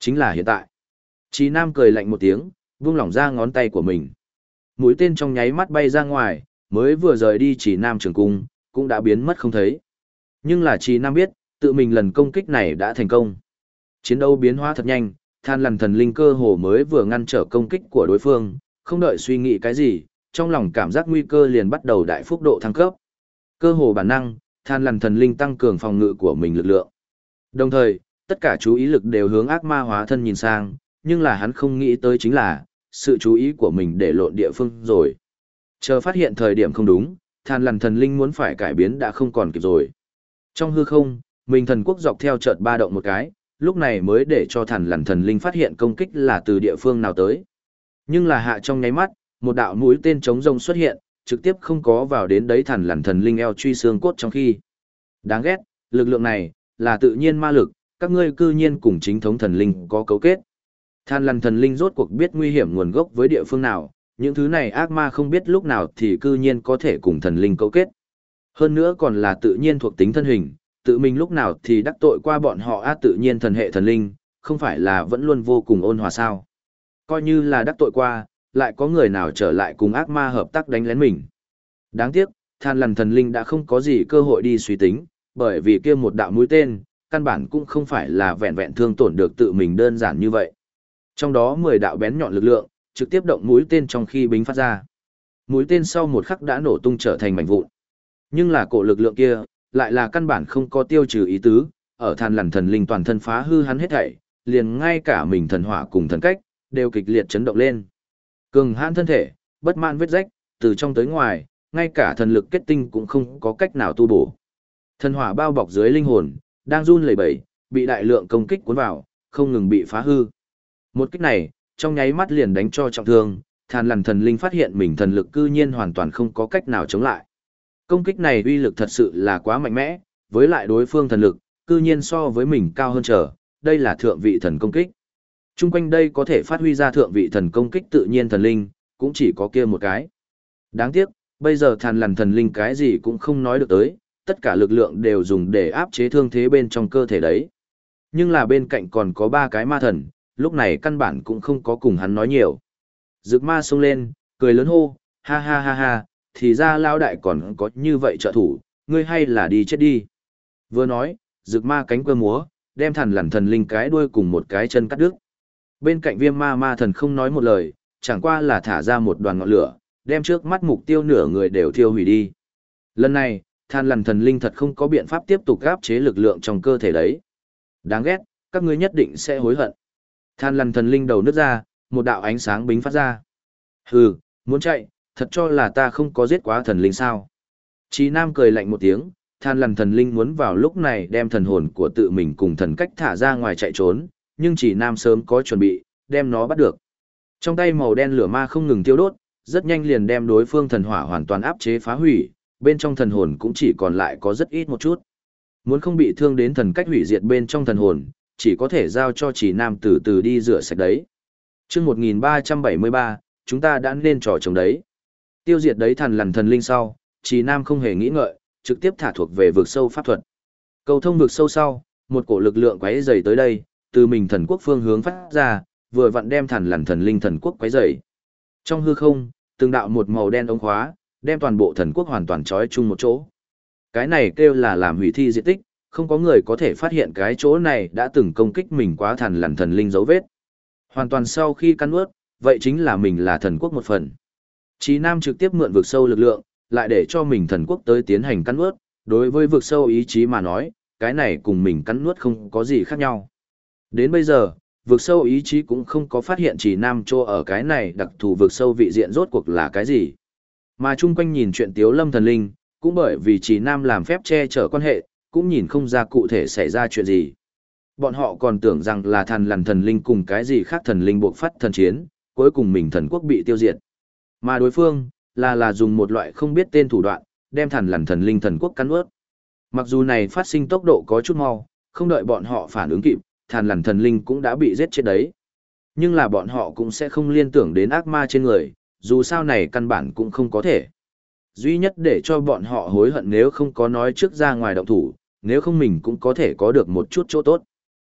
chính là hiện tại. Chí Nam cười lạnh một tiếng, vung lỏng ra ngón tay của mình. Mũi tên trong nháy mắt bay ra ngoài, mới vừa rời đi Chí Nam trường cung, cũng đã biến mất không thấy. Nhưng là Chí Nam biết, tự mình lần công kích này đã thành công. Chiến đấu biến hóa thật nhanh, Than Lằn Thần Linh cơ hồ mới vừa ngăn trở công kích của đối phương, không đợi suy nghĩ cái gì, trong lòng cảm giác nguy cơ liền bắt đầu đại phúc độ thăng cấp. Cơ hồ bản năng, Than Lằn Thần Linh tăng cường phòng ngự của mình lực lượng. Đồng thời, tất cả chú ý lực đều hướng ác ma hóa thân nhìn sang, nhưng là hắn không nghĩ tới chính là, sự chú ý của mình để lộn địa phương rồi. Chờ phát hiện thời điểm không đúng, Than Lằn Thần Linh muốn phải cải biến đã không còn kịp rồi. Trong hư không, mình thần quốc dọc theo chợt ba động một cái, lúc này mới để cho Than Lằn Thần Linh phát hiện công kích là từ địa phương nào tới. Nhưng là hạ trong nháy mắt, một đạo mũi tên chống rông xuất hiện, trực tiếp không có vào đến đấy Than Lằn Thần Linh eo truy xương cốt trong khi. Đáng ghét, lực lượng này là tự nhiên ma lực, các ngươi cư nhiên cùng chính thống thần linh có cấu kết. Than Lằn Thần Linh rốt cuộc biết nguy hiểm nguồn gốc với địa phương nào, những thứ này ác ma không biết lúc nào thì cư nhiên có thể cùng thần linh cấu kết. Hơn nữa còn là tự nhiên thuộc tính thân hình, tự mình lúc nào thì đắc tội qua bọn họ tự nhiên thần hệ thần linh, không phải là vẫn luôn vô cùng ôn hòa sao. Coi như là đắc tội qua, lại có người nào trở lại cùng ác ma hợp tác đánh lén mình. Đáng tiếc, Than Lằn Thần Linh đã không có gì cơ hội đi suy tính, bởi vì kia một đạo mũi tên, căn bản cũng không phải là vẹn vẹn thương tổn được tự mình đơn giản như vậy. Trong đó 10 đạo bén nhọn lực lượng, trực tiếp động mũi tên trong khi bính phát ra. Mũi tên sau một khắc đã nổ tung trở thành mảnh vụn. Nhưng là cổ lực lượng kia, lại là căn bản không có tiêu trừ ý tứ, ở Than Lằn Thần Linh toàn thân phá hư hắn hết thảy, liền ngay cả mình thần hỏa cùng thần cách, đều kịch liệt chấn động lên. Cường hãn thân thể, bất mãn vết rách, từ trong tới ngoài, ngay cả thần lực kết tinh cũng không có cách nào tu bổ. Thần hỏa bao bọc dưới linh hồn, đang run lẩy bẩy, bị đại lượng công kích cuốn vào, không ngừng bị phá hư. Một kích này, trong nháy mắt liền đánh cho trọng thương, Than Lằn Thần Linh phát hiện mình thần lực cư nhiên hoàn toàn không có cách nào chống lại. Công kích này uy lực thật sự là quá mạnh mẽ, với lại đối phương thần lực, cư nhiên so với mình cao hơn trở, đây là thượng vị thần công kích. Trung quanh đây có thể phát huy ra thượng vị thần công kích tự nhiên thần linh, cũng chỉ có kia một cái. Đáng tiếc, bây giờ Than Lằn Thần Linh cái gì cũng không nói được tới, tất cả lực lượng đều dùng để áp chế thương thế bên trong cơ thể đấy. Nhưng là bên cạnh còn có 3 cái ma thần, lúc này căn bản cũng không có cùng hắn nói nhiều. Dực ma xông lên, cười lớn hô, ha ha ha ha, thì ra lao đại còn có như vậy trợ thủ, ngươi hay là đi chết đi. Vừa nói, Dực ma cánh quơ múa, đem Than Lằn Thần Linh cái đuôi cùng một cái chân cắt đứt. Bên cạnh Viêm ma ma thần không nói một lời, chẳng qua là thả ra một đoàn ngọn lửa, đem trước mắt mục tiêu nửa người đều thiêu hủy đi. Lần này, Than Lằn Thần Linh thật không có biện pháp tiếp tục áp chế lực lượng trong cơ thể đấy. Đáng ghét, các ngươi nhất định sẽ hối hận. Than Lằn Thần Linh đầu nứt ra, một đạo ánh sáng bính phát ra. Hừ, muốn chạy, thật cho là ta không có giết quá thần linh sao. Chí Nam cười lạnh một tiếng, Than Lằn Thần Linh muốn vào lúc này đem thần hồn của tự mình cùng thần cách thả ra ngoài chạy trốn, nhưng Chí Nam sớm có chuẩn bị, đem nó bắt được. Trong tay màu đen lửa ma không ngừng tiêu đốt, rất nhanh liền đem đối phương thần hỏa hoàn toàn áp chế phá hủy, bên trong thần hồn cũng chỉ còn lại có rất ít một chút. Muốn không bị thương đến thần cách hủy diệt bên trong thần hồn, chỉ có thể giao cho Chí Nam từ từ đi rửa sạch đấy. Chương 1373, chúng ta đã nên trò chống đấy. Tiêu diệt đấy Than Lằn Thần Linh sau, Chí Nam không hề nghĩ ngợi, trực tiếp thả thuộc về vực sâu pháp thuật. Cầu thông vực sâu sau, một cổ lực lượng quấy rầy tới đây, từ mình thần quốc phương hướng phát ra, vừa vặn đem Than Lằn Thần Linh thần quốc quấy rầy. Trong hư không, từng đạo một màu đen ống khóa, đem toàn bộ thần quốc hoàn toàn trói chung một chỗ. Cái này kêu là làm hủy thi diệt tích, không có người có thể phát hiện cái chỗ này đã từng công kích mình quá Than Lằn Thần Linh dấu vết. Hoàn toàn sau khi cắn ướt, vậy chính là mình là thần quốc một phần. Chí Nam trực tiếp mượn vực sâu lực lượng, lại để cho mình thần quốc tới tiến hành cắn ướt, đối với vực sâu ý chí mà nói, cái này cùng mình cắn nuốt không có gì khác nhau. Đến bây giờ, vực sâu ý chí cũng không có phát hiện Chí Nam chỗ ở cái này đặc thù vực sâu vị diện rốt cuộc là cái gì. Mà chung quanh nhìn chuyện Tiếu Lâm Thần Linh, cũng bởi vì Chí Nam làm phép che chở quan hệ, cũng nhìn không ra cụ thể xảy ra chuyện gì. Bọn họ còn tưởng rằng là Than Lằn Thần Linh cùng cái gì khác thần linh buộc phát thần chiến, cuối cùng mình thần quốc bị tiêu diệt. Mà đối phương, là dùng một loại không biết tên thủ đoạn, đem Than Lằn Thần Linh thần quốc cắn ướt. Mặc dù này phát sinh tốc độ có chút mau, không đợi bọn họ phản ứng kịp, Than Lằn Thần Linh cũng đã bị giết chết đấy. Nhưng là bọn họ cũng sẽ không liên tưởng đến ác ma trên người, dù sao này căn bản cũng không có thể. Duy nhất để cho bọn họ hối hận nếu không có nói trước ra ngoài động thủ, nếu không mình cũng có thể có được một chút chỗ tốt.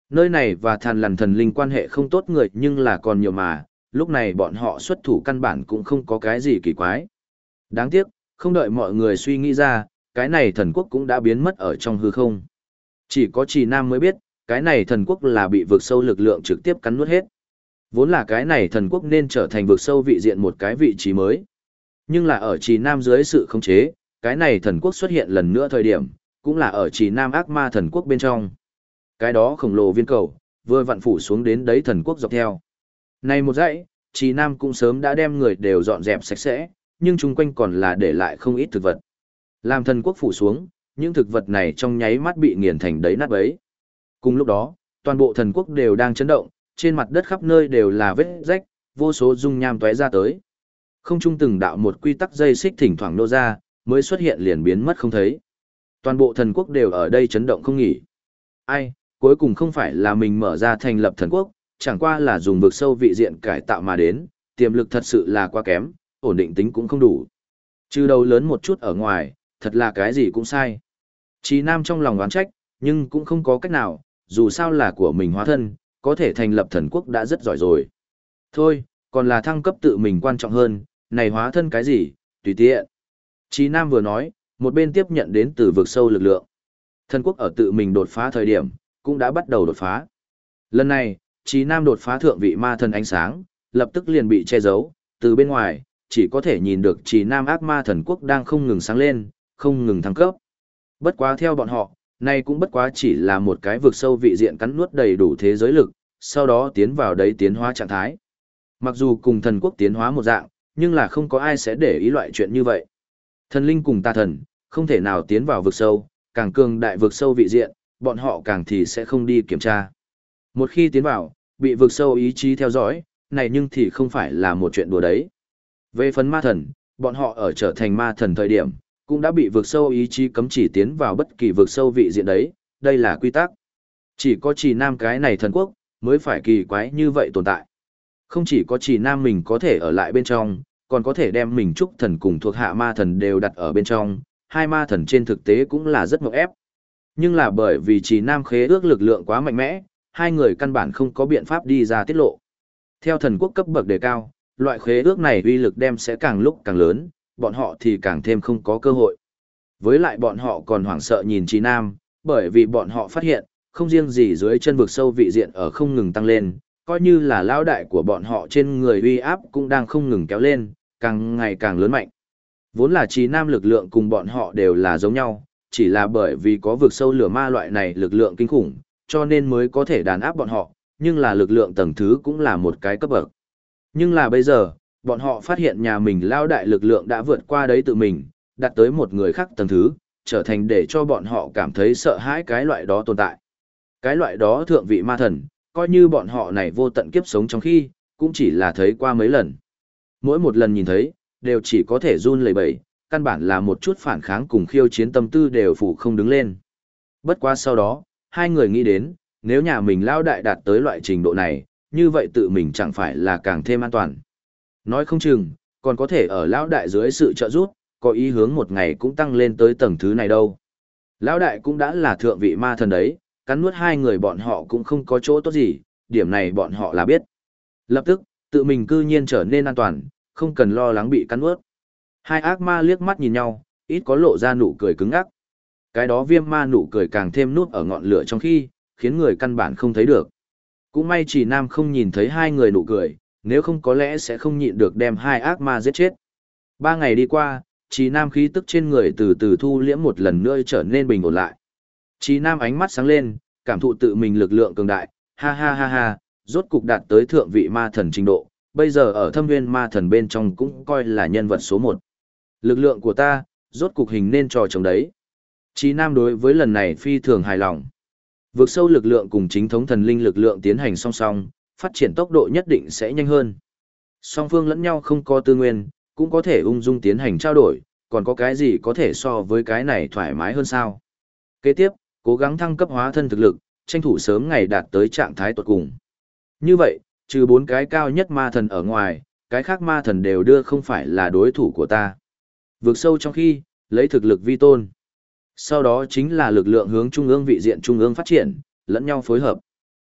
Nơi này và Thàn Lằn thần linh quan hệ không tốt người nhưng là còn nhiều mà, lúc này bọn họ xuất thủ căn bản cũng không có cái gì kỳ quái. Đáng tiếc, không đợi mọi người suy nghĩ ra, cái này thần quốc cũng đã biến mất ở trong hư không. Chỉ có Trì Nam mới biết, cái này thần quốc là bị vực sâu lực lượng trực tiếp cắn nuốt hết. Vốn là cái này thần quốc nên trở thành vực sâu vị diện một cái vị trí mới. Nhưng là ở Trì Nam dưới sự khống chế, cái này thần quốc xuất hiện lần nữa thời điểm, cũng là ở Trì Nam ác ma thần quốc bên trong. Cái đó khổng lồ viên cầu, vừa vặn phủ xuống đến đấy thần quốc dọc theo. Này một dãy, Trì Nam cũng sớm đã đem người đều dọn dẹp sạch sẽ, nhưng chung quanh còn là để lại không ít thực vật. Làm thần quốc phủ xuống, những thực vật này trong nháy mắt bị nghiền thành đấy nát bấy. Cùng lúc đó, toàn bộ thần quốc đều đang chấn động, trên mặt đất khắp nơi đều là vết rách, vô số dung nham tóe ra tới. Không trung từng đạo một quy tắc dây xích thỉnh thoảng nô ra, mới xuất hiện liền biến mất không thấy. Toàn bộ thần quốc đều ở đây chấn động không nghỉ. Ai, cuối cùng không phải là mình mở ra thành lập thần quốc, chẳng qua là dùng vực sâu vị diện cải tạo mà đến, tiềm lực thật sự là quá kém, ổn định tính cũng không đủ. Trừ đầu lớn một chút ở ngoài, thật là cái gì cũng sai. Chí Nam trong lòng oán trách, nhưng cũng không có cách nào, dù sao là của mình hóa thân, có thể thành lập thần quốc đã rất giỏi rồi. Thôi, còn là thăng cấp tự mình quan trọng hơn, này hóa thân cái gì, tùy tiện. Chí Nam vừa nói, một bên tiếp nhận đến từ vực sâu lực lượng. Thần quốc ở tự mình đột phá thời điểm, cũng đã bắt đầu đột phá. Lần này, Chí Nam đột phá thượng vị ma thần ánh sáng, lập tức liền bị che giấu, từ bên ngoài, chỉ có thể nhìn được Chí Nam ác ma thần quốc đang không ngừng sáng lên, không ngừng thăng cấp. Bất quá theo bọn họ, nay cũng bất quá chỉ là một cái vực sâu vị diện cắn nuốt đầy đủ thế giới lực, sau đó tiến vào đấy tiến hóa trạng thái. Mặc dù cùng thần quốc tiến hóa một dạng, nhưng là không có ai sẽ để ý loại chuyện như vậy. Thần linh cùng tà thần, không thể nào tiến vào vực sâu, càng cường đại vực sâu vị diện, bọn họ càng thì sẽ không đi kiểm tra. Một khi tiến vào, bị vực sâu ý chí theo dõi, này nhưng thì không phải là một chuyện đùa đấy. Về phần ma thần, bọn họ ở trở thành ma thần thời điểm, cũng đã bị vực sâu ý chí cấm chỉ tiến vào bất kỳ vực sâu vị diện đấy, đây là quy tắc. Chỉ có Trì Nam cái này thần quốc, mới phải kỳ quái như vậy tồn tại. Không chỉ có Trì Nam mình có thể ở lại bên trong, còn có thể đem mình trúc thần cùng thuộc hạ ma thần đều đặt ở bên trong, hai ma thần trên thực tế cũng là rất ngộp ép. Nhưng là bởi vì Trì Nam khế ước lực lượng quá mạnh mẽ, hai người căn bản không có biện pháp đi ra tiết lộ. Theo thần quốc cấp bậc đề cao, loại khế ước này uy lực đem sẽ càng lúc càng lớn, bọn họ thì càng thêm không có cơ hội. Với lại bọn họ còn hoảng sợ nhìn Trì Nam, bởi vì bọn họ phát hiện, không riêng gì dưới chân vực sâu vị diện ở không ngừng tăng lên, coi như là lão đại của bọn họ trên người uy áp cũng đang không ngừng kéo lên, càng ngày càng lớn mạnh. Vốn là Trì Nam lực lượng cùng bọn họ đều là giống nhau, chỉ là bởi vì có vực sâu lửa ma loại này lực lượng kinh khủng, cho nên mới có thể đàn áp bọn họ, nhưng là lực lượng tầng thứ cũng là một cái cấp bậc. Nhưng là bây giờ, bọn họ phát hiện nhà mình lao đại lực lượng đã vượt qua đấy tự mình, đạt tới một người khác tầng thứ, trở thành để cho bọn họ cảm thấy sợ hãi cái loại đó tồn tại. Cái loại đó thượng vị ma thần, coi như bọn họ này vô tận kiếp sống trong khi, cũng chỉ là thấy qua mấy lần. Mỗi một lần nhìn thấy, đều chỉ có thể run lẩy bẩy, căn bản là một chút phản kháng cùng khiêu chiến tâm tư đều phủ không đứng lên. Bất quá sau đó, hai người nghĩ đến, nếu nhà mình lao đại đạt tới loại trình độ này, như vậy tự mình chẳng phải là càng thêm an toàn. Nói không chừng, còn có thể ở lão đại dưới sự trợ giúp, có ý hướng một ngày cũng tăng lên tới tầng thứ này đâu. Lão đại cũng đã là thượng vị ma thần đấy, cắn nuốt hai người bọn họ cũng không có chỗ tốt gì, điểm này bọn họ là biết. Lập tức, tự mình cư nhiên trở nên an toàn, không cần lo lắng bị cắn nuốt. Hai ác ma liếc mắt nhìn nhau, ít có lộ ra nụ cười cứng ngắc. Cái đó viêm ma nụ cười càng thêm nút ở ngọn lửa trong khi, khiến người căn bản không thấy được. Cũng may Trì Nam không nhìn thấy hai người nụ cười, nếu không có lẽ sẽ không nhịn được đem hai ác ma giết chết. 3 ngày đi qua, Trì Nam khí tức trên người từ từ thu liễm một lần nữa trở nên bình ổn lại. Trì Nam ánh mắt sáng lên, cảm thụ tự mình lực lượng cường đại, ha ha ha ha, rốt cục đạt tới thượng vị ma thần trình độ, bây giờ ở Thâm Nguyên ma thần bên trong cũng coi là nhân vật số 1. Lực lượng của ta, rốt cục hình nên trò chống đấy. Trì Nam đối với lần này phi thường hài lòng. Vượt sâu lực lượng cùng chính thống thần linh lực lượng tiến hành song song, phát triển tốc độ nhất định sẽ nhanh hơn. Song phương lẫn nhau không có tư nguyên, cũng có thể ung dung tiến hành trao đổi, còn có cái gì có thể so với cái này thoải mái hơn sao? Kế tiếp, cố gắng thăng cấp hóa thân thực lực, tranh thủ sớm ngày đạt tới trạng thái tột cùng. Như vậy, trừ 4 cái cao nhất ma thần ở ngoài, cái khác ma thần đều đưa không phải là đối thủ của ta. Vượt sâu trong khi, lấy thực lực vi tôn. Sau đó chính là lực lượng hướng trung ương vị diện trung ương phát triển, lẫn nhau phối hợp.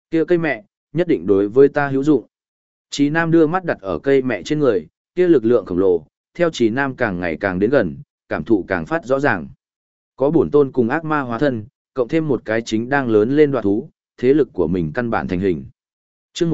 Kia cây mẹ, nhất định đối với ta hữu dụng. Chí Nam đưa mắt đặt ở cây mẹ trên người, kia lực lượng khổng lồ, theo Chí Nam càng ngày càng đến gần, cảm thụ càng phát rõ ràng. Có bổn tôn cùng ác ma hóa thân, cộng thêm một cái chính đang lớn lên đoạt thú, thế lực của mình căn bản thành hình. Chương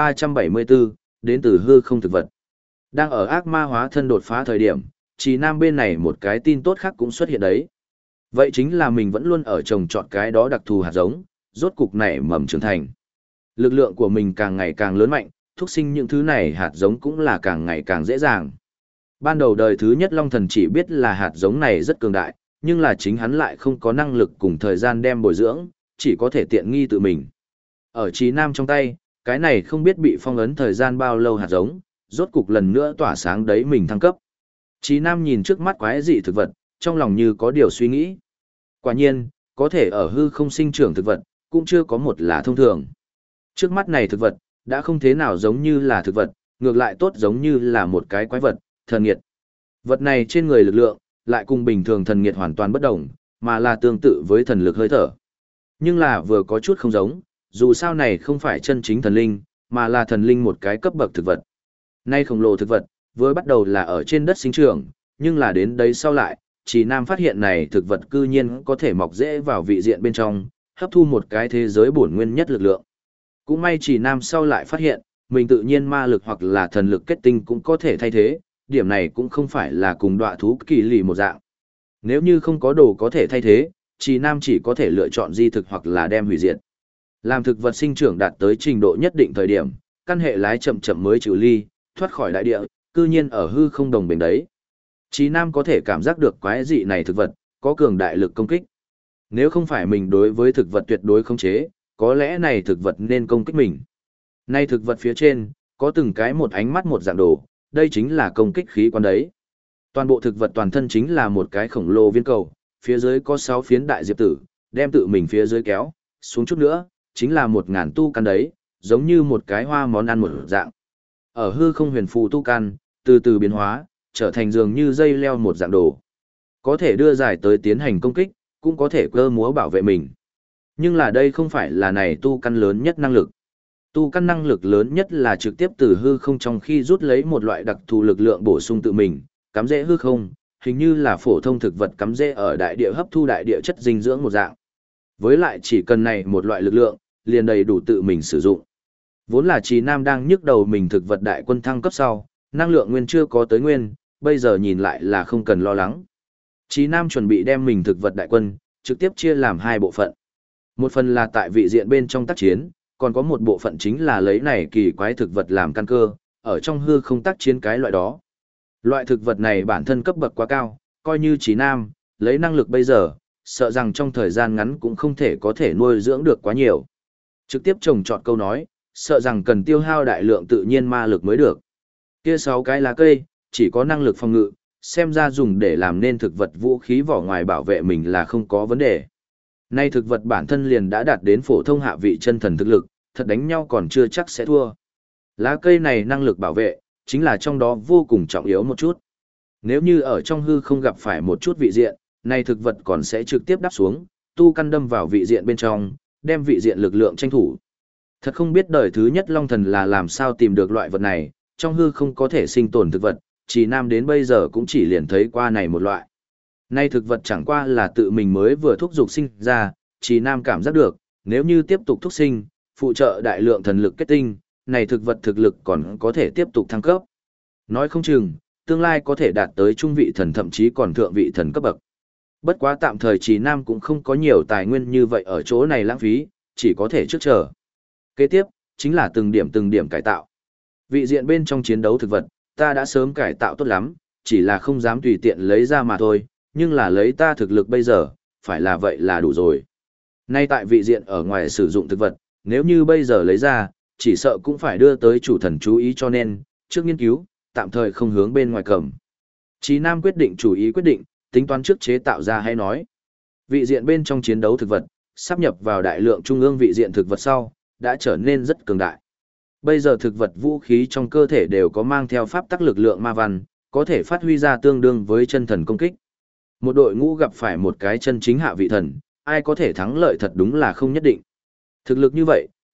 1374, đến từ hư không thực vật. Đang ở ác ma hóa thân đột phá thời điểm, Chí Nam bên này một cái tin tốt khác cũng xuất hiện đấy. Vậy chính là mình vẫn luôn ở trồng trọt cái đó đặc thù hạt giống, rốt cục nảy mầm trưởng thành. Lực lượng của mình càng ngày càng lớn mạnh, thúc sinh những thứ này hạt giống cũng là càng ngày càng dễ dàng. Ban đầu đời thứ nhất Long Thần chỉ biết là hạt giống này rất cường đại, nhưng là chính hắn lại không có năng lực cùng thời gian đem bồi dưỡng, chỉ có thể tiện nghi tự mình. Ở Chí Nam trong tay, cái này không biết bị phong ấn thời gian bao lâu hạt giống, rốt cục lần nữa tỏa sáng đấy mình thăng cấp. Chí Nam nhìn trước mắt quái dị thực vật, trong lòng như có điều suy nghĩ. Quả nhiên, có thể ở hư không sinh trưởng thực vật, cũng chưa có một là thông thường. Trước mắt này thực vật, đã không thế nào giống như là thực vật, ngược lại tốt giống như là một cái quái vật, thần nghiệt. Vật này trên người lực lượng, lại cùng bình thường thần nghiệt hoàn toàn bất đồng, mà là tương tự với thần lực hơi thở. Nhưng là vừa có chút không giống, dù sao này không phải chân chính thần linh, mà là thần linh một cái cấp bậc thực vật. Nay khổng lồ thực vật, vừa bắt đầu là ở trên đất sinh trưởng, nhưng là đến đấy sau lại, Chí Nam phát hiện này thực vật cư nhiên có thể mọc rễ vào vị diện bên trong, hấp thu một cái thế giới bổn nguyên nhất lực lượng. Cũng may Chí Nam sau lại phát hiện, mình tự nhiên ma lực hoặc là thần lực kết tinh cũng có thể thay thế, điểm này cũng không phải là cùng đọa thú kỳ lì một dạng. Nếu như không có đồ có thể thay thế, Chí Nam chỉ có thể lựa chọn di thực hoặc là đem hủy diệt. Làm thực vật sinh trưởng đạt tới trình độ nhất định thời điểm, căn hệ lái chậm chậm mới trừ ly, thoát khỏi đại địa, cư nhiên ở hư không đồng bền đấy. Chí Nam có thể cảm giác được quái dị này thực vật, có cường đại lực công kích. Nếu không phải mình đối với thực vật tuyệt đối khống chế, có lẽ này thực vật nên công kích mình. Nay thực vật phía trên, có từng cái một ánh mắt một dạng đồ, đây chính là công kích khí quan đấy. Toàn bộ thực vật toàn thân chính là một cái khổng lồ viên cầu, phía dưới có 6 phiến đại diệp tử, đem tự mình phía dưới kéo, xuống chút nữa, chính là 1000 tu căn đấy, giống như một cái hoa món ăn một dạng. Ở hư không huyền phù tu căn, từ từ biến hóa, trở thành dường như dây leo một dạng đồ. Có thể đưa giải tới tiến hành công kích, cũng có thể cơ múa bảo vệ mình. Nhưng là đây không phải là này tu căn lớn nhất năng lực. Tu căn năng lực lớn nhất là trực tiếp từ hư không trong khi rút lấy một loại đặc thù lực lượng bổ sung tự mình, cắm rễ hư không, hình như là phổ thông thực vật cắm rễ ở đại địa hấp thu đại địa chất dinh dưỡng một dạng. Với lại chỉ cần này một loại lực lượng, liền đầy đủ tự mình sử dụng. Vốn là Chí Nam đang nhức đầu mình thực vật đại quân thăng cấp sau, năng lượng nguyên chưa có tới nguyên, bây giờ nhìn lại là không cần lo lắng. Chí Nam chuẩn bị đem mình thực vật đại quân, trực tiếp chia làm 2 bộ phận. Một phần là tại vị diện bên trong tác chiến, còn có một bộ phận chính là lấy này kỳ quái thực vật làm căn cơ, ở trong hư không tác chiến cái loại đó. Loại thực vật này bản thân cấp bậc quá cao, coi như Chí Nam, lấy năng lực bây giờ, sợ rằng trong thời gian ngắn cũng không thể có thể nuôi dưỡng được quá nhiều. Trực tiếp trồng trọt câu nói, sợ rằng cần tiêu hao đại lượng tự nhiên ma lực mới được. Kia 6 cái lá cây, chỉ có năng lực phòng ngự, xem ra dùng để làm nên thực vật vũ khí vỏ ngoài bảo vệ mình là không có vấn đề. Nay thực vật bản thân liền đã đạt đến phổ thông hạ vị chân thần thực lực, thật đánh nhau còn chưa chắc sẽ thua. Lá cây này năng lực bảo vệ, chính là trong đó vô cùng trọng yếu một chút. Nếu như ở trong hư không gặp phải một chút vị diện, nay thực vật còn sẽ trực tiếp đáp xuống, tu căn đâm vào vị diện bên trong, đem vị diện lực lượng tranh thủ. Thật không biết đời thứ nhất Long Thần là làm sao tìm được loại vật này, trong hư không có thể sinh tồn thực vật, Chí Nam đến bây giờ cũng chỉ liền thấy qua này một loại. Nay thực vật chẳng qua là tự mình mới vừa thúc dục sinh ra, Chí Nam cảm giác được, nếu như tiếp tục thúc sinh, phụ trợ đại lượng thần lực kết tinh, này thực vật thực lực còn có thể tiếp tục thăng cấp. Nói không chừng, tương lai có thể đạt tới trung vị thần thậm chí còn thượng vị thần cấp bậc. Bất quá tạm thời Chí Nam cũng không có nhiều tài nguyên như vậy ở chỗ này lãng phí, chỉ có thể trước chờ. Kế tiếp, chính là từng điểm cải tạo. Vị diện bên trong chiến đấu thực vật, ta đã sớm cải tạo tốt lắm, chỉ là không dám tùy tiện lấy ra mà thôi, nhưng là lấy ta thực lực bây giờ, phải là vậy là đủ rồi. Nay tại vị diện ở ngoài sử dụng thực vật, nếu như bây giờ lấy ra, chỉ sợ cũng phải đưa tới chủ thần chú ý cho nên, trước nghiên cứu, tạm thời không hướng bên ngoài cầm. Chí Nam quyết định chủ ý quyết định, tính toán trước chế tạo ra hay nói. Vị diện bên trong chiến đấu thực vật, sắp nhập vào đại lượng trung ương vị diện thực vật sau, đã trở nên rất cường đại. Bây giờ thực vật vũ khí trong cơ thể đều có mang theo pháp tắc lực lượng ma văn, có thể phát huy ra tương đương với chân thần công kích. Một đội ngũ gặp phải một cái chân chính hạ vị thần, ai có thể thắng lợi thật đúng là không nhất định. Thực lực như vậy,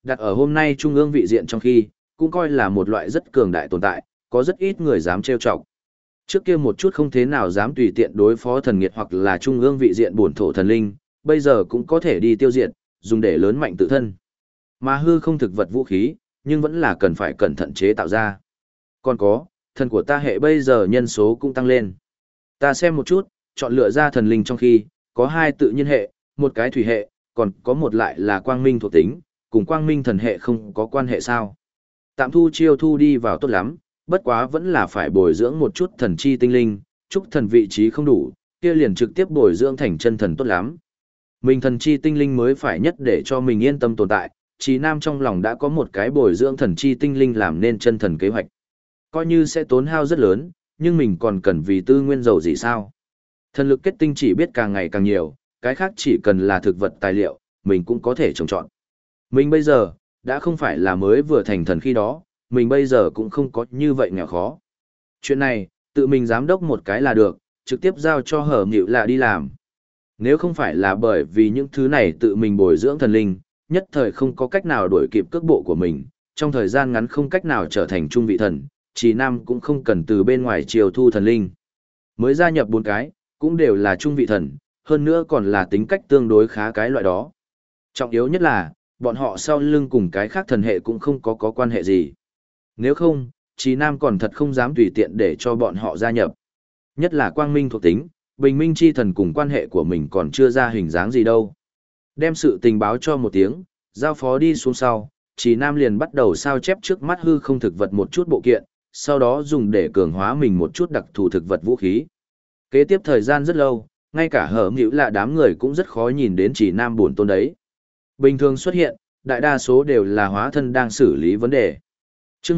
đặt ở hôm nay trung ương vị diện trong khi, cũng coi là một loại rất cường đại tồn tại, có rất ít người dám trêu chọc. Trước kia một chút không thế nào dám tùy tiện đối phó thần nghiệt hoặc là trung ương vị diện bổn thổ thần linh, bây giờ cũng có thể đi tiêu diệt, dùng để lớn mạnh tự thân. Mà hư không thực vật vũ khí, nhưng vẫn là cần phải cẩn thận chế tạo ra. Còn có, thần của ta hệ bây giờ nhân số cũng tăng lên. Ta xem một chút, chọn lựa ra thần linh trong khi, có 2 tự nhiên hệ, một cái thủy hệ, còn có một lại là quang minh thuộc tính, cùng quang minh thần hệ không có quan hệ sao. Tạm thu chiêu thu đi vào tốt lắm, bất quá vẫn là phải bồi dưỡng một chút thần chi tinh linh, chúc thần vị trí không đủ, kia liền trực tiếp bồi dưỡng thành chân thần tốt lắm. Mình thần chi tinh linh mới phải nhất để cho mình yên tâm tồn tại, Trí Nam trong lòng đã có một cái bồi dưỡng thần chi tinh linh làm nên chân thần kế hoạch. Coi như sẽ tốn hao rất lớn, nhưng mình còn cần vì tư nguyên dầu gì sao. Thần lực kết tinh chỉ biết càng ngày càng nhiều, cái khác chỉ cần là thực vật tài liệu, mình cũng có thể trồng trọt. Mình bây giờ, đã không phải là mới vừa thành thần khi đó, mình bây giờ cũng không có như vậy nghèo khó. Chuyện này, tự mình giám đốc một cái là được, trực tiếp giao cho Hở Nhựu là đi làm. Nếu không phải là bởi vì những thứ này tự mình bồi dưỡng thần linh, nhất thời không có cách nào đuổi kịp cước bộ của mình, trong thời gian ngắn không cách nào trở thành trung vị thần, Trì Nam cũng không cần từ bên ngoài chiều thu thần linh. Mới gia nhập 4 cái, cũng đều là trung vị thần, hơn nữa còn là tính cách tương đối khá cái loại đó. Trọng yếu nhất là, bọn họ sau lưng cùng cái khác thần hệ cũng không có quan hệ gì. Nếu không, Trì Nam còn thật không dám tùy tiện để cho bọn họ gia nhập. Nhất là quang minh thuộc tính, bình minh chi thần cùng quan hệ của mình còn chưa ra hình dáng gì đâu. Đem sự tình báo cho một tiếng, giao phó đi xuống sau, Trì Nam liền bắt đầu sao chép trước mắt hư không thực vật một chút bộ kiện, sau đó dùng để cường hóa mình một chút đặc thù thực vật vũ khí. Kế tiếp thời gian rất lâu, ngay cả Hở Nhựu là đám người cũng rất khó nhìn đến Trì Nam buồn tôn đấy. Bình thường xuất hiện, đại đa số đều là hóa thân đang xử lý vấn đề. Trước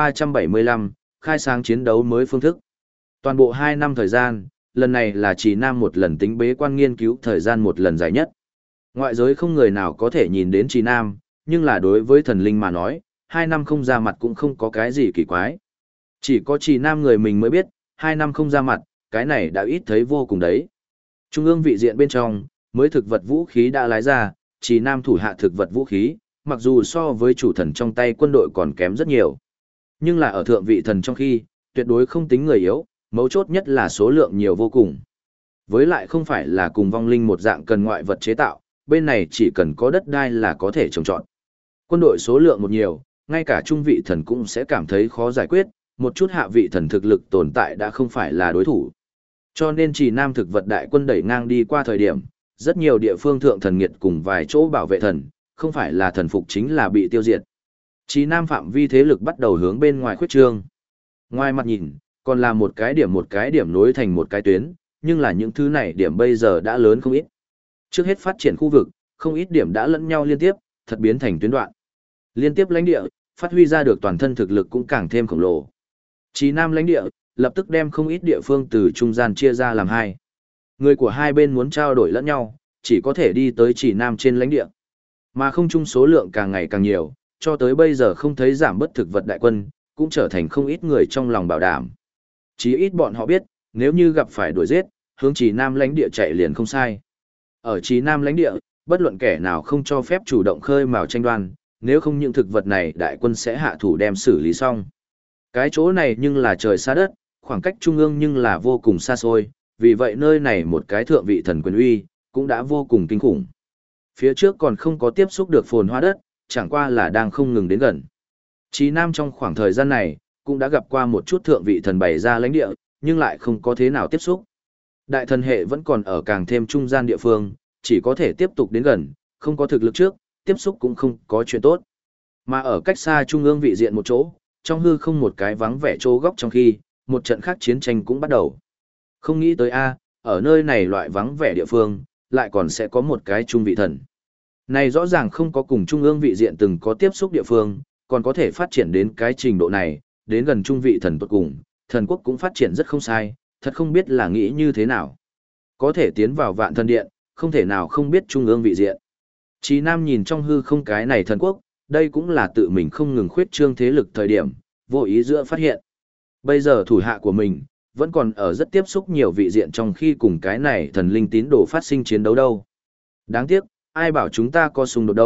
1375, khai sáng chiến đấu mới phương thức. Toàn bộ 2 năm thời gian, lần này là Trì Nam một lần tính bế quan nghiên cứu thời gian một lần dài nhất. Ngoại giới không người nào có thể nhìn đến Trì Nam, nhưng là đối với thần linh mà nói, 2 năm không ra mặt cũng không có cái gì kỳ quái. Chỉ có Trì Nam người mình mới biết, 2 năm không ra mặt, cái này đã ít thấy vô cùng đấy. Trung ương vị diện bên trong, mới thực vật vũ khí đã lái ra, Trì Nam thủ hạ thực vật vũ khí, mặc dù so với chủ thần trong tay quân đội còn kém rất nhiều. Nhưng là ở thượng vị thần trong khi, tuyệt đối không tính người yếu, mấu chốt nhất là số lượng nhiều vô cùng. Với lại không phải là cùng vong linh một dạng cần ngoại vật chế tạo, bên này chỉ cần có đất đai là có thể trồng trọt. Quân đội số lượng một nhiều, ngay cả trung vị thần cũng sẽ cảm thấy khó giải quyết, một chút hạ vị thần thực lực tồn tại đã không phải là đối thủ. Cho nên Trì Nam thực vật đại quân đẩy ngang đi qua thời điểm, rất nhiều địa phương thượng thần nghiệt cùng vài chỗ bảo vệ thần, không phải là thần phục chính là bị tiêu diệt. Trì Nam phạm vi thế lực bắt đầu hướng bên ngoài khuyết trương. Ngoài mặt nhìn, còn là một cái điểm nối thành một cái tuyến, nhưng là những thứ này điểm bây giờ đã lớn không ít. Trước hết phát triển khu vực, không ít điểm đã lẫn nhau liên tiếp, thật biến thành tuyến đoạn. Liên tiếp lãnh địa, phát huy ra được toàn thân thực lực cũng càng thêm khổng lồ. Trì Nam lãnh địa, lập tức đem không ít địa phương từ trung gian chia ra làm 2. Người của hai bên muốn trao đổi lẫn nhau, chỉ có thể đi tới Trì Nam trên lãnh địa. Mà không chung số lượng càng ngày càng nhiều, cho tới bây giờ không thấy giảm bất thực vật đại quân, cũng trở thành không ít người trong lòng bảo đảm. Chí ít bọn họ biết, nếu như gặp phải đuổi giết, hướng Trì Nam lãnh địa chạy liền không sai. Ở Trì Nam lãnh địa, bất luận kẻ nào không cho phép chủ động khơi mào tranh đoan, nếu không những thực vật này đại quân sẽ hạ thủ đem xử lý xong. Cái chỗ này nhưng là trời xa đất, khoảng cách trung ương nhưng là vô cùng xa xôi, vì vậy nơi này một cái thượng vị thần quyền uy, cũng đã vô cùng kinh khủng. Phía trước còn không có tiếp xúc được phồn hoa đất, chẳng qua là đang không ngừng đến gần. Trì Nam trong khoảng thời gian này, cũng đã gặp qua một chút thượng vị thần bày ra lãnh địa, nhưng lại không có thế nào tiếp xúc. Đại thần hệ vẫn còn ở càng thêm trung gian địa phương, chỉ có thể tiếp tục đến gần, không có thực lực trước, tiếp xúc cũng không có chuyện tốt. Mà ở cách xa trung ương vị diện một chỗ, trong hư không một cái vắng vẻ chỗ góc trong khi, một trận khác chiến tranh cũng bắt đầu. Không nghĩ tới ở nơi này loại vắng vẻ địa phương, lại còn sẽ có một cái trung vị thần. Này rõ ràng không có cùng trung ương vị diện từng có tiếp xúc địa phương, còn có thể phát triển đến cái trình độ này, đến gần trung vị thần tuột cùng, thần quốc cũng phát triển rất không sai, thật không biết là nghĩ như thế nào. Có thể tiến vào vạn thần điện, không thể nào không biết trung ương vị diện. Chí Nam nhìn trong hư không cái này thần quốc, đây cũng là tự mình không ngừng khuyết trương thế lực thời điểm, vô ý giữa phát hiện. Bây giờ thủ hạ của mình, vẫn còn ở rất tiếp xúc nhiều vị diện trong khi cùng cái này thần linh tín đồ phát sinh chiến đấu đâu. Đáng tiếc, ai bảo chúng ta có xung đột đâu,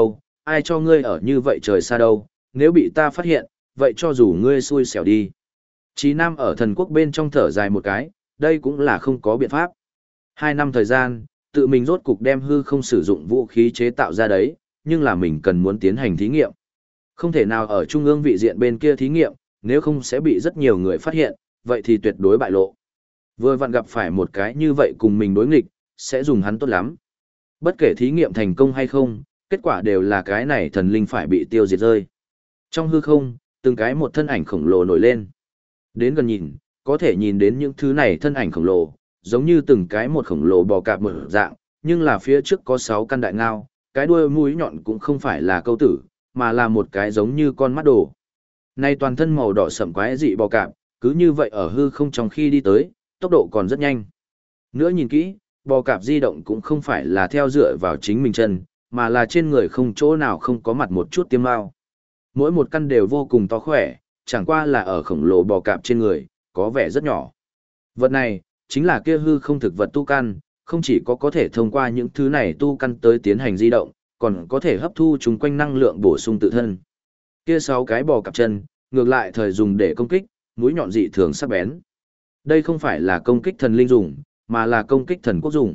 ai cho ngươi ở như vậy trời xa đâu, nếu bị ta phát hiện, vậy cho dù ngươi xui xẻo đi. Chí Nam ở thần quốc bên trong thở dài một cái, đây cũng là không có biện pháp. 2 năm thời gian, tự mình rốt cục đem hư không sử dụng vũ khí chế tạo ra đấy, nhưng là mình cần muốn tiến hành thí nghiệm. Không thể nào ở trung ương vị diện bên kia thí nghiệm, nếu không sẽ bị rất nhiều người phát hiện, vậy thì tuyệt đối bại lộ. Vừa vặn gặp phải một cái như vậy cùng mình đối nghịch, sẽ dùng hắn tốt lắm. Bất kể thí nghiệm thành công hay không, kết quả đều là cái này thần linh phải bị tiêu diệt rơi. Trong hư không, từng cái một thân ảnh khổng lồ nổi lên. Đến gần nhìn, có thể nhìn đến những thứ này thân ảnh khổng lồ, giống như từng cái một khổng lồ bò cạp mở dạng, nhưng là phía trước có 6 căn đại ngao, cái đuôi mũi nhọn cũng không phải là câu tử, mà là một cái giống như con mắt đồ. Này toàn thân màu đỏ sẫm quái dị bò cạp, cứ như vậy ở hư không trong khi đi tới, tốc độ còn rất nhanh. Nữa nhìn kỹ, bò cạp di động cũng không phải là theo dựa vào chính mình chân, mà là trên người không chỗ nào không có mặt một chút tiêm mao. Mỗi một căn đều vô cùng to khỏe, chẳng qua là ở khổng lồ bò cạp trên người, có vẻ rất nhỏ. Vật này, chính là kia hư không thực vật tu căn, không chỉ có thể thông qua những thứ này tu căn tới tiến hành di động, còn có thể hấp thu chúng quanh năng lượng bổ sung tự thân. Kia 6 cái bò cạp chân, ngược lại thời dùng để công kích, mũi nhọn dị thường sắc bén. Đây không phải là công kích thần linh dùng, mà là công kích thần quốc dùng.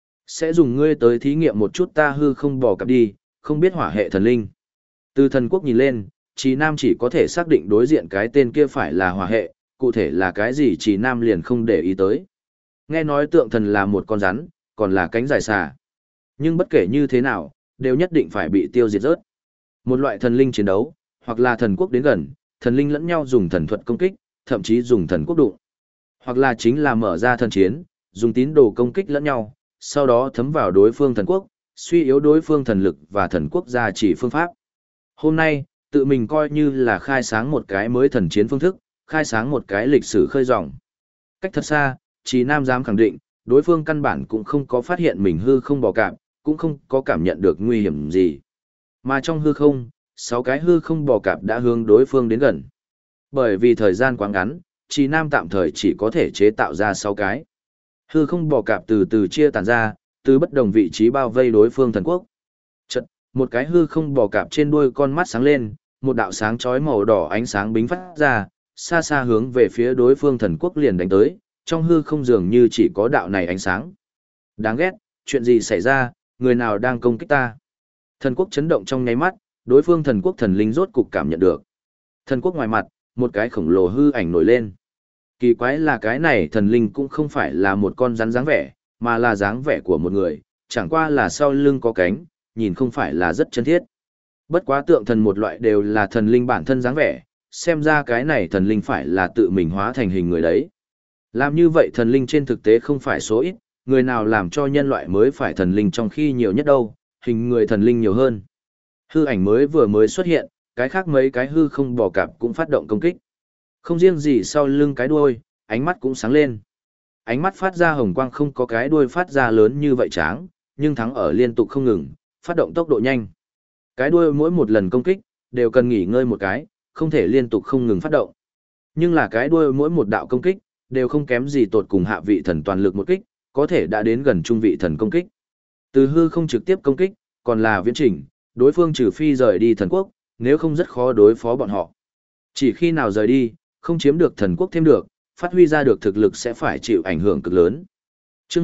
Sẽ dùng ngươi tới thí nghiệm một chút ta hư không bò cạp đi, không biết hỏa hệ thần linh. Từ thần quốc nhìn lên, Chí Nam chỉ có thể xác định đối diện cái tên kia phải là hỏa hệ, cụ thể là cái gì Chí Nam liền không để ý tới. Nghe nói tượng thần là một con rắn, còn là cánh dài xà. Nhưng bất kể như thế nào, đều nhất định phải bị tiêu diệt rớt. Một loại thần linh chiến đấu, hoặc là thần quốc đến gần, thần linh lẫn nhau dùng thần thuật công kích, thậm chí dùng thần quốc đụng. Hoặc là chính là mở ra thần chiến, dùng tín đồ công kích lẫn nhau, sau đó thấm vào đối phương thần quốc, suy yếu đối phương thần lực và thần quốc gia chỉ phương pháp. Hôm nay, tự mình coi như là khai sáng một cái mới thần chiến phương thức, khai sáng một cái lịch sử khơi dòng. Cách thật xa, Chí Nam dám khẳng định, đối phương căn bản cũng không có phát hiện mình hư không bò cạp, cũng không có cảm nhận được nguy hiểm gì. Mà trong hư không, 6 cái hư không bò cạp đã hướng đối phương đến gần. Bởi vì thời gian quá ngắn, Chí Nam tạm thời chỉ có thể chế tạo ra 6 cái. Hư không bò cạp từ từ chia tản ra, từ bất đồng vị trí bao vây đối phương thần quốc. Chợt, một cái hư không bò cạp trên đuôi con mắt sáng lên, một đạo sáng chói màu đỏ ánh sáng bính phát ra, xa xa hướng về phía đối phương thần quốc liền đánh tới, trong hư không dường như chỉ có đạo này ánh sáng. Đáng ghét, chuyện gì xảy ra, người nào đang công kích ta? Thần quốc chấn động trong nháy mắt, đối phương thần quốc thần linh rốt cục cảm nhận được. Thần quốc ngoài mặt, một cái khổng lồ hư ảnh nổi lên. Kỳ quái là cái này thần linh cũng không phải là một con rắn dáng vẻ, mà là dáng vẻ của một người, chẳng qua là sau lưng có cánh, nhìn không phải là rất chân thiết. Bất quá tượng thần một loại đều là thần linh bản thân dáng vẻ, xem ra cái này thần linh phải là tự mình hóa thành hình người đấy. Làm như vậy thần linh trên thực tế không phải số ít, người nào làm cho nhân loại mới phải thần linh trong khi nhiều nhất đâu, hình người thần linh nhiều hơn. Hư ảnh vừa mới xuất hiện, cái khác mấy cái hư không bò cạp cũng phát động công kích. Không riêng gì sau lưng cái đuôi, ánh mắt cũng sáng lên. Ánh mắt phát ra hồng quang không có cái đuôi phát ra lớn như vậy tráng, nhưng thắng ở liên tục không ngừng, phát động tốc độ nhanh. Cái đuôi mỗi một lần công kích, đều cần nghỉ ngơi một cái, không thể liên tục không ngừng phát động. Nhưng là cái đuôi mỗi một đạo công kích, đều không kém gì tột cùng hạ vị thần toàn lực một kích, có thể đã đến gần trung vị thần công kích. Từ hư không trực tiếp công kích, còn là viễn trình, đối phương trừ phi rời đi thần quốc, nếu không rất khó đối phó bọn họ. Chỉ khi nào rời đi, không chiếm được thần quốc thêm được, phát huy ra được thực lực sẽ phải chịu ảnh hưởng cực lớn. Chương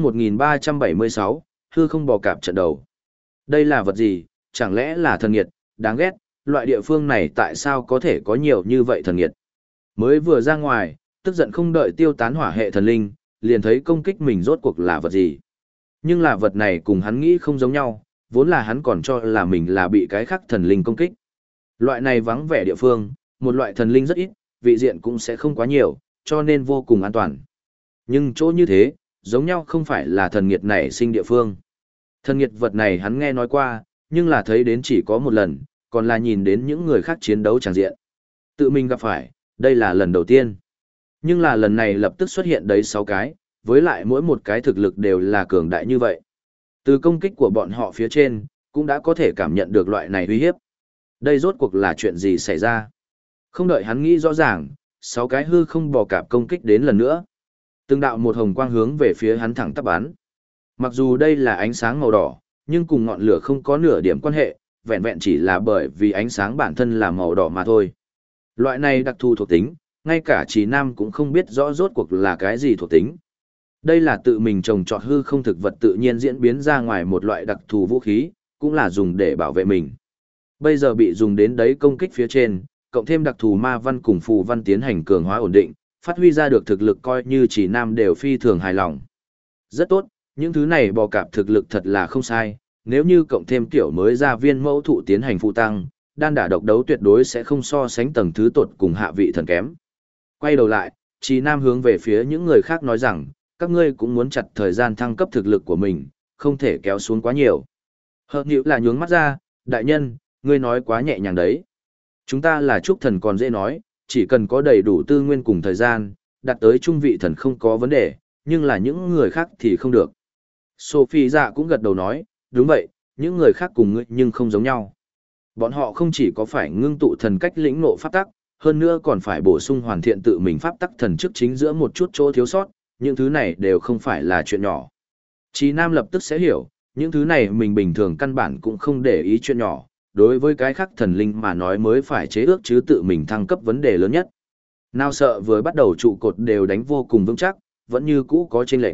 1376, hư không bò cạp trận đầu. Đây là vật gì, chẳng lẽ là thần nghiệt, đáng ghét, loại địa phương này tại sao có thể có nhiều như vậy thần nghiệt. Mới vừa ra ngoài, tức giận không đợi tiêu tán hỏa hệ thần linh, liền thấy công kích mình rốt cuộc là vật gì. Nhưng là vật này cùng hắn nghĩ không giống nhau, vốn là hắn còn cho là mình là bị cái khác thần linh công kích. Loại này vắng vẻ địa phương, một loại thần linh rất ít, vị diện cũng sẽ không quá nhiều, cho nên vô cùng an toàn. Nhưng chỗ như thế, giống nhau không phải là thần nghiệt nảy sinh địa phương. Thần nghiệt vật này hắn nghe nói qua, nhưng là thấy đến chỉ có một lần, còn là nhìn đến những người khác chiến đấu tràng diện. Tự mình gặp phải, đây là lần đầu tiên. Nhưng là lần này lập tức xuất hiện đấy 6 cái, với lại mỗi một cái thực lực đều là cường đại như vậy. Từ công kích của bọn họ phía trên, cũng đã có thể cảm nhận được loại này uy hiếp. Đây rốt cuộc là chuyện gì xảy ra? Không đợi hắn nghĩ rõ ràng, 6 cái hư không bò cạp công kích đến lần nữa. Từng đạo một hồng quang hướng về phía hắn thẳng tắp bắn. Mặc dù đây là ánh sáng màu đỏ, nhưng cùng ngọn lửa không có nửa điểm quan hệ, vẹn vẹn chỉ là bởi vì ánh sáng bản thân là màu đỏ mà thôi. Loại này đặc thù thuộc tính, ngay cả Trì Nam cũng không biết rõ rốt cuộc là cái gì thuộc tính. Đây là tự mình trồng trọt hư không thực vật tự nhiên diễn biến ra ngoài một loại đặc thù vũ khí, cũng là dùng để bảo vệ mình. Bây giờ bị dùng đến đấy công kích phía trên, cộng thêm đặc thù ma văn cùng phù văn tiến hành cường hóa ổn định, phát huy ra được thực lực coi như Trì Nam đều phi thường hài lòng. Rất tốt, những thứ này bò cạp thực lực thật là không sai, nếu như cộng thêm tiểu mới ra viên mẫu thụ tiến hành phụ tăng, đan đả độc đấu tuyệt đối sẽ không so sánh tầng thứ tột cùng hạ vị thần kém. Quay đầu lại, Trì Nam hướng về phía những người khác nói rằng, các ngươi cũng muốn chặt thời gian thăng cấp thực lực của mình, không thể kéo xuống quá nhiều. Hợp nhữ là nhướng mắt ra, đại nhân, ngươi nói quá nhẹ nhàng đấy. Chúng ta là trúc thần còn dễ nói, chỉ cần có đầy đủ tư nguyên cùng thời gian, đạt tới trung vị thần không có vấn đề, nhưng là những người khác thì không được. Sophie dạ cũng gật đầu nói, đúng vậy, những người khác cùng ngươi nhưng không giống nhau. Bọn họ không chỉ có phải ngưng tụ thần cách lĩnh ngộ pháp tắc, hơn nữa còn phải bổ sung hoàn thiện tự mình pháp tắc thần chức chính giữa một chút chỗ thiếu sót, những thứ này đều không phải là chuyện nhỏ. Chí Nam lập tức sẽ hiểu, những thứ này mình bình thường căn bản cũng không để ý chuyện nhỏ, đối với cái khác thần linh mà nói mới phải chế ước chứ tự mình thăng cấp vấn đề lớn nhất. Nào sợ vừa bắt đầu trụ cột đều đánh vô cùng vững chắc, vẫn như cũ có chênh lệch.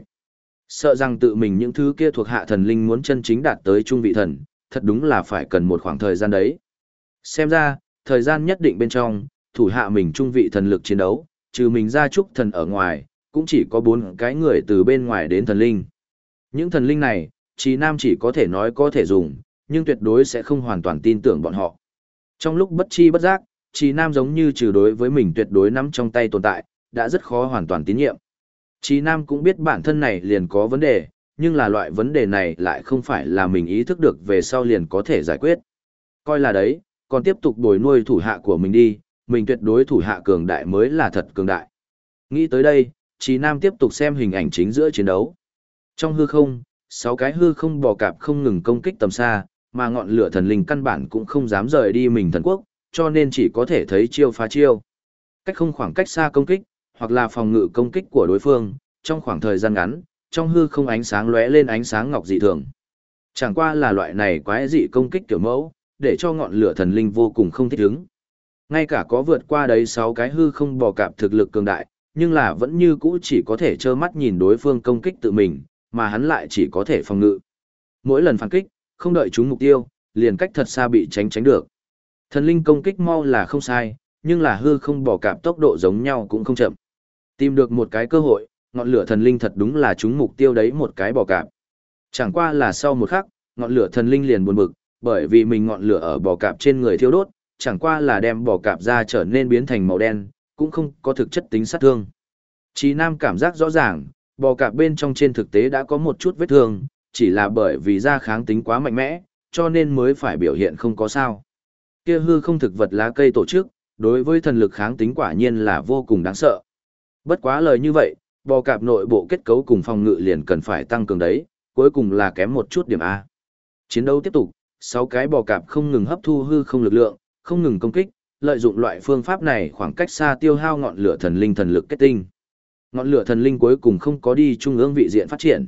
Sợ rằng tự mình những thứ kia thuộc hạ thần linh muốn chân chính đạt tới trung vị thần, thật đúng là phải cần một khoảng thời gian đấy. Xem ra, thời gian nhất định bên trong, thủ hạ mình trung vị thần lực chiến đấu, trừ mình ra trúc thần ở ngoài, cũng chỉ có 4 cái người từ bên ngoài đến thần linh. Những thần linh này, Chí Nam chỉ có thể nói có thể dùng, nhưng tuyệt đối sẽ không hoàn toàn tin tưởng bọn họ. Trong lúc bất chi bất giác, Chí Nam giống như trừ đối với mình tuyệt đối nắm trong tay tồn tại, đã rất khó hoàn toàn tín nhiệm. Chí Nam cũng biết bản thân này liền có vấn đề, nhưng là loại vấn đề này lại không phải là mình ý thức được về sau liền có thể giải quyết. Coi là đấy, còn tiếp tục bồi nuôi thủ hạ của mình đi, mình tuyệt đối thủ hạ cường đại mới là thật cường đại. Nghĩ tới đây, Chí Nam tiếp tục xem hình ảnh chính giữa chiến đấu. Trong hư không, 6 cái hư không bò cạp không ngừng công kích tầm xa, mà ngọn lửa thần linh căn bản cũng không dám rời đi mình thần quốc, cho nên chỉ có thể thấy chiêu phá chiêu. Cách không khoảng cách xa công kích, hoặc là phòng ngự công kích của đối phương, trong khoảng thời gian ngắn, trong hư không ánh sáng lóe lên ánh sáng ngọc dị thường. Chẳng qua là loại này quái dị công kích kiểu mẫu, để cho ngọn lửa thần linh vô cùng không thích ứng. Ngay cả có vượt qua đấy 6 cái hư không bò cạp thực lực cường đại, nhưng là vẫn như cũ chỉ có thể trơ mắt nhìn đối phương công kích tự mình, mà hắn lại chỉ có thể phòng ngự. Mỗi lần phản kích, không đợi trúng mục tiêu, liền cách thật xa bị tránh được. Thần linh công kích mau là không sai, nhưng là hư không bò cạp tốc độ giống nhau cũng không chậm. Tìm được một cái cơ hội, ngọn lửa thần linh thật đúng là trúng mục tiêu đấy một cái bò cạp. Chẳng qua là sau một khắc, ngọn lửa thần linh liền buồn bực, bởi vì mình ngọn lửa ở bò cạp trên người thiêu đốt, chẳng qua là đem bò cạp ra trở nên biến thành màu đen, cũng không có thực chất tính sát thương. Chí Nam cảm giác rõ ràng, bò cạp bên trong trên thực tế đã có một chút vết thương, chỉ là bởi vì da kháng tính quá mạnh mẽ, cho nên mới phải biểu hiện không có sao. Kia hư không thực vật lá cây tổ chức, đối với thần lực kháng tính quả nhiên là vô cùng đáng sợ. Bất quá lời như vậy, bò cạp nội bộ kết cấu cùng phòng ngự liền cần phải tăng cường đấy, cuối cùng là kém một chút điểm A. Chiến đấu tiếp tục, 6 cái bò cạp không ngừng hấp thu hư không lực lượng, không ngừng công kích, lợi dụng loại phương pháp này khoảng cách xa tiêu hao ngọn lửa thần linh thần lực kết tinh. Ngọn lửa thần linh cuối cùng không có đi trung ương vị diện phát triển.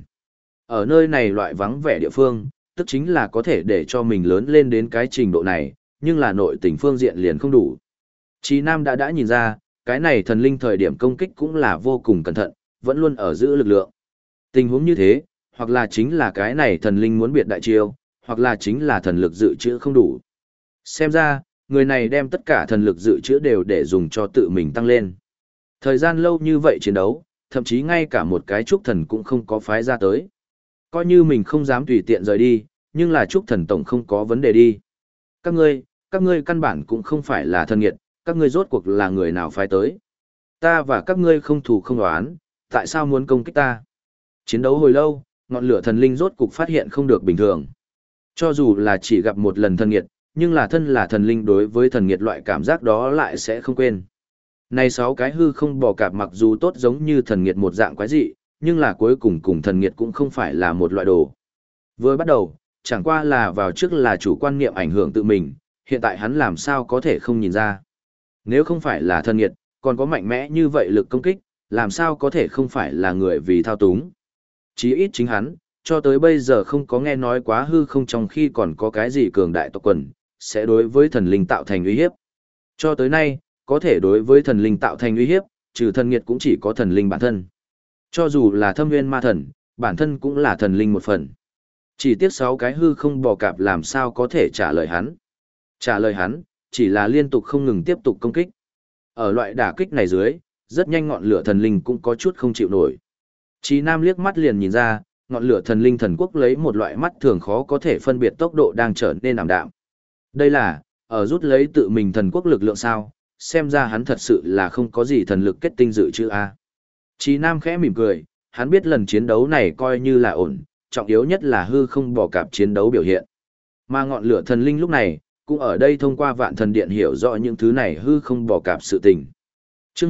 Ở nơi này loại vắng vẻ địa phương, tức chính là có thể để cho mình lớn lên đến cái trình độ này, nhưng là nội tình phương diện liền không đủ. Chí Nam đã nhìn ra, cái này thần linh thời điểm công kích cũng là vô cùng cẩn thận, vẫn luôn ở giữ lực lượng. Tình huống như thế, hoặc là chính là cái này thần linh muốn biệt đại chiêu, hoặc là chính là thần lực dự trữ không đủ. Xem ra, người này đem tất cả thần lực dự trữ đều để dùng cho tự mình tăng lên. Thời gian lâu như vậy chiến đấu, thậm chí ngay cả một cái trúc thần cũng không có phái ra tới. Coi như mình không dám tùy tiện rời đi, nhưng là trúc thần tổng không có vấn đề đi. Các ngươi căn bản cũng không phải là thần nghiệt, các ngươi rốt cuộc là người nào phái tới. Ta và các ngươi không thù không đoán, tại sao muốn công kích ta? Chiến đấu hồi lâu, ngọn lửa thần linh rốt cục phát hiện không được bình thường. Cho dù là chỉ gặp một lần thần nghiệt, nhưng là thân là thần linh đối với thần nghiệt loại cảm giác đó lại sẽ không quên. Này 6 cái hư không bò cạp mặc dù tốt giống như thần nghiệt một dạng quái dị, nhưng là cuối cùng cùng thần nghiệt cũng không phải là một loại đồ. Vừa bắt đầu, chẳng qua là vào trước là chủ quan niệm ảnh hưởng tự mình, hiện tại hắn làm sao có thể không nhìn ra. Nếu không phải là thần nghiệt, còn có mạnh mẽ như vậy lực công kích, làm sao có thể không phải là người vì thao túng. Chí ít chính hắn, cho tới bây giờ không có nghe nói quá hư không trong khi còn có cái gì cường đại tộc quần, sẽ đối với thần linh tạo thành uy hiếp. Cho tới nay, có thể đối với thần linh tạo thành uy hiếp, trừ thần nghiệt cũng chỉ có thần linh bản thân. Cho dù là thâm nguyên ma thần, bản thân cũng là thần linh một phần. Chỉ tiếc 6 cái hư không bò cạp làm sao có thể trả lời hắn. Trả lời hắn, chỉ là liên tục không ngừng tiếp tục công kích. Ở loại đả kích này dưới, rất nhanh ngọn lửa thần linh cũng có chút không chịu nổi. Chí Nam liếc mắt liền nhìn ra, ngọn lửa thần linh thần quốc lấy một loại mắt thường khó có thể phân biệt tốc độ đang trở nên ảm đạm. Đây là, ở rút lấy tự mình thần quốc lực lượng sao, xem ra hắn thật sự là không có gì thần lực kết tinh dự trữ a. Chí Nam khẽ mỉm cười, hắn biết lần chiến đấu này coi như là ổn, trọng yếu nhất là hư không bò cạp chiến đấu biểu hiện. Mà ngọn lửa thần linh lúc này, cũng ở đây thông qua vạn thần điện hiểu rõ những thứ này hư không bò cạp sự tình. Trước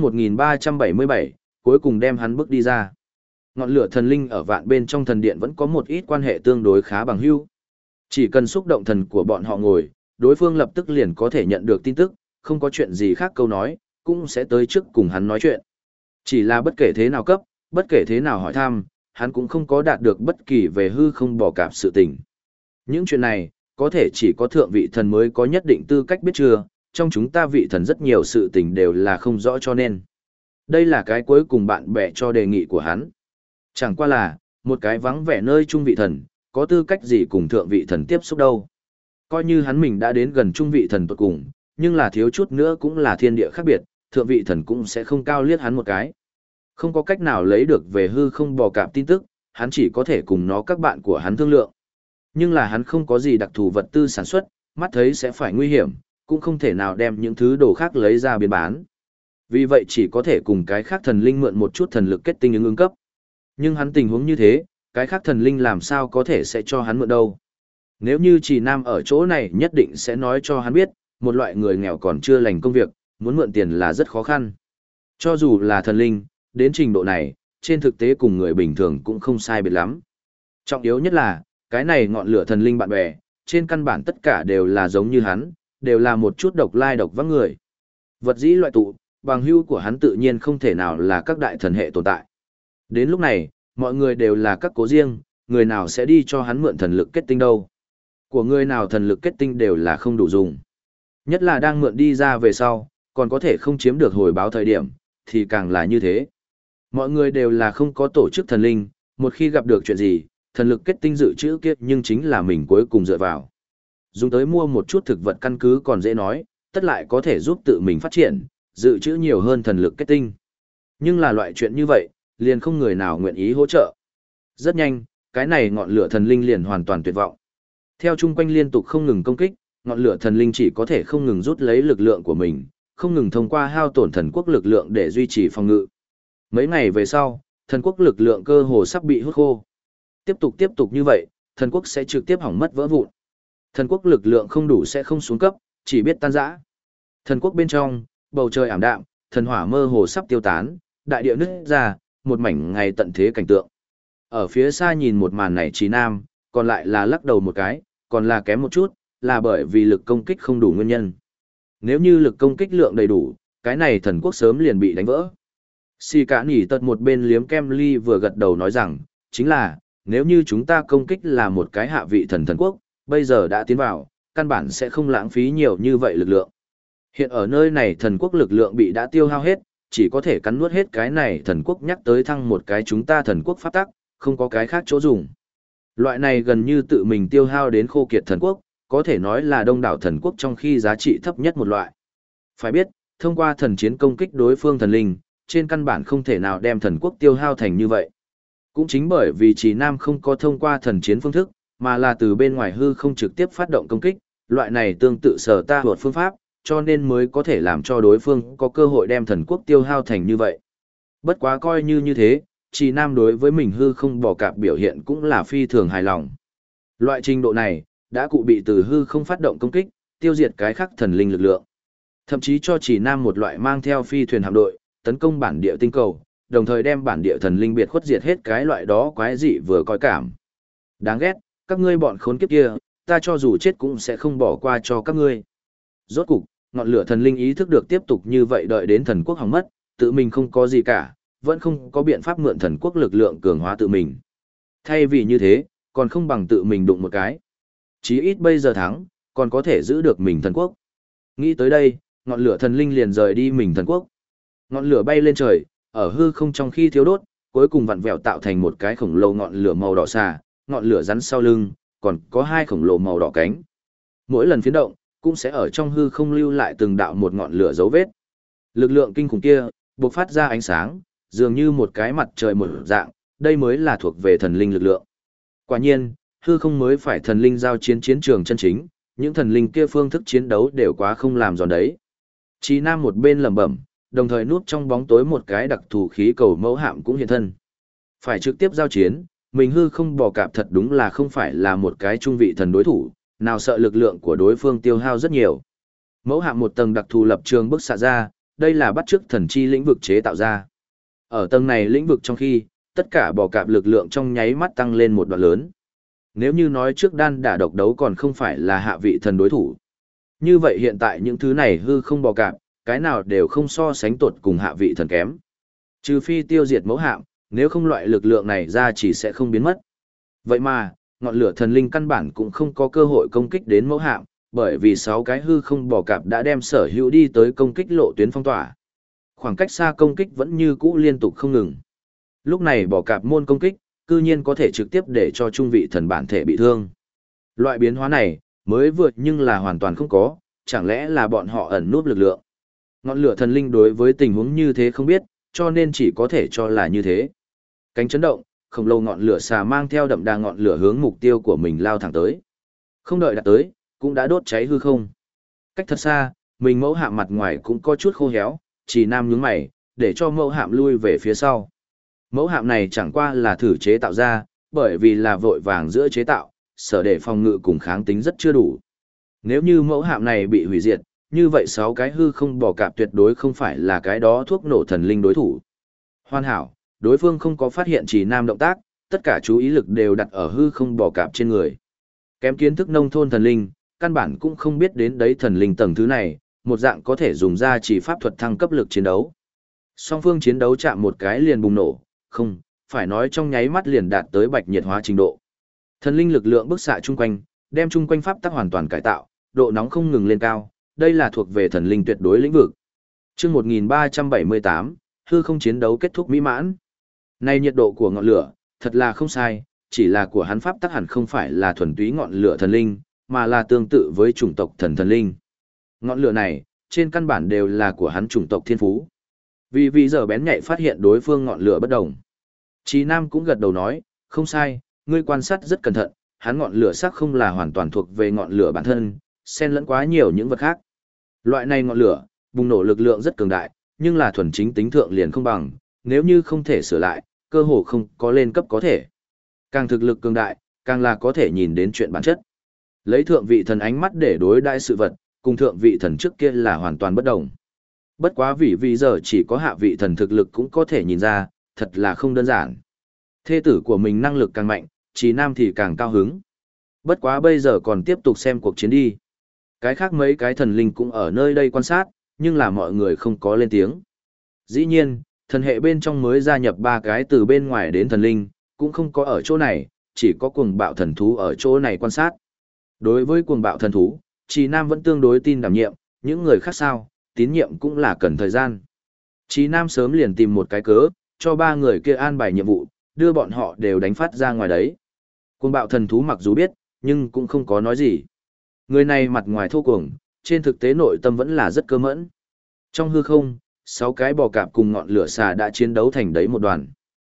1377, cuối cùng đem hắn bước đi ra. Ngọn lửa thần linh ở vạn bên trong thần điện vẫn có một ít quan hệ tương đối khá bằng hữu. Chỉ cần xúc động thần của bọn họ ngồi, đối phương lập tức liền có thể nhận được tin tức, không có chuyện gì khác câu nói, cũng sẽ tới trước cùng hắn nói chuyện. Chỉ là bất kể thế nào cấp, bất kể thế nào hỏi thăm, hắn cũng không có đạt được bất kỳ về hư không bò cạp sự tình. Những chuyện này, có thể chỉ có thượng vị thần mới có nhất định tư cách biết chưa, trong chúng ta vị thần rất nhiều sự tình đều là không rõ cho nên. Đây là cái cuối cùng bạn bè cho đề nghị của hắn. Chẳng qua là, một cái vắng vẻ nơi trung vị thần, có tư cách gì cùng thượng vị thần tiếp xúc đâu. Coi như hắn mình đã đến gần trung vị thần tuột cùng, nhưng là thiếu chút nữa cũng là thiên địa khác biệt, thượng vị thần cũng sẽ không cao liếc hắn một cái. Không có cách nào lấy được về hư không bò cạp tin tức, hắn chỉ có thể cùng nó các bạn của hắn thương lượng. Nhưng là hắn không có gì đặc thù vật tư sản xuất, mắt thấy sẽ phải nguy hiểm, cũng không thể nào đem những thứ đồ khác lấy ra biến bán. Vì vậy chỉ có thể cùng cái khác thần linh mượn một chút thần lực kết tinh ứng cấp. Nhưng hắn tình huống như thế, cái khác thần linh làm sao có thể sẽ cho hắn mượn đâu. Nếu như chỉ Nam ở chỗ này nhất định sẽ nói cho hắn biết, một loại người nghèo còn chưa lành công việc, muốn mượn tiền là rất khó khăn. Cho dù là thần linh, đến trình độ này, trên thực tế cùng người bình thường cũng không sai biệt lắm. Trọng yếu nhất là, cái này ngọn lửa thần linh bạn bè, trên căn bản tất cả đều là giống như hắn, đều là một chút độc lai độc vắng người. Vật dĩ loại tụ, bằng hữu của hắn tự nhiên không thể nào là các đại thần hệ tồn tại. Đến lúc này, mọi người đều là các cố riêng, người nào sẽ đi cho hắn mượn thần lực kết tinh đâu. Của người nào thần lực kết tinh đều là không đủ dùng. Nhất là đang mượn đi ra về sau, còn có thể không chiếm được hồi báo thời điểm, thì càng là như thế. Mọi người đều là không có tổ chức thần linh, một khi gặp được chuyện gì, thần lực kết tinh dự trữ kiếp nhưng chính là mình cuối cùng dựa vào. Dùng tới mua một chút thực vật căn cứ còn dễ nói, tất lại có thể giúp tự mình phát triển, dự trữ nhiều hơn thần lực kết tinh. Nhưng là loại chuyện như vậy, liền không người nào nguyện ý hỗ trợ. Rất nhanh, cái này ngọn lửa thần linh liền hoàn toàn tuyệt vọng. Theo chung quanh liên tục không ngừng công kích, ngọn lửa thần linh chỉ có thể không ngừng rút lấy lực lượng của mình, không ngừng thông qua hao tổn thần quốc lực lượng để duy trì phòng ngự. Mấy ngày về sau, thần quốc lực lượng cơ hồ sắp bị hút khô. Tiếp tục như vậy, thần quốc sẽ trực tiếp hỏng mất vỡ vụn. Thần quốc lực lượng không đủ sẽ không xuống cấp, chỉ biết tan rã. Thần quốc bên trong, bầu trời ảm đạm, thần hỏa mơ hồ sắp tiêu tán, đại địa nứt ra, một mảnh ngày tận thế cảnh tượng. Ở phía xa nhìn một màn này Chí Nam, còn lại là lắc đầu một cái, còn là kém một chút, là bởi vì lực công kích không đủ nguyên nhân. Nếu như lực công kích lượng đầy đủ, cái này thần quốc sớm liền bị đánh vỡ. Xì cả nỉ tật một bên liếm kem ly vừa gật đầu nói rằng, chính là, nếu như chúng ta công kích là một cái hạ vị thần thần quốc, bây giờ đã tiến vào, căn bản sẽ không lãng phí nhiều như vậy lực lượng. Hiện ở nơi này thần quốc lực lượng bị đã tiêu hao hết, chỉ có thể cắn nuốt hết cái này thần quốc nhắc tới thăng một cái chúng ta thần quốc pháp tắc, không có cái khác chỗ dùng. Loại này gần như tự mình tiêu hao đến khô kiệt thần quốc, có thể nói là đông đảo thần quốc trong khi giá trị thấp nhất một loại. Phải biết, thông qua thần chiến công kích đối phương thần linh, trên căn bản không thể nào đem thần quốc tiêu hao thành như vậy. Cũng chính bởi vì Chí Nam không có thông qua thần chiến phương thức, mà là từ bên ngoài hư không trực tiếp phát động công kích, loại này tương tự sở ta luật phương pháp, cho nên mới có thể làm cho đối phương có cơ hội đem thần quốc tiêu hao thành như vậy. Bất quá coi như thế, Chí Nam đối với mình hư không bỏ cạp biểu hiện cũng là phi thường hài lòng. Loại trình độ này, đã cụ bị từ hư không phát động công kích, tiêu diệt cái khác thần linh lực lượng. Thậm chí cho Chí Nam một loại mang theo phi thuyền hạm đội, tấn công bản địa tinh cầu, đồng thời đem bản địa thần linh biệt khuất diệt hết cái loại đó quái dị vừa coi cảm. Đáng ghét, các ngươi bọn khốn kiếp kia, ta cho dù chết cũng sẽ không bỏ qua cho các ngươi. Rốt cục, ngọn lửa thần linh ý thức được tiếp tục như vậy đợi đến thần quốc hỏng mất, tự mình không có gì cả, vẫn không có biện pháp mượn thần quốc lực lượng cường hóa tự mình. Thay vì như thế, Còn không bằng tự mình đụng một cái. Chí ít bây giờ thắng, còn có thể giữ được mình thần quốc. Nghĩ tới đây, ngọn lửa thần linh liền rời đi mình thần quốc. Ngọn lửa bay lên trời, ở hư không trong khi thiếu đốt, cuối cùng vặn vẹo tạo thành một cái khổng lồ ngọn lửa màu đỏ xà, ngọn lửa rắn sau lưng, còn có hai khổng lồ màu đỏ cánh. Mỗi lần phiến động, cũng sẽ ở trong hư không lưu lại từng đạo một ngọn lửa dấu vết. Lực lượng kinh khủng kia, bộc phát ra ánh sáng, dường như một cái mặt trời một dạng, đây mới là thuộc về thần linh lực lượng. Quả nhiên, hư không mới phải thần linh giao chiến chiến trường chân chính, những thần linh kia phương thức chiến đấu đều quá không làm giòn đấy. Chí Nam một bên lẩm bẩm, đồng thời núp trong bóng tối một cái đặc thù khí cầu mẫu hạm cũng hiện thân. Phải trực tiếp giao chiến, mình hư không bò cạp thật đúng là không phải là một cái trung vị thần đối thủ, nào sợ lực lượng của đối phương tiêu hao rất nhiều. Mẫu hạm một tầng đặc thù lập trường bức xạ ra, đây là bắt chước thần chi lĩnh vực chế tạo ra. Ở tầng này lĩnh vực trong khi, tất cả bò cạp lực lượng trong nháy mắt tăng lên một đoạn lớn. Nếu như nói trước đan đả độc đấu còn không phải là hạ vị thần đối thủ. Như vậy hiện tại những thứ này hư không bò cạp, cái nào đều không so sánh tột cùng hạ vị thần kém. Trừ phi tiêu diệt mẫu hạm, nếu không loại lực lượng này ra chỉ sẽ không biến mất. Vậy mà, ngọn lửa thần linh căn bản cũng không có cơ hội công kích đến mẫu hạm, bởi vì 6 cái hư không bò cạp đã đem sở hữu đi tới công kích lộ tuyến phong tỏa. Khoảng cách xa công kích vẫn như cũ liên tục không ngừng. Lúc này bò cạp môn công kích, cư nhiên có thể trực tiếp để cho trung vị thần bản thể bị thương. Loại biến hóa này, mới vượt nhưng là hoàn toàn không có, chẳng lẽ là bọn họ ẩn núp lực lượng. Ngọn lửa thần linh đối với tình huống như thế không biết, cho nên chỉ có thể cho là như thế. Cánh chấn động, khổng lồ ngọn lửa xà mang theo đậm đà ngọn lửa hướng mục tiêu của mình lao thẳng tới. Không đợi đạt tới, cũng đã đốt cháy hư không. Cách thật xa, mình mẫu hạm mặt ngoài cũng có chút khô héo, chỉ Nam nhướng mày, để cho mẫu hạm lui về phía sau. Mẫu hạm này chẳng qua là thử chế tạo ra, bởi vì là vội vàng giữa chế tạo, sở để phòng ngự cùng kháng tính rất chưa đủ. Nếu như mẫu hạm này bị hủy diệt, như vậy 6 cái hư không bò cạp tuyệt đối không phải là cái đó thuốc nổ thần linh đối thủ. Hoàn hảo, đối phương không có phát hiện chỉ Nam động tác, tất cả chú ý lực đều đặt ở hư không bò cạp trên người. Kém kiến thức nông thôn thần linh, căn bản cũng không biết đến đấy thần linh tầng thứ này, một dạng có thể dùng ra chỉ pháp thuật thăng cấp lực chiến đấu. Song phương chiến đấu chạm một cái liền bùng nổ, không, phải nói trong nháy mắt liền đạt tới bạch nhiệt hóa trình độ. Thần linh lực lượng bức xạ chung quanh, đem chung quanh pháp tắc hoàn toàn cải tạo, độ nóng không ngừng lên cao, đây là thuộc về thần linh tuyệt đối lĩnh vực. Chương 1378, hư không chiến đấu kết thúc mỹ mãn. Này nhiệt độ của ngọn lửa, thật là không sai, chỉ là của hắn pháp tắc hẳn không phải là thuần túy ngọn lửa thần linh, mà là tương tự với chủng tộc thần thần linh. Ngọn lửa này, trên căn bản đều là của hắn chủng tộc thiên phú. Vì giờ bén nhạy phát hiện đối phương ngọn lửa bất đồng. Chí Nam cũng gật đầu nói, không sai, ngươi quan sát rất cẩn thận, hắn ngọn lửa sắc không là hoàn toàn thuộc về ngọn lửa bản thân, xen lẫn quá nhiều những vật khác. Loại này ngọn lửa, bùng nổ lực lượng rất cường đại, nhưng là thuần chính tính thượng liền không bằng, nếu như không thể sửa lại, cơ hồ không có lên cấp có thể. Càng thực lực cường đại, càng là có thể nhìn đến chuyện bản chất. Lấy thượng vị thần ánh mắt để đối đãi sự vật, cùng thượng vị thần trước kia là hoàn toàn bất đồng. Bất quá vì giờ chỉ có hạ vị thần thực lực cũng có thể nhìn ra, thật là không đơn giản. Thê tử của mình năng lực càng mạnh, Chí Nam thì càng cao hứng. Bất quá bây giờ còn tiếp tục xem cuộc chiến đi. Cái khác mấy cái thần linh cũng ở nơi đây quan sát, nhưng là mọi người không có lên tiếng. Dĩ nhiên, thần hệ bên trong mới gia nhập 3 cái từ bên ngoài đến thần linh, cũng không có ở chỗ này, chỉ có cuồng bạo thần thú ở chỗ này quan sát. Đối với cuồng bạo thần thú, Chí Nam vẫn tương đối tin đảm nhiệm, những người khác sao, tín nhiệm cũng là cần thời gian. Chí Nam sớm liền tìm một cái cớ, cho 3 người kia an bài nhiệm vụ, đưa bọn họ đều đánh phát ra ngoài đấy. Cuồng bạo thần thú mặc dù biết, nhưng cũng không có nói gì. Người này mặt ngoài thô cuồng, trên thực tế nội tâm vẫn là rất cơ mẫn. Trong hư không, 6 cái bò cạp cùng ngọn lửa xà đã chiến đấu thành đấy một đoàn.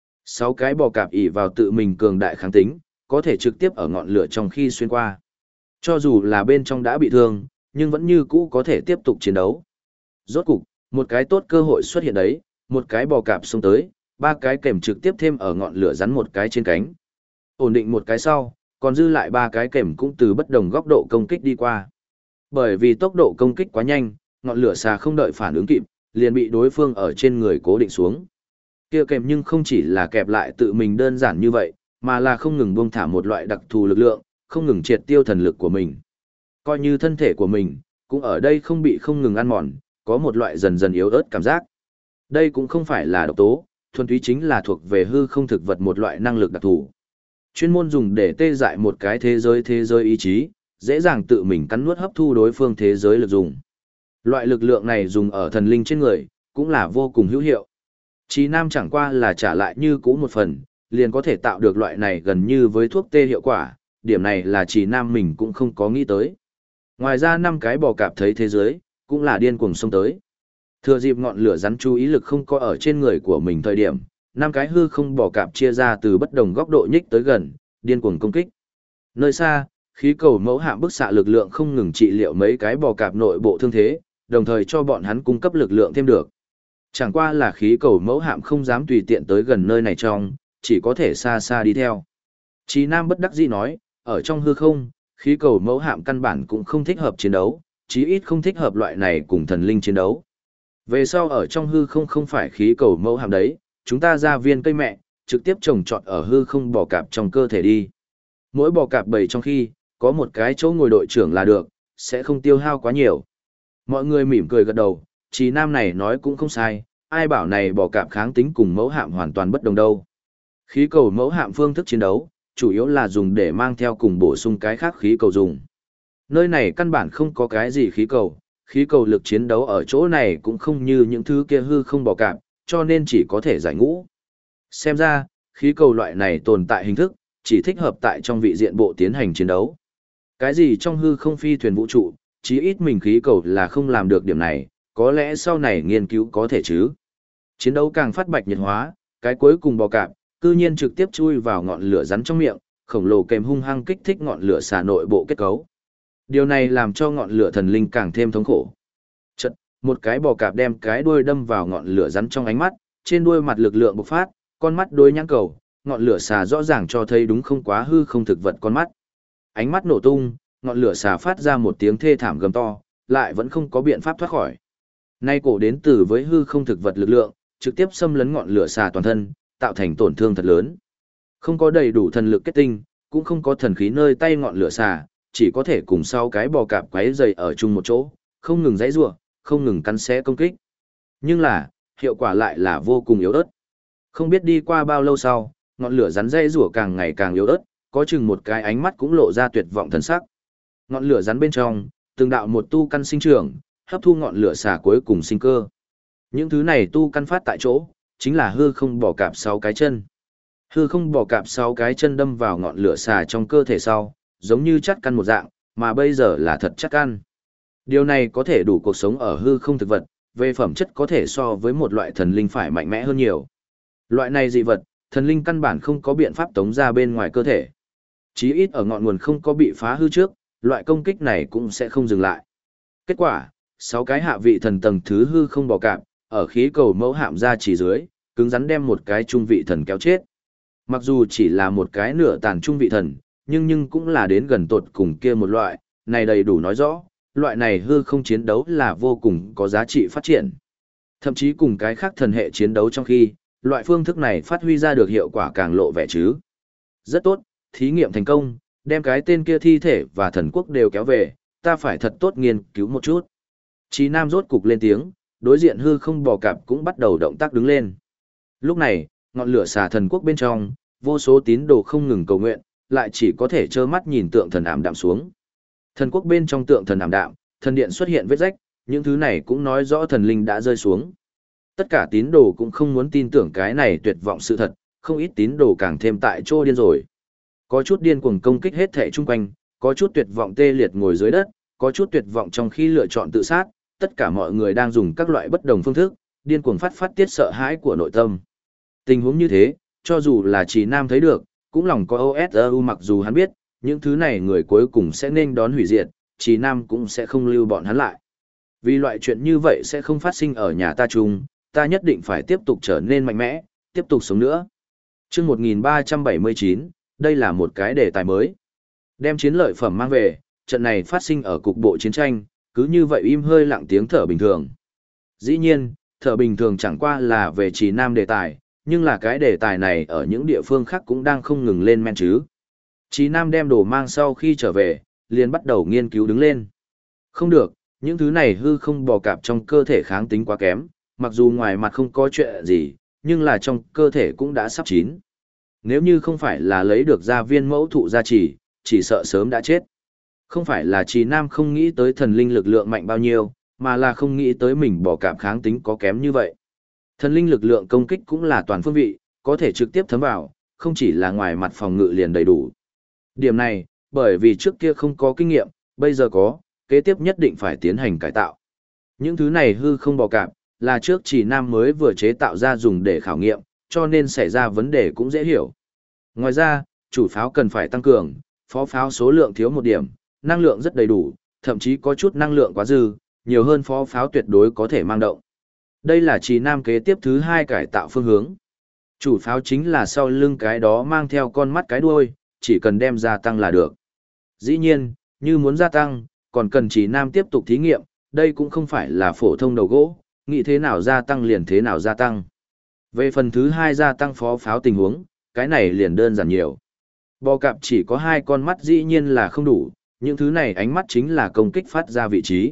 6 cái bò cạp ỷ vào tự mình cường đại kháng tính, có thể trực tiếp ở ngọn lửa trong khi xuyên qua. Cho dù là bên trong đã bị thương, nhưng vẫn như cũ có thể tiếp tục chiến đấu. Rốt cục, một cái tốt cơ hội xuất hiện đấy, một cái bò cạp xông tới, 3 cái kềm trực tiếp thêm ở ngọn lửa rắn một cái trên cánh. Ổn định một cái sau, còn dư lại 3 cái kềm cũng từ bất đồng góc độ công kích đi qua. Bởi vì tốc độ công kích quá nhanh, ngọn lửa xà không đợi phản ứng kịp, liền bị đối phương ở trên người cố định xuống. Kia kèm nhưng không chỉ là kẹp lại tự mình đơn giản như vậy, mà là không ngừng buông thả một loại đặc thù lực lượng, không ngừng triệt tiêu thần lực của mình. Coi như thân thể của mình, cũng ở đây không bị không ngừng ăn mòn, có một loại dần dần yếu ớt cảm giác. Đây cũng không phải là độc tố, thuần túy chính là thuộc về hư không thực vật một loại năng lực đặc thù. Chuyên môn dùng để tê dại một cái thế giới ý chí, dễ dàng tự mình cắn nuốt hấp thu đối phương thế giới lực dùng. Loại lực lượng này dùng ở thần linh trên người, cũng là vô cùng hữu hiệu. Chí Nam chẳng qua là trả lại như cũ một phần, liền có thể tạo được loại này gần như với thuốc tê hiệu quả, điểm này là Chí Nam mình cũng không có nghĩ tới. Ngoài ra 5 cái bò cạp thấy thế giới, cũng là điên cuồng xông tới. Thừa dịp ngọn lửa rắn chú ý lực không có ở trên người của mình thời điểm, 5 cái hư không bò cạp chia ra từ bất đồng góc độ nhích tới gần, điên cuồng công kích. Nơi xa, khí cầu mẫu hạm bức xạ lực lượng không ngừng trị liệu mấy cái bò cạp nội bộ thương thế, đồng thời cho bọn hắn cung cấp lực lượng thêm được. Chẳng qua là khí cầu mẫu hạm không dám tùy tiện tới gần nơi này trong, chỉ có thể xa xa đi theo. Chí Nam bất đắc dĩ nói, ở trong hư không, khí cầu mẫu hạm căn bản cũng không thích hợp chiến đấu, chí ít không thích hợp loại này cùng thần linh chiến đấu. Về sau ở trong hư không không phải khí cầu mẫu hạm đấy, chúng ta ra viên cây mẹ, trực tiếp trồng trọt ở hư không bò cạp trong cơ thể đi. Mỗi bò cạp bầy trong khi, có một cái chỗ ngồi đội trưởng là được, sẽ không tiêu hao quá nhiều. Mọi người mỉm cười gật đầu, Chí Nam này nói cũng không sai, ai bảo này bò cạp kháng tính cùng mẫu hạm hoàn toàn bất đồng đâu. Khí cầu mẫu hạm phương thức chiến đấu, chủ yếu là dùng để mang theo cùng bổ sung cái khác khí cầu dùng. Nơi này căn bản không có cái gì khí cầu lực chiến đấu ở chỗ này cũng không như những thứ kia hư không bò cạp, cho nên chỉ có thể giải ngũ. Xem ra, khí cầu loại này tồn tại hình thức, chỉ thích hợp tại trong vị diện bộ tiến hành chiến đấu. Cái gì trong hư không phi thuyền vũ trụ, chí ít mình khí cầu là không làm được điểm này, có lẽ sau này nghiên cứu có thể chứ. Chiến đấu càng phát bạch nhiệt hóa, cái cuối cùng bò cạp, cư nhiên trực tiếp chui vào ngọn lửa rắn trong miệng, khổng lồ kèm hung hăng kích thích ngọn lửa xà nội bộ kết cấu. Điều này làm cho ngọn lửa thần linh càng thêm thống khổ. Chật, một cái bò cạp đem cái đuôi đâm vào ngọn lửa rắn trong ánh mắt, trên đuôi mặt lực lượng bộc phát, con mắt đuôi nhãn cầu, ngọn lửa xà rõ ràng cho thấy đúng không quá hư không thực vật con mắt. Ánh mắt nổ tung, ngọn lửa xà phát ra một tiếng thê thảm gầm to, lại vẫn không có biện pháp thoát khỏi. Nay cổ đến từ với hư không thực vật lực lượng, trực tiếp xâm lấn ngọn lửa xà toàn thân, tạo thành tổn thương thật lớn. Không có đầy đủ thần lực kết tinh, cũng không có thần khí nơi tay ngọn lửa xà, chỉ có thể cùng sau cái bò cạp quấy dày ở chung một chỗ, không ngừng giãy giụa, không ngừng cắn xé công kích. Nhưng là, hiệu quả lại là vô cùng yếu ớt. Không biết đi qua bao lâu sau, ngọn lửa rắn giãy giụa càng ngày càng yếu ớt, có chừng một cái ánh mắt cũng lộ ra tuyệt vọng thần sắc. Ngọn lửa rắn bên trong, từng đạo một tu căn sinh trưởng, hấp thu ngọn lửa xà cuối cùng sinh cơ. Những thứ này tu căn phát tại chỗ, chính là hư không bò cạp 6 cái chân. Hư không bò cạp 6 cái chân đâm vào ngọn lửa xà trong cơ thể sau, giống như chắt căn một dạng, mà bây giờ là thật chắc căn. Điều này có thể đủ cuộc sống ở hư không thực vật, về phẩm chất có thể so với một loại thần linh phải mạnh mẽ hơn nhiều. Loại này dị vật, thần linh căn bản không có biện pháp tống ra bên ngoài cơ thể. Chí ít ở ngọn nguồn không có bị phá hư trước, loại công kích này cũng sẽ không dừng lại. Kết quả, 6 cái hạ vị thần tầng thứ hư không bò cạp, ở khí cầu mẫu hạm ra chỉ dưới, cứng rắn đem một cái trung vị thần kéo chết. Mặc dù chỉ là một cái nửa tàn trung vị thần, nhưng cũng là đến gần tột cùng kia một loại, này đầy đủ nói rõ, loại này hư không chiến đấu là vô cùng có giá trị phát triển. Thậm chí cùng cái khác thần hệ chiến đấu trong khi, loại phương thức này phát huy ra được hiệu quả càng lộ vẻ chứ. Rất tốt, thí nghiệm thành công, đem cái tên kia thi thể và thần quốc đều kéo về, ta phải thật tốt nghiên cứu một chút. Chí Nam rốt cục lên tiếng, đối diện hư không bò cạp cũng bắt đầu động tác đứng lên. Lúc này, ngọn lửa xà thần quốc bên trong, vô số tín đồ không ngừng cầu nguyện, lại chỉ có thể trơ mắt nhìn tượng thần ảm đạm xuống. Thần quốc bên trong tượng thần ảm đạm, thần điện xuất hiện vết rách, những thứ này cũng nói rõ thần linh đã rơi xuống. Tất cả tín đồ cũng không muốn tin tưởng cái này tuyệt vọng sự thật, không ít tín đồ càng thêm tại chỗ điên rồi. Có chút điên cuồng công kích hết thảy chung quanh, có chút tuyệt vọng tê liệt ngồi dưới đất, có chút tuyệt vọng trong khi lựa chọn tự sát, tất cả mọi người đang dùng các loại bất đồng phương thức, điên cuồng phát tiết sợ hãi của nội tâm. Tình huống như thế, cho dù là Chí Nam thấy được, cũng lòng có OSU, mặc dù hắn biết, những thứ này người cuối cùng sẽ nên đón hủy diệt, Chí Nam cũng sẽ không lưu bọn hắn lại. Vì loại chuyện như vậy sẽ không phát sinh ở nhà ta chung, ta nhất định phải tiếp tục trở nên mạnh mẽ, tiếp tục sống nữa. Chương 1379, đây là một cái đề tài mới. Đem chiến lợi phẩm mang về, trận này phát sinh ở cục bộ chiến tranh, cứ như vậy im hơi lặng tiếng thở bình thường. Dĩ nhiên, thở bình thường chẳng qua là về Chí Nam đề tài, nhưng là cái đề tài này ở những địa phương khác cũng đang không ngừng lên men chứ. Chí Nam đem đồ mang sau khi trở về, liền bắt đầu nghiên cứu đứng lên. Không được, những thứ này hư không bò cạp trong cơ thể kháng tính quá kém, mặc dù ngoài mặt không có chuyện gì, nhưng là trong cơ thể cũng đã sắp chín. Nếu như không phải là lấy được gia viên mẫu thụ gia trì, chỉ sợ sớm đã chết. Không phải là Trì Nam không nghĩ tới thần linh lực lượng mạnh bao nhiêu, mà là không nghĩ tới mình bỏ cảm kháng tính có kém như vậy. Thần linh lực lượng công kích cũng là toàn phương vị, có thể trực tiếp thấm vào, không chỉ là ngoài mặt phòng ngự liền đầy đủ. Điểm này, bởi vì trước kia không có kinh nghiệm, bây giờ có, kế tiếp nhất định phải tiến hành cải tạo. Những thứ này hư không bò cạp, là trước Trì Nam mới vừa chế tạo ra dùng để khảo nghiệm, cho nên xảy ra vấn đề cũng dễ hiểu. Ngoài ra, chủ pháo cần phải tăng cường, phó pháo số lượng thiếu một điểm, năng lượng rất đầy đủ, thậm chí có chút năng lượng quá dư, nhiều hơn phó pháo tuyệt đối có thể mang động. Đây là Trì Nam kế tiếp thứ 2 cải tạo phương hướng. Chủ pháo chính là sau lưng cái đó mang theo con mắt cái đuôi, chỉ cần đem gia tăng là được. Dĩ nhiên, như muốn gia tăng, còn cần Trì Nam tiếp tục thí nghiệm, đây cũng không phải là phổ thông đầu gỗ, nghĩ thế nào gia tăng liền thế nào gia tăng. Về phần thứ 2 gia tăng phó pháo tình huống, cái này liền đơn giản nhiều. Bò cạp chỉ có 2 con mắt dĩ nhiên là không đủ, những thứ này ánh mắt chính là công kích phát ra vị trí.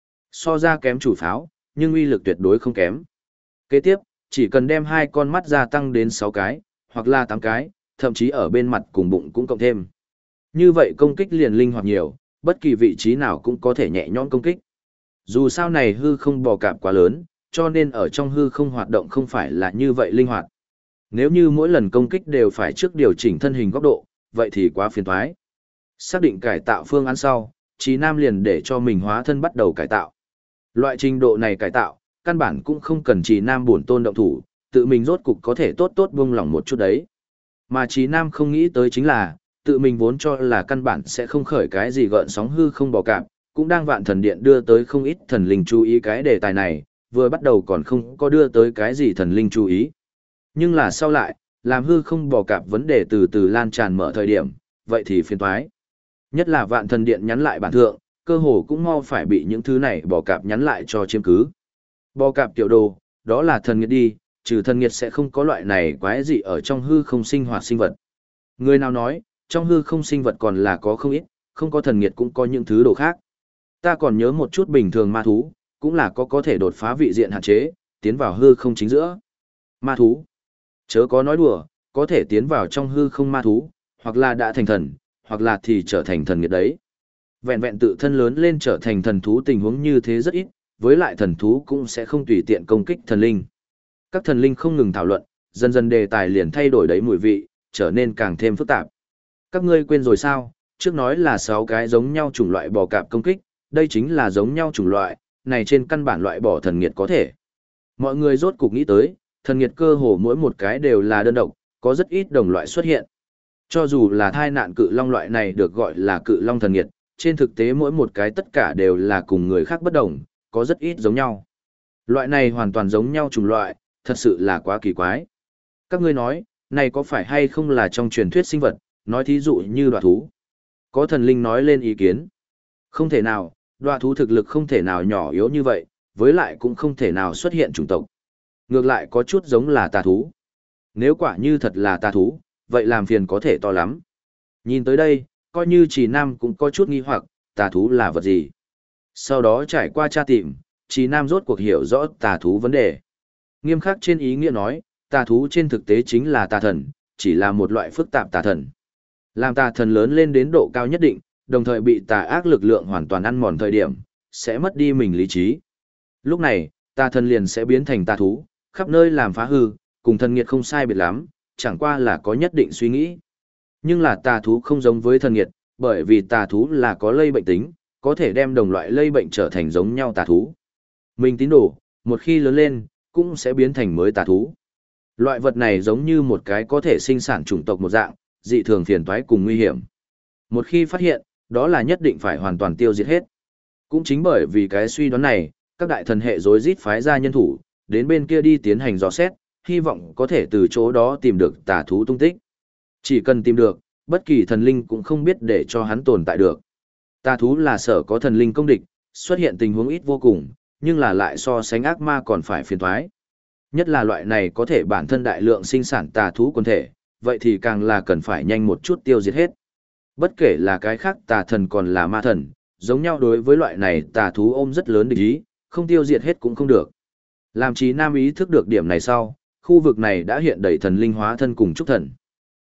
So ra kém chủ pháo, nhưng uy lực tuyệt đối không kém. Kế tiếp, chỉ cần đem 2 con mắt gia tăng đến 6 cái, hoặc là 8 cái, thậm chí ở bên mặt cùng bụng cũng cộng thêm. Như vậy công kích liền linh hoạt nhiều, bất kỳ vị trí nào cũng có thể nhẹ nhõm công kích. Dù sao này hư không bò cạp quá lớn, cho nên ở trong hư không hoạt động không phải là như vậy linh hoạt. Nếu như mỗi lần công kích đều phải trước điều chỉnh thân hình góc độ, vậy thì quá phiền toái. Xác định cải tạo phương án sau, Trì Nam liền để cho mình hóa thân bắt đầu cải tạo. Loại trình độ này cải tạo, căn bản cũng không cần Trì Nam bổn tôn động thủ, tự mình rốt cục có thể tốt tốt buông lỏng một chút đấy. Mà Trì Nam không nghĩ tới chính là, tự mình vốn cho là căn bản sẽ không khởi cái gì gợn sóng hư không bò cạp, cũng đang vạn thần điện đưa tới không ít thần linh chú ý cái đề tài này, vừa bắt đầu còn không có đưa tới cái gì thần linh chú ý. Nhưng là sau lại, làm hư không bò cạp vấn đề từ từ lan tràn mở thời điểm, vậy thì phiền toái. Nhất là vạn thần điện nhắn lại bản thượng, cơ hồ cũng mau phải bị những thứ này bò cạp nhắn lại cho chiếm cứ. Bò cạp tiểu đồ, đó là thần nghiệt đi, trừ thần nghiệt sẽ không có loại này quái gì ở trong hư không sinh hoạt sinh vật. Người nào nói, trong hư không sinh vật còn là có không ít, không có thần nghiệt cũng có những thứ đồ khác. Ta còn nhớ một chút bình thường ma thú, cũng là có thể đột phá vị diện hạn chế, tiến vào hư không chính giữa. Ma thú, chớ có nói đùa, có thể tiến vào trong hư không ma thú, hoặc là đã thành thần, hoặc là thì trở thành thần nghiệt đấy. Vẹn vẹn tự thân lớn lên trở thành thần thú tình huống như thế rất ít, với lại thần thú cũng sẽ không tùy tiện công kích thần linh. Các thần linh không ngừng thảo luận, dần dần đề tài liền thay đổi đấy mùi vị, trở nên càng thêm phức tạp. Các ngươi quên rồi sao, trước nói là 6 cái giống nhau chủng loại bò cạp công kích, đây chính là giống nhau chủng loại, này trên căn bản loại bỏ thần nghiệt có thể. Mọi người rốt cục nghĩ tới, thần nghiệt cơ hồ mỗi một cái đều là đơn độc, có rất ít đồng loại xuất hiện. Cho dù là thai nạn cự long loại này được gọi là cự long thần nghiệt, trên thực tế mỗi một cái tất cả đều là cùng người khác bất đồng, có rất ít giống nhau. Loại này hoàn toàn giống nhau chủng loại, thật sự là quá kỳ quái. Các ngươi nói, này có phải hay không là trong truyền thuyết sinh vật, nói thí dụ như đoạ thú. Có thần linh nói lên ý kiến. Không thể nào, đoạ thú thực lực không thể nào nhỏ yếu như vậy, với lại cũng không thể nào xuất hiện chủng tộc. Ngược lại có chút giống là tà thú. Nếu quả như thật là tà thú, vậy làm phiền có thể to lắm. Nhìn tới đây, coi như Trì Nam cũng có chút nghi hoặc, tà thú là vật gì. Sau đó trải qua tra tìm, Trì Nam rốt cuộc hiểu rõ tà thú vấn đề. Nghiêm khắc trên ý nghĩa nói, tà thú trên thực tế chính là tà thần, chỉ là một loại phức tạp tà thần. Làm tà thần lớn lên đến độ cao nhất định, đồng thời bị tà ác lực lượng hoàn toàn ăn mòn thời điểm, sẽ mất đi mình lý trí. Lúc này, tà thần liền sẽ biến thành tà thú, khắp nơi làm phá hư, cùng thần nghiệt không sai biệt lắm, chẳng qua là có nhất định suy nghĩ. Nhưng là tà thú không giống với thần nghiệt, bởi vì tà thú là có lây bệnh tính, có thể đem đồng loại lây bệnh trở thành giống nhau tà thú. Mình tín đồ, một khi lớn lên, cũng sẽ biến thành mới tà thú. Loại vật này giống như một cái có thể sinh sản chủng tộc một dạng, dị thường phiền toái cùng nguy hiểm. Một khi phát hiện, đó là nhất định phải hoàn toàn tiêu diệt hết. Cũng chính bởi vì cái suy đoán này, các đại thần hệ rối rít phái ra nhân thủ, đến bên kia đi tiến hành dò xét, hy vọng có thể từ chỗ đó tìm được tà thú tung tích. Chỉ cần tìm được, bất kỳ thần linh cũng không biết để cho hắn tồn tại được. Tà thú là sở có thần linh công địch, xuất hiện tình huống ít vô cùng, nhưng là lại so sánh ác ma còn phải phiền toái. Nhất là loại này có thể bản thân đại lượng sinh sản tà thú quần thể, vậy thì càng là cần phải nhanh một chút tiêu diệt hết. Bất kể là cái khác tà thần còn là ma thần, giống nhau đối với loại này tà thú ôm rất lớn địch ý, không tiêu diệt hết cũng không được. Làm Trí Nam ý thức được điểm này sau, khu vực này đã hiện đầy thần linh hóa thân cùng trúc thần.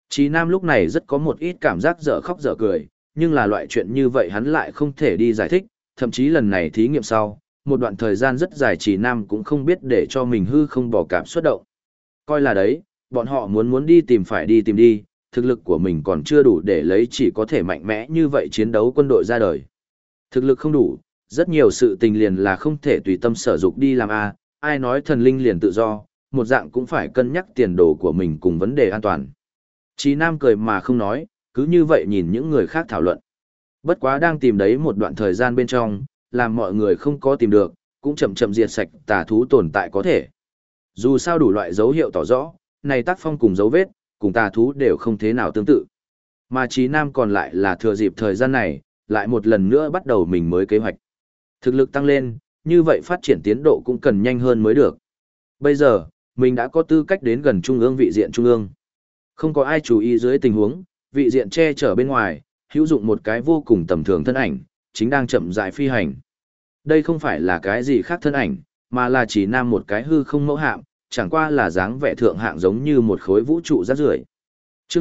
Chí Nam lúc này rất có một ít cảm giác dở khóc dở cười, nhưng là loại chuyện như vậy hắn lại không thể đi giải thích, thậm chí lần này thí nghiệm sau, một đoạn thời gian rất dài Chí Nam cũng không biết để cho mình hư không bỏ cảm xuất động. Coi là đấy, bọn họ muốn đi tìm phải đi tìm đi, thực lực của mình còn chưa đủ để lấy chỉ có thể mạnh mẽ như vậy chiến đấu quân đội ra đời. Thực lực không đủ, rất nhiều sự tình liền là không thể tùy tâm sở dục đi làm a, ai nói thần linh liền tự do, một dạng cũng phải cân nhắc tiền đồ của mình cùng vấn đề an toàn. Chí Nam cười mà không nói, cứ như vậy nhìn những người khác thảo luận. Bất quá đang tìm đấy một đoạn thời gian bên trong, làm mọi người không có tìm được, cũng chậm chậm diệt sạch tà thú tồn tại có thể. Dù sao đủ loại dấu hiệu tỏ rõ, này tác phong cùng dấu vết, cùng tà thú đều không thế nào tương tự. Mà Chí Nam còn lại là thừa dịp thời gian này, lại một lần nữa bắt đầu mình mới kế hoạch. Thực lực tăng lên, như vậy phát triển tiến độ cũng cần nhanh hơn mới được. Bây giờ, mình đã có tư cách đến gần trung ương vị diện trung ương. Không có ai chú ý dưới tình huống, vị diện che chở bên ngoài, hữu dụng một cái vô cùng tầm thường thân ảnh, chính đang chậm rãi phi hành. Đây không phải là cái gì khác thân ảnh, mà là chỉ nam một cái hư không mẫu hạm, chẳng qua là dáng vẻ thượng hạng giống như một khối vũ trụ rác rưởi. Chương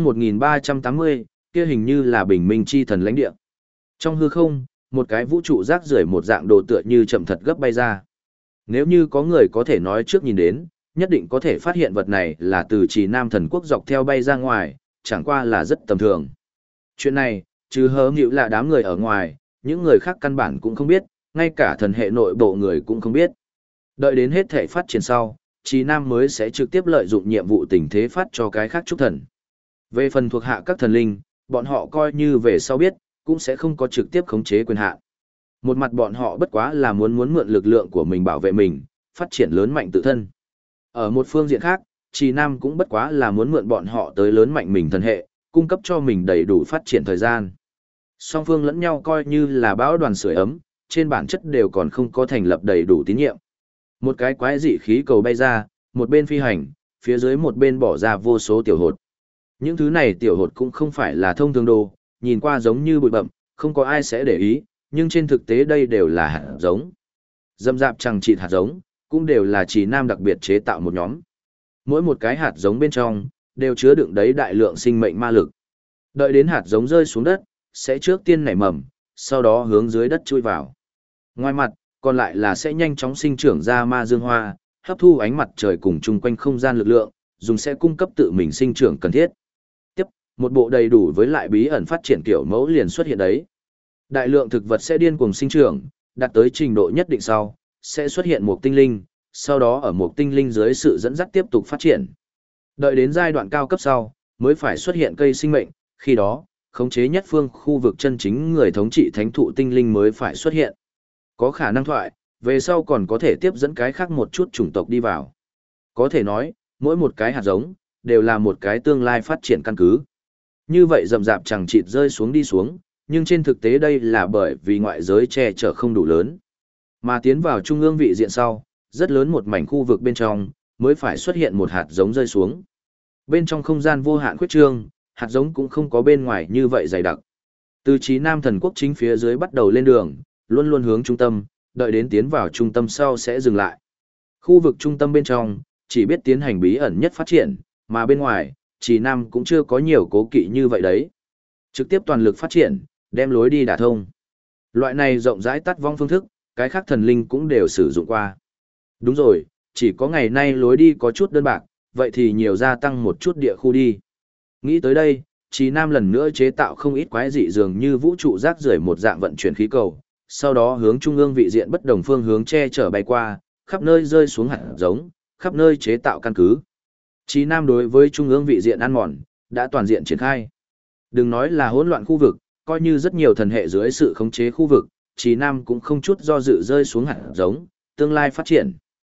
1380, kia hình như là bình minh chi thần lãnh địa. Trong hư không, một cái vũ trụ rác rưởi một dạng đồ tựa như chậm thật gấp bay ra. Nếu như có người có thể nói trước nhìn đến, nhất định có thể phát hiện vật này là từ Trì Nam thần quốc dọc theo bay ra ngoài, chẳng qua là rất tầm thường. Chuyện này, trừ hớ nghịu là đám người ở ngoài, những người khác căn bản cũng không biết, ngay cả thần hệ nội bộ người cũng không biết. Đợi đến hết thể phát triển sau, Trì Nam mới sẽ trực tiếp lợi dụng nhiệm vụ tình thế phát cho cái khác chúc thần. Về phần thuộc hạ các thần linh, bọn họ coi như về sau biết, cũng sẽ không có trực tiếp khống chế quyền hạn. Một mặt bọn họ bất quá là muốn mượn lực lượng của mình bảo vệ mình, phát triển lớn mạnh tự thân. Ở một phương diện khác, Trì Nam cũng bất quá là muốn mượn bọn họ tới lớn mạnh mình thần hệ, cung cấp cho mình đầy đủ phát triển thời gian. Song phương lẫn nhau coi như là bão đoàn sưởi ấm, trên bản chất đều còn không có thành lập đầy đủ tín nhiệm. Một cái quái dị khí cầu bay ra, một bên phi hành, phía dưới một bên bỏ ra vô số tiểu hột. Những thứ này tiểu hột cũng không phải là thông thường đồ, nhìn qua giống như bụi bậm, không có ai sẽ để ý, nhưng trên thực tế đây đều là hạt giống. Dâm dạp chẳng chịt hạt giống, cũng đều là Trì Nam đặc biệt chế tạo một nhóm. Mỗi một cái hạt giống bên trong, đều chứa đựng đấy đại lượng sinh mệnh ma lực. Đợi đến hạt giống rơi xuống đất, sẽ trước tiên nảy mầm, sau đó hướng dưới đất chui vào. Ngoài mặt, còn lại là sẽ nhanh chóng sinh trưởng ra ma dương hoa, hấp thu ánh mặt trời cùng chung quanh không gian lực lượng, dùng sẽ cung cấp tự mình sinh trưởng cần thiết. Tiếp, một bộ đầy đủ với lại bí ẩn phát triển kiểu mẫu liền xuất hiện đấy. Đại lượng thực vật sẽ điên cuồng sinh trưởng, đạt tới trình độ nhất định sau, sẽ xuất hiện một tinh linh, sau đó ở một tinh linh dưới sự dẫn dắt tiếp tục phát triển. Đợi đến giai đoạn cao cấp sau, mới phải xuất hiện cây sinh mệnh, khi đó, khống chế nhất phương khu vực chân chính người thống trị thánh thụ tinh linh mới phải xuất hiện. Có khả năng thoại, về sau còn có thể tiếp dẫn cái khác một chút chủng tộc đi vào. Có thể nói, mỗi một cái hạt giống, đều là một cái tương lai phát triển căn cứ. Như vậy rậm rạp chẳng chịt rơi xuống đi xuống, nhưng trên thực tế đây là bởi vì ngoại giới che chở không đủ lớn. Mà tiến vào trung ương vị diện sau, rất lớn một mảnh khu vực bên trong, mới phải xuất hiện một hạt giống rơi xuống. Bên trong không gian vô hạn khuyết trương, hạt giống cũng không có bên ngoài như vậy dày đặc. Từ Chí Nam thần quốc chính phía dưới bắt đầu lên đường, luôn luôn hướng trung tâm, đợi đến tiến vào trung tâm sau sẽ dừng lại. Khu vực trung tâm bên trong, chỉ biết tiến hành bí ẩn nhất phát triển, mà bên ngoài, Chí Nam cũng chưa có nhiều cố kỵ như vậy đấy. Trực tiếp toàn lực phát triển, đem lối đi đả thông. Loại này rộng rãi tắt vong phương thức, cái khác thần linh cũng đều sử dụng qua. Đúng rồi, chỉ có ngày nay lối đi có chút đơn bạc, vậy thì nhiều gia tăng một chút địa khu đi. Nghĩ tới đây, Chí Nam lần nữa chế tạo không ít quái dị dường như vũ trụ rác rưởi một dạng vận chuyển khí cầu, sau đó hướng trung ương vị diện bất đồng phương hướng che chở bay qua, khắp nơi rơi xuống hạt giống, khắp nơi chế tạo căn cứ. Chí Nam đối với trung ương vị diện ăn mòn, đã toàn diện triển khai. Đừng nói là hỗn loạn khu vực, coi như rất nhiều thần hệ dưới sự khống chế khu vực, Chí Nam cũng không chút do dự rơi xuống hạt giống, tương lai phát triển.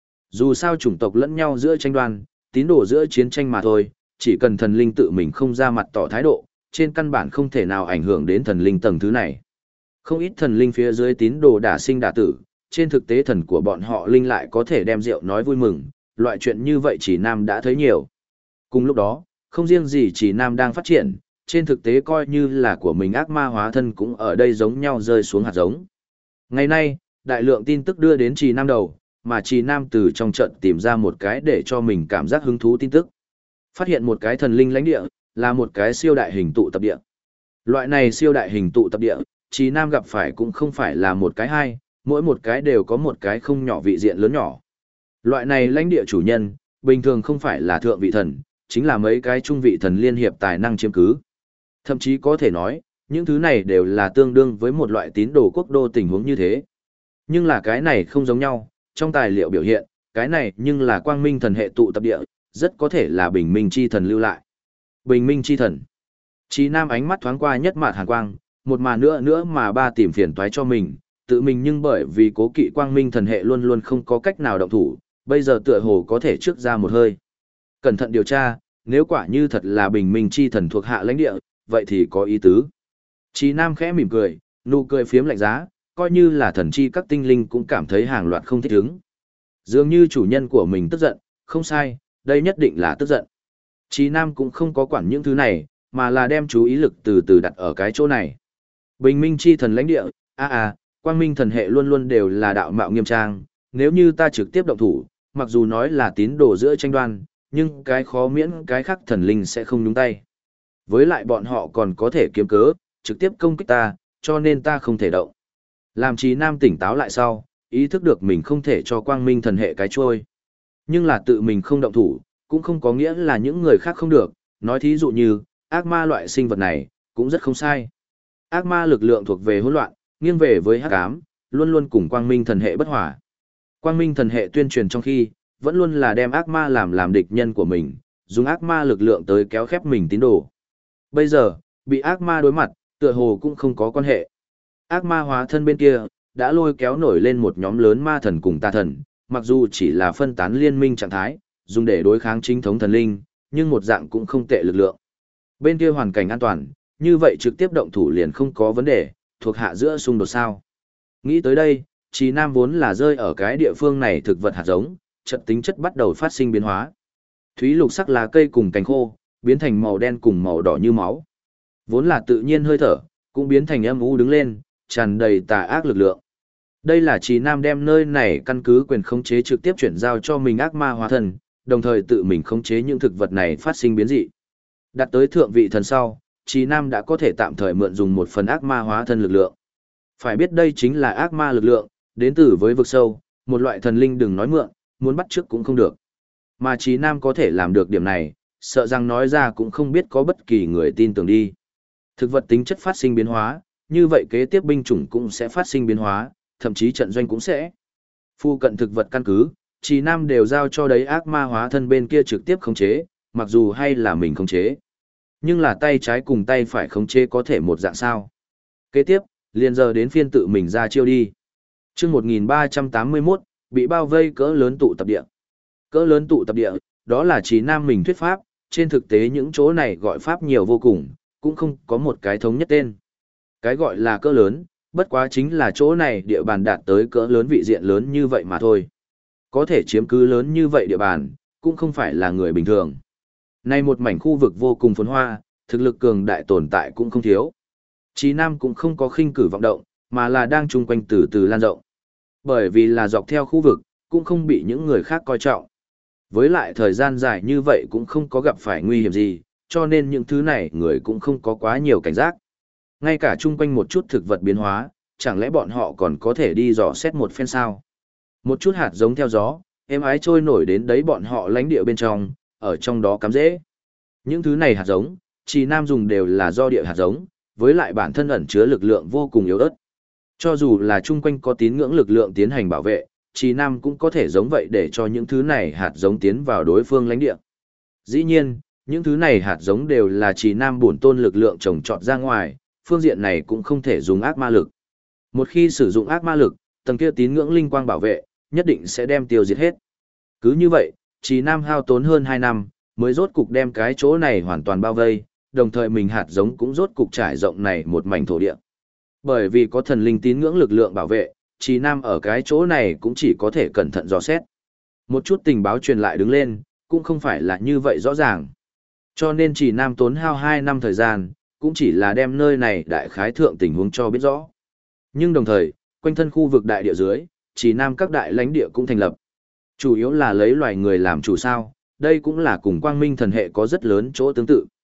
Dù sao chủng tộc lẫn nhau giữa tranh đoan, tín đồ giữa chiến tranh mà thôi, chỉ cần thần linh tự mình không ra mặt tỏ thái độ, trên căn bản không thể nào ảnh hưởng đến thần linh tầng thứ này. Không ít thần linh phía dưới tín đồ đả sinh đả tử, trên thực tế thần của bọn họ linh lại có thể đem rượu nói vui mừng, loại chuyện như vậy Chỉ Nam đã thấy nhiều. Cùng lúc đó, không riêng gì Chỉ Nam đang phát triển, trên thực tế coi như là của mình ác ma hóa thân cũng ở đây giống nhau rơi xuống hạt giống. Ngày nay, đại lượng tin tức đưa đến Chỉ Nam đầu, mà Chỉ Nam từ trong trận tìm ra một cái để cho mình cảm giác hứng thú tin tức. Phát hiện một cái thần linh lãnh địa, là một cái siêu đại hình tụ tập địa. Loại này siêu đại hình tụ tập địa, Trì Nam gặp phải cũng không phải là một cái hai, mỗi một cái đều có một cái không nhỏ vị diện lớn nhỏ. Loại này lãnh địa chủ nhân, bình thường không phải là thượng vị thần, chính là mấy cái trung vị thần liên hiệp tài năng chiếm cứ. Thậm chí có thể nói, những thứ này đều là tương đương với một loại tín đồ quốc đô tình huống như thế. Nhưng là cái này không giống nhau, trong tài liệu biểu hiện, cái này nhưng là quang minh thần hệ tụ tập địa, rất có thể là bình minh chi thần lưu lại. Bình minh chi thần. Chí Nam ánh mắt thoáng qua nhất mạt hàn quang, một mà nữa mà ba tìm phiền toái cho mình, tự mình nhưng bởi vì cố kỵ quang minh thần hệ luôn luôn không có cách nào động thủ, bây giờ tựa hồ có thể trước ra một hơi. Cẩn thận điều tra, nếu quả như thật là bình minh chi thần thuộc hạ lãnh địa, vậy thì có ý tứ. Chí Nam khẽ mỉm cười, nụ cười phiếm lạnh giá, coi như là thần chi các tinh linh cũng cảm thấy hàng loạt không thích ứng. Dường như chủ nhân của mình tức giận, không sai, đây nhất định là tức giận. Chí Nam cũng không có quản những thứ này, mà là đem chú ý lực từ từ đặt ở cái chỗ này. Bình minh chi thần lãnh địa, quang minh thần hệ luôn luôn đều là đạo mạo nghiêm trang, nếu như ta trực tiếp động thủ, mặc dù nói là tín đồ giữa tranh đoan, nhưng cái khó miễn cái khác thần linh sẽ không nhúng tay. Với lại bọn họ còn có thể kiếm cớ, trực tiếp công kích ta, cho nên ta không thể động. Làm Chí Nam tỉnh táo lại sau, ý thức được mình không thể cho quang minh thần hệ cái trôi. Nhưng là tự mình không động thủ, cũng không có nghĩa là những người khác không được, nói thí dụ như, ác ma loại sinh vật này, cũng rất không sai. Ác ma lực lượng thuộc về hỗn loạn, nghiêng về với hắc ám, luôn luôn cùng quang minh thần hệ bất hòa. Quang minh thần hệ tuyên truyền trong khi, vẫn luôn là đem ác ma làm địch nhân của mình, dùng ác ma lực lượng tới kéo khép mình tín đồ. Bây giờ, bị ác ma đối mặt, tựa hồ cũng không có quan hệ. Ác ma hóa thân bên kia, đã lôi kéo nổi lên một nhóm lớn ma thần cùng tà thần, mặc dù chỉ là phân tán liên minh trạng thái, dùng để đối kháng chính thống thần linh, nhưng một dạng cũng không tệ lực lượng. Bên kia hoàn cảnh an toàn, như vậy trực tiếp động thủ liền không có vấn đề, thuộc hạ giữa xung đột sao. Nghĩ tới đây, Chí Nam vốn là rơi ở cái địa phương này thực vật hạt giống, chất tính chất bắt đầu phát sinh biến hóa. Thúy lục sắc lá cây cùng cành khô, biến thành màu đen cùng màu đỏ như máu. Vốn là tự nhiên hơi thở, cũng biến thành âm u đứng lên, tràn đầy tà ác lực lượng. Đây là Chí Nam đem nơi này căn cứ quyền khống chế trực tiếp chuyển giao cho mình ác ma hóa thần, đồng thời tự mình khống chế những thực vật này phát sinh biến dị. Đặt tới thượng vị thần sau, Chí Nam đã có thể tạm thời mượn dùng một phần ác ma hóa thân lực lượng. Phải biết đây chính là ác ma lực lượng, đến từ với vực sâu, một loại thần linh đừng nói mượn, muốn bắt chước cũng không được. Mà Chí Nam có thể làm được điểm này, sợ rằng nói ra cũng không biết có bất kỳ người tin tưởng đi. Thực vật tính chất phát sinh biến hóa, như vậy kế tiếp binh chủng cũng sẽ phát sinh biến hóa, thậm chí trận doanh cũng sẽ. Phu cận thực vật căn cứ, Chí Nam đều giao cho đấy ác ma hóa thân bên kia trực tiếp khống chế, mặc dù hay là mình khống chế. Nhưng là tay trái cùng tay phải khống chế có thể một dạng sao. Kế tiếp, liền giờ đến phiên tự mình ra chiêu đi. Chương 1381, bị bao vây cỡ lớn tụ tập địa. Cỡ lớn tụ tập địa, đó là Chí Nam mình thuyết pháp, trên thực tế những chỗ này gọi pháp nhiều vô cùng, cũng không có một cái thống nhất tên. Cái gọi là cỡ lớn, bất quá chính là chỗ này địa bàn đạt tới cỡ lớn vị diện lớn như vậy mà thôi. Có thể chiếm cứ lớn như vậy địa bàn, cũng không phải là người bình thường. Nay một mảnh khu vực vô cùng phồn hoa, thực lực cường đại tồn tại cũng không thiếu. Chí Nam cũng không có khinh cử vọng động, mà là đang chung quanh từ từ lan rộng. Bởi vì là dọc theo khu vực, cũng không bị những người khác coi trọng. Với lại thời gian dài như vậy cũng không có gặp phải nguy hiểm gì, cho nên những thứ này người cũng không có quá nhiều cảnh giác. Ngay cả chung quanh một chút thực vật biến hóa, chẳng lẽ bọn họ còn có thể đi dò xét một phen sao? Một chút hạt giống theo gió, êm ái trôi nổi đến đấy bọn họ lãnh địa bên trong, ở trong đó cắm rễ. Những thứ này hạt giống, Chí Nam dùng đều là do địa hạt giống, với lại bản thân ẩn chứa lực lượng vô cùng yếu ớt. Cho dù là chung quanh có tín ngưỡng lực lượng tiến hành bảo vệ, Chí Nam cũng có thể giống vậy để cho những thứ này hạt giống tiến vào đối phương lãnh địa. Dĩ nhiên, những thứ này hạt giống đều là Chí Nam bổn tôn lực lượng trồng trọt ra ngoài, phương diện này cũng không thể dùng ác ma lực. Một khi sử dụng ác ma lực, tầng kia tín ngưỡng linh quang bảo vệ, nhất định sẽ đem tiêu diệt hết. Cứ như vậy, Chí Nam hao tốn hơn 2 năm, mới rốt cục đem cái chỗ này hoàn toàn bao vây, đồng thời mình hạt giống cũng rốt cục trải rộng này một mảnh thổ địa. Bởi vì có thần linh tín ngưỡng lực lượng bảo vệ, Chí Nam ở cái chỗ này cũng chỉ có thể cẩn thận dò xét. Một chút tình báo truyền lại đứng lên, cũng không phải là như vậy rõ ràng. Cho nên Chí Nam tốn hao 2 năm thời gian, cũng chỉ là đem nơi này đại khái thượng tình huống cho biết rõ. Nhưng đồng thời, quanh thân khu vực đại địa dưới, Chí Nam các đại lãnh địa cũng thành lập. Chủ yếu là lấy loài người làm chủ sao, đây cũng là cùng quang minh thần hệ có rất lớn chỗ tương tự.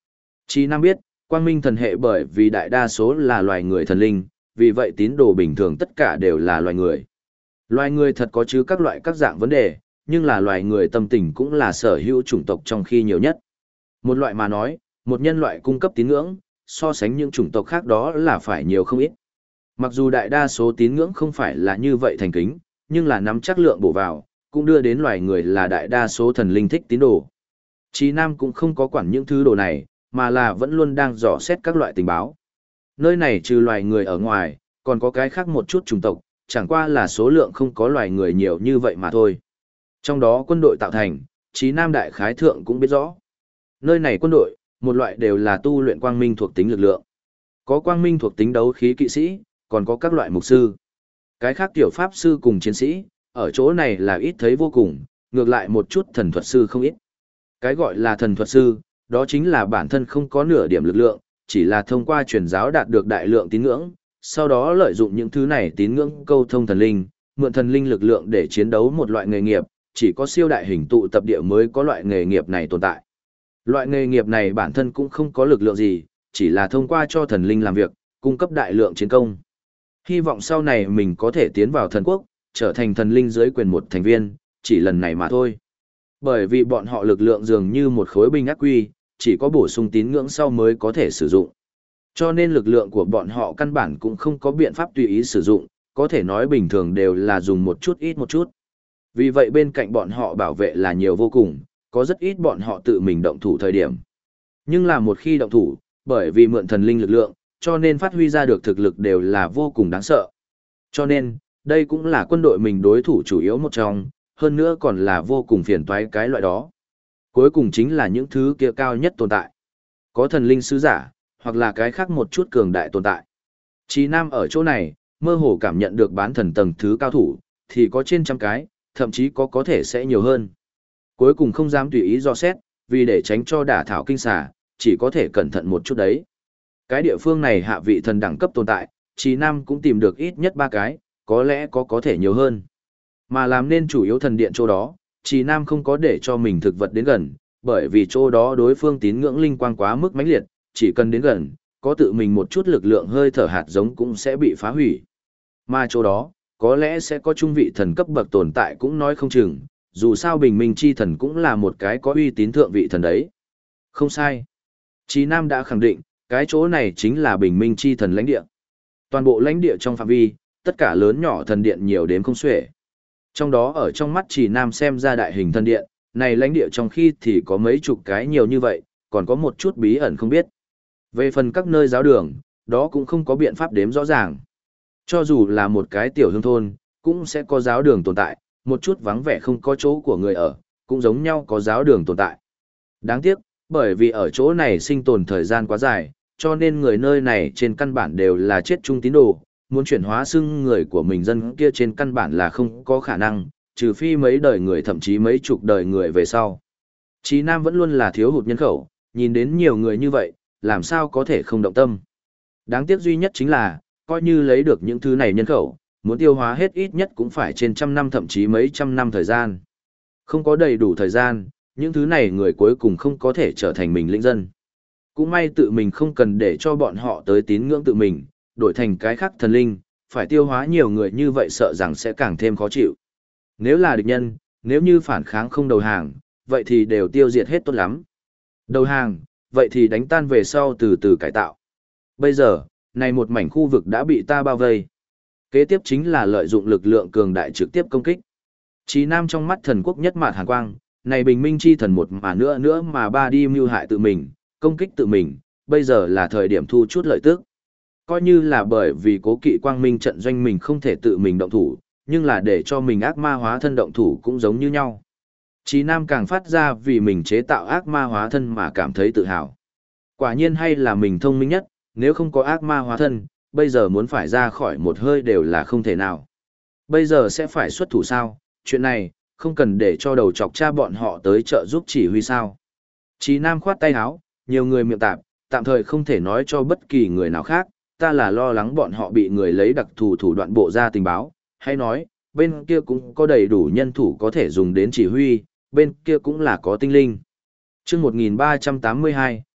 Chí Nam biết, quang minh thần hệ bởi vì đại đa số là loài người thần linh, vì vậy tín đồ bình thường tất cả đều là loài người. Loài người thật có chứ các loại các dạng vấn đề, nhưng là loài người tâm tình cũng là sở hữu chủng tộc trong khi nhiều nhất. Một loại mà nói, một nhân loại cung cấp tín ngưỡng, so sánh những chủng tộc khác đó là phải nhiều không ít. Mặc dù đại đa số tín ngưỡng không phải là như vậy thành kính, nhưng là nắm chắc lượng bổ vào, cũng đưa đến loài người là đại đa số thần linh thích tín đồ. Chí Nam cũng không có quản những thứ đồ này, mà là vẫn luôn đang dò xét các loại tình báo. Nơi này trừ loài người ở ngoài, còn có cái khác một chút chủng tộc, chẳng qua là số lượng không có loài người nhiều như vậy mà thôi. Trong đó quân đội tạo thành, Chí Nam đại khái thượng cũng biết rõ. Nơi này quân đội, một loại đều là tu luyện quang minh thuộc tính lực lượng. Có quang minh thuộc tính đấu khí kỵ sĩ, còn có các loại mục sư. Cái khác tiểu pháp sư cùng chiến sĩ, ở chỗ này là ít thấy vô cùng, ngược lại một chút thần thuật sư không ít. Cái gọi là thần thuật sư, đó chính là bản thân không có nửa điểm lực lượng, chỉ là thông qua truyền giáo đạt được đại lượng tín ngưỡng, sau đó lợi dụng những thứ này tín ngưỡng câu thông thần linh, mượn thần linh lực lượng để chiến đấu một loại nghề nghiệp, chỉ có siêu đại hình tụ tập địa mới có loại nghề nghiệp này tồn tại. Loại nghề nghiệp này bản thân cũng không có lực lượng gì, chỉ là thông qua cho thần linh làm việc, cung cấp đại lượng chiến công. Hy vọng sau này mình có thể tiến vào thần quốc, trở thành thần linh dưới quyền một thành viên, chỉ lần này mà thôi. Bởi vì bọn họ lực lượng dường như một khối binh ác quy, chỉ có bổ sung tín ngưỡng sau mới có thể sử dụng. Cho nên lực lượng của bọn họ căn bản cũng không có biện pháp tùy ý sử dụng, có thể nói bình thường đều là dùng một chút ít một chút. Vì vậy bên cạnh bọn họ bảo vệ là nhiều vô cùng, có rất ít bọn họ tự mình động thủ thời điểm. Nhưng là một khi động thủ, bởi vì mượn thần linh lực lượng, cho nên phát huy ra được thực lực đều là vô cùng đáng sợ. Cho nên, đây cũng là quân đội mình đối thủ chủ yếu một trong, hơn nữa còn là vô cùng phiền toái cái loại đó. Cuối cùng chính là những thứ kia cao nhất tồn tại. Có thần linh sứ giả, hoặc là cái khác một chút cường đại tồn tại. Chí Nam ở chỗ này, mơ hồ cảm nhận được bán thần tầng thứ cao thủ, thì có trên trăm cái, thậm chí có thể sẽ nhiều hơn. Cuối cùng không dám tùy ý dò xét, vì để tránh cho đả thảo kinh xà, chỉ có thể cẩn thận một chút đấy. Cái địa phương này hạ vị thần đẳng cấp tồn tại, Chí Nam cũng tìm được ít nhất 3 cái, có lẽ có thể nhiều hơn. Mà làm nên chủ yếu thần điện chỗ đó, Chí Nam không có để cho mình thực vật đến gần, bởi vì chỗ đó đối phương tín ngưỡng linh quang quá mức mãnh liệt, chỉ cần đến gần, có tự mình một chút lực lượng hơi thở hạt giống cũng sẽ bị phá hủy. Mà chỗ đó, có lẽ sẽ có trung vị thần cấp bậc tồn tại cũng nói không chừng, dù sao bình minh chi thần cũng là một cái có uy tín thượng vị thần đấy. Không sai. Chí Nam đã khẳng định, cái chỗ này chính là bình minh chi thần lãnh địa. Toàn bộ lãnh địa trong phạm vi, tất cả lớn nhỏ thần điện nhiều đến không xuể. Trong đó ở trong mắt Chí Nam xem ra đại hình thần điện, này lãnh địa trong khi thì có mấy chục cái nhiều như vậy, còn có một chút bí ẩn không biết. Về phần các nơi giáo đường, đó cũng không có biện pháp đếm rõ ràng. Cho dù là một cái tiểu hương thôn, cũng sẽ có giáo đường tồn tại, một chút vắng vẻ không có chỗ của người ở, cũng giống nhau có giáo đường tồn tại. Đáng tiếc, bởi vì ở chỗ này sinh tồn thời gian quá dài, cho nên người nơi này trên căn bản đều là chết chung tín đồ, muốn chuyển hóa xưng người của mình dân kia trên căn bản là không có khả năng, trừ phi mấy đời người thậm chí mấy chục đời người về sau. Chí Nam vẫn luôn là thiếu hụt nhân khẩu, nhìn đến nhiều người như vậy, làm sao có thể không động tâm. Đáng tiếc duy nhất chính là, coi như lấy được những thứ này nhân khẩu, muốn tiêu hóa hết ít nhất cũng phải trên trăm năm thậm chí mấy trăm năm thời gian. Không có đầy đủ thời gian, những thứ này người cuối cùng không có thể trở thành mình lĩnh dân. Cũng may tự mình không cần để cho bọn họ tới tín ngưỡng tự mình, đổi thành cái khác thần linh, phải tiêu hóa nhiều người như vậy sợ rằng sẽ càng thêm khó chịu. Nếu là địch nhân, nếu như phản kháng không đầu hàng, vậy thì đều tiêu diệt hết tốt lắm. Đầu hàng, vậy thì đánh tan về sau từ từ cải tạo. Bây giờ, này một mảnh khu vực đã bị ta bao vây. Kế tiếp chính là lợi dụng lực lượng cường đại trực tiếp công kích. Chí Nam trong mắt thần quốc nhất mạt hàn quang, này bình minh chi thần một mà nữa mà ba đi mưu hại tự mình, công kích tự mình, bây giờ là thời điểm thu chút lợi tức. Coi như là bởi vì cố kỵ quang minh trận doanh mình không thể tự mình động thủ, nhưng là để cho mình ác ma hóa thân động thủ cũng giống như nhau. Chí Nam càng phát ra vì mình chế tạo ác ma hóa thân mà cảm thấy tự hào. Quả nhiên hay là mình thông minh nhất, nếu không có ác ma hóa thân, bây giờ muốn phải ra khỏi một hơi đều là không thể nào. Bây giờ sẽ phải xuất thủ sao, chuyện này, không cần để cho đầu chọc cha bọn họ tới trợ giúp chỉ huy sao. Chí Nam khoát tay áo, nhiều người miệng tạp, tạm thời không thể nói cho bất kỳ người nào khác, ta là lo lắng bọn họ bị người lấy đặc thù thủ đoạn bộ ra tình báo, hay nói, bên kia cũng có đầy đủ nhân thủ có thể dùng đến chỉ huy, bên kia cũng là có tinh linh. Chương 1382,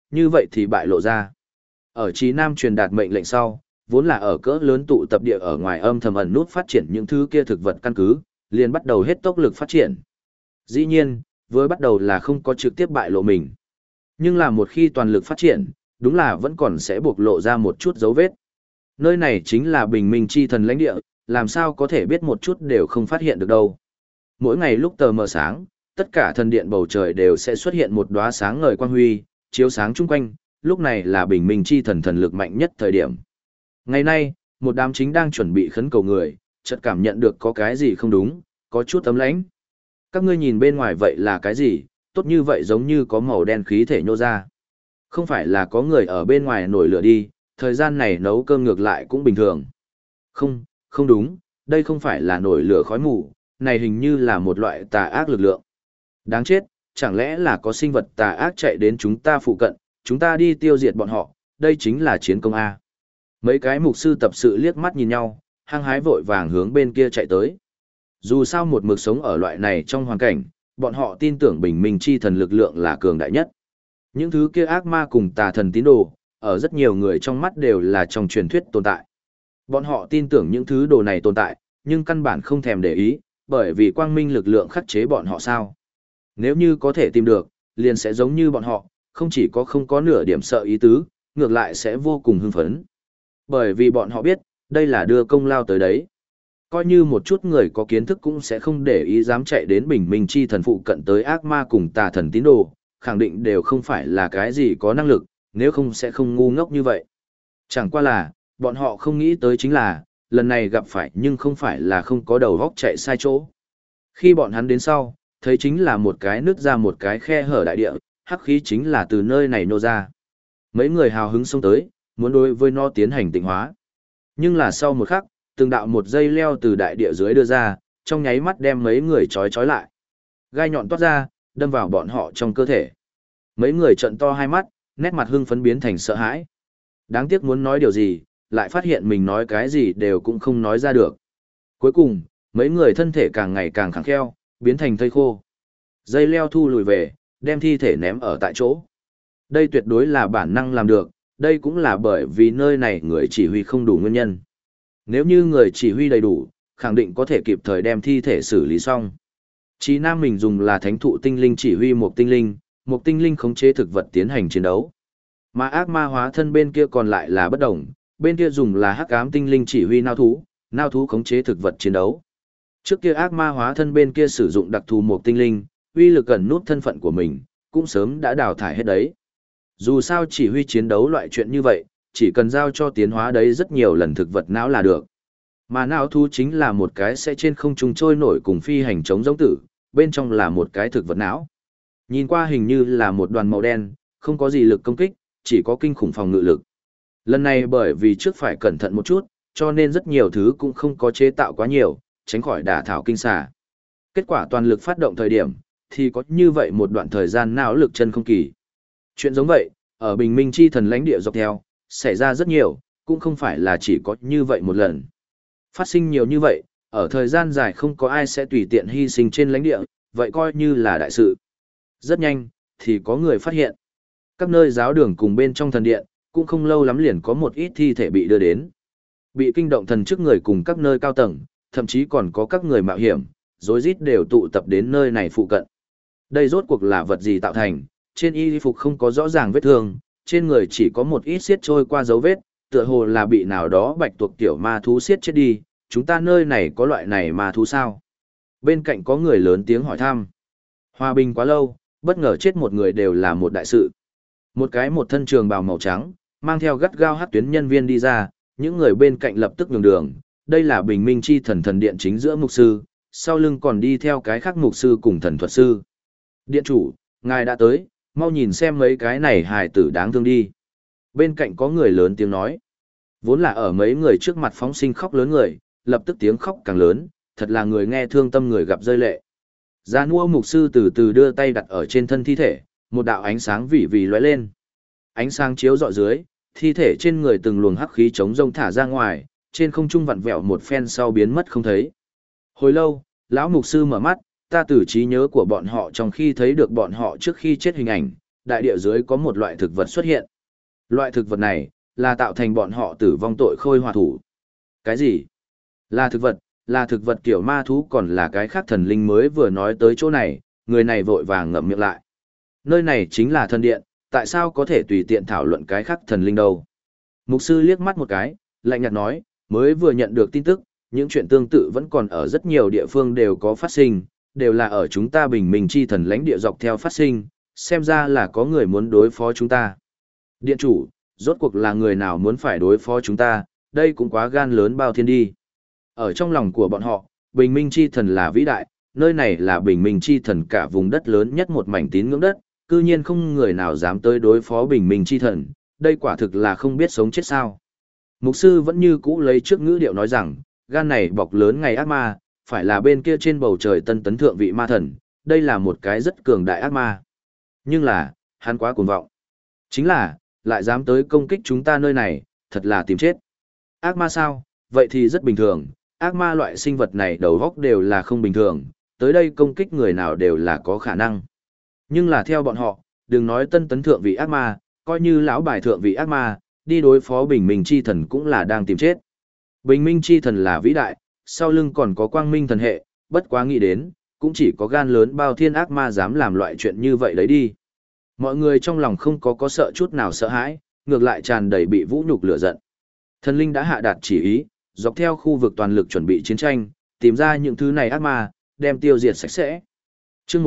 như vậy thì bại lộ ra. Ở Chí Nam truyền đạt mệnh lệnh sau, vốn là ở cỡ lớn tụ tập địa ở ngoài âm thầm ẩn nút phát triển những thứ kia thực vật căn cứ, liền bắt đầu hết tốc lực phát triển. Dĩ nhiên, với bắt đầu là không có trực tiếp bại lộ mình. Nhưng là một khi toàn lực phát triển, đúng là vẫn còn sẽ bộc lộ ra một chút dấu vết. Nơi này chính là bình minh chi thần lãnh địa, làm sao có thể biết một chút đều không phát hiện được đâu. Mỗi ngày lúc tờ mờ sáng, tất cả thần điện bầu trời đều sẽ xuất hiện một đóa sáng ngời quang huy, chiếu sáng chung quanh, lúc này là bình minh chi thần thần lực mạnh nhất thời điểm. Ngày nay, một đám chính đang chuẩn bị khấn cầu người, chợt cảm nhận được có cái gì không đúng, có chút ấm lãnh. Các ngươi nhìn bên ngoài vậy là cái gì, tốt như vậy giống như có màu đen khí thể nhô ra. Không phải là có người ở bên ngoài nổi lửa đi, thời gian này nấu cơm ngược lại cũng bình thường. Không, không đúng, đây không phải là nổi lửa khói mù, này hình như là một loại tà ác lực lượng. Đáng chết, chẳng lẽ là có sinh vật tà ác chạy đến chúng ta phụ cận, chúng ta đi tiêu diệt bọn họ, đây chính là chiến công A. Mấy cái mục sư tập sự liếc mắt nhìn nhau, hăng hái vội vàng hướng bên kia chạy tới. Dù sao một mực sống ở loại này trong hoàn cảnh, bọn họ tin tưởng bình minh chi thần lực lượng là cường đại nhất. Những thứ kia ác ma cùng tà thần tín đồ, ở rất nhiều người trong mắt đều là trong truyền thuyết tồn tại. Bọn họ tin tưởng những thứ đồ này tồn tại, nhưng căn bản không thèm để ý, bởi vì quang minh lực lượng khắc chế bọn họ sao. Nếu như có thể tìm được, liền sẽ giống như bọn họ, không chỉ có không có nửa điểm sợ ý tứ, ngược lại sẽ vô cùng hưng phấn. Bởi vì bọn họ biết, đây là đưa công lao tới đấy. Coi như một chút người có kiến thức cũng sẽ không để ý dám chạy đến bình minh chi thần phụ cận tới ác ma cùng tà thần tín đồ, khẳng định đều không phải là cái gì có năng lực, nếu không sẽ không ngu ngốc như vậy. Chẳng qua là, bọn họ không nghĩ tới chính là, lần này gặp phải nhưng không phải là không có đầu góc chạy sai chỗ. Khi bọn hắn đến sau, thấy chính là một cái nứt ra một cái khe hở đại địa, hắc khí chính là từ nơi này nô ra. Mấy người hào hứng xông tới, muốn đối với nó tiến hành tịnh hóa. Nhưng là sau một khắc, từng đạo một dây leo từ đại địa dưới đưa ra, trong nháy mắt đem mấy người trói lại. Gai nhọn toát ra, đâm vào bọn họ trong cơ thể. Mấy người trợn to hai mắt, nét mặt hưng phấn biến thành sợ hãi. Đáng tiếc muốn nói điều gì, lại phát hiện mình nói cái gì đều cũng không nói ra được. Cuối cùng, mấy người thân thể càng ngày càng khẳng kheo, biến thành thây khô. Dây leo thu lùi về, đem thi thể ném ở tại chỗ. Đây tuyệt đối là bản năng làm được, đây cũng là bởi vì nơi này người chỉ huy không đủ nguyên nhân. Nếu như người chỉ huy đầy đủ, khẳng định có thể kịp thời đem thi thể xử lý xong. Chí Nam mình dùng là thánh thụ tinh linh chỉ huy một tinh linh khống chế thực vật tiến hành chiến đấu. Mà ác ma hóa thân bên kia còn lại là bất đồng, bên kia dùng là hắc ám tinh linh chỉ huy nao thú khống chế thực vật chiến đấu. Trước kia ác ma hóa thân bên kia sử dụng đặc thù một tinh linh, uy lực gần nút thân phận của mình, cũng sớm đã đào thải hết đấy. Dù sao chỉ huy chiến đấu loại chuyện như vậy, chỉ cần giao cho tiến hóa đấy rất nhiều lần thực vật não là được. Mà não thú chính là một cái sẽ trên không trung trôi nổi cùng phi hành chống giống tử, bên trong là một cái thực vật não. Nhìn qua hình như là một đoàn màu đen, không có gì lực công kích, chỉ có kinh khủng phòng ngự lực. Lần này bởi vì trước phải cẩn thận một chút, cho nên rất nhiều thứ cũng không có chế tạo quá nhiều, tránh khỏi đả thảo kinh xà. Kết quả toàn lực phát động thời điểm, thì có như vậy một đoạn thời gian não lực chân không kỳ. Chuyện giống vậy, ở bình minh chi thần lãnh địa dọc theo, xảy ra rất nhiều, cũng không phải là chỉ có như vậy một lần. Phát sinh nhiều như vậy, ở thời gian dài không có ai sẽ tùy tiện hy sinh trên lãnh địa, vậy coi như là đại sự. Rất nhanh, thì có người phát hiện. Các nơi giáo đường cùng bên trong thần điện, cũng không lâu lắm liền có một ít thi thể bị đưa đến. Bị kinh động thần chức người cùng các nơi cao tầng, thậm chí còn có các người mạo hiểm, rối rít đều tụ tập đến nơi này phụ cận. Đây rốt cuộc là vật gì tạo thành, trên y phục không có rõ ràng vết thương, trên người chỉ có một ít xiết trôi qua dấu vết, tựa hồ là bị nào đó bạch tuộc tiểu ma thú xiết chết đi, chúng ta nơi này có loại này ma thú sao? Bên cạnh có người lớn tiếng hỏi thăm. Hòa bình quá lâu, bất ngờ chết một người đều là một đại sự. Một thân trường bào màu trắng, mang theo gắt gao hắc tuyến nhân viên đi ra, những người bên cạnh lập tức nhường đường, đây là bình minh chi thần điện chính giữa mục sư, sau lưng còn đi theo cái khác mục sư cùng thần thuật sư. Điện chủ, ngài đã tới, mau nhìn xem mấy cái này hài tử đáng thương đi. Bên cạnh có người lớn tiếng nói. Vốn là ở mấy người trước mặt phóng sinh khóc lớn người, lập tức tiếng khóc càng lớn, thật là người nghe thương tâm người gặp rơi lệ. Gia nua mục sư từ từ đưa tay đặt ở trên thân thi thể, một đạo ánh sáng vỉ vỉ lóe lên. Ánh sáng chiếu rọi dưới, thi thể trên người từng luồng hắc khí chống rông thả ra ngoài, trên không trung vặn vẹo một phen sau biến mất không thấy. Hồi lâu, lão mục sư mở mắt, ta từ trí nhớ của bọn họ trong khi thấy được bọn họ trước khi chết hình ảnh, đại địa dưới có một loại thực vật xuất hiện. Loại thực vật này, là tạo thành bọn họ tử vong tội khôi hòa thủ. Cái gì? Là thực vật kiểu ma thú còn là cái khác thần linh mới vừa nói tới chỗ này, người này vội vàng ngậm miệng lại. Nơi này chính là thần điện, tại sao có thể tùy tiện thảo luận cái khác thần linh đâu? Mục sư liếc mắt một cái, lạnh nhạt nói, mới vừa nhận được tin tức, những chuyện tương tự vẫn còn ở rất nhiều địa phương đều có phát sinh, đều là ở chúng ta bình minh chi thần lãnh địa dọc theo phát sinh, xem ra là có người muốn đối phó chúng ta. Điện chủ, rốt cuộc là người nào muốn phải đối phó chúng ta, đây cũng quá gan lớn bao thiên đi. Ở trong lòng của bọn họ, bình minh chi thần là vĩ đại, nơi này là bình minh chi thần cả vùng đất lớn nhất một mảnh tín ngưỡng đất, cư nhiên không người nào dám tới đối phó bình minh chi thần, đây quả thực là không biết sống chết sao. Mục sư vẫn như cũ lấy trước ngữ điệu nói rằng, gan này bọc lớn ngày ác ma, phải là bên kia trên bầu trời tân tấn thượng vị ma thần, đây là một cái rất cường đại ác ma. Nhưng là, hắn quá cuồng vọng. Chính là, lại dám tới công kích chúng ta nơi này, thật là tìm chết. Ác ma sao? Vậy thì rất bình thường, ác ma loại sinh vật này đầu góc đều là không bình thường, tới đây công kích người nào đều là có khả năng. Nhưng là theo bọn họ, đừng nói tân tấn thượng vị ác ma, coi như lão bài thượng vị ác ma, đi đối phó bình minh chi thần cũng là đang tìm chết. Bình minh chi thần là vĩ đại, sau lưng còn có quang minh thần hệ, bất quá nghĩ đến, cũng chỉ có gan lớn bao thiên ác ma dám làm loại chuyện như vậy đấy đi. Mọi người trong lòng không có sợ chút nào sợ hãi, ngược lại tràn đầy bị vũ nhục lửa giận. Thần linh đã hạ đạt chỉ ý, dọc theo khu vực toàn lực chuẩn bị chiến tranh, tìm ra những thứ này ác ma, đem tiêu diệt sạch sẽ. Chương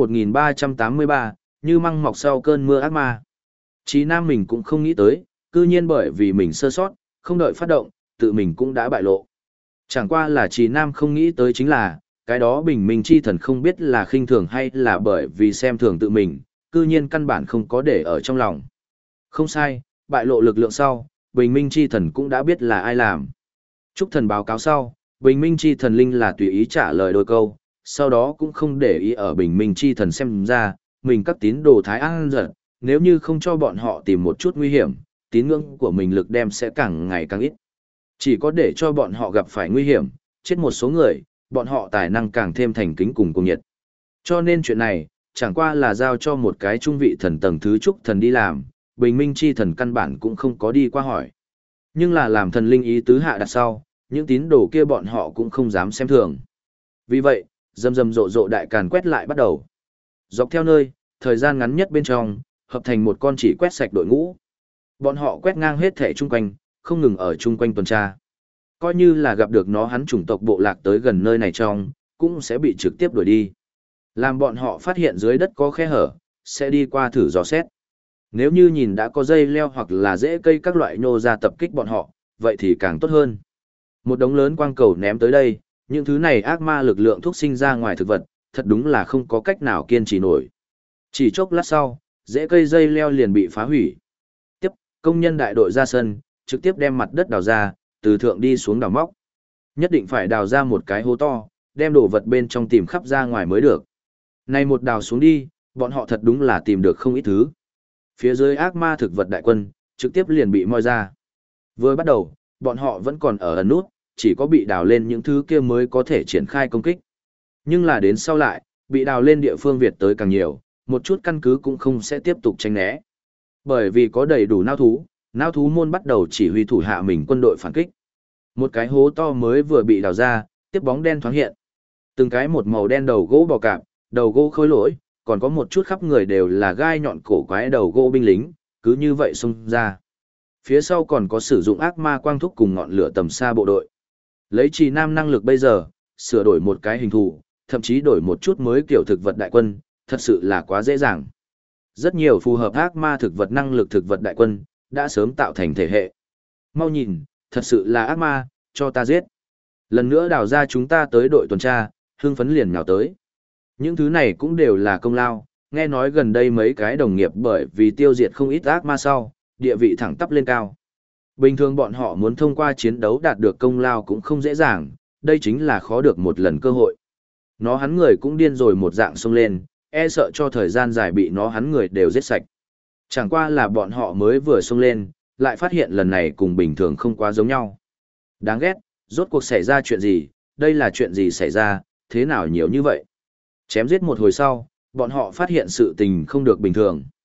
1383, như măng mọc sau cơn mưa ác ma. Chí Nam mình cũng không nghĩ tới, cư nhiên bởi vì mình sơ sót, không đợi phát động, tự mình cũng đã bại lộ. Chẳng qua là Chí Nam không nghĩ tới chính là, cái đó bình minh chi thần không biết là khinh thường hay là bởi vì xem thường tự mình, cư nhiên căn bản không có để ở trong lòng. Không sai, bại lộ lực lượng sau, bình minh chi thần cũng đã biết là ai làm. Trúc thần báo cáo sau, bình minh chi thần linh là tùy ý trả lời đôi câu, sau đó cũng không để ý ở bình minh chi thần xem ra, mình các tín đồ thái an giật, nếu như không cho bọn họ tìm một chút nguy hiểm, tín ngưỡng của mình lực đem sẽ càng ngày càng ít. Chỉ có để cho bọn họ gặp phải nguy hiểm, chết một số người, bọn họ tài năng càng thêm thành kính cùng nhiệt. Cho nên chuyện này, chẳng qua là giao cho một cái trung vị thần tầng thứ trúc thần đi làm, bình minh chi thần căn bản cũng không có đi qua hỏi. Nhưng là làm thần linh ý tứ hạ đặt sau, những tín đồ kia bọn họ cũng không dám xem thường. Vì vậy, rầm rầm rộ rộ đại càn quét lại bắt đầu. Dọc theo nơi, thời gian ngắn nhất bên trong, hợp thành một con chỉ quét sạch đội ngũ. Bọn họ quét ngang hết thể chung quanh, không ngừng ở chung quanh tuần tra. Coi như là gặp được nó hắn chủng tộc bộ lạc tới gần nơi này trong, cũng sẽ bị trực tiếp đuổi đi. Làm bọn họ phát hiện dưới đất có khe hở, sẽ đi qua thử dò xét. Nếu như nhìn đã có dây leo hoặc là rễ cây các loại nhô ra tập kích bọn họ, vậy thì càng tốt hơn. Một đống lớn quang cầu ném tới đây, những thứ này ác ma lực lượng thúc sinh ra ngoài thực vật, thật đúng là không có cách nào kiên trì nổi. Chỉ chốc lát sau, rễ cây dây leo liền bị phá hủy. Tiếp, công nhân đại đội ra sân, trực tiếp đem mặt đất đào ra, từ thượng đi xuống đào móc. Nhất định phải đào ra một cái hố to, đem đồ vật bên trong tìm khắp ra ngoài mới được. Này một đào xuống đi, bọn họ thật đúng là tìm được không ít thứ. Phía dưới ác ma thực vật đại quân, trực tiếp liền bị moi ra. Vừa bắt đầu, bọn họ vẫn còn ở ẩn nút, chỉ có bị đào lên những thứ kia mới có thể triển khai công kích. Nhưng là đến sau lại, bị đào lên địa phương Việt tới càng nhiều, một chút căn cứ cũng không sẽ tiếp tục tránh né. Bởi vì có đầy đủ nao thú môn bắt đầu chỉ huy thủ hạ mình quân đội phản kích. Một cái hố to mới vừa bị đào ra, tiếp bóng đen thoáng hiện. Từng cái một màu đen đầu gỗ bò cạp, đầu gỗ khối lỗi, còn có một chút khắp người đều là gai nhọn cổ quái đầu gỗ binh lính, cứ như vậy xông ra. Phía sau còn có sử dụng ác ma quang thúc cùng ngọn lửa tầm xa bộ đội. Lấy Trì Nam năng lực bây giờ, sửa đổi một cái hình thù, thậm chí đổi một chút mới kiểu thực vật đại quân, thật sự là quá dễ dàng. Rất nhiều phù hợp ác ma thực vật năng lực thực vật đại quân, đã sớm tạo thành thể hệ. Mau nhìn, thật sự là ác ma, cho ta giết. Lần nữa đào ra chúng ta tới đội tuần tra, hưng phấn liền nhào tới. Những thứ này cũng đều là công lao, nghe nói gần đây mấy cái đồng nghiệp bởi vì tiêu diệt không ít ác ma sau, địa vị thẳng tắp lên cao. Bình thường bọn họ muốn thông qua chiến đấu đạt được công lao cũng không dễ dàng, đây chính là khó được một lần cơ hội. Nó hắn người cũng điên rồi một dạng xông lên, e sợ cho thời gian dài bị nó hắn người đều giết sạch. Chẳng qua là bọn họ mới vừa xông lên, lại phát hiện lần này cùng bình thường không quá giống nhau. Đáng ghét, rốt cuộc xảy ra chuyện gì, đây là chuyện gì xảy ra, thế nào nhiều như vậy? Chém giết một hồi sau, bọn họ phát hiện sự tình không được bình thường.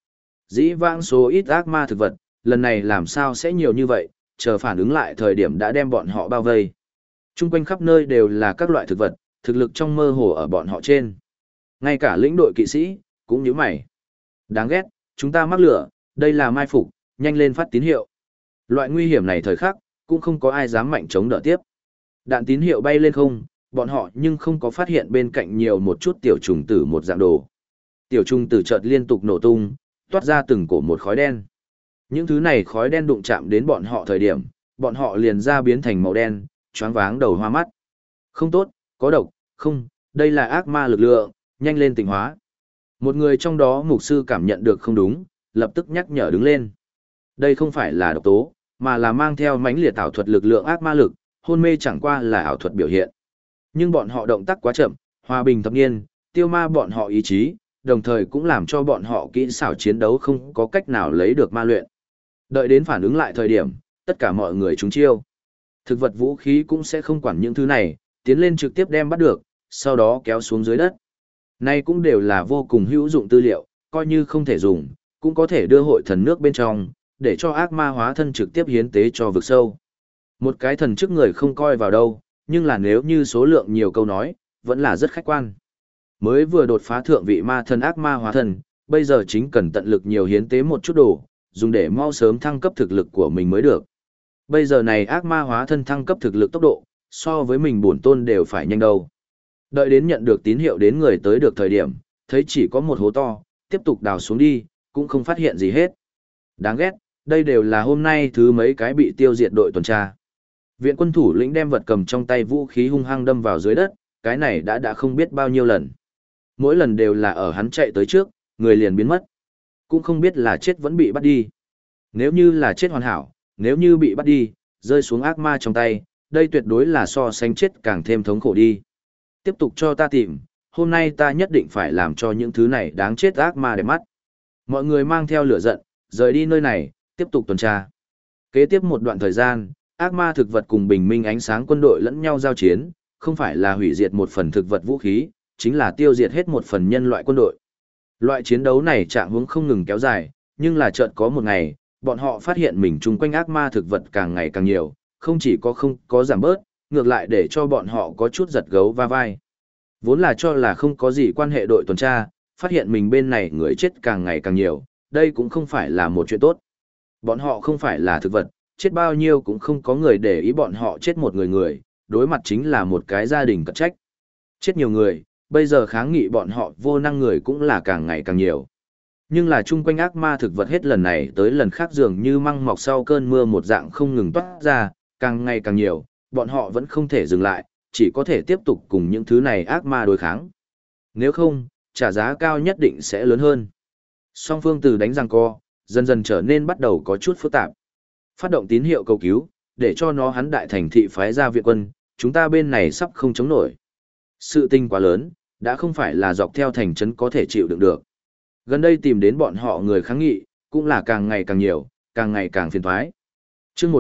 Dĩ vãng số ít ác ma thực vật, lần này làm sao sẽ nhiều như vậy, chờ phản ứng lại thời điểm đã đem bọn họ bao vây. Trung quanh khắp nơi đều là các loại thực vật, thực lực trong mơ hồ ở bọn họ trên. Ngay cả lĩnh đội kỵ sĩ, cũng như mày. Đáng ghét, chúng ta mắc lửa, đây là mai phục, nhanh lên phát tín hiệu. Loại nguy hiểm này thời khắc, cũng không có ai dám mạnh chống đỡ tiếp. Đạn tín hiệu bay lên không, bọn họ nhưng không có phát hiện bên cạnh nhiều một chút tiểu trùng tử một dạng đồ. Tiểu trùng tử chợt liên tục nổ tung, toát ra từng cổ một khói đen. Những thứ này khói đen đụng chạm đến bọn họ thời điểm, bọn họ liền ra biến thành màu đen, choáng váng đầu hoa mắt. Không tốt, có độc, không, đây là ác ma lực lượng, nhanh lên tỉnh hóa. Một người trong đó mục sư cảm nhận được không đúng, lập tức nhắc nhở đứng lên. Đây không phải là độc tố, mà là mang theo mãnh liệt ảo thuật lực lượng ác ma lực, hôn mê chẳng qua là ảo thuật biểu hiện. Nhưng bọn họ động tác quá chậm, hòa bình thập niên, tiêu ma bọn họ ý chí, đồng thời cũng làm cho bọn họ kỹ xảo chiến đấu không có cách nào lấy được ma luyện. Đợi đến phản ứng lại thời điểm, tất cả mọi người trúng chiêu. Thực vật vũ khí cũng sẽ không quản những thứ này, tiến lên trực tiếp đem bắt được, sau đó kéo xuống dưới đất. Nay cũng đều là vô cùng hữu dụng tư liệu, coi như không thể dùng, cũng có thể đưa hội thần nước bên trong, để cho ác ma hóa thân trực tiếp hiến tế cho vực sâu. Một cái thần chức người không coi vào đâu, nhưng là nếu như số lượng nhiều câu nói, vẫn là rất khách quan. Mới vừa đột phá thượng vị ma thân ác ma hóa thân, bây giờ chính cần tận lực nhiều hiến tế một chút đồ, dùng để mau sớm thăng cấp thực lực của mình mới được. Bây giờ này ác ma hóa thân thăng cấp thực lực tốc độ, so với mình bổn tôn đều phải nhanh đâu. Đợi đến nhận được tín hiệu đến người tới được thời điểm, thấy chỉ có một hố to, tiếp tục đào xuống đi, cũng không phát hiện gì hết. Đáng ghét, đây đều là hôm nay thứ mấy cái bị tiêu diệt đội tuần tra. Viện quân thủ lĩnh đem vật cầm trong tay vũ khí hung hăng đâm vào dưới đất, cái này đã không biết bao nhiêu lần. Mỗi lần đều là ở hắn chạy tới trước, người liền biến mất. Cũng không biết là chết vẫn bị bắt đi. Nếu như là chết hoàn hảo, nếu như bị bắt đi, rơi xuống ác ma trong tay, đây tuyệt đối là so sánh chết càng thêm thống khổ đi. Tiếp tục cho ta tìm, hôm nay ta nhất định phải làm cho những thứ này đáng chết ác ma đẹp mắt. Mọi người mang theo lửa giận, rời đi nơi này, tiếp tục tuần tra. Kế tiếp một đoạn thời gian, ác ma thực vật cùng bình minh ánh sáng quân đội lẫn nhau giao chiến, không phải là hủy diệt một phần thực vật vũ khí, chính là tiêu diệt hết một phần nhân loại quân đội. Loại chiến đấu này trạng hướng không ngừng kéo dài, nhưng là chợt có một ngày, bọn họ phát hiện mình chung quanh ác ma thực vật càng ngày càng nhiều, không chỉ có không có giảm bớt, ngược lại để cho bọn họ có chút giật gấu va vai. Vốn là cho là không có gì quan hệ đội tuần tra, phát hiện mình bên này người chết càng ngày càng nhiều, đây cũng không phải là một chuyện tốt. Bọn họ không phải là thực vật, chết bao nhiêu cũng không có người để ý bọn họ chết một người, đối mặt chính là một cái gia đình cật trách. Chết nhiều người, bây giờ kháng nghị bọn họ vô năng người cũng là càng ngày càng nhiều. Nhưng là chung quanh ác ma thực vật hết lần này tới lần khác dường như măng mọc sau cơn mưa một dạng không ngừng toát ra, càng ngày càng nhiều, bọn họ vẫn không thể dừng lại, chỉ có thể tiếp tục cùng những thứ này ác ma đối kháng. Nếu không, trả giá cao nhất định sẽ lớn hơn. Song phương từ đánh giằng co, dần dần trở nên bắt đầu có chút phức tạp. Phát động tín hiệu cầu cứu, để cho nó hắn đại thành thị phái ra viện quân, chúng ta bên này sắp không chống nổi. Sự tình quá lớn, đã không phải là dọc theo thành trấn có thể chịu đựng được. Gần đây tìm đến bọn họ người kháng nghị, cũng là càng ngày càng nhiều, càng ngày càng phiền toái. Chương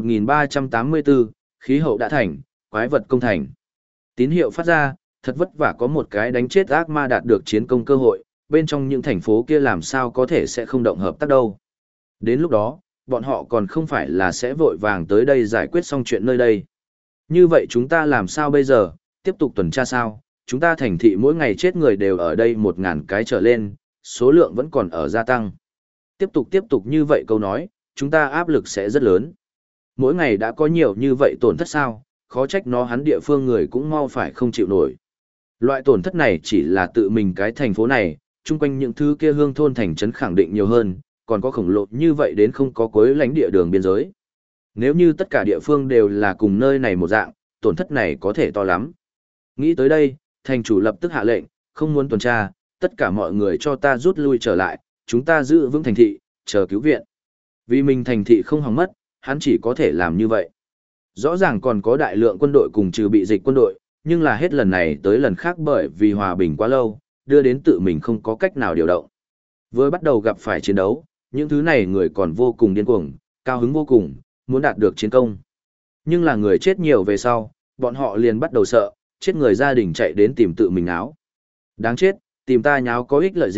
1384, khí hậu đã thành, quái vật công thành. Tín hiệu phát ra, thật vất vả có một cái đánh chết ác ma đạt được chiến công cơ hội, bên trong những thành phố kia làm sao có thể sẽ không động hợp tác đâu. Đến lúc đó, bọn họ còn không phải là sẽ vội vàng tới đây giải quyết xong chuyện nơi đây. Như vậy chúng ta làm sao bây giờ, tiếp tục tuần tra sao? Chúng ta thành thị mỗi ngày chết người đều ở đây 1.000 cái trở lên, số lượng vẫn còn ở gia tăng. Tiếp tục như vậy câu nói, chúng ta áp lực sẽ rất lớn. Mỗi ngày đã có nhiều như vậy tổn thất sao, khó trách nó hắn địa phương người cũng mau phải không chịu nổi. Loại tổn thất này chỉ là tự mình cái thành phố này, chung quanh những thứ kia hương thôn thành trấn khẳng định nhiều hơn, còn có khổng lồ như vậy đến không có cuối lãnh địa đường biên giới. Nếu như tất cả địa phương đều là cùng nơi này một dạng, tổn thất này có thể to lắm. Nghĩ tới đây, thành chủ lập tức hạ lệnh, không muốn tuần tra, tất cả mọi người cho ta rút lui trở lại, chúng ta giữ vững thành thị, chờ cứu viện. Vì mình thành thị không hỏng mất, hắn chỉ có thể làm như vậy. Rõ ràng còn có đại lượng quân đội cùng trừ bị dịch quân đội, nhưng là hết lần này tới lần khác bởi vì hòa bình quá lâu, đưa đến tự mình không có cách nào điều động. Vừa bắt đầu gặp phải chiến đấu, những thứ này người còn vô cùng điên cuồng, cao hứng vô cùng, muốn đạt được chiến công. Nhưng là người chết nhiều về sau, bọn họ liền bắt đầu sợ, chết người gia đình chạy đến tìm tự mình áo. Đáng chết, tìm ta nháo có ích lợi gì,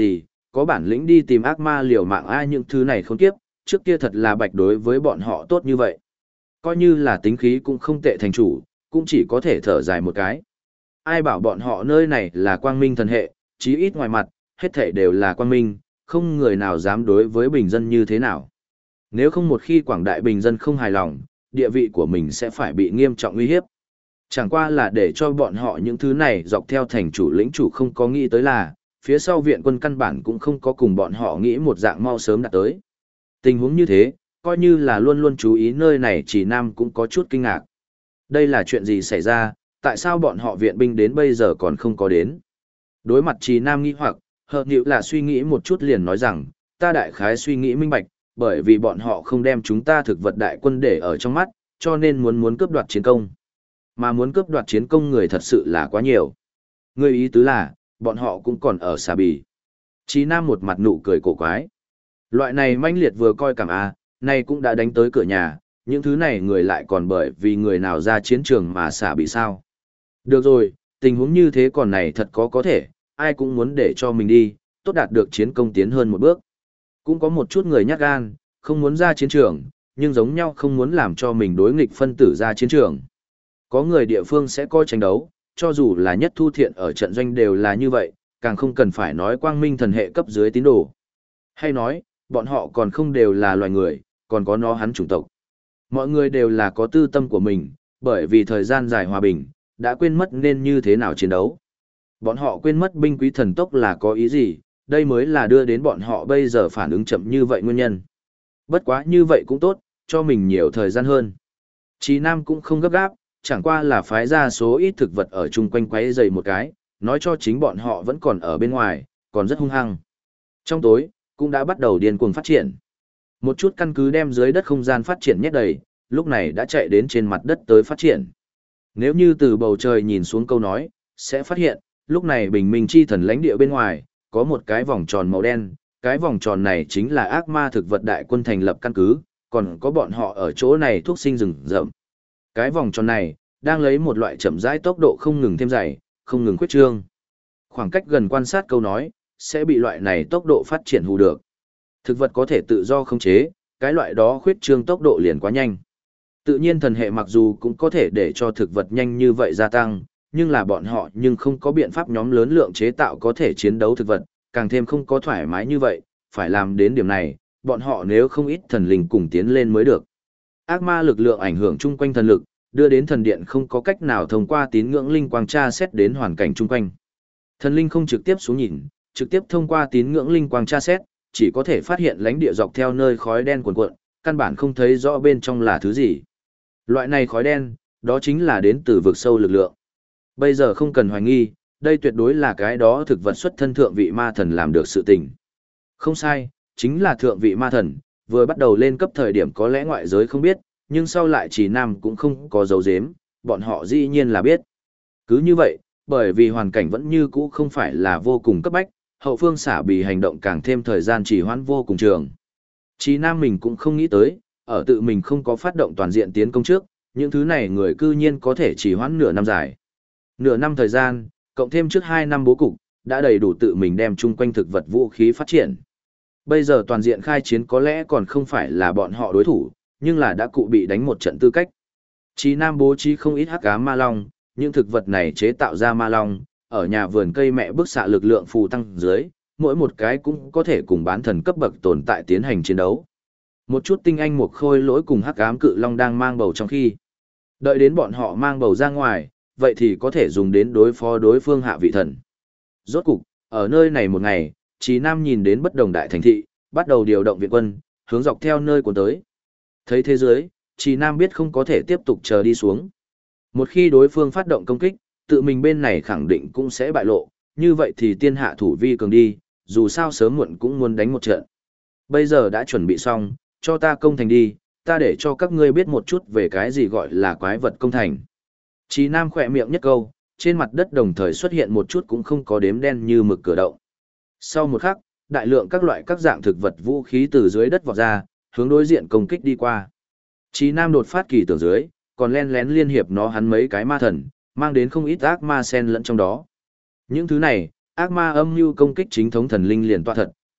có bản lĩnh đi tìm ác ma liều mạng ai những thứ này khốn kiếp, trước kia thật là bạch đối với bọn họ tốt như vậy. Coi như là tính khí cũng không tệ thành chủ, cũng chỉ có thể thở dài một cái. Ai bảo bọn họ nơi này là quang minh thần hệ, chí ít ngoài mặt, hết thảy đều là quang minh, không người nào dám đối với bình dân như thế nào. Nếu không một khi quảng đại bình dân không hài lòng, địa vị của mình sẽ phải bị nghiêm trọng uy hiếp. Chẳng qua là để cho bọn họ những thứ này dọc theo thành chủ lĩnh chủ không có nghĩ tới là, phía sau viện quân căn bản cũng không có cùng bọn họ nghĩ một dạng mau sớm đạt tới. Tình huống như thế, coi như là luôn luôn chú ý nơi này chỉ nam cũng có chút kinh ngạc. Đây là chuyện gì xảy ra, tại sao bọn họ viện binh đến bây giờ còn không có đến? Đối mặt Trì Nam nghi hoặc, Hợp Nhữ là suy nghĩ một chút liền nói rằng, ta đại khái suy nghĩ minh bạch, bởi vì bọn họ không đem chúng ta thực vật đại quân để ở trong mắt, cho nên muốn cướp đoạt chiến công. Mà muốn cướp đoạt chiến công người thật sự là quá nhiều. Người ý tứ là, bọn họ cũng còn ở xà bì. Trì Nam một mặt nụ cười cổ quái. Loại này manh liệt vừa coi cảm nay cũng đã đánh tới cửa nhà, những thứ này người lại còn bởi vì người nào ra chiến trường mà xả bị sao. Được rồi, tình huống như thế còn này thật có thể, ai cũng muốn để cho mình đi, tốt đạt được chiến công tiến hơn một bước. Cũng có một chút người nhát gan, không muốn ra chiến trường, nhưng giống nhau không muốn làm cho mình đối nghịch phân tử ra chiến trường. Có người địa phương sẽ coi tranh đấu, cho dù là nhất thu thiện ở trận doanh đều là như vậy, càng không cần phải nói quang minh thần hệ cấp dưới tín đồ. Hay nói, bọn họ còn không đều là loài người, còn có nó hắn chủng tộc. Mọi người đều là có tư tâm của mình, bởi vì thời gian dài hòa bình, đã quên mất nên như thế nào chiến đấu. Bọn họ quên mất binh quý thần tốc là có ý gì, đây mới là đưa đến bọn họ bây giờ phản ứng chậm như vậy nguyên nhân. Bất quá như vậy cũng tốt, cho mình nhiều thời gian hơn. Chí Nam cũng không gấp gáp, chẳng qua là phái ra số ít thực vật ở chung quanh quấy dày một cái, nói cho chính bọn họ vẫn còn ở bên ngoài, còn rất hung hăng. Trong tối, cũng đã bắt đầu điên cuồng phát triển. Một chút căn cứ đem dưới đất không gian phát triển nhét đầy, lúc này đã chạy đến trên mặt đất tới phát triển. Nếu như từ bầu trời nhìn xuống câu nói, sẽ phát hiện, lúc này bình minh chi thần lãnh địa bên ngoài, có một cái vòng tròn màu đen, cái vòng tròn này chính là ác ma thực vật đại quân thành lập căn cứ, còn có bọn họ ở chỗ này thuốc sinh rừng rậm. Cái vòng tròn này, đang lấy một loại chậm rãi tốc độ không ngừng thêm dày, không ngừng khuyết trương. Khoảng cách gần quan sát câu nói, sẽ bị loại này tốc độ phát triển hù được. Thực vật có thể tự do khống chế, cái loại đó khuyết trương tốc độ liền quá nhanh. Tự nhiên thần hệ mặc dù cũng có thể để cho thực vật nhanh như vậy gia tăng, nhưng là bọn họ nhưng không có biện pháp nhóm lớn lượng chế tạo có thể chiến đấu thực vật, càng thêm không có thoải mái như vậy, phải làm đến điểm này, bọn họ nếu không ít thần linh cùng tiến lên mới được. Ác ma lực lượng ảnh hưởng chung quanh thần lực, đưa đến thần điện không có cách nào thông qua tín ngưỡng linh quang tra xét đến hoàn cảnh chung quanh. Thần linh không trực tiếp xuống nhìn, trực tiếp thông qua tín ngưỡng linh quang tra xét, chỉ có thể phát hiện lãnh địa dọc theo nơi khói đen cuồn cuộn, căn bản không thấy rõ bên trong là thứ gì. Loại này khói đen, đó chính là đến từ vực sâu lực lượng. Bây giờ không cần hoài nghi, đây tuyệt đối là cái đó thực vật xuất thân thượng vị ma thần làm được sự tình. Không sai, chính là thượng vị ma thần, vừa bắt đầu lên cấp thời điểm có lẽ ngoại giới không biết, nhưng sau lại chỉ nam cũng không có dấu giếm, bọn họ dĩ nhiên là biết. Cứ như vậy, bởi vì hoàn cảnh vẫn như cũ không phải là vô cùng cấp bách, hậu phương xả bị hành động càng thêm thời gian trì hoãn vô cùng trường. Chí Nam mình cũng không nghĩ tới, ở tự mình không có phát động toàn diện tiến công trước, những thứ này người cư nhiên có thể trì hoãn nửa năm dài. Nửa năm thời gian, cộng thêm trước 2 năm bố cục, đã đầy đủ tự mình đem chung quanh thực vật vũ khí phát triển. Bây giờ toàn diện khai chiến có lẽ còn không phải là bọn họ đối thủ, nhưng là đã cụ bị đánh một trận tư cách. Chí Nam bố trí không ít hắc ám ma long, những thực vật này chế tạo ra ma long, ở nhà vườn cây mẹ bức xạ lực lượng phù tăng dưới, mỗi một cái cũng có thể cùng bán thần cấp bậc tồn tại tiến hành chiến đấu. Một chút tinh anh một khôi lỗi cùng hắc ám cự long đang mang bầu trong khi. Đợi đến bọn họ mang bầu ra ngoài, vậy thì có thể dùng đến đối phó đối phương hạ vị thần. Rốt cục, ở nơi này một ngày, Chí Nam nhìn đến bất đồng đại thành thị, bắt đầu điều động viện quân, hướng dọc theo nơi cuốn tới. Thấy thế giới, Chí Nam biết không có thể tiếp tục chờ đi xuống. Một khi đối phương phát động công kích, tự mình bên này khẳng định cũng sẽ bại lộ, như vậy thì tiên hạ thủ vi cường đi, dù sao sớm muộn cũng muốn đánh một trận. Bây giờ đã chuẩn bị xong, cho ta công thành đi, ta để cho các ngươi biết một chút về cái gì gọi là quái vật công thành. Chí Nam khỏe miệng nhất câu, trên mặt đất đồng thời xuất hiện một chút cũng không có đếm đen như mực cửa động. Sau một khắc, đại lượng các loại các dạng thực vật vũ khí từ dưới đất vọt ra, hướng đối diện công kích đi qua. Chí Nam đột phát kỳ tưởng dưới, còn len lén liên hiệp nó hắn mấy cái ma thần, mang đến không ít ác ma sen lẫn trong đó. Những thứ này, ác ma âm mưu công kích chính thống thần linh liền toa thật,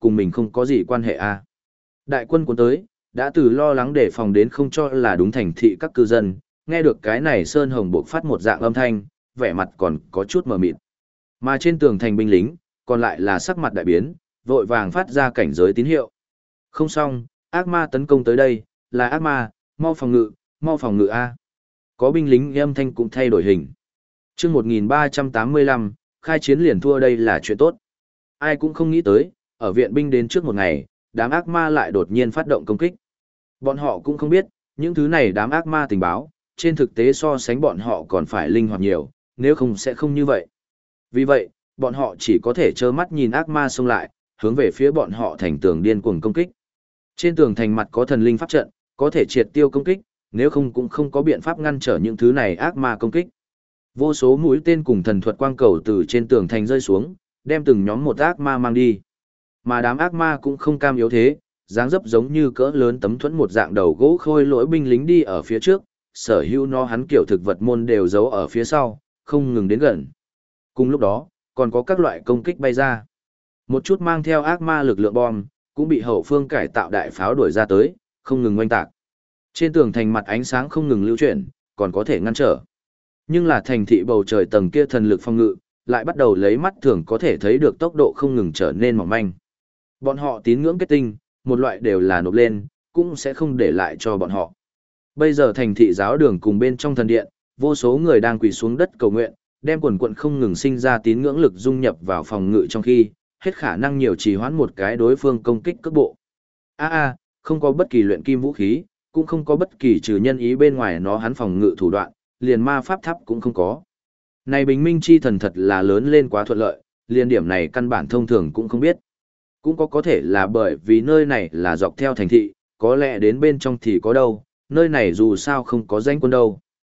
cùng mình không có gì quan hệ à. Đại quân cuốn tới, đã từ lo lắng đề phòng đến không cho là đúng thành thị các cư dân, nghe được cái này Sơn Hồng buộc phát một dạng âm thanh, vẻ mặt còn có chút mờ mịt. Mà trên tường thành binh lính, còn lại là sắc mặt đại biến, vội vàng phát ra cảnh giới tín hiệu. Không xong, ác ma tấn công tới đây, là ác ma, mau phòng ngự a. Có binh lính âm thanh cũng thay đổi hình. Chương 1385, khai chiến liền thua đây là chuyện tốt. Ai cũng không nghĩ tới, ở viện binh đến trước một ngày, đám ác ma lại đột nhiên phát động công kích. Bọn họ cũng không biết, những thứ này đám ác ma tình báo, trên thực tế so sánh bọn họ còn phải linh hoạt nhiều, nếu không sẽ không như vậy. Vì vậy, bọn họ chỉ có thể trơ mắt nhìn ác ma xông lại, hướng về phía bọn họ thành tường điên cuồng công kích. Trên tường thành mặt có thần linh pháp trận, có thể triệt tiêu công kích, nếu không cũng không có biện pháp ngăn trở những thứ này ác ma công kích. Vô số mũi tên cùng thần thuật quang cầu từ trên tường thành rơi xuống, đem từng nhóm một ác ma mang đi. Mà đám ác ma cũng không cam yếu thế, dáng dấp giống như cỡ lớn tấm thuẫn một dạng đầu gỗ khôi lỗi binh lính đi ở phía trước, sở hữu nó hắn kiểu thực vật môn đều giấu ở phía sau, không ngừng đến gần. Cùng lúc đó, còn có các loại công kích bay ra. Một chút mang theo ác ma lực lượng bom, cũng bị hậu phương cải tạo đại pháo đuổi ra tới, không ngừng oanh tạc. Trên tường thành mặt ánh sáng không ngừng lưu chuyển, còn có thể ngăn trở. Nhưng là thành thị bầu trời tầng kia thần lực phòng ngự, lại bắt đầu lấy mắt thường có thể thấy được tốc độ không ngừng trở nên mỏng manh. Bọn họ tín ngưỡng kết tinh, một loại đều là nộp lên, cũng sẽ không để lại cho bọn họ. Bây giờ thành thị giáo đường cùng bên trong thần điện, vô số người đang quỳ xuống đất cầu nguyện, đem quần quận không ngừng sinh ra tín ngưỡng lực dung nhập vào phòng ngự trong khi, hết khả năng nhiều trì hoãn một cái đối phương công kích cước bộ. Không có bất kỳ luyện kim vũ khí, cũng không có bất kỳ trừ nhân ý bên ngoài nó hắn phòng ngự thủ đoạn, liền ma pháp tháp cũng không có. Này bình minh chi thần thật là lớn lên quá thuận lợi, liền điểm này căn bản thông thường cũng không biết. Cũng có thể là bởi vì nơi này là dọc theo thành thị, có lẽ đến bên trong thì có đâu, nơi này dù sao không có danh quân đâu.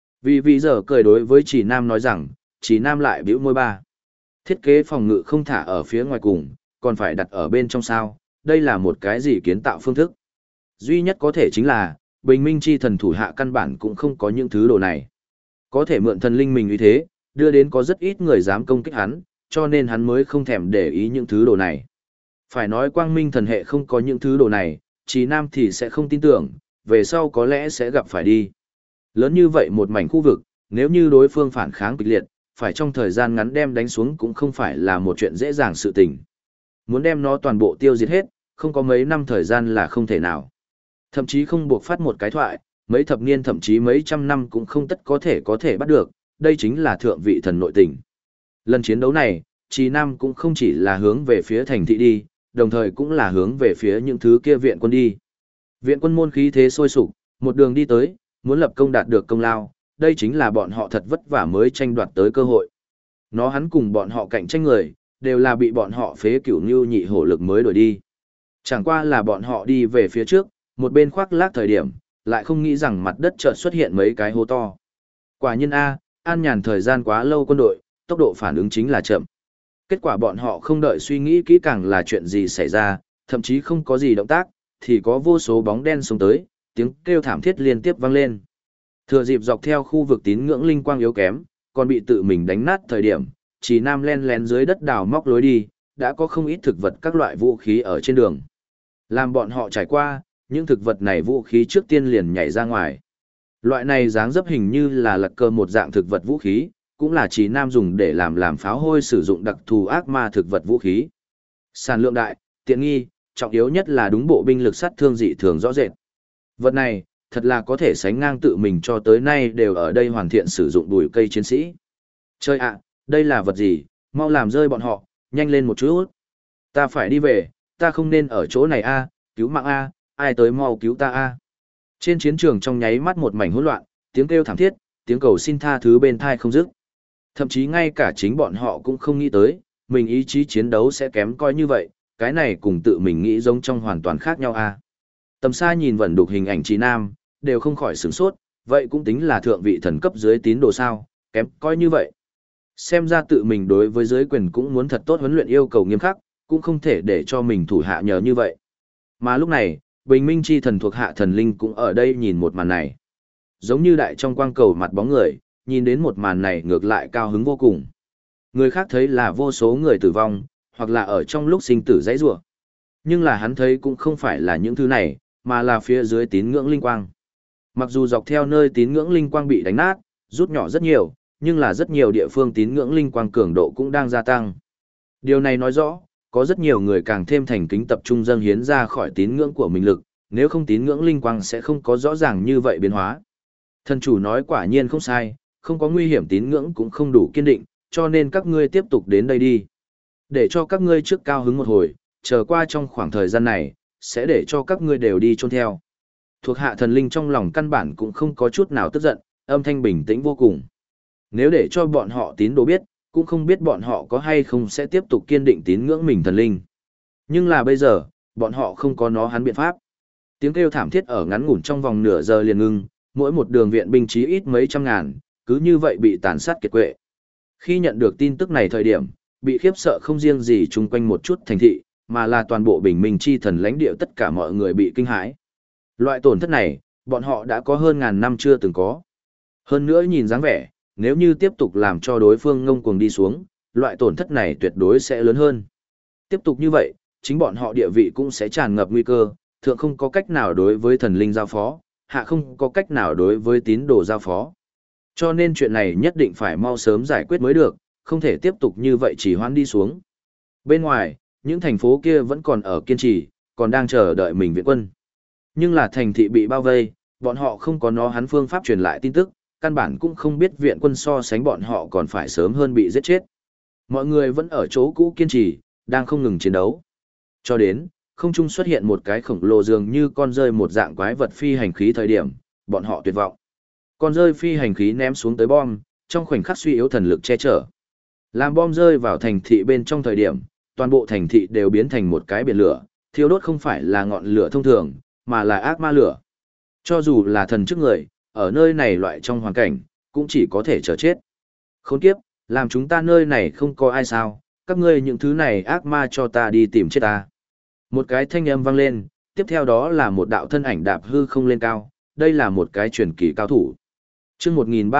Vì giờ cười đối với Chỉ Nam nói rằng, Chỉ Nam lại bĩu môi ba. Thiết kế phòng ngự không thả ở phía ngoài cùng, còn phải đặt ở bên trong sao, đây là một cái gì kiến tạo phương thức. Duy nhất có thể chính là, bình minh chi thần thủ hạ căn bản cũng không có những thứ đồ này. Có thể mượn thần linh mình uy thế, đưa đến có rất ít người dám công kích hắn, cho nên hắn mới không thèm để ý những thứ đồ này. Phải nói quang minh thần hệ không có những thứ đồ này, Chí Nam thì sẽ không tin tưởng, về sau có lẽ sẽ gặp phải đi. Lớn như vậy một mảnh khu vực, nếu như đối phương phản kháng kịch liệt, phải trong thời gian ngắn đem đánh xuống cũng không phải là một chuyện dễ dàng sự tình. Muốn đem nó toàn bộ tiêu diệt hết, không có mấy năm thời gian là không thể nào. Thậm chí không buộc phát một cái thoại, mấy thập niên thậm chí mấy trăm năm cũng không tất có thể bắt được, đây chính là thượng vị thần nội tình. Lần chiến đấu này, Chí Nam cũng không chỉ là hướng về phía thành thị đi, đồng thời cũng là hướng về phía những thứ kia viện quân đi. Viện quân môn khí thế sôi sục, một đường đi tới, muốn lập công đạt được công lao, đây chính là bọn họ thật vất vả mới tranh đoạt tới cơ hội. Nó hắn cùng bọn họ cạnh tranh người, đều là bị bọn họ phế cửu như nhị hổ lực mới đuổi đi. Chẳng qua là bọn họ đi về phía trước, một bên khoác lác thời điểm, lại không nghĩ rằng mặt đất chợt xuất hiện mấy cái hố to. Quả nhiên an nhàn thời gian quá lâu quân đội, tốc độ phản ứng chính là chậm. Kết quả bọn họ không đợi suy nghĩ kỹ càng là chuyện gì xảy ra, thậm chí không có gì động tác, thì có vô số bóng đen xông tới, tiếng kêu thảm thiết liên tiếp vang lên. Thừa dịp dọc theo khu vực tín ngưỡng linh quang yếu kém, còn bị tự mình đánh nát thời điểm, Chỉ Nam len lén dưới đất đào móc lối đi, đã có không ít thực vật các loại vũ khí ở trên đường. Làm bọn họ trải qua, những thực vật này vũ khí trước tiên liền nhảy ra ngoài. Loại này dáng dấp hình như là lật cơ một dạng thực vật vũ khí, cũng là Chỉ Nam dùng để làm pháo hôi sử dụng đặc thù ác ma thực vật vũ khí. Sản lượng đại, tiện nghi, trọng yếu nhất là đúng bộ binh lực sát thương dị thường rõ rệt. Vật này, thật là có thể sánh ngang tự mình cho tới nay đều ở đây hoàn thiện sử dụng đùi cây chiến sĩ. Chơi ạ, đây là vật gì, mau làm rơi bọn họ, nhanh lên một chút. Ta phải đi về, ta không nên ở chỗ này cứu mạng ai tới mau cứu ta Trên chiến trường trong nháy mắt một mảnh hỗn loạn, tiếng kêu thảm thiết, tiếng cầu xin tha thứ bên thai không dứt. Thậm chí ngay cả chính bọn họ cũng không nghĩ tới, mình ý chí chiến đấu sẽ kém coi như vậy, cái này cùng tự mình nghĩ giống trong hoàn toàn khác nhau Tầm xa nhìn vẩn đục hình ảnh Chí Nam, đều không khỏi sửng sốt, vậy cũng tính là thượng vị thần cấp dưới tín đồ sao, kém coi như vậy. Xem ra tự mình đối với dưới quyền cũng muốn thật tốt huấn luyện yêu cầu nghiêm khắc, cũng không thể để cho mình thủ hạ nhờ như vậy. Mà lúc này, bình minh chi thần thuộc hạ thần linh cũng ở đây nhìn một màn này. Giống như đại trong quang cầu mặt bóng người, nhìn đến một màn này ngược lại cao hứng vô cùng. Người khác thấy là vô số người tử vong, hoặc là ở trong lúc sinh tử dãy rủa. Nhưng là hắn thấy cũng không phải là những thứ này, mà là phía dưới tín ngưỡng linh quang. Mặc dù dọc theo nơi tín ngưỡng linh quang bị đánh nát, rút nhỏ rất nhiều, nhưng là rất nhiều địa phương tín ngưỡng linh quang cường độ cũng đang gia tăng. Điều này nói rõ, có rất nhiều người càng thêm thành kính tập trung dâng hiến ra khỏi tín ngưỡng của mình lực, nếu không tín ngưỡng linh quang sẽ không có rõ ràng như vậy biến hóa. Thần chủ nói quả nhiên không sai, không có nguy hiểm tín ngưỡng cũng không đủ kiên định, cho nên các ngươi tiếp tục đến đây đi. Để cho các ngươi trước cao hứng một hồi, chờ qua trong khoảng thời gian này, sẽ để cho các ngươi đều đi chôn theo. Thuộc hạ thần linh trong lòng căn bản cũng không có chút nào tức giận, âm thanh bình tĩnh vô cùng. Nếu để cho bọn họ tín đồ biết, cũng không biết bọn họ có hay không sẽ tiếp tục kiên định tín ngưỡng mình thần linh. Nhưng là bây giờ, bọn họ không có nó hắn biện pháp. Tiếng kêu thảm thiết ở ngắn ngủn trong vòng nửa giờ liền ngưng, mỗi một đường viện binh chí ít mấy trăm ngàn, cứ như vậy bị tàn sát kiệt quệ. Khi nhận được tin tức này thời điểm, bị khiếp sợ không riêng gì chung quanh một chút thành thị, mà là toàn bộ bình minh chi thần lãnh địa tất cả mọi người bị kinh hãi. Loại tổn thất này, bọn họ đã có hơn ngàn năm chưa từng có. Hơn nữa nhìn dáng vẻ, nếu như tiếp tục làm cho đối phương ngông cuồng đi xuống, loại tổn thất này tuyệt đối sẽ lớn hơn. Tiếp tục như vậy, chính bọn họ địa vị cũng sẽ tràn ngập nguy cơ, thượng không có cách nào đối với thần linh giao phó, hạ không có cách nào đối với tín đồ giao phó. Cho nên chuyện này nhất định phải mau sớm giải quyết mới được, không thể tiếp tục như vậy chỉ hoãn đi xuống. Bên ngoài, những thành phố kia vẫn còn ở kiên trì, còn đang chờ đợi mình viện quân. Nhưng là thành thị bị bao vây, bọn họ không có nó hắn phương pháp truyền lại tin tức, căn bản cũng không biết viện quân so sánh bọn họ còn phải sớm hơn bị giết chết. Mọi người vẫn ở chỗ cũ kiên trì, đang không ngừng chiến đấu. Cho đến, không trung xuất hiện một cái khổng lồ dường như con rơi một dạng quái vật phi hành khí thời điểm, bọn họ tuyệt vọng. Con rơi phi hành khí ném xuống tới bom, trong khoảnh khắc suy yếu thần lực che chở. Làm bom rơi vào thành thị bên trong thời điểm, toàn bộ thành thị đều biến thành một cái biển lửa, thiêu đốt không phải là ngọn lửa thông thường, mà là ác ma lửa. Cho dù là thần trước người, ở nơi này loại trong hoàn cảnh, cũng chỉ có thể chờ chết. Khốn kiếp, làm chúng ta nơi này không có ai sao, các ngươi những thứ này ác ma cho ta đi tìm chết ta. Một cái thanh âm vang lên, tiếp theo đó là một đạo thân ảnh đạp hư không lên cao, đây là một cái truyền kỳ cao thủ. Chương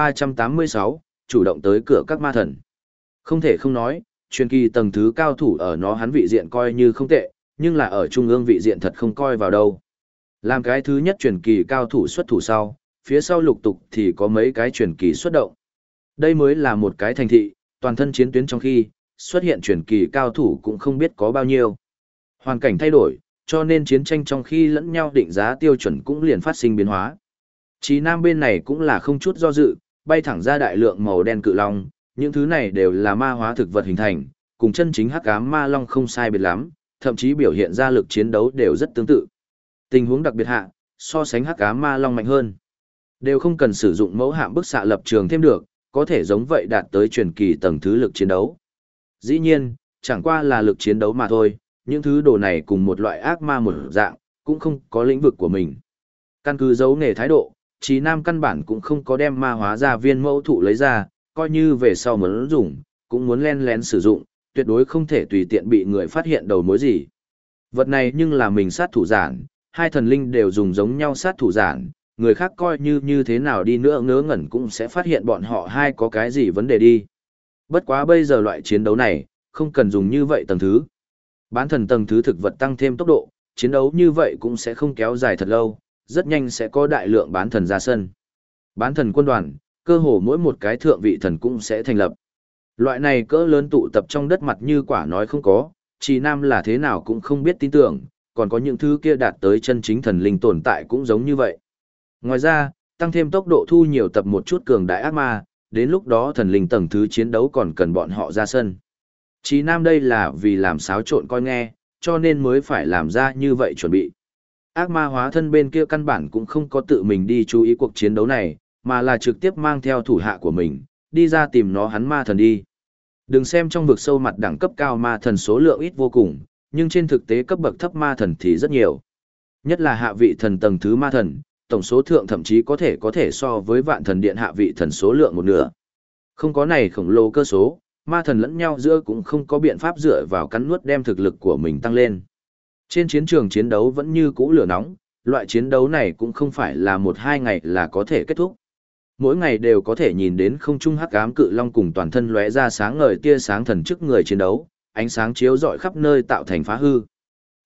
1386, chủ động tới cửa các ma thần. Không thể không nói, truyền kỳ tầng thứ cao thủ ở nó hắn vị diện coi như không tệ, nhưng là ở trung ương vị diện thật không coi vào đâu. Làm cái thứ nhất truyền kỳ cao thủ xuất thủ sau, phía sau lục tục thì có mấy cái truyền kỳ xuất động. Đây mới là một cái thành thị, toàn thân chiến tuyến trong khi, xuất hiện truyền kỳ cao thủ cũng không biết có bao nhiêu. Hoàn cảnh thay đổi, cho nên chiến tranh trong khi lẫn nhau định giá tiêu chuẩn cũng liền phát sinh biến hóa. Chí Nam bên này cũng là không chút do dự, bay thẳng ra đại lượng màu đen cự long, những thứ này đều là ma hóa thực vật hình thành, cùng chân chính hắc ám ma long không sai biệt lắm, thậm chí biểu hiện ra lực chiến đấu đều rất tương tự. Tình huống đặc biệt hạ, so sánh hắc ám ma long mạnh hơn. Đều không cần sử dụng mẫu hạm bức xạ lập trường thêm được, có thể giống vậy đạt tới truyền kỳ tầng thứ lực chiến đấu. Dĩ nhiên, chẳng qua là lực chiến đấu mà thôi, những thứ đồ này cùng một loại ác ma một dạng, cũng không có lĩnh vực của mình. Căn cứ giấu nghề thái độ, Chí Nam căn bản cũng không có đem ma hóa ra viên mẫu thụ lấy ra, coi như về sau muốn dùng, cũng muốn len lén sử dụng, tuyệt đối không thể tùy tiện bị người phát hiện đầu mối gì. Vật này nhưng là mình sát thủ giản, hai thần linh đều dùng giống nhau sát thủ giản, người khác coi như thế nào đi nữa ngớ ngẩn cũng sẽ phát hiện bọn họ hai có cái gì vấn đề đi. Bất quá bây giờ loại chiến đấu này, không cần dùng như vậy tầng thứ. Bán thần tầng thứ thực vật tăng thêm tốc độ, chiến đấu như vậy cũng sẽ không kéo dài thật lâu, rất nhanh sẽ có đại lượng bán thần ra sân. Bán thần quân đoàn, cơ hồ mỗi một cái thượng vị thần cũng sẽ thành lập. Loại này cỡ lớn tụ tập trong đất mặt như quả nói không có, Chí Nam là thế nào cũng không biết tin tưởng, còn có những thứ kia đạt tới chân chính thần linh tồn tại cũng giống như vậy. Ngoài ra, tăng thêm tốc độ thu nhiều tập một chút cường đại ác ma, đến lúc đó thần linh tầng thứ chiến đấu còn cần bọn họ ra sân. Chí Nam đây là vì làm xáo trộn coi nghe, cho nên mới phải làm ra như vậy chuẩn bị. Ác ma hóa thân bên kia căn bản cũng không có tự mình đi chú ý cuộc chiến đấu này, mà là trực tiếp mang theo thủ hạ của mình, đi ra tìm nó hắn ma thần đi. Đừng xem trong vực sâu mặt đẳng cấp cao ma thần số lượng ít vô cùng, nhưng trên thực tế cấp bậc thấp ma thần thì rất nhiều. Nhất là hạ vị thần tầng thứ ma thần, tổng số thượng thậm chí có thể so với vạn thần điện hạ vị thần số lượng một nửa. Không có này khổng lồ cơ số, ma thần lẫn nhau giữa cũng không có biện pháp dựa vào cắn nuốt đem thực lực của mình tăng lên. Trên chiến trường chiến đấu vẫn như cũ lửa nóng, loại chiến đấu này cũng không phải là 1-2 ngày là có thể kết thúc. Mỗi ngày đều có thể nhìn đến không trung hắc ám cự long cùng toàn thân lóe ra sáng ngời tia sáng thần trước người chiến đấu, ánh sáng chiếu rọi khắp nơi tạo thành phá hư.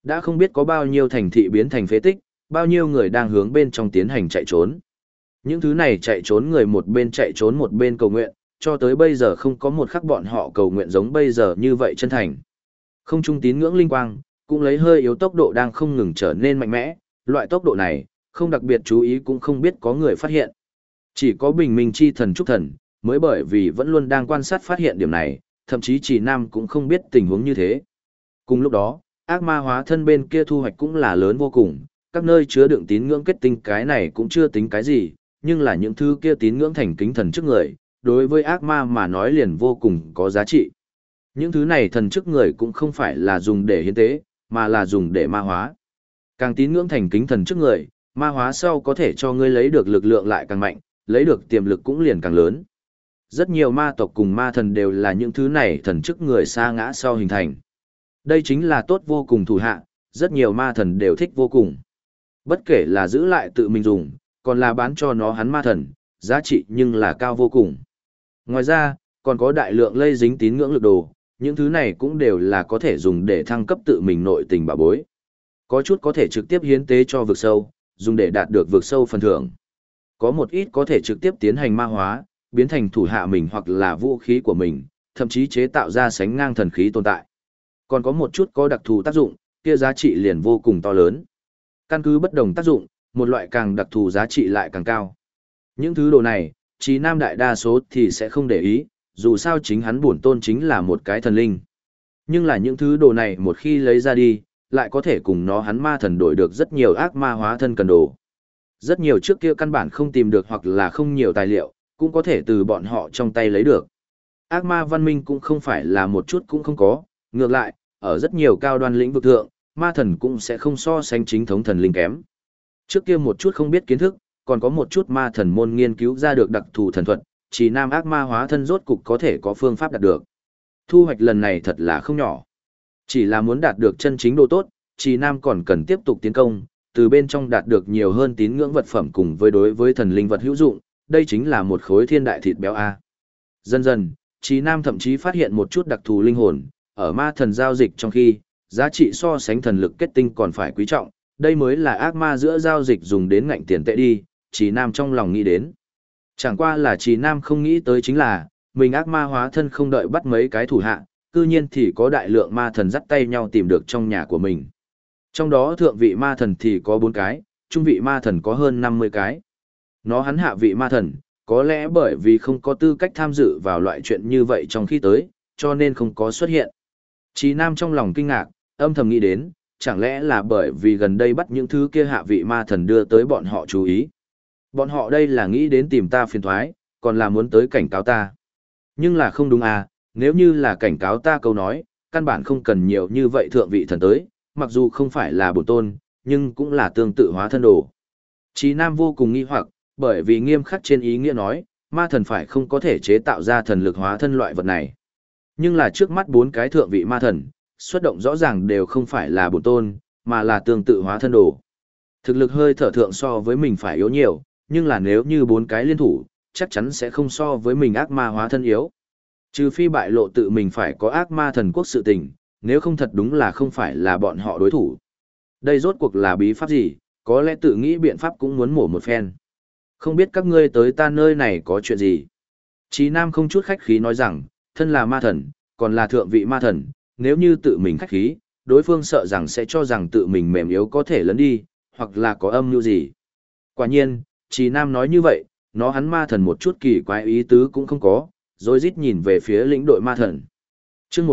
Đã không biết có bao nhiêu thành thị biến thành phế tích, bao nhiêu người đang hướng bên trong tiến hành chạy trốn. Những thứ này chạy trốn người một bên chạy trốn một bên cầu nguyện, cho tới bây giờ không có một khắc bọn họ cầu nguyện giống bây giờ như vậy chân thành. Không trung tín ngưỡng linh quang, cũng lấy hơi yếu tốc độ đang không ngừng trở nên mạnh mẽ, loại tốc độ này, không đặc biệt chú ý cũng không biết có người phát hiện. Chỉ có bình minh chi thần trúc thần, mới bởi vì vẫn luôn đang quan sát phát hiện điểm này, thậm chí chỉ nam cũng không biết tình huống như thế. Cùng lúc đó, ác ma hóa thân bên kia thu hoạch cũng là lớn vô cùng, các nơi chứa đựng tín ngưỡng kết tinh cái này cũng chưa tính cái gì, nhưng là những thứ kia tín ngưỡng thành kính thần trước người, đối với ác ma mà nói liền vô cùng có giá trị. Những thứ này thần trước người cũng không phải là dùng để hiến tế, mà là dùng để ma hóa. Càng tín ngưỡng thành kính thần trước người, ma hóa sau có thể cho ngươi lấy được lực lượng lại càng mạnh, lấy được tiềm lực cũng liền càng lớn. Rất nhiều ma tộc cùng ma thần đều là những thứ này thần trước người sa ngã sau hình thành. Đây chính là tốt vô cùng thủ hạ, rất nhiều ma thần đều thích vô cùng. Bất kể là giữ lại tự mình dùng, còn là bán cho nó hắn ma thần, giá trị nhưng là cao vô cùng. Ngoài ra, còn có đại lượng lây dính tín ngưỡng lực đồ, những thứ này cũng đều là có thể dùng để thăng cấp tự mình nội tình bảo bối. Có chút có thể trực tiếp hiến tế cho vực sâu, dùng để đạt được vực sâu phần thưởng. Có một ít có thể trực tiếp tiến hành ma hóa, biến thành thủ hạ mình hoặc là vũ khí của mình, thậm chí chế tạo ra sánh ngang thần khí tồn tại. Còn có một chút có đặc thù tác dụng, kia giá trị liền vô cùng to lớn. Căn cứ bất đồng tác dụng, một loại càng đặc thù giá trị lại càng cao. Những thứ đồ này, Chí Nam đại đa số thì sẽ không để ý, dù sao chính hắn bổn tôn chính là một cái thần linh. Nhưng là những thứ đồ này một khi lấy ra đi, lại có thể cùng nó hắn ma thần đổi được rất nhiều ác ma hóa thân cần đồ. Rất nhiều trước kia căn bản không tìm được hoặc là không nhiều tài liệu, cũng có thể từ bọn họ trong tay lấy được. Ác ma văn minh cũng không phải là một chút cũng không có, ngược lại, ở rất nhiều cao đoan lĩnh vực thượng, ma thần cũng sẽ không so sánh chính thống thần linh kém. Trước kia một chút không biết kiến thức, còn có một chút ma thần môn nghiên cứu ra được đặc thù thần thuật, chỉ nam ác ma hóa thân rốt cục có thể có phương pháp đạt được. Thu hoạch lần này thật là không nhỏ. Chỉ là muốn đạt được chân chính độ tốt, chỉ nam còn cần tiếp tục tiến công, từ bên trong đạt được nhiều hơn tín ngưỡng vật phẩm cùng với đối với thần linh vật hữu dụng, đây chính là một khối thiên đại thịt béo A. Dần dần, Chí Nam thậm chí phát hiện một chút đặc thù linh hồn, ở ma thần giao dịch trong khi, giá trị so sánh thần lực kết tinh còn phải quý trọng, đây mới là ác ma giữa giao dịch dùng đến ngạnh tiền tệ đi, Chí Nam trong lòng nghĩ đến. Chẳng qua là Chí Nam không nghĩ tới chính là, mình ác ma hóa thân không đợi bắt mấy cái thủ hạ, cư nhiên thì có đại lượng ma thần dắt tay nhau tìm được trong nhà của mình. Trong đó thượng vị ma thần thì có 4 cái, trung vị ma thần có hơn 50 cái. Nó hắn hạ vị ma thần, có lẽ bởi vì không có tư cách tham dự vào loại chuyện như vậy trong khi tới, cho nên không có xuất hiện. Chí Nam trong lòng kinh ngạc, âm thầm nghĩ đến, chẳng lẽ là bởi vì gần đây bắt những thứ kia hạ vị ma thần đưa tới bọn họ chú ý. Bọn họ đây là nghĩ đến tìm ta phiền thoái, còn là muốn tới cảnh cáo ta. Nhưng là không đúng à, nếu như là cảnh cáo ta câu nói, căn bản không cần nhiều như vậy thượng vị thần tới, mặc dù không phải là bổn tôn, nhưng cũng là tương tự hóa thân đồ. Chí Nam vô cùng nghi hoặc, bởi vì nghiêm khắc trên ý nghĩa nói, ma thần phải không có thể chế tạo ra thần lực hóa thân loại vật này. Nhưng là trước mắt 4 cái thượng vị ma thần, xuất động rõ ràng đều không phải là bổn tôn, mà là tương tự hóa thân đồ. Thực lực hơi thở thượng so với mình phải yếu nhiều, nhưng là nếu như 4 cái liên thủ, chắc chắn sẽ không so với mình ác ma hóa thân yếu. Trừ phi bại lộ tự mình phải có ác ma thần quốc sự tình, nếu không thật đúng là không phải là bọn họ đối thủ. Đây rốt cuộc là bí pháp gì, có lẽ tự nghĩ biện pháp cũng muốn mổ một phen. Không biết các ngươi tới ta nơi này có chuyện gì? Chí Nam không chút khách khí nói rằng, thân là ma thần, còn là thượng vị ma thần, nếu như tự mình khách khí, đối phương sợ rằng sẽ cho rằng tự mình mềm yếu có thể lấn đi, hoặc là có âm mưu gì. Quả nhiên, Chí Nam nói như vậy, nó hắn ma thần một chút kỳ quái ý tứ cũng không có, rồi rít nhìn về phía lĩnh đội ma thần. Chương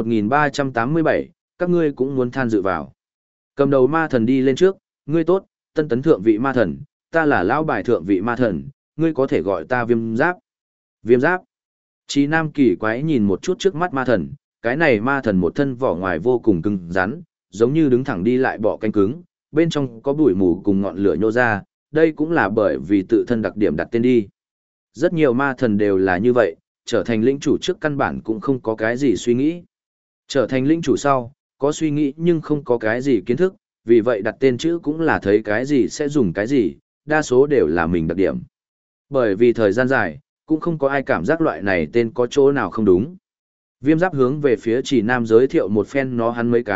1387, các ngươi cũng muốn tham dự vào. Cầm đầu ma thần đi lên trước, ngươi tốt, tân tấn thượng vị ma thần, ta là lão bài thượng vị ma thần, ngươi có thể gọi ta Viêm Giáp. Viêm Giáp. Chí Nam kỳ quái nhìn một chút trước mắt ma thần, cái này ma thần một thân vỏ ngoài vô cùng cứng rắn, giống như đứng thẳng đi lại bọ cánh cứng, bên trong có bụi mù cùng ngọn lửa nhô ra, đây cũng là bởi vì tự thân đặc điểm đặt tên đi. Rất nhiều ma thần đều là như vậy, trở thành lĩnh chủ trước căn bản cũng không có cái gì suy nghĩ. Trở thành lĩnh chủ sau, có suy nghĩ nhưng không có cái gì kiến thức, vì vậy đặt tên chữ cũng là thấy cái gì sẽ dùng cái gì, đa số đều là mình đặc điểm. Bởi vì thời gian dài, cũng không có ai cảm giác loại này tên có chỗ nào không đúng. Viêm Giáp hướng về phía Chỉ Nam giới thiệu một phen nó hắn mấy cái,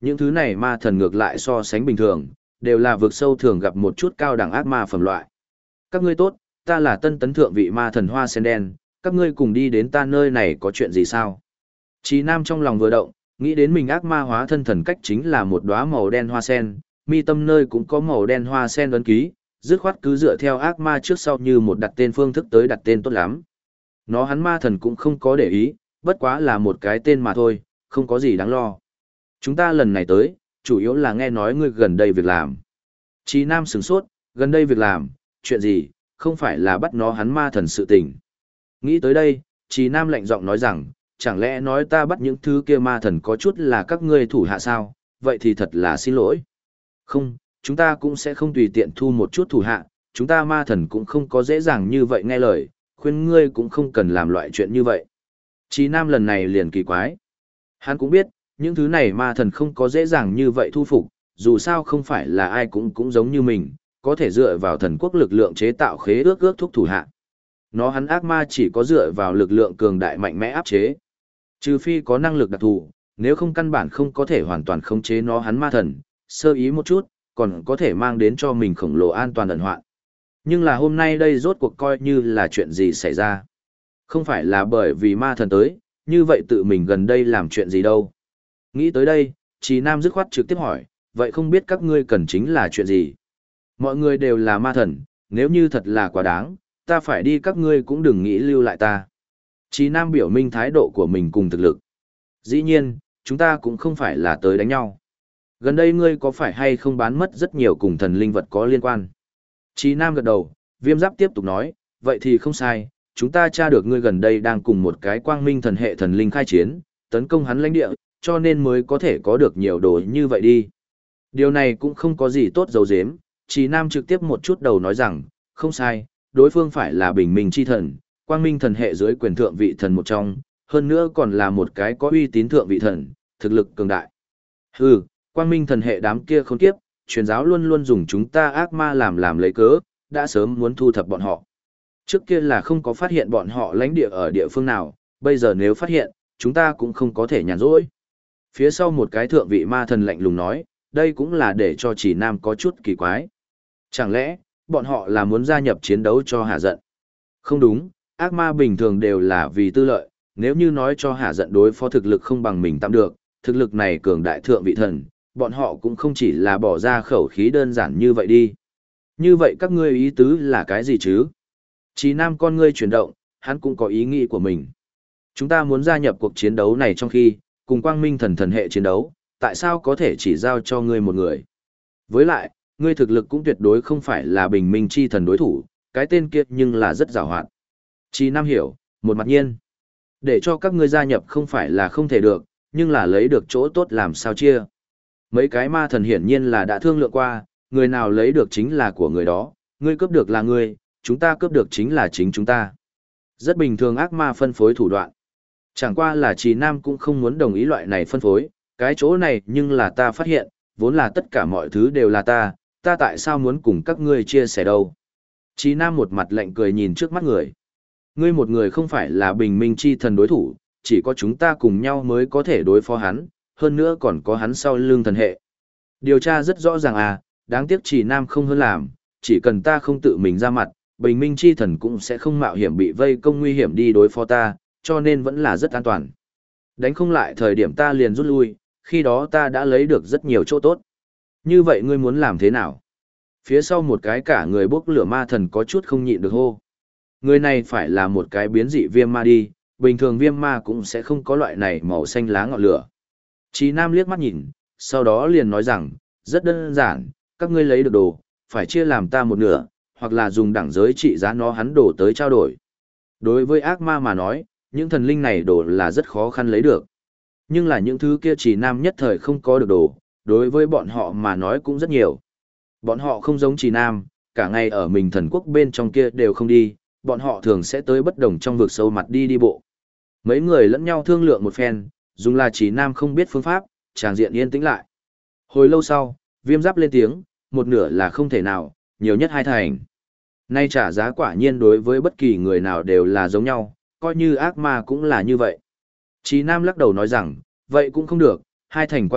Những thứ này ma thần ngược lại so sánh bình thường, đều là vực sâu thường gặp một chút cao đẳng ác ma phẩm loại. Các ngươi tốt, ta là tân tấn thượng vị ma thần Hoa Sen Đen, các ngươi cùng đi đến ta nơi này có chuyện gì sao? Chí Nam trong lòng vừa động, nghĩ đến mình ác ma hóa thân thần cách chính là một đóa màu đen hoa sen, mi tâm nơi cũng có màu đen hoa sen ấn ký, dứt khoát cứ dựa theo ác ma trước sau như một đặt tên phương thức tới đặt tên tốt lắm. Hắn ma thần cũng không có để ý, bất quá là một cái tên mà thôi, không có gì đáng lo. Chúng ta lần này tới, chủ yếu là nghe nói ngươi gần đây việc làm. Chí Nam sửng sốt, gần đây việc làm, chuyện gì, không phải là bắt hắn ma thần sự tình. Nghĩ tới đây, Chí Nam lạnh giọng nói rằng, chẳng lẽ nói ta bắt những thứ kia ma thần có chút là các ngươi thủ hạ sao, vậy thì thật là xin lỗi. Không, chúng ta cũng sẽ không tùy tiện thu một chút thủ hạ, chúng ta ma thần cũng không có dễ dàng như vậy nghe lời, khuyên ngươi cũng không cần làm loại chuyện như vậy. Chí Nam lần này liền kỳ quái. Hắn cũng biết, những thứ này ma thần không có dễ dàng như vậy thu phục, dù sao không phải là ai cũng giống như mình, có thể dựa vào thần quốc lực lượng chế tạo khế ước thúc thủ hạ. Hắn ác ma chỉ có dựa vào lực lượng cường đại mạnh mẽ áp chế. Trừ phi có năng lực đặc thù, nếu không căn bản không có thể hoàn toàn khống chế hắn ma thần, sơ ý một chút, còn có thể mang đến cho mình khổng lồ an toàn ẩn hoạn. Nhưng là hôm nay đây rốt cuộc coi như là chuyện gì xảy ra. Không phải là bởi vì ma thần tới, như vậy tự mình gần đây làm chuyện gì đâu. Nghĩ tới đây, Chí Nam dứt khoát trực tiếp hỏi, vậy không biết các ngươi cần chính là chuyện gì? Mọi người đều là ma thần, nếu như thật là quá đáng, ta phải đi các ngươi cũng đừng nghĩ lưu lại ta. Chí Nam biểu minh thái độ của mình cùng thực lực. Dĩ nhiên, chúng ta cũng không phải là tới đánh nhau. Gần đây ngươi có phải hay không bán mất rất nhiều cùng thần linh vật có liên quan? Chí Nam gật đầu, Viêm Giáp tiếp tục nói, vậy thì không sai, chúng ta tra được ngươi gần đây đang cùng một cái quang minh thần hệ thần linh khai chiến, tấn công hắn lãnh địa, cho nên mới có thể có được nhiều đồ như vậy đi. Điều này cũng không có gì tốt dấu dếm, Chí Nam trực tiếp một chút đầu nói rằng, không sai, đối phương phải là bình minh chi thần, quang minh thần hệ dưới quyền thượng vị thần một trong, hơn nữa còn là một cái có uy tín thượng vị thần, thực lực cường đại. Hừ, quang minh thần hệ đám kia khốn kiếp, truyền giáo luôn luôn dùng chúng ta ác ma làm lấy cớ, đã sớm muốn thu thập bọn họ. Trước kia là không có phát hiện bọn họ lãnh địa ở địa phương nào, bây giờ nếu phát hiện, chúng ta cũng không có thể nhàn rỗi. Phía sau một cái thượng vị ma thần lạnh lùng nói, đây cũng là để cho Chỉ Nam có chút kỳ quái. Chẳng lẽ, bọn họ là muốn gia nhập chiến đấu cho hạ giận? Không đúng, ác ma bình thường đều là vì tư lợi, nếu như nói cho hạ giận đối phó thực lực không bằng mình tạm được, thực lực này cường đại thượng vị thần, bọn họ cũng không chỉ là bỏ ra khẩu khí đơn giản như vậy đi. Như vậy các ngươi ý tứ là cái gì chứ? Chí Nam con ngươi chuyển động, hắn cũng có ý nghĩ của mình. Chúng ta muốn gia nhập cuộc chiến đấu này trong khi, cùng quang minh thần hệ chiến đấu, tại sao có thể chỉ giao cho ngươi một người? Với lại, ngươi thực lực cũng tuyệt đối không phải là bình minh chi thần đối thủ, cái tên kia nhưng là rất giàu hoạt. Chí Nam hiểu, một mặt nhiên. Để cho các ngươi gia nhập không phải là không thể được, nhưng là lấy được chỗ tốt làm sao chia. Mấy cái ma thần hiển nhiên là đã thương lượng qua, người nào lấy được chính là của người đó, ngươi cướp được là ngươi, chúng ta cướp được chính là chính chúng ta. Rất bình thường ác ma phân phối thủ đoạn. Chẳng qua là Chí Nam cũng không muốn đồng ý loại này phân phối, cái chỗ này nhưng là ta phát hiện, vốn là tất cả mọi thứ đều là ta tại sao muốn cùng các ngươi chia sẻ đâu. Chí Nam một mặt lạnh cười nhìn trước mắt người. Ngươi một người không phải là bình minh chi thần đối thủ, chỉ có chúng ta cùng nhau mới có thể đối phó hắn, hơn nữa còn có hắn sau lưng thần hệ. Điều tra rất rõ ràng à, đáng tiếc Chí Nam không hơn làm, chỉ cần ta không tự mình ra mặt, bình minh chi thần cũng sẽ không mạo hiểm bị vây công nguy hiểm đi đối phó ta, cho nên vẫn là rất an toàn. Đánh không lại thời điểm ta liền rút lui, khi đó ta đã lấy được rất nhiều chỗ tốt. Như vậy ngươi muốn làm thế nào? Phía sau một cái cả người bốc lửa ma thần có chút không nhịn được hô. Người này phải là một cái biến dị viêm ma đi, bình thường viêm ma cũng sẽ không có loại này màu xanh lá ngọn lửa. Chí Nam liếc mắt nhìn, sau đó liền nói rằng, rất đơn giản, các ngươi lấy được đồ, phải chia làm ta một nửa, hoặc là dùng đẳng giới trị giá hắn đổ tới trao đổi. Đối với ác ma mà nói, những thần linh này đồ là rất khó khăn lấy được. Nhưng là những thứ kia Chí Nam nhất thời không có được đồ, đối với bọn họ mà nói cũng rất nhiều. Bọn họ không giống Chí Nam, cả ngày ở mình thần quốc bên trong kia đều không đi, bọn họ thường sẽ tới bất đồng trong vực sâu mặt đi bộ. Mấy người lẫn nhau thương lượng một phen, dùng là Chí Nam không biết phương pháp, tràng diện yên tĩnh lại. Hồi lâu sau, Viêm Giáp lên tiếng, một nửa là không thể nào, nhiều nhất 2 thành. Nay trả giá quả nhiên đối với bất kỳ người nào đều là giống nhau, coi như ác ma cũng là như vậy. Chí Nam lắc đầu nói rằng, vậy cũng không được, 2 thành quá ít,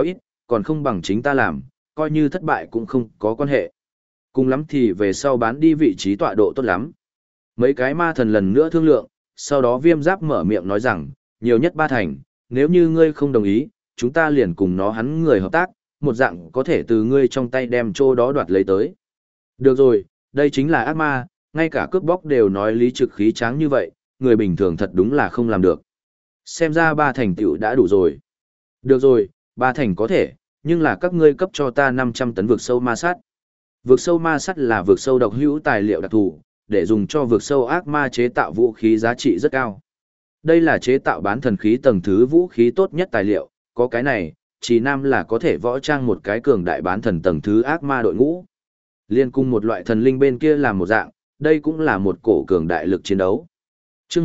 còn không bằng chính ta làm, coi như thất bại cũng không có quan hệ. Cùng lắm thì về sau bán đi vị trí tọa độ tốt lắm. Mấy cái ma thần lần nữa thương lượng, sau đó Viêm Giáp mở miệng nói rằng, nhiều nhất 3 thành, nếu như ngươi không đồng ý, chúng ta liền cùng nó hắn người hợp tác, một dạng có thể từ ngươi trong tay đem chỗ đó đoạt lấy tới. Được rồi, đây chính là ác ma, ngay cả cướp bóc đều nói lý trực khí tráng như vậy, người bình thường thật đúng là không làm được. Xem ra 3 thành tựu đã đủ rồi. Được rồi, 3 thành có thể, nhưng là các ngươi cấp cho ta 500 tấn vực sâu ma sắt. Vực sâu ma sắt là vực sâu độc hữu tài liệu đặc thù, để dùng cho vực sâu ác ma chế tạo vũ khí giá trị rất cao. Đây là chế tạo bán thần khí tầng thứ vũ khí tốt nhất tài liệu, có cái này, Trì Nam là có thể võ trang một cái cường đại bán thần tầng thứ ác ma đội ngũ. Liên cung một loại thần linh bên kia làm một dạng, đây cũng là một cổ cường đại lực chiến đấu. Chương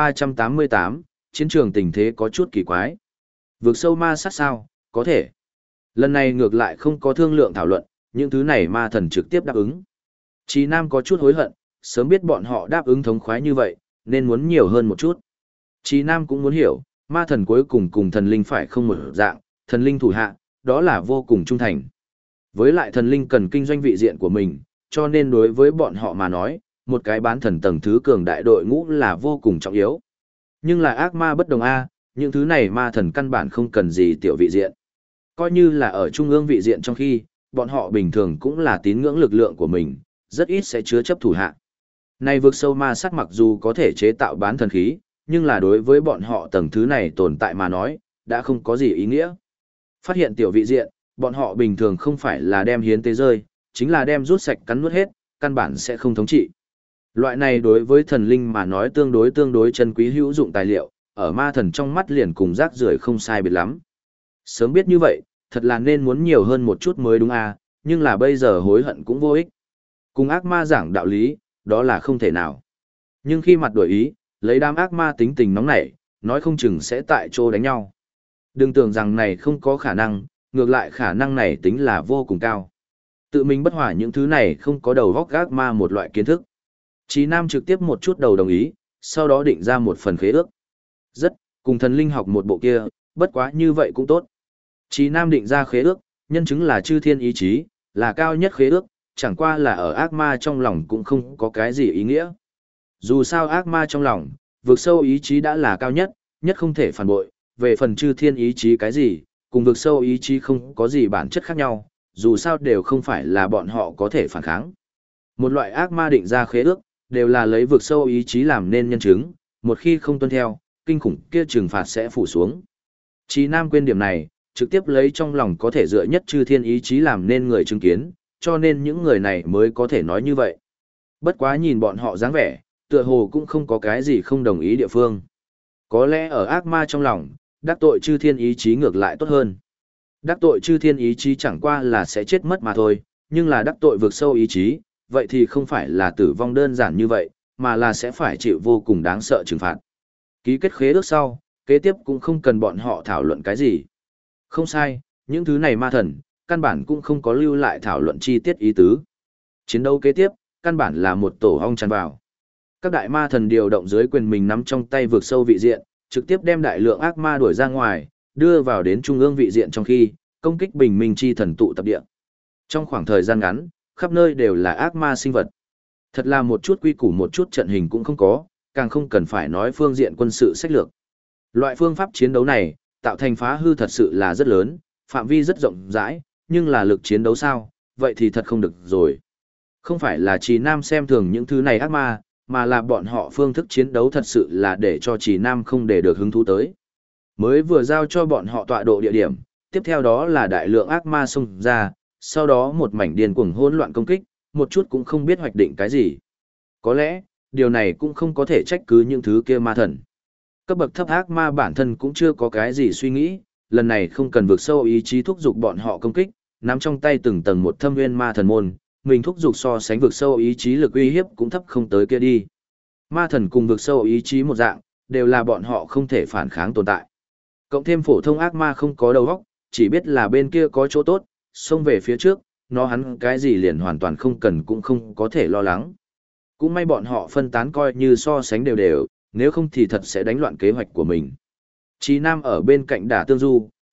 1388, chiến trường tình thế có chút kỳ quái. Vực sâu ma sát sao, có thể. Lần này ngược lại không có thương lượng thảo luận, những thứ này ma thần trực tiếp đáp ứng. Trì Nam có chút hối hận, sớm biết bọn họ đáp ứng thống khoái như vậy, nên muốn nhiều hơn một chút. Trì Nam cũng muốn hiểu, ma thần cuối cùng cùng thần linh phải không một dạng, thần linh thủ hạ, đó là vô cùng trung thành. Với lại thần linh cần kinh doanh vị diện của mình, cho nên đối với bọn họ mà nói, một cái bán thần tầng thứ cường đại đội ngũ là vô cùng trọng yếu. Nhưng là ác ma bất đồng a, những thứ này ma thần căn bản không cần gì tiểu vị diện. Coi như là ở trung ương vị diện trong khi, bọn họ bình thường cũng là tín ngưỡng lực lượng của mình, rất ít sẽ chứa chấp thủ hạ. Này vực sâu ma sát mặc dù có thể chế tạo bán thần khí, nhưng là đối với bọn họ tầng thứ này tồn tại mà nói, đã không có gì ý nghĩa. Phát hiện tiểu vị diện, bọn họ bình thường không phải là đem hiến tế rơi, chính là đem rút sạch cắn nuốt hết, căn bản sẽ không thống trị. Loại này đối với thần linh mà nói tương đối chân quý hữu dụng tài liệu, ở ma thần trong mắt liền cùng rác rưởi không sai biệt lắm. Sớm biết như vậy, thật là nên muốn nhiều hơn một chút mới đúng à, nhưng là bây giờ hối hận cũng vô ích. Cùng ác ma giảng đạo lý, đó là không thể nào. Nhưng khi mặt đổi ý, lấy đám ác ma tính tình nóng nảy, nói không chừng sẽ tại chỗ đánh nhau. Đừng tưởng rằng này không có khả năng, ngược lại khả năng này tính là vô cùng cao. Tự mình bất hỏa những thứ này không có đầu góc ác ma một loại kiến thức. Chí Nam trực tiếp một chút đầu đồng ý, sau đó định ra một phần khế ước. Rất, cùng thần linh học một bộ kia, bất quá như vậy cũng tốt. Chí Nam định ra khế ước, nhân chứng là chư thiên ý chí, là cao nhất khế ước, chẳng qua là ở ác ma trong lòng cũng không có cái gì ý nghĩa. Dù sao ác ma trong lòng, vực sâu ý chí đã là cao nhất, nhất không thể phản bội, về phần chư thiên ý chí cái gì, cùng vực sâu ý chí không có gì bản chất khác nhau, dù sao đều không phải là bọn họ có thể phản kháng. Một loại ác ma định ra khế ước, đều là lấy vực sâu ý chí làm nên nhân chứng, một khi không tuân theo, kinh khủng kia trừng phạt sẽ phủ xuống. Chí Nam quên điểm này, trực tiếp lấy trong lòng có thể dựa nhất chư thiên ý chí làm nên người chứng kiến, cho nên những người này mới có thể nói như vậy. Bất quá nhìn bọn họ dáng vẻ, tựa hồ cũng không có cái gì không đồng ý địa phương. Có lẽ ở ác ma trong lòng, đắc tội chư thiên ý chí ngược lại tốt hơn. Đắc tội chư thiên ý chí chẳng qua là sẽ chết mất mà thôi, nhưng là đắc tội vực sâu ý chí, vậy thì không phải là tử vong đơn giản như vậy, mà là sẽ phải chịu vô cùng đáng sợ trừng phạt. Ký kết khế ước sau, kế tiếp cũng không cần bọn họ thảo luận cái gì. Không sai, những thứ này ma thần, căn bản cũng không có lưu lại thảo luận chi tiết ý tứ. Chiến đấu kế tiếp, căn bản là một tổ ong tràn vào. Các đại ma thần điều động dưới quyền mình nắm trong tay vượt sâu vị diện, trực tiếp đem đại lượng ác ma đuổi ra ngoài, đưa vào đến trung ương vị diện trong khi, công kích bình minh chi thần tụ tập địa. Trong khoảng thời gian ngắn, khắp nơi đều là ác ma sinh vật. Thật là một chút quy củ một chút trận hình cũng không có, càng không cần phải nói phương diện quân sự sách lược. Loại phương pháp chiến đấu này, tạo thành phá hư thật sự là rất lớn, phạm vi rất rộng rãi, nhưng là lực chiến đấu sao, vậy thì thật không được rồi. Không phải là Trì Nam xem thường những thứ này ác ma, mà là bọn họ phương thức chiến đấu thật sự là để cho Trì Nam không để được hứng thú tới. Mới vừa giao cho bọn họ tọa độ địa điểm, tiếp theo đó là đại lượng ác ma xông ra, sau đó một mảnh điên cuồng hỗn loạn công kích, một chút cũng không biết hoạch định cái gì. Có lẽ, điều này cũng không có thể trách cứ những thứ kia ma thần. Cấp bậc thấp ác ma bản thân cũng chưa có cái gì suy nghĩ, lần này không cần vượt sâu ý chí thúc giục bọn họ công kích, nắm trong tay từng tầng một thâm nguyên ma thần môn, mình thúc giục so sánh vượt sâu ý chí lực uy hiếp cũng thấp không tới kia đi. Ma thần cùng vượt sâu ý chí một dạng, đều là bọn họ không thể phản kháng tồn tại. Cộng thêm phổ thông ác ma không có đầu óc, chỉ biết là bên kia có chỗ tốt, xông về phía trước, nó hắn cái gì liền hoàn toàn không cần cũng không có thể lo lắng. Cũng may bọn họ phân tán coi như so sánh đều đều, nếu không thì thật sẽ đánh loạn kế hoạch của mình. Chí Nam ở bên cạnh đả tương du,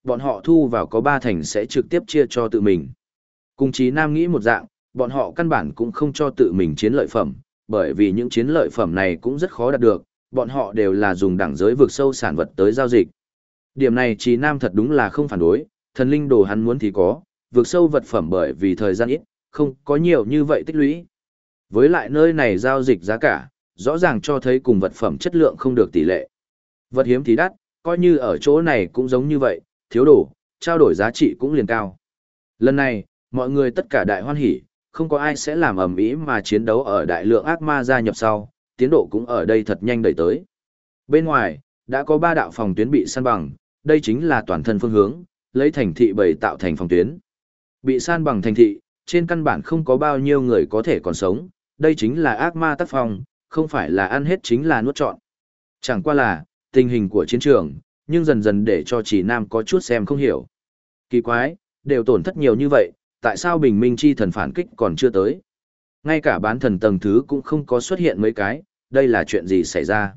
bọn họ thu vào có 3 thành sẽ trực tiếp chia cho tự mình. Cùng Chí Nam nghĩ một dạng, bọn họ căn bản cũng không cho tự mình chiến lợi phẩm, bởi vì những chiến lợi phẩm này cũng rất khó đạt được, bọn họ đều là dùng đẳng giới vực sâu sản vật tới giao dịch. Điểm này Chí Nam thật đúng là không phản đối, thần linh đồ hắn muốn thì có, vực sâu vật phẩm bởi vì thời gian ít, không có nhiều như vậy tích lũy. Với lại nơi này giao dịch giá cả, rõ ràng cho thấy cùng vật phẩm chất lượng không được tỷ lệ. Vật hiếm thì đắt, coi như ở chỗ này cũng giống như vậy, thiếu đồ, trao đổi giá trị cũng liền cao. Lần này, mọi người tất cả đại hoan hỉ, không có ai sẽ làm ầm ĩ mà chiến đấu ở đại lượng ác ma gia nhập sau, tiến độ cũng ở đây thật nhanh đẩy tới. Bên ngoài, đã có 3 đạo phòng tuyến bị san bằng, đây chính là toàn thân phương hướng, lấy thành thị bày tạo thành phòng tuyến. Bị san bằng thành thị, trên căn bản không có bao nhiêu người có thể còn sống, đây chính là ác ma tác phong, không phải là ăn hết chính là nuốt trọn. Chẳng qua là, tình hình của chiến trường, nhưng dần dần để cho Chỉ Nam có chút xem không hiểu. Kỳ quái, đều tổn thất nhiều như vậy, tại sao bình minh chi thần phản kích còn chưa tới? Ngay cả bán thần tầng thứ cũng không có xuất hiện mấy cái, đây là chuyện gì xảy ra?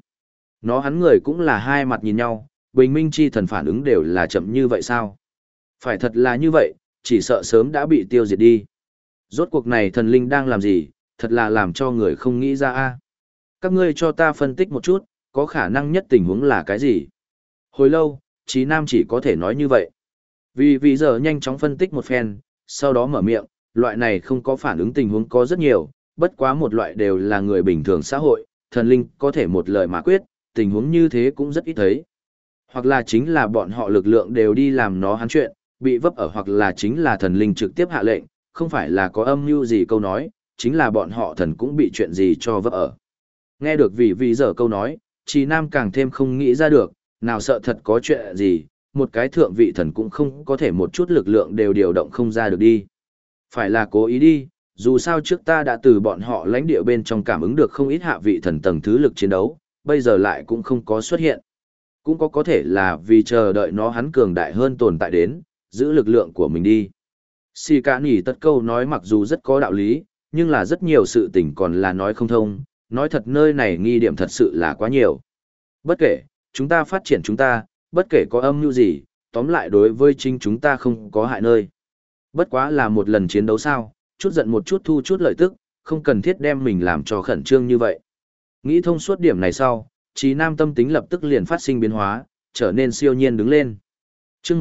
Hắn người cũng là hai mặt nhìn nhau, bình minh chi thần phản ứng đều là chậm như vậy sao? Phải thật là như vậy, chỉ sợ sớm đã bị tiêu diệt đi. Rốt cuộc này thần linh đang làm gì, thật là làm cho người không nghĩ ra a. Các ngươi cho ta phân tích một chút, có khả năng nhất tình huống là cái gì? Hồi lâu, Chí Nam chỉ có thể nói như vậy. Vì giờ nhanh chóng phân tích một phen, sau đó mở miệng, loại này không có phản ứng tình huống có rất nhiều, bất quá một loại đều là người bình thường xã hội, thần linh có thể một lời mà quyết, tình huống như thế cũng rất ít thấy. Hoặc là chính là bọn họ lực lượng đều đi làm nó hắn chuyện, bị vấp ở hoặc là chính là thần linh trực tiếp hạ lệnh, không phải là có âm mưu gì câu nói, chính là bọn họ thần cũng bị chuyện gì cho vấp ở. Nghe được vì giờ câu nói, Chí Nam càng thêm không nghĩ ra được, nào sợ thật có chuyện gì, một cái thượng vị thần cũng không có thể một chút lực lượng đều điều động không ra được đi. Phải là cố ý đi, dù sao trước ta đã từ bọn họ lãnh địa bên trong cảm ứng được không ít hạ vị thần tầng thứ lực chiến đấu, bây giờ lại cũng không có xuất hiện. Cũng có thể là vì chờ đợi hắn cường đại hơn tồn tại đến, giữ lực lượng của mình đi. Xì cả nỉ tất câu nói mặc dù rất có đạo lý, nhưng là rất nhiều sự tình còn là nói không thông, nói thật nơi này nghi điểm thật sự là quá nhiều. Bất kể, chúng ta phát triển chúng ta, bất kể có âm mưu gì, tóm lại đối với chính chúng ta không có hại nơi. Bất quá là một lần chiến đấu sao, chút giận một chút thu chút lợi tức, không cần thiết đem mình làm cho khẩn trương như vậy. Nghĩ thông suốt điểm này sau, Chí Nam tâm tính lập tức liền phát sinh biến hóa, trở nên siêu nhiên đứng lên. Chương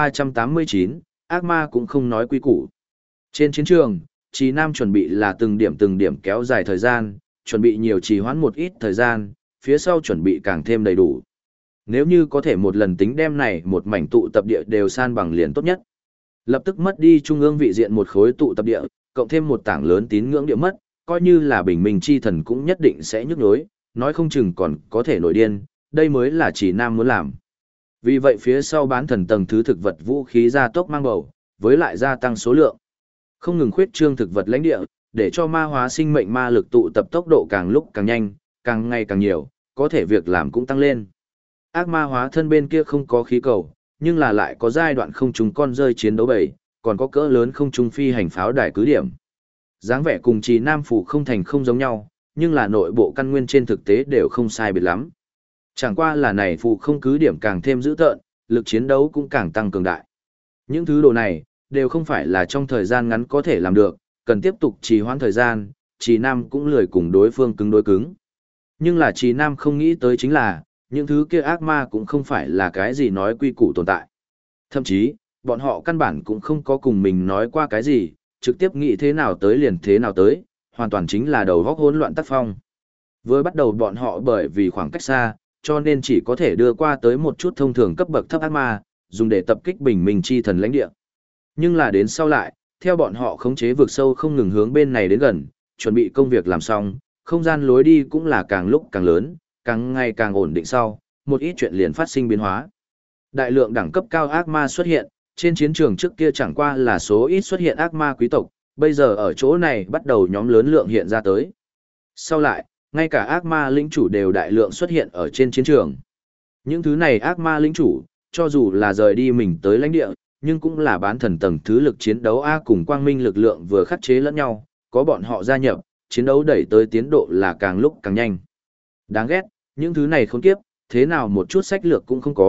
1389, ác ma cũng không nói quy củ. Trên chiến trường, Chí Nam chuẩn bị là từng điểm kéo dài thời gian, chuẩn bị nhiều trì hoãn một ít thời gian, phía sau chuẩn bị càng thêm đầy đủ. Nếu như có thể một lần tính đem này một mảnh tụ tập địa đều san bằng liền tốt nhất. Lập tức mất đi trung ương vị diện một khối tụ tập địa, cộng thêm một tảng lớn tín ngưỡng địa mất, coi như là bình minh chi thần cũng nhất định sẽ nhức nhối, nói không chừng còn có thể nổi điên, đây mới là Chí Nam muốn làm. Vì vậy phía sau bán thần tầng thứ thực vật vũ khí gia tốc mang bầu, với lại gia tăng số lượng. Không ngừng khuyết trương thực vật lãnh địa, để cho ma hóa sinh mệnh ma lực tụ tập tốc độ càng lúc càng nhanh, càng ngày càng nhiều, có thể việc làm cũng tăng lên. Ác ma hóa thân bên kia không có khí cầu, nhưng là lại có giai đoạn không trung con rơi chiến đấu bầy, còn có cỡ lớn không trung phi hành pháo đài cứ điểm. Dáng vẻ cùng Chí Nam phủ không thành không giống nhau, nhưng là nội bộ căn nguyên trên thực tế đều không sai biệt lắm. Chẳng qua là này phủ không cứ điểm càng thêm dữ tợn, lực chiến đấu cũng càng tăng cường đại. Những thứ đồ này, đều không phải là trong thời gian ngắn có thể làm được, cần tiếp tục trì hoãn thời gian, Chí Nam cũng lười cùng đối phương cứng đối cứng. Nhưng là Chí Nam không nghĩ tới chính là, những thứ kia ác ma cũng không phải là cái gì nói quy củ tồn tại. Thậm chí, bọn họ căn bản cũng không có cùng mình nói qua cái gì, trực tiếp nghĩ thế nào tới liền thế nào tới, hoàn toàn chính là đầu góc hỗn loạn tác phong. Với bắt đầu bọn họ bởi vì khoảng cách xa, cho nên chỉ có thể đưa qua tới một chút thông thường cấp bậc thấp ác ma, dùng để tập kích bình minh chi thần lãnh địa. Nhưng là đến sau lại, theo bọn họ khống chế vực sâu không ngừng hướng bên này đến gần, chuẩn bị công việc làm xong, không gian lối đi cũng là càng lúc càng lớn, càng ngày càng ổn định sau, một ít chuyện liền phát sinh biến hóa. Đại lượng đẳng cấp cao ác ma xuất hiện, trên chiến trường trước kia chẳng qua là số ít xuất hiện ác ma quý tộc, bây giờ ở chỗ này bắt đầu nhóm lớn lượng hiện ra tới. Sau lại, ngay cả ác ma lĩnh chủ đều đại lượng xuất hiện ở trên chiến trường. Những thứ này ác ma lĩnh chủ, cho dù là rời đi mình tới lãnh địa, nhưng cũng là bán thần tầng thứ lực chiến đấu A cùng quang minh lực lượng vừa khắc chế lẫn nhau, có bọn họ gia nhập, chiến đấu đẩy tới tiến độ là càng lúc càng nhanh. Đáng ghét, những thứ này khốn kiếp, thế nào một chút sách lược cũng không có,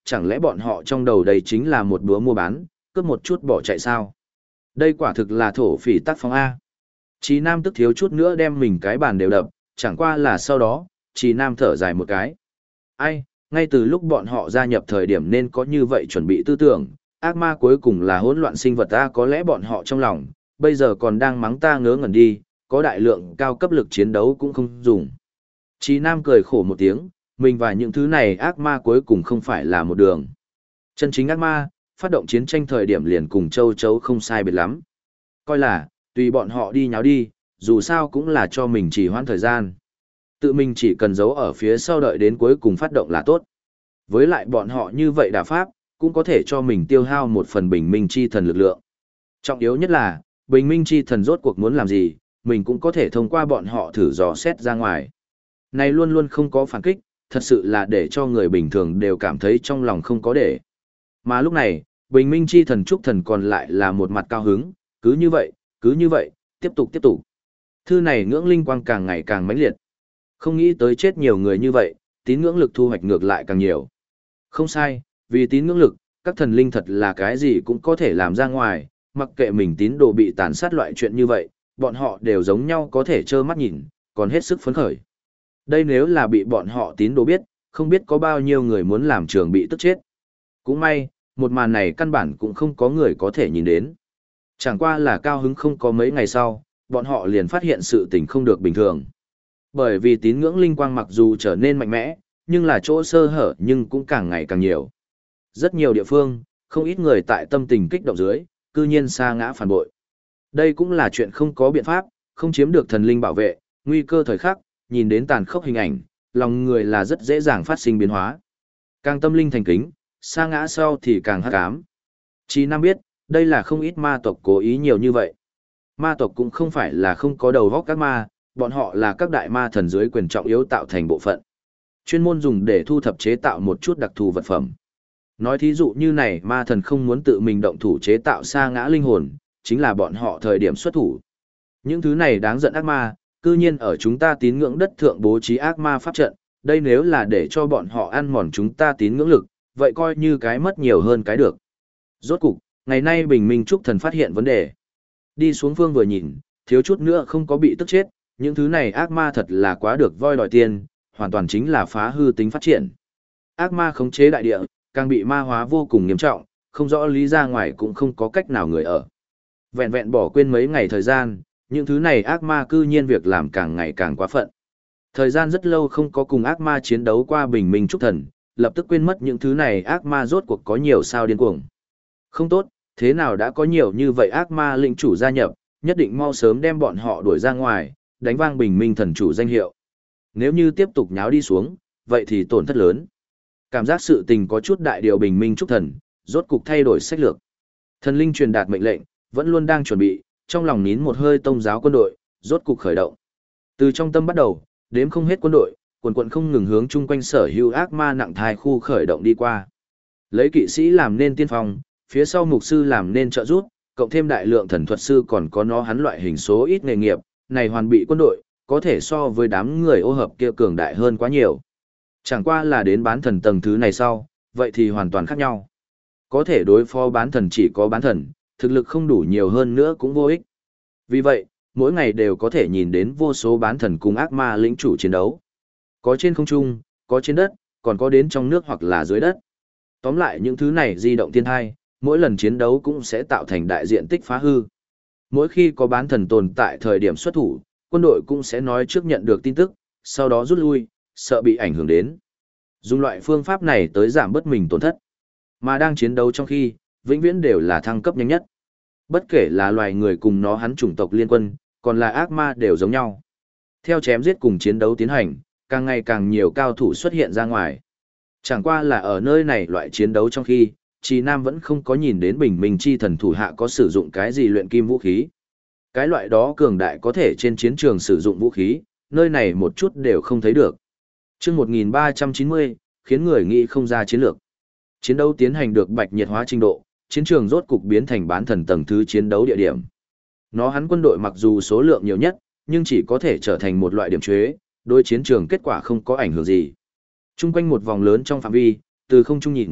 chẳng lẽ bọn họ trong đầu đây chính là một búa mua bán, cướp một chút bỏ chạy sao? Đây quả thực là thổ phỉ tác phong A. Chí Nam tức thiếu chút nữa đem mình cái bàn đều đập, chẳng qua là sau đó, Chí Nam thở dài một cái. Ai, ngay từ lúc bọn họ gia nhập thời điểm nên có như vậy chuẩn bị tư tưởng, ác ma cuối cùng là hỗn loạn sinh vật ta, có lẽ bọn họ trong lòng, bây giờ còn đang mắng ta ngớ ngẩn đi, có đại lượng cao cấp lực chiến đấu cũng không dùng. Chí Nam cười khổ một tiếng, mình và những thứ này ác ma cuối cùng không phải là một đường. Chân chính ác ma, phát động chiến tranh thời điểm liền cùng châu chấu không sai biệt lắm. Coi là, tùy bọn họ đi nháo đi, dù sao cũng là cho mình chỉ hoãn thời gian. Tự mình chỉ cần giấu ở phía sau đợi đến cuối cùng phát động là tốt. Với lại bọn họ như vậy đả pháp, cũng có thể cho mình tiêu hao một phần bình minh chi thần lực lượng. Trọng yếu nhất là, bình minh chi thần rốt cuộc muốn làm gì, mình cũng có thể thông qua bọn họ thử dò xét ra ngoài. Này luôn luôn không có phản kích, thật sự là để cho người bình thường đều cảm thấy trong lòng không có để. Mà lúc này, bình minh chi thần trúc thần còn lại là một mặt cao hứng, cứ như vậy, tiếp tục. Thư này ngưỡng linh quang càng ngày càng mãnh liệt. Không nghĩ tới chết nhiều người như vậy, tín ngưỡng lực thu hoạch ngược lại càng nhiều. Không sai, vì tín ngưỡng lực, các thần linh thật là cái gì cũng có thể làm ra ngoài, mặc kệ mình tín đồ bị tàn sát loại chuyện như vậy, bọn họ đều giống nhau có thể trơ mắt nhìn, còn hết sức phấn khởi. Đây nếu là bị bọn họ tín đồ biết, không biết có bao nhiêu người muốn làm trường bị tức chết. Cũng may, một màn này căn bản cũng không có người có thể nhìn đến. Chẳng qua là cao hứng không có mấy ngày sau, bọn họ liền phát hiện sự tình không được bình thường. Bởi vì tín ngưỡng linh quang mặc dù trở nên mạnh mẽ, nhưng là chỗ sơ hở nhưng cũng càng ngày càng nhiều. Rất nhiều địa phương, không ít người tại tâm tình kích động dưới, cư nhiên sa ngã phản bội. Đây cũng là chuyện không có biện pháp, không chiếm được thần linh bảo vệ, nguy cơ thời khắc, nhìn đến tàn khốc hình ảnh, lòng người là rất dễ dàng phát sinh biến hóa. Càng tâm linh thành kính, sa ngã sau thì càng hắc ám. Chí Nam biết, đây là không ít ma tộc cố ý nhiều như vậy. Ma tộc cũng không phải là không có đầu óc các ma, bọn họ là các đại ma thần dưới quyền trọng yếu tạo thành bộ phận. Chuyên môn dùng để thu thập chế tạo một chút đặc thù vật phẩm. Nói thí dụ như này ma thần không muốn tự mình động thủ chế tạo sa ngã linh hồn, chính là bọn họ thời điểm xuất thủ. Những thứ này đáng giận ác ma, cư nhiên ở chúng ta tín ngưỡng đất thượng bố trí ác ma pháp trận, đây nếu là để cho bọn họ ăn mòn chúng ta tín ngưỡng lực, vậy coi như cái mất nhiều hơn cái được. Rốt cục, ngày nay bình minh trúc thần phát hiện vấn đề. Đi xuống phương vừa nhìn, thiếu chút nữa không có bị tức chết, những thứ này ác ma thật là quá được voi đòi tiền, hoàn toàn chính là phá hư tính phát triển. Ác ma khống chế đại địa, càng bị ma hóa vô cùng nghiêm trọng, không rõ lý ra ngoài cũng không có cách nào người ở. Vẹn vẹn bỏ quên mấy ngày thời gian, những thứ này ác ma cư nhiên việc làm càng ngày càng quá phận. Thời gian rất lâu không có cùng ác ma chiến đấu qua bình minh trúc thần, lập tức quên mất những thứ này ác ma rốt cuộc có nhiều sao điên cuồng. Không tốt, thế nào đã có nhiều như vậy ác ma lĩnh chủ gia nhập, nhất định mau sớm đem bọn họ đuổi ra ngoài, đánh vang bình minh thần chủ danh hiệu. Nếu như tiếp tục nháo đi xuống, vậy thì tổn thất lớn. Cảm giác sự tình có chút đại điều bình minh trúc thần, rốt cục thay đổi sách lược. Thần linh truyền đạt mệnh lệnh, vẫn luôn đang chuẩn bị, trong lòng nín một hơi tông giáo quân đội, rốt cục khởi động. Từ trong tâm bắt đầu, đếm không hết quân đội, quần không ngừng hướng chung quanh sở hữu ác ma nặng thai khu khởi động đi qua. Lấy kỵ sĩ làm nên tiên phong, phía sau mục sư làm nên trợ giúp, cộng thêm đại lượng thần thuật sư còn có nó hắn loại hình số ít nghề nghiệp, này hoàn bị quân đội, có thể so với đám người ô hợp kia cường đại hơn quá nhiều. Chẳng qua là đến bán thần tầng thứ này sau, vậy thì hoàn toàn khác nhau. Có thể đối phó bán thần chỉ có bán thần, thực lực không đủ nhiều hơn nữa cũng vô ích. Vì vậy, mỗi ngày đều có thể nhìn đến vô số bán thần cùng ác ma lĩnh chủ chiến đấu. Có trên không trung, có trên đất, còn có đến trong nước hoặc là dưới đất. Tóm lại những thứ này di động thiên thai, mỗi lần chiến đấu cũng sẽ tạo thành đại diện tích phá hư. Mỗi khi có bán thần tồn tại thời điểm xuất thủ, quân đội cũng sẽ nói trước nhận được tin tức, sau đó rút lui, sợ bị ảnh hưởng đến. Dùng loại phương pháp này tới giảm bớt mình tổn thất. Mà đang chiến đấu trong khi, vĩnh viễn đều là thăng cấp nhanh nhất. Bất kể là loài người cùng nó hắn chủng tộc liên quân, còn là ác ma đều giống nhau. Theo chém giết cùng chiến đấu tiến hành, càng ngày càng nhiều cao thủ xuất hiện ra ngoài. Chẳng qua là ở nơi này loại chiến đấu trong khi, Trì Nam vẫn không có nhìn đến bình minh chi thần thủ hạ có sử dụng cái gì luyện kim vũ khí. Cái loại đó cường đại có thể trên chiến trường sử dụng vũ khí, nơi này một chút đều không thấy được. Chương 1390, khiến người nghĩ không ra chiến lược. Chiến đấu tiến hành được bạch nhiệt hóa trình độ, chiến trường rốt cục biến thành bán thần tầng thứ chiến đấu địa điểm. Nó hắn quân đội mặc dù số lượng nhiều nhất, nhưng chỉ có thể trở thành một loại điểm chế, đối chiến trường kết quả không có ảnh hưởng gì. Trung quanh một vòng lớn trong phạm vi, từ không trung nhìn,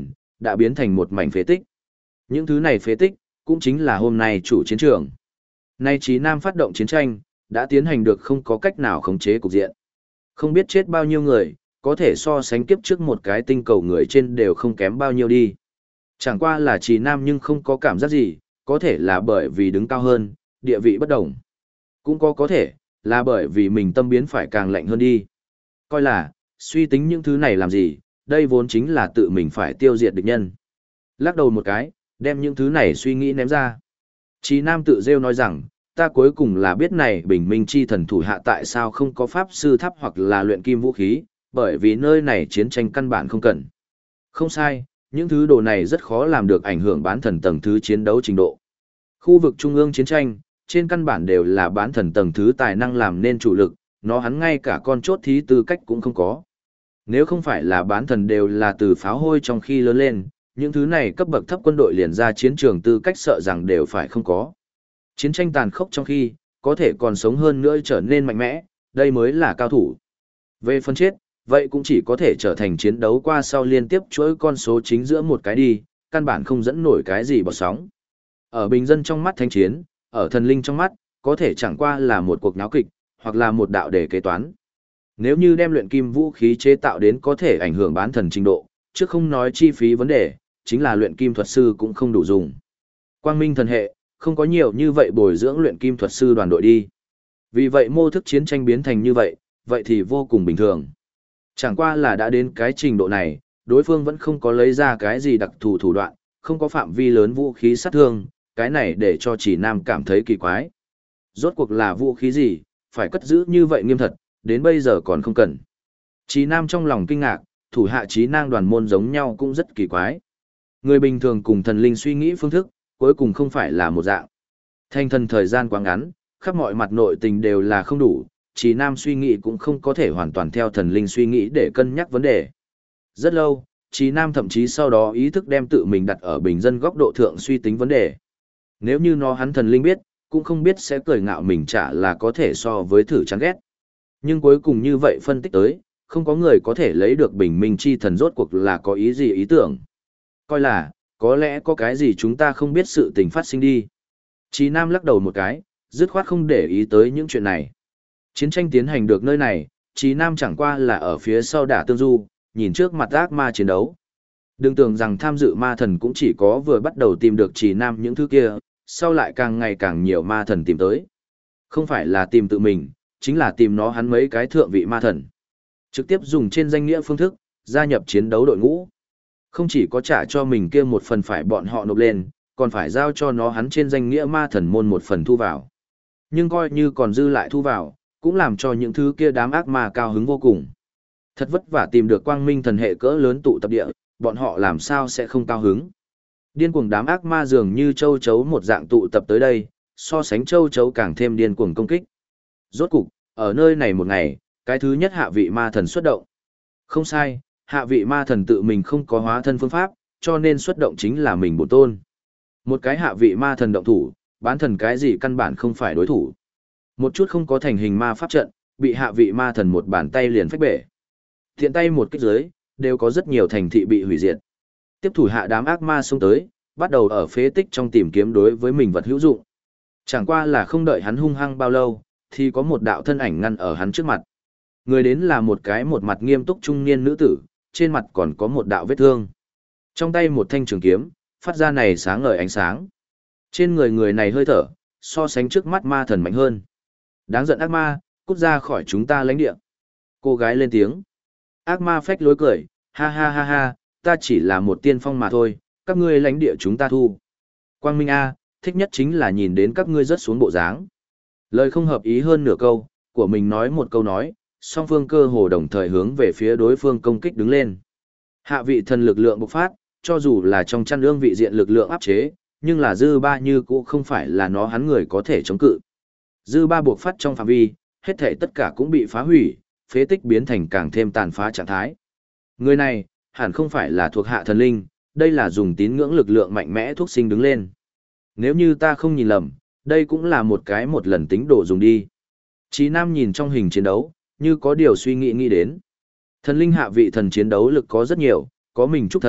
đã biến thành một mảnh phế tích. Những thứ này phế tích, cũng chính là hôm nay chủ chiến trường. Nay Chí Nam phát động chiến tranh, đã tiến hành được không có cách nào khống chế cục diện. Không biết chết bao nhiêu người, có thể so sánh kiếp trước một cái tinh cầu người trên đều không kém bao nhiêu đi. Chẳng qua là Chí Nam nhưng không có cảm giác gì, có thể là bởi vì đứng cao hơn, địa vị bất đồng. Cũng có thể, là bởi vì mình tâm biến phải càng lạnh hơn đi. Coi là, suy tính những thứ này làm gì, đây vốn chính là tự mình phải tiêu diệt địch nhân. Lắc đầu một cái, đem những thứ này suy nghĩ ném ra. Chí Nam tự rêu nói rằng, ta cuối cùng là biết này bình minh chi thần thủ hạ tại sao không có pháp sư tháp hoặc là luyện kim vũ khí, bởi vì nơi này chiến tranh căn bản không cần. Không sai, những thứ đồ này rất khó làm được ảnh hưởng bán thần tầng thứ chiến đấu trình độ. Khu vực trung ương chiến tranh, trên căn bản đều là bán thần tầng thứ tài năng làm nên chủ lực, nó hắn ngay cả con chốt thí tư cách cũng không có. Nếu không phải là bán thần đều là từ pháo hôi trong khi lớn lên, những thứ này cấp bậc thấp quân đội liền ra chiến trường tư cách sợ rằng đều phải không có. Chiến tranh tàn khốc trong khi, có thể còn sống hơn nữa trở nên mạnh mẽ, đây mới là cao thủ. Về phần chết, vậy cũng chỉ có thể trở thành chiến đấu qua sau liên tiếp chuỗi con số chính giữa một cái đi, căn bản không dẫn nổi cái gì bọt sóng. Ở bình dân trong mắt thánh chiến, ở thần linh trong mắt, có thể chẳng qua là một cuộc náo kịch, hoặc là một đạo đề kế toán. Nếu như đem luyện kim vũ khí chế tạo đến có thể ảnh hưởng bán thần trình độ, chứ không nói chi phí vấn đề, chính là luyện kim thuật sư cũng không đủ dùng. Quang minh thần hệ, không có nhiều như vậy bồi dưỡng luyện kim thuật sư đoàn đội đi. Vì vậy mô thức chiến tranh biến thành như vậy, vậy thì vô cùng bình thường. Chẳng qua là đã đến cái trình độ này, đối phương vẫn không có lấy ra cái gì đặc thù thủ đoạn, không có phạm vi lớn vũ khí sát thương, cái này để cho Chỉ Nam cảm thấy kỳ quái. Rốt cuộc là vũ khí gì, phải cất giữ như vậy nghiêm thật, đến bây giờ còn không cần. Chỉ Nam trong lòng kinh ngạc, thủ hạ trí năng đoàn môn giống nhau cũng rất kỳ quái. Người bình thường cùng thần linh suy nghĩ phương thức, cuối cùng không phải là một dạng. Thanh thần thời gian quá ngắn, khắp mọi mặt nội tình đều là không đủ, Chỉ Nam suy nghĩ cũng không có thể hoàn toàn theo thần linh suy nghĩ để cân nhắc vấn đề. Rất lâu, Chỉ Nam thậm chí sau đó ý thức đem tự mình đặt ở bình dân góc độ thượng suy tính vấn đề. Nếu như nó hắn thần linh biết, cũng không biết sẽ cười ngạo mình chả là có thể so với thử chán ghét. Nhưng cuối cùng như vậy phân tích tới, không có người có thể lấy được bình minh chi thần rốt cuộc là có ý gì ý tưởng. Coi là, có lẽ có cái gì chúng ta không biết sự tình phát sinh đi. Chí Nam lắc đầu một cái, dứt khoát không để ý tới những chuyện này. Chiến tranh tiến hành được nơi này, Chí Nam chẳng qua là ở phía sau đả tương du, nhìn trước mặt ác ma chiến đấu. Đừng tưởng rằng tham dự ma thần cũng chỉ có vừa bắt đầu tìm được Chí Nam những thứ kia, sau lại càng ngày càng nhiều ma thần tìm tới. Không phải là tìm tự mình, chính là tìm nó hắn mấy cái thượng vị ma thần. Trực tiếp dùng trên danh nghĩa phương thức, gia nhập chiến đấu đội ngũ. Không chỉ có trả cho mình kia một phần phải bọn họ nộp lên, còn phải giao cho nó hắn trên danh nghĩa ma thần môn một phần thu vào. Nhưng coi như còn dư lại thu vào, cũng làm cho những thứ kia đám ác ma cao hứng vô cùng. Thật vất vả tìm được quang minh thần hệ cỡ lớn tụ tập địa, bọn họ làm sao sẽ không cao hứng. Điên cuồng đám ác ma dường như châu chấu một dạng tụ tập tới đây, so sánh châu chấu càng thêm điên cuồng công kích. Rốt cục, ở nơi này một ngày, cái thứ nhất hạ vị ma thần xuất động. Không sai, hạ vị ma thần tự mình không có hóa thân phương pháp, cho nên xuất động chính là mình bổn tôn. Một cái hạ vị ma thần động thủ, bán thần cái gì căn bản không phải đối thủ. Một chút không có thành hình ma pháp trận, bị hạ vị ma thần một bàn tay liền phách bể. Thiện tay một kích dưới, đều có rất nhiều thành thị bị hủy diệt. Tiếp thủ hạ đám ác ma xông tới, bắt đầu ở phế tích trong tìm kiếm đối với mình vật hữu dụng. Chẳng qua là không đợi hắn hung hăng bao lâu, thì có một đạo thân ảnh ngăn ở hắn trước mặt. Người đến là một cái một mặt nghiêm túc trung niên nữ tử, trên mặt còn có một đạo vết thương. Trong tay một thanh trường kiếm, phát ra này sáng ngời ánh sáng. Trên người người này hơi thở, so sánh trước mắt ma thần mạnh hơn. Đáng giận ác ma, cút ra khỏi chúng ta lãnh địa. Cô gái lên tiếng. Ác ma phách lối cười, ha ha ha ha, ta chỉ là một tiên phong mà thôi, các ngươi lãnh địa chúng ta thu. Quang Minh A, thích nhất chính là nhìn đến các ngươi rớt xuống bộ dáng. Lời không hợp ý hơn nửa câu, của mình nói một câu nói, song phương cơ hồ đồng thời hướng về phía đối phương công kích đứng lên. Hạ vị thần lực lượng bộc phát, cho dù là trong chăn ương vị diện lực lượng áp chế, nhưng là dư ba như cũ không phải là nó hắn người có thể chống cự. Dư ba bộc phát trong phạm vi, hết thảy tất cả cũng bị phá hủy, phế tích biến thành càng thêm tàn phá trạng thái. Người này, hẳn không phải là thuộc hạ thần linh, đây là dùng tín ngưỡng lực lượng mạnh mẽ thúc sinh đứng lên. Nếu như ta không nhìn lầm, đây cũng là một cái một lần tính đồ dùng đi. Chí Nam nhìn trong hình chiến đấu, như có điều suy nghĩ đến. Thần linh hạ vị thần chiến đấu lực có rất nhiều, có mình trúc thần,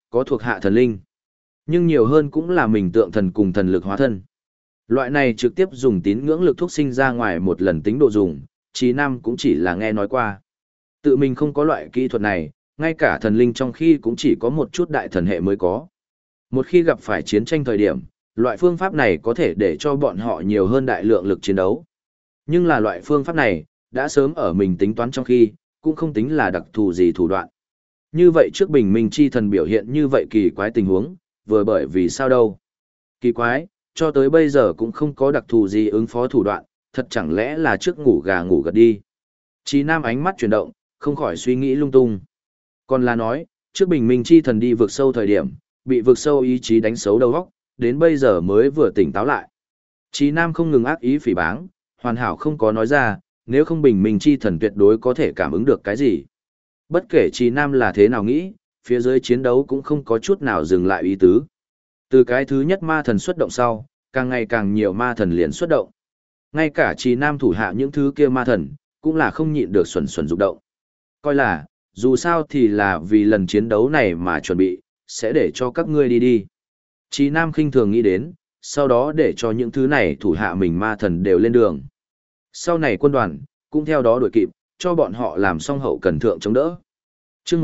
có thuộc hạ thần linh. Nhưng nhiều hơn cũng là mình tượng thần cùng thần lực hóa thân. Loại này trực tiếp dùng tín ngưỡng lực thúc sinh ra ngoài một lần tính độ dùng, Trí Nam cũng chỉ là nghe nói qua. Tự mình không có loại kỹ thuật này, ngay cả thần linh trong khi cũng chỉ có một chút đại thần hệ mới có. Một khi gặp phải chiến tranh thời điểm, loại phương pháp này có thể để cho bọn họ nhiều hơn đại lượng lực chiến đấu. Nhưng là loại phương pháp này, đã sớm ở mình tính toán trong khi, cũng không tính là đặc thù gì thủ đoạn. Như vậy trước bình minh chi thần biểu hiện như vậy kỳ quái tình huống, vừa bởi vì sao đâu. Kỳ quái, cho tới bây giờ cũng không có đặc thù gì ứng phó thủ đoạn, thật chẳng lẽ là trước ngủ gà ngủ gật đi. Chí Nam ánh mắt chuyển động, không khỏi suy nghĩ lung tung. Còn là nói, trước bình minh chi thần đi vượt sâu thời điểm, bị vượt sâu ý chí đánh xấu đầu óc, đến bây giờ mới vừa tỉnh táo lại. Chí Nam không ngừng ác ý phỉ báng, hoàn hảo không có nói ra, nếu không bình minh chi thần tuyệt đối có thể cảm ứng được cái gì. Bất kể Chí Nam là thế nào nghĩ, phía dưới chiến đấu cũng không có chút nào dừng lại ý tứ. Từ cái thứ nhất ma thần xuất động sau, càng ngày càng nhiều ma thần liền xuất động. Ngay cả Chí Nam thủ hạ những thứ kia ma thần, cũng là không nhịn được xuẩn xuẩn rụng động. Coi là, dù sao thì là vì lần chiến đấu này mà chuẩn bị, sẽ để cho các ngươi đi đi. Chí Nam khinh thường nghĩ đến, sau đó để cho những thứ này thủ hạ mình ma thần đều lên đường. Sau này quân đoàn, cũng theo đó đuổi kịp, cho bọn họ làm xong hậu cần thượng chống đỡ. Chương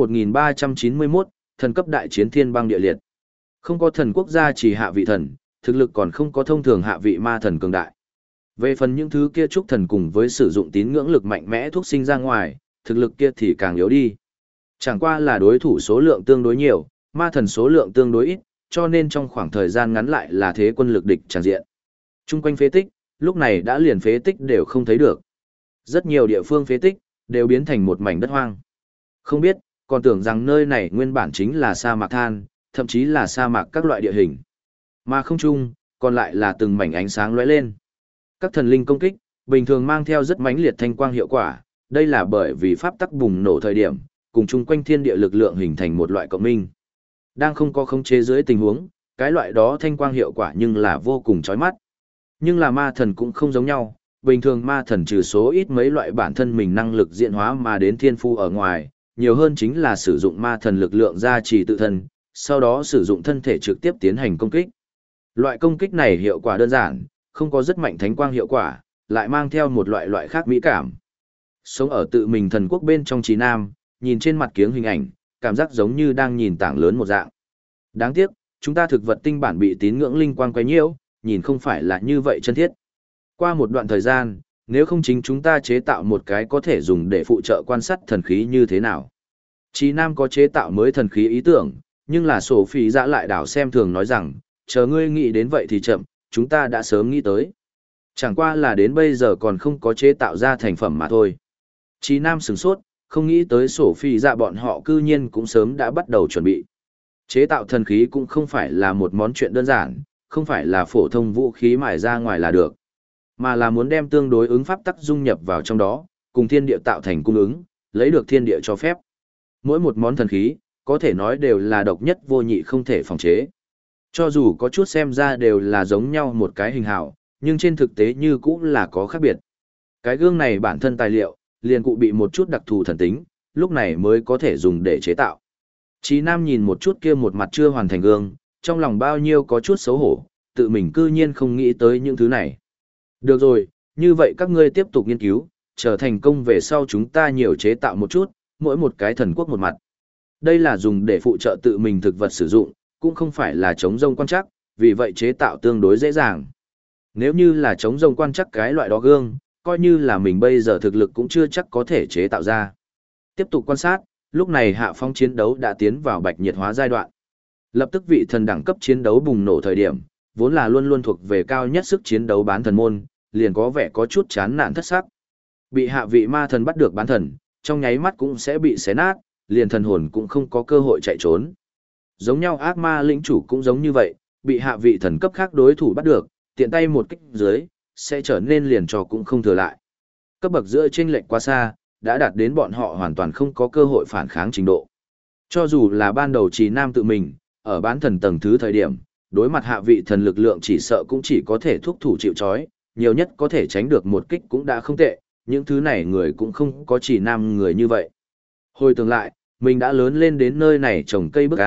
1391, thần cấp đại chiến thiên băng địa liệt. Không có thần quốc gia chỉ hạ vị thần, thực lực còn không có thông thường hạ vị ma thần cường đại. Về phần những thứ kia trúc thần cùng với sử dụng tín ngưỡng lực mạnh mẽ thuốc sinh ra ngoài, thực lực kia thì càng yếu đi. Chẳng qua là đối thủ số lượng tương đối nhiều, ma thần số lượng tương đối ít, cho nên trong khoảng thời gian ngắn lại là thế quân lực địch tràn diện. Trung quanh phế tích, lúc này đã liền phế tích đều không thấy được. Rất nhiều địa phương phế tích, đều biến thành một mảnh đất hoang. Không biết, còn tưởng rằng nơi này nguyên bản chính là sa mạc than, thậm chí là sa mạc các loại địa hình. Mà không chung, còn lại là từng mảnh ánh sáng lóe lên. Các thần linh công kích, bình thường mang theo rất mãnh liệt thanh quang hiệu quả, đây là bởi vì pháp tắc bùng nổ thời điểm, cùng chung quanh thiên địa lực lượng hình thành một loại cộng minh. Đang không có khống chế dưới tình huống, cái loại đó thanh quang hiệu quả nhưng là vô cùng chói mắt. Nhưng là ma thần cũng không giống nhau, bình thường ma thần trừ số ít mấy loại bản thân mình năng lực diễn hóa mà đến thiên phu ở ngoài, nhiều hơn chính là sử dụng ma thần lực lượng gia trì tự thân, sau đó sử dụng thân thể trực tiếp tiến hành công kích. Loại công kích này hiệu quả đơn giản, không có rất mạnh thánh quang hiệu quả, lại mang theo một loại khác mỹ cảm. Sống ở tự mình thần quốc bên trong Chí Nam, nhìn trên mặt kiếng hình ảnh, cảm giác giống như đang nhìn tảng lớn một dạng. Đáng tiếc, chúng ta thực vật tinh bản bị tín ngưỡng linh quang quấy nhiễu, nhìn không phải là như vậy chân thiết. Qua một đoạn thời gian, nếu không chính chúng ta chế tạo một cái có thể dùng để phụ trợ quan sát thần khí như thế nào. Chí Nam có chế tạo mới thần khí ý tưởng, nhưng là sổ phỉ dạ lại đảo xem thường nói rằng, chờ ngươi nghĩ đến vậy thì chậm, chúng ta đã sớm nghĩ tới. Chẳng qua là đến bây giờ còn không có chế tạo ra thành phẩm mà thôi. Chí Nam sửng sốt, không nghĩ tới sổ phỉ dạ bọn họ cư nhiên cũng sớm đã bắt đầu chuẩn bị. Chế tạo thần khí cũng không phải là một món chuyện đơn giản, không phải là phổ thông vũ khí mài ra ngoài là được, mà là muốn đem tương đối ứng pháp tắc dung nhập vào trong đó, cùng thiên địa tạo thành cung ứng, lấy được thiên địa cho phép. Mỗi một món thần khí, có thể nói đều là độc nhất vô nhị không thể phòng chế. Cho dù có chút xem ra đều là giống nhau một cái hình hào, nhưng trên thực tế như cũng là có khác biệt. Cái gương này bản thân tài liệu, liền cụ bị một chút đặc thù thần tính, lúc này mới có thể dùng để chế tạo. Chí Nam nhìn một chút kia một mặt chưa hoàn thành gương, trong lòng bao nhiêu có chút xấu hổ, tự mình cư nhiên không nghĩ tới những thứ này. Được rồi, như vậy các ngươi tiếp tục nghiên cứu, chờ thành công về sau chúng ta nhiều chế tạo một chút, mỗi một cái thần quốc một mặt. Đây là dùng để phụ trợ tự mình thực vật sử dụng, cũng không phải là chống rông quan chắc, vì vậy chế tạo tương đối dễ dàng. Nếu như là chống rông quan chắc cái loại đó gương, coi như là mình bây giờ thực lực cũng chưa chắc có thể chế tạo ra. Tiếp tục quan sát, lúc này hạ phong chiến đấu đã tiến vào bạch nhiệt hóa giai đoạn. Lập tức vị thần đẳng cấp chiến đấu bùng nổ thời điểm, vốn là luôn luôn thuộc về cao nhất sức chiến đấu bán thần môn, liền có vẻ có chút chán nản thất sắc. Bị hạ vị ma thần bắt được bán thần, trong nháy mắt cũng sẽ bị xé nát, liền thần hồn cũng không có cơ hội chạy trốn. Giống nhau ác ma lĩnh chủ cũng giống như vậy, bị hạ vị thần cấp khác đối thủ bắt được, tiện tay một kích dưới, sẽ trở nên liền trò cũng không thừa lại. Cấp bậc giữa chênh lệch quá xa, đã đạt đến bọn họ hoàn toàn không có cơ hội phản kháng trình độ. Cho dù là ban đầu Chí Nam tự mình, ở bán thần tầng thứ thời điểm, đối mặt hạ vị thần lực lượng chỉ sợ cũng chỉ có thể thúc thủ chịu trói, nhiều nhất có thể tránh được một kích cũng đã không tệ, những thứ này người cũng không có Chí Nam người như vậy. Hồi tưởng lại, mình đã lớn lên đến nơi này trồng cây bức A,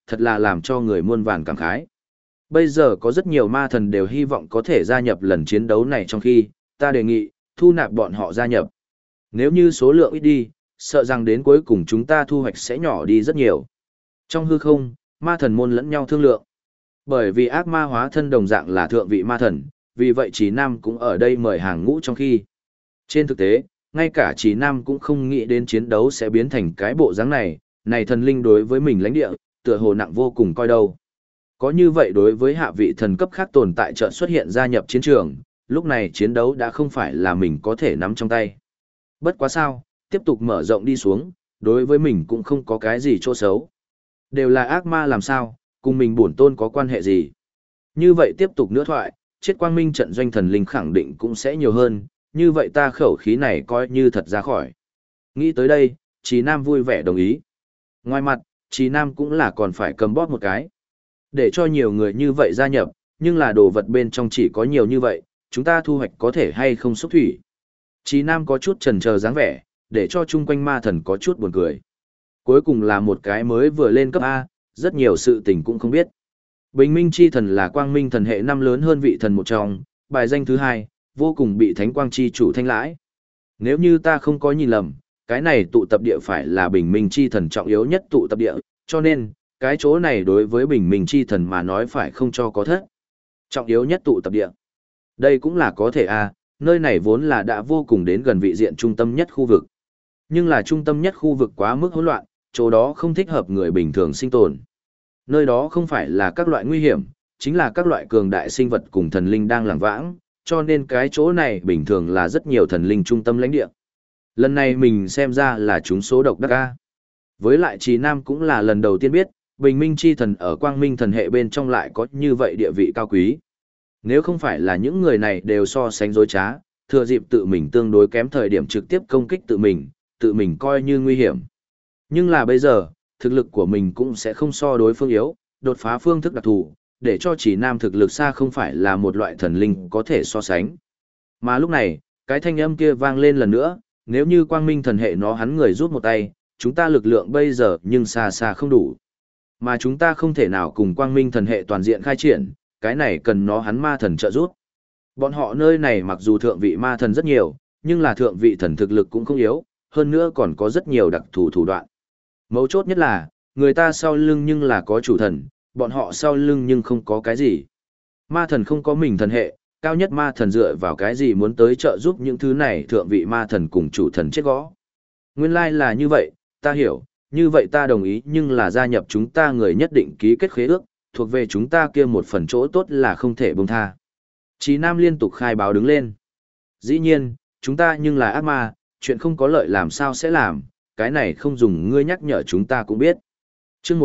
thật là làm cho người muôn vàn cảm khái. Bây giờ có rất nhiều ma thần đều hy vọng có thể gia nhập lần chiến đấu này, trong khi, ta đề nghị, thu nạp bọn họ gia nhập. Nếu như số lượng ít đi, sợ rằng đến cuối cùng chúng ta thu hoạch sẽ nhỏ đi rất nhiều. Trong hư không, ma thần môn lẫn nhau thương lượng. Bởi vì ác ma hóa thân đồng dạng là thượng vị ma thần, vì vậy Chí Nam cũng ở đây mời hàng ngũ, trong khi. Trên thực tế, ngay cả Chí Nam cũng không nghĩ đến chiến đấu sẽ biến thành cái bộ dáng này, này thần linh đối với mình lãnh địa, tựa hồ nặng vô cùng coi đâu. Có như vậy đối với hạ vị thần cấp khác tồn tại chợt xuất hiện gia nhập chiến trường, lúc này chiến đấu đã không phải là mình có thể nắm trong tay. Bất quá sao, tiếp tục mở rộng đi xuống, đối với mình cũng không có cái gì chỗ xấu. Đều là ác ma làm sao, cùng mình bổn tôn có quan hệ gì. Như vậy tiếp tục nữa thoại, chết quang minh trận doanh thần linh khẳng định cũng sẽ nhiều hơn, như vậy ta khẩu khí này coi như thật ra khỏi. Nghĩ tới đây, Chí Nam vui vẻ đồng ý. Ngoài mặt, Chí Nam cũng là còn phải cầm bóp một cái. Để cho nhiều người như vậy gia nhập, nhưng là đồ vật bên trong chỉ có nhiều như vậy, chúng ta thu hoạch có thể hay không xúc thủy. Chí Nam có chút chần chờ dáng vẻ, để cho chung quanh ma thần có chút buồn cười. Cuối cùng là một cái mới vừa lên cấp A, rất nhiều sự tình cũng không biết. Bình minh chi thần là quang minh thần hệ năm lớn hơn vị thần một trong, bài danh thứ hai, vô cùng bị thánh quang chi chủ thanh lãi. Nếu như ta không có nhìn lầm, cái này tụ tập địa phải là bình minh chi thần trọng yếu nhất tụ tập địa, cho nên, cái chỗ này đối với bình minh chi thần mà nói phải không cho có thất. Trọng yếu nhất tụ tập địa. Đây cũng là có thể a, nơi này vốn là đã vô cùng đến gần vị diện trung tâm nhất khu vực. Nhưng là trung tâm nhất khu vực quá mức hỗn loạn, chỗ đó không thích hợp người bình thường sinh tồn. Nơi đó không phải là các loại nguy hiểm, chính là các loại cường đại sinh vật cùng thần linh đang lảng vãng, cho nên cái chỗ này bình thường là rất nhiều thần linh trung tâm lãnh địa. Lần này mình xem ra là chúng số độc đắc a. Với lại Chí Nam cũng là lần đầu tiên biết, bình minh chi thần ở quang minh thần hệ bên trong lại có như vậy địa vị cao quý. Nếu không phải là những người này đều so sánh dối trá, thừa dịp tự mình tương đối kém thời điểm trực tiếp công kích tự mình coi như nguy hiểm. Nhưng là bây giờ, thực lực của mình cũng sẽ không so đối phương yếu, đột phá phương thức đặc thù, để cho Chí Nam thực lực xa không phải là một loại thần linh có thể so sánh. Mà lúc này, cái thanh âm kia vang lên lần nữa, nếu như quang minh thần hệ nó hắn người rút một tay, chúng ta lực lượng bây giờ nhưng xa xa không đủ. Mà chúng ta không thể nào cùng quang minh thần hệ toàn diện khai triển, cái này cần nó hắn ma thần trợ giúp. Bọn họ nơi này mặc dù thượng vị ma thần rất nhiều, nhưng là thượng vị thần thực lực cũng không yếu, hơn nữa còn có rất nhiều đặc thù thủ đoạn. Mấu chốt nhất là, người ta sau lưng nhưng là có chủ thần, bọn họ sau lưng nhưng không có cái gì. Ma thần không có mình thần hệ, cao nhất ma thần dựa vào cái gì muốn tới trợ giúp những thứ này thượng vị ma thần cùng chủ thần chết gõ. Nguyên lai là như vậy, ta hiểu, như vậy ta đồng ý, nhưng là gia nhập chúng ta người nhất định ký kết khế ước, thuộc về chúng ta kia một phần chỗ tốt là không thể buông tha. Chí Nam liên tục khai báo đứng lên. Dĩ nhiên, chúng ta nhưng là ác ma, chuyện không có lợi làm sao sẽ làm, cái này không dùng ngươi nhắc nhở chúng ta cũng biết. Chương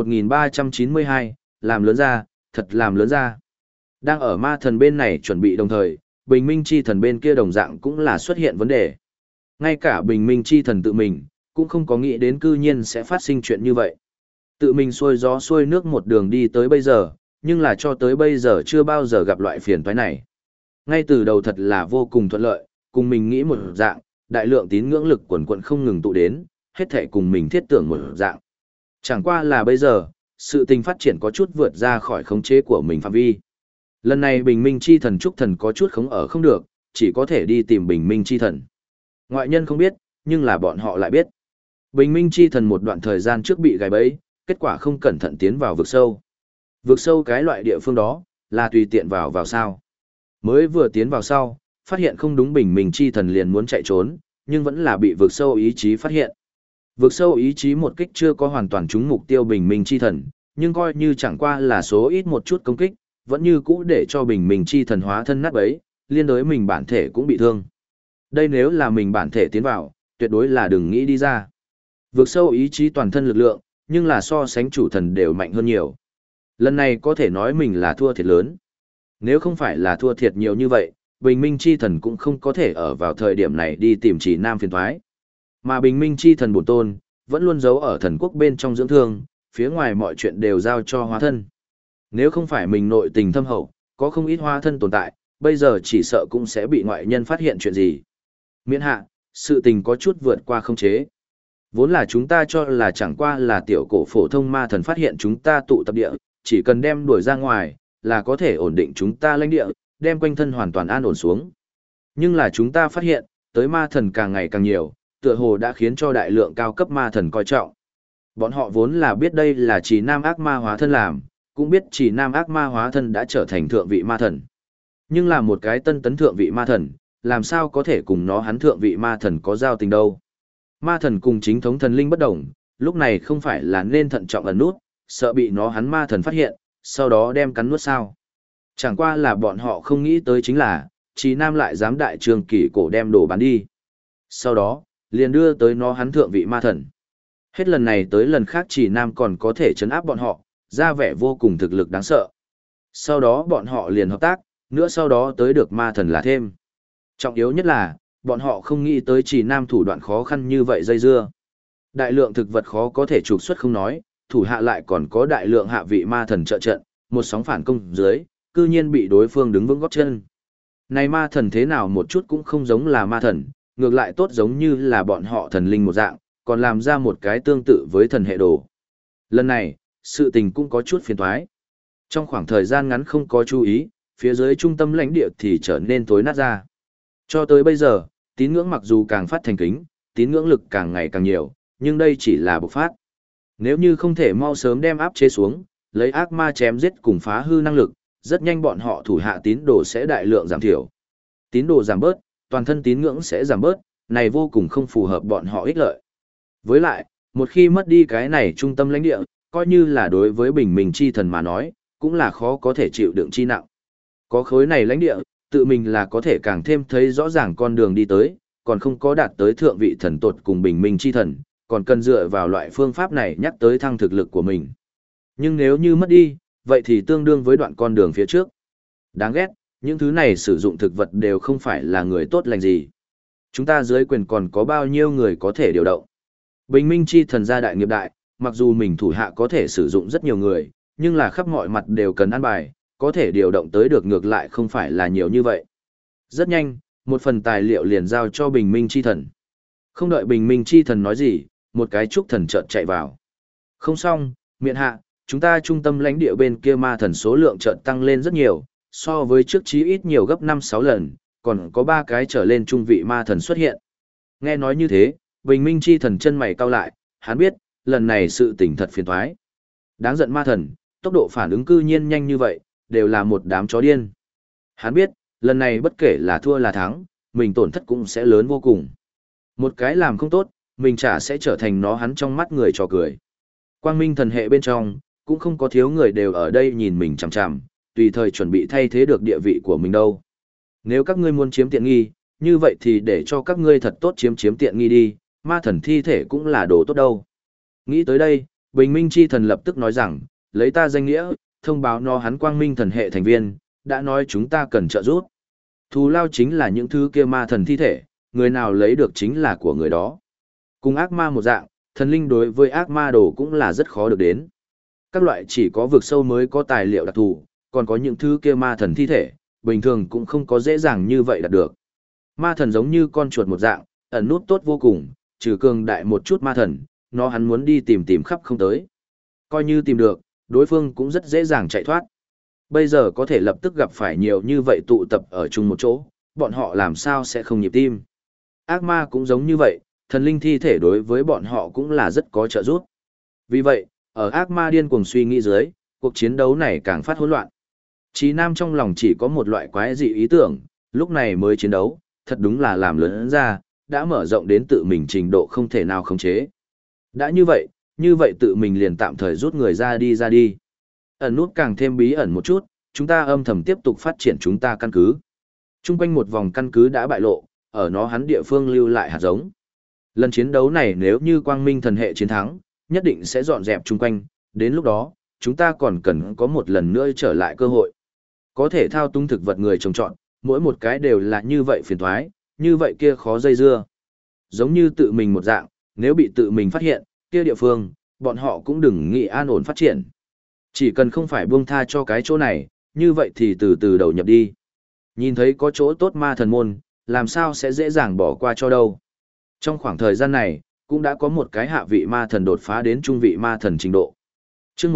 1392, làm lớn ra, thật làm lớn ra. Đang ở ma thần bên này chuẩn bị đồng thời, bình minh chi thần bên kia đồng dạng cũng là xuất hiện vấn đề. Ngay cả bình minh chi thần tự mình, cũng không có nghĩ đến cư nhiên sẽ phát sinh chuyện như vậy. Tự mình xuôi gió xuôi nước một đường đi tới bây giờ, nhưng là cho tới bây giờ chưa bao giờ gặp loại phiền toái này. Ngay từ đầu thật là vô cùng thuận lợi, cùng mình nghĩ một dạng, đại lượng tín ngưỡng lực quần quận không ngừng tụ đến, hết thể cùng mình thiết tưởng một dạng. Chẳng qua là bây giờ, sự tình phát triển có chút vượt ra khỏi khống chế của mình phạm vi. Lần này bình minh chi thần trúc thần có chút khống ở không được, chỉ có thể đi tìm bình minh chi thần. Ngoại nhân không biết, nhưng là bọn họ lại biết. Bình minh chi thần một đoạn thời gian trước bị gài bẫy, kết quả không cẩn thận tiến vào vực sâu. Vực sâu cái loại địa phương đó, là tùy tiện vào sao. Mới vừa tiến vào sau, phát hiện không đúng bình minh chi thần liền muốn chạy trốn, nhưng vẫn là bị vực sâu ý chí phát hiện. Vực sâu ý chí một kích chưa có hoàn toàn trúng mục tiêu bình minh chi thần, nhưng coi như chẳng qua là số ít một chút công kích, vẫn như cũ để cho bình minh chi thần hóa thân nát bấy, liên đối mình bản thể cũng bị thương. Đây nếu là mình bản thể tiến vào, tuyệt đối là đừng nghĩ đi ra. Vực sâu ý chí toàn thân lực lượng, nhưng là so sánh chủ thần đều mạnh hơn nhiều. Lần này có thể nói mình là thua thiệt lớn. Nếu không phải là thua thiệt nhiều như vậy, bình minh chi thần cũng không có thể ở vào thời điểm này đi tìm Chí Nam phiền toái. Mà bình minh chi thần bổn tôn, vẫn luôn giấu ở thần quốc bên trong dưỡng thương, phía ngoài mọi chuyện đều giao cho hóa thân. Nếu không phải mình nội tình thâm hậu, có không ít hóa thân tồn tại, bây giờ chỉ sợ cũng sẽ bị ngoại nhân phát hiện chuyện gì. Miễn hạ, sự tình có chút vượt qua không chế. Vốn là chúng ta cho là chẳng qua là tiểu cổ phổ thông ma thần phát hiện chúng ta tụ tập địa, chỉ cần đem đuổi ra ngoài, là có thể ổn định chúng ta lãnh địa, đem quanh thân hoàn toàn an ổn xuống. Nhưng là chúng ta phát hiện, tới ma thần càng ngày càng nhiều, tựa hồ đã khiến cho đại lượng cao cấp ma thần coi trọng. Bọn họ vốn là biết đây là chỉ nam ác ma hóa thân làm, cũng biết chỉ nam ác ma hóa thân đã trở thành thượng vị ma thần. Nhưng là một cái tân tấn thượng vị ma thần, làm sao có thể cùng nó hắn thượng vị ma thần có giao tình đâu. Ma thần cùng chính thống thần linh bất đồng, lúc này không phải là nên thận trọng ẩn nút, sợ bị nó hắn ma thần phát hiện, sau đó đem cắn nuốt sao. Chẳng qua là bọn họ không nghĩ tới chính là, Trí Nam lại dám đại trường kỷ cổ đem đồ bán đi. Sau đó, liền đưa tới nó hắn thượng vị ma thần. Hết lần này tới lần khác Trí Nam còn có thể trấn áp bọn họ, ra vẻ vô cùng thực lực đáng sợ. Sau đó bọn họ liền hợp tác, nữa sau đó tới được ma thần là thêm. Trọng yếu nhất là, bọn họ không nghĩ tới Trì Nam thủ đoạn khó khăn như vậy dây dưa. Đại lượng thực vật khó có thể trục xuất không nói, thủ hạ lại còn có đại lượng hạ vị ma thần trợ trận, một sóng phản công dưới, cư nhiên bị đối phương đứng vững gót chân. Này ma thần thế nào một chút cũng không giống là ma thần, ngược lại tốt giống như là bọn họ thần linh một dạng, còn làm ra một cái tương tự với thần hệ đồ. Lần này, sự tình cũng có chút phiền toái. Trong khoảng thời gian ngắn không có chú ý, phía dưới trung tâm lãnh địa thì trở nên tối nát ra. Cho tới bây giờ, tín ngưỡng mặc dù càng phát thành kính, tín ngưỡng lực càng ngày càng nhiều, nhưng đây chỉ là bộc phát. Nếu như không thể mau sớm đem áp chế xuống, lấy ác ma chém giết cùng phá hư năng lực, rất nhanh bọn họ thủ hạ tín đồ sẽ đại lượng giảm thiểu. Tín đồ giảm bớt, toàn thân tín ngưỡng sẽ giảm bớt, này vô cùng không phù hợp bọn họ ích lợi. Với lại, một khi mất đi cái này trung tâm lãnh địa, coi như là đối với bình minh chi thần mà nói, cũng là khó có thể chịu đựng chi nặng. Có khối này lãnh địa, tự mình là có thể càng thêm thấy rõ ràng con đường đi tới, còn không có đạt tới thượng vị thần tột cùng bình minh chi thần, còn cần dựa vào loại phương pháp này nhắc tới thăng thực lực của mình. Nhưng nếu như mất đi, vậy thì tương đương với đoạn con đường phía trước. Đáng ghét, những thứ này sử dụng thực vật đều không phải là người tốt lành gì. Chúng ta dưới quyền còn có bao nhiêu người có thể điều động. Bình minh chi thần gia đại nghiệp đại, mặc dù mình thủ hạ có thể sử dụng rất nhiều người, nhưng là khắp mọi mặt đều cần ăn bài, có thể điều động tới được ngược lại không phải là nhiều như vậy. Rất nhanh, một phần tài liệu liền giao cho bình minh chi thần. Không đợi bình minh chi thần nói gì, một cái trúc thần chợt chạy vào. Không xong, miện hạ, chúng ta trung tâm lãnh địa bên kia ma thần số lượng chợt tăng lên rất nhiều, so với trước chí ít nhiều gấp 5-6 lần, còn có 3 cái trở lên trung vị ma thần xuất hiện. Nghe nói như thế, bình minh chi thần chân mày cau lại, hắn biết, lần này sự tình thật phiền toái. Đáng giận ma thần, tốc độ phản ứng cư nhiên nhanh như vậy, đều là một đám chó điên. Hắn biết, lần này bất kể là thua là thắng, mình tổn thất cũng sẽ lớn vô cùng. Một cái làm không tốt, mình chả sẽ trở thành nó hắn trong mắt người trò cười. Quang minh thần hệ bên trong, cũng không có thiếu người đều ở đây nhìn mình chằm chằm, tùy thời chuẩn bị thay thế được địa vị của mình đâu. Nếu các ngươi muốn chiếm tiện nghi, như vậy thì để cho các ngươi thật tốt chiếm tiện nghi đi, ma thần thi thể cũng là đồ tốt đâu. Nghĩ tới đây, bình minh chi thần lập tức nói rằng, lấy ta danh nghĩa, thông báo nó hắn quang minh thần hệ thành viên, đã nói chúng ta cần trợ giúp. Thù lao chính là những thứ kia ma thần thi thể, người nào lấy được chính là của người đó. Cùng ác ma một dạng, thần linh đối với ác ma đồ cũng là rất khó được đến. Các loại chỉ có vực sâu mới có tài liệu đặc thù, còn có những thứ kia ma thần thi thể, bình thường cũng không có dễ dàng như vậy đạt được. Ma thần giống như con chuột một dạng, ẩn nút tốt vô cùng, trừ cường đại một chút ma thần, nó hắn muốn đi tìm khắp không tới. Coi như tìm được, đối phương cũng rất dễ dàng chạy thoát. Bây giờ có thể lập tức gặp phải nhiều như vậy tụ tập ở chung một chỗ, bọn họ làm sao sẽ không nhịp tim. Ác ma cũng giống như vậy, thần linh thi thể đối với bọn họ cũng là rất có trợ giúp. Vì vậy, ở ác ma điên cuồng suy nghĩ dưới, cuộc chiến đấu này càng phát hỗn loạn. Chí Nam trong lòng chỉ có một loại quái dị ý tưởng, lúc này mới chiến đấu, thật đúng là làm lớn ra, đã mở rộng đến tự mình trình độ không thể nào khống chế. Đã như vậy tự mình liền tạm thời rút người ra đi. Ẩn nút càng thêm bí ẩn một chút, chúng ta âm thầm tiếp tục phát triển chúng ta căn cứ. Trung quanh một vòng căn cứ đã bại lộ, ở nó hắn địa phương lưu lại hạt giống. Lần chiến đấu này nếu như quang minh thần hệ chiến thắng, nhất định sẽ dọn dẹp chung quanh, đến lúc đó, chúng ta còn cần có một lần nữa trở lại cơ hội. Có thể thao túng thực vật người trồng trọt, mỗi một cái đều là như vậy phiền thoái, như vậy kia khó dây dưa. Giống như tự mình một dạng, nếu bị tự mình phát hiện, kia địa phương, bọn họ cũng đừng nghĩ an ổn phát triển. Chỉ cần không phải buông tha cho cái chỗ này, như vậy thì từ từ đầu nhập đi. Nhìn thấy có chỗ tốt ma thần môn, làm sao sẽ dễ dàng bỏ qua cho đâu. Trong khoảng thời gian này, cũng đã có một cái hạ vị ma thần đột phá đến trung vị ma thần trình độ. Chương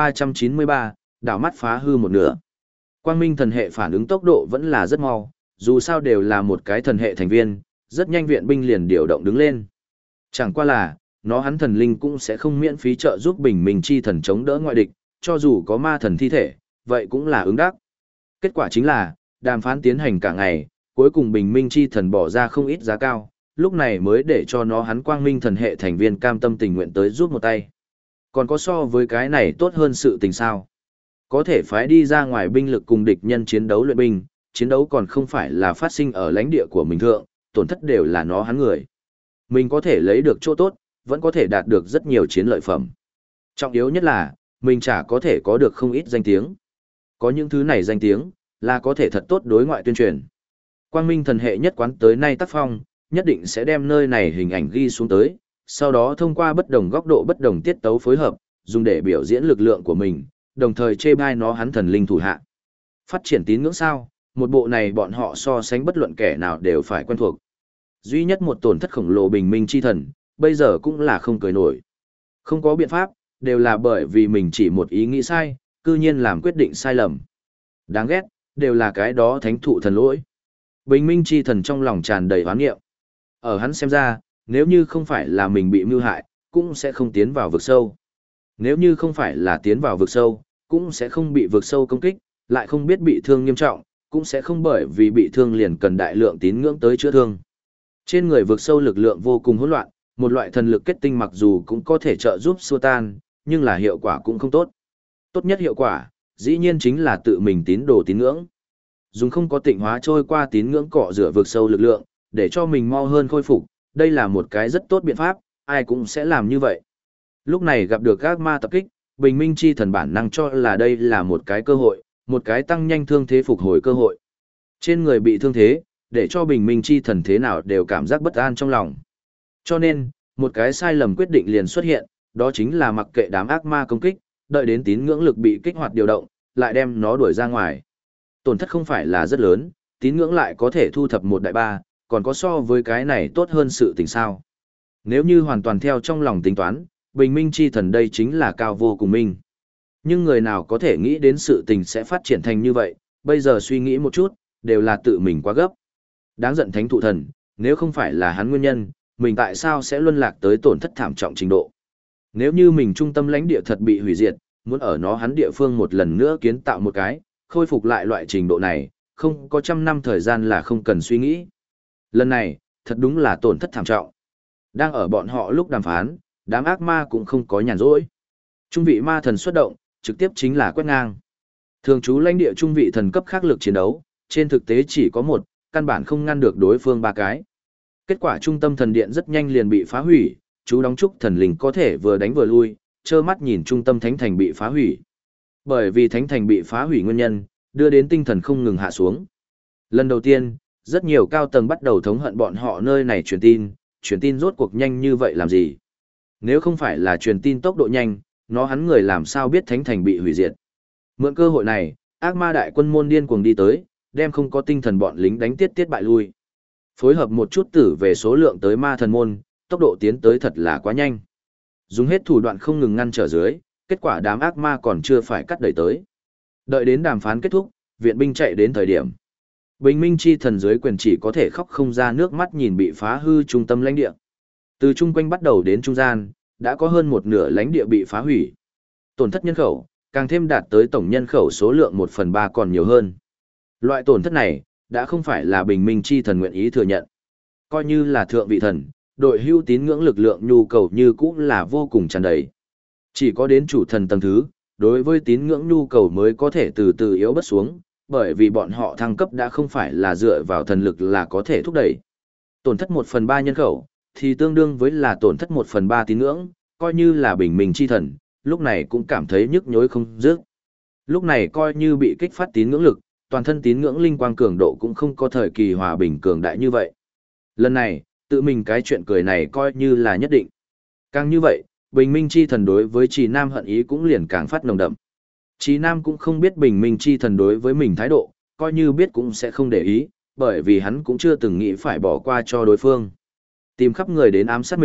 1393, đảo mắt phá hư một nửa. Quang Minh thần hệ phản ứng tốc độ vẫn là rất mau, dù sao đều là một cái thần hệ thành viên, rất nhanh viện binh liền điều động đứng lên. Chẳng qua là, hắn thần linh cũng sẽ không miễn phí trợ giúp bình minh chi thần chống đỡ ngoại địch, cho dù có ma thần thi thể, vậy cũng là ứng đắc. Kết quả chính là, đàm phán tiến hành cả ngày, cuối cùng bình minh chi thần bỏ ra không ít giá cao, lúc này mới để cho hắn Quang Minh thần hệ thành viên cam tâm tình nguyện tới giúp một tay. Còn có so với cái này tốt hơn sự tình sao? Có thể phái đi ra ngoài binh lực cùng địch nhân chiến đấu luyện binh, chiến đấu còn không phải là phát sinh ở lãnh địa của mình thượng, tổn thất đều là hắn người. Mình có thể lấy được chỗ tốt, vẫn có thể đạt được rất nhiều chiến lợi phẩm. Trọng yếu nhất là, mình chả có thể có được không ít danh tiếng. Có những thứ này danh tiếng, là có thể thật tốt đối ngoại tuyên truyền. Quang Minh thần hệ nhất quán tới nay tác phong, nhất định sẽ đem nơi này hình ảnh ghi xuống tới, sau đó thông qua bất đồng góc độ bất đồng tiết tấu phối hợp, dùng để biểu diễn lực lượng của mình, đồng thời chê bai hắn thần linh thủ hạ. Phát triển tín ngưỡng sao, một bộ này bọn họ so sánh bất luận kẻ nào đều phải quen thuộc. Duy nhất một tổn thất khổng lồ bình minh chi thần, bây giờ cũng là không cười nổi. Không có biện pháp, đều là bởi vì mình chỉ một ý nghĩ sai, cư nhiên làm quyết định sai lầm. Đáng ghét, đều là cái đó thánh thụ thần lỗi. Bình minh chi thần trong lòng tràn đầy oán nghiệm. Ở hắn xem ra, nếu như không phải là mình bị mưu hại, cũng sẽ không tiến vào vực sâu. Nếu như không phải là tiến vào vực sâu, cũng sẽ không bị vực sâu công kích, lại không biết bị thương nghiêm trọng, cũng sẽ không bởi vì bị thương liền cần đại lượng tín ngưỡng tới chữa thương. Trên người vực sâu lực lượng vô cùng hỗn loạn, một loại thần lực kết tinh mặc dù cũng có thể trợ giúp xua tan, nhưng là hiệu quả cũng không tốt. Tốt nhất hiệu quả, dĩ nhiên chính là tự mình tín đồ tín ngưỡng. Dùng không có tịnh hóa trôi qua tín ngưỡng cọ rửa vực sâu lực lượng, để cho mình mau hơn khôi phục, đây là một cái rất tốt biện pháp, ai cũng sẽ làm như vậy. Lúc này gặp được các ma tập kích, bình minh chi thần bản năng cho là đây là một cái cơ hội, một cái tăng nhanh thương thế phục hồi cơ hội. Trên người bị thương thế, để cho bình minh chi thần thế nào đều cảm giác bất an trong lòng. Cho nên, một cái sai lầm quyết định liền xuất hiện, đó chính là mặc kệ đám ác ma công kích, đợi đến tín ngưỡng lực bị kích hoạt điều động, lại đem nó đuổi ra ngoài. Tổn thất không phải là rất lớn, tín ngưỡng lại có thể thu thập 1/3, còn có so với cái này tốt hơn sự tình sao. Nếu như hoàn toàn theo trong lòng tính toán, bình minh chi thần đây chính là cao vô cùng minh. Nhưng người nào có thể nghĩ đến sự tình sẽ phát triển thành như vậy, bây giờ suy nghĩ một chút, đều là tự mình quá gấp. Đáng giận thánh thụ thần, nếu không phải là hắn nguyên nhân, mình tại sao sẽ luân lạc tới tổn thất thảm trọng trình độ. Nếu như mình trung tâm lãnh địa thật bị hủy diệt, muốn ở hắn địa phương một lần nữa kiến tạo một cái, khôi phục lại loại trình độ này, không có 100 năm thời gian là không cần suy nghĩ. Lần này, thật đúng là tổn thất thảm trọng. Đang ở bọn họ lúc đàm phán, đám ác ma cũng không có nhàn rỗi. Trung vị ma thần xuất động, trực tiếp chính là quét ngang. Thường trú lãnh địa trung vị thần cấp khác lực chiến đấu, trên thực tế chỉ có một, căn bản không ngăn được đối phương 3 cái. Kết quả trung tâm thần điện rất nhanh liền bị phá hủy, chú đóng trúc thần linh có thể vừa đánh vừa lui, trơ mắt nhìn trung tâm thánh thành bị phá hủy. Bởi vì thánh thành bị phá hủy nguyên nhân, đưa đến tinh thần không ngừng hạ xuống. Lần đầu tiên, rất nhiều cao tầng bắt đầu thống hận bọn họ nơi này truyền tin rốt cuộc nhanh như vậy làm gì. Nếu không phải là truyền tin tốc độ nhanh, hắn người làm sao biết thánh thành bị hủy diệt. Mượn cơ hội này, ác ma đại quân môn điên cuồng đi tới, đem không có tinh thần bọn lính đánh tiết bại lui. Phối hợp một chút tử về số lượng tới ma thần môn, tốc độ tiến tới thật là quá nhanh. Dùng hết thủ đoạn không ngừng ngăn trở dưới, kết quả đám ác ma còn chưa phải cắt đẩy tới. Đợi đến đàm phán kết thúc, viện binh chạy đến thời điểm. Bình minh chi thần dưới quyền chỉ có thể khóc không ra nước mắt nhìn bị phá hư trung tâm lãnh địa. Từ chung quanh bắt đầu đến trung gian, đã có hơn một nửa lãnh địa bị phá hủy. Tổn thất nhân khẩu, càng thêm đạt tới tổng nhân khẩu số lượng 1/3 còn nhiều hơn. Loại tổn thất này, đã không phải là bình minh chi thần nguyện ý thừa nhận. Coi như là thượng vị thần, đội hưu tín ngưỡng lực lượng nhu cầu như cũ là vô cùng tràn đầy. Chỉ có đến chủ thần tầng thứ, đối với tín ngưỡng nhu cầu mới có thể từ từ yếu bớt xuống, bởi vì bọn họ thăng cấp đã không phải là dựa vào thần lực là có thể thúc đẩy. Tổn thất 1/3 nhân khẩu, thì tương đương với là tổn thất 1/3 tín ngưỡng, coi như là bình minh chi thần, lúc này cũng cảm thấy nhức nhối không dứt. Lúc này coi như bị kích phát tín ngưỡng lực, toàn thân tín ngưỡng linh quang cường độ cũng không có thời kỳ hòa bình cường đại như vậy. Lần này, tự mình cái chuyện cười này coi như là nhất định. Càng như vậy, bình minh chi thần đối với Trì Nam hận ý cũng liền càng phát nồng đậm. Trì Nam cũng không biết bình minh chi thần đối với mình thái độ, coi như biết cũng sẽ không để ý, bởi vì hắn cũng chưa từng nghĩ phải bỏ qua cho đối phương. Tìm khắp người đến ám sát mình,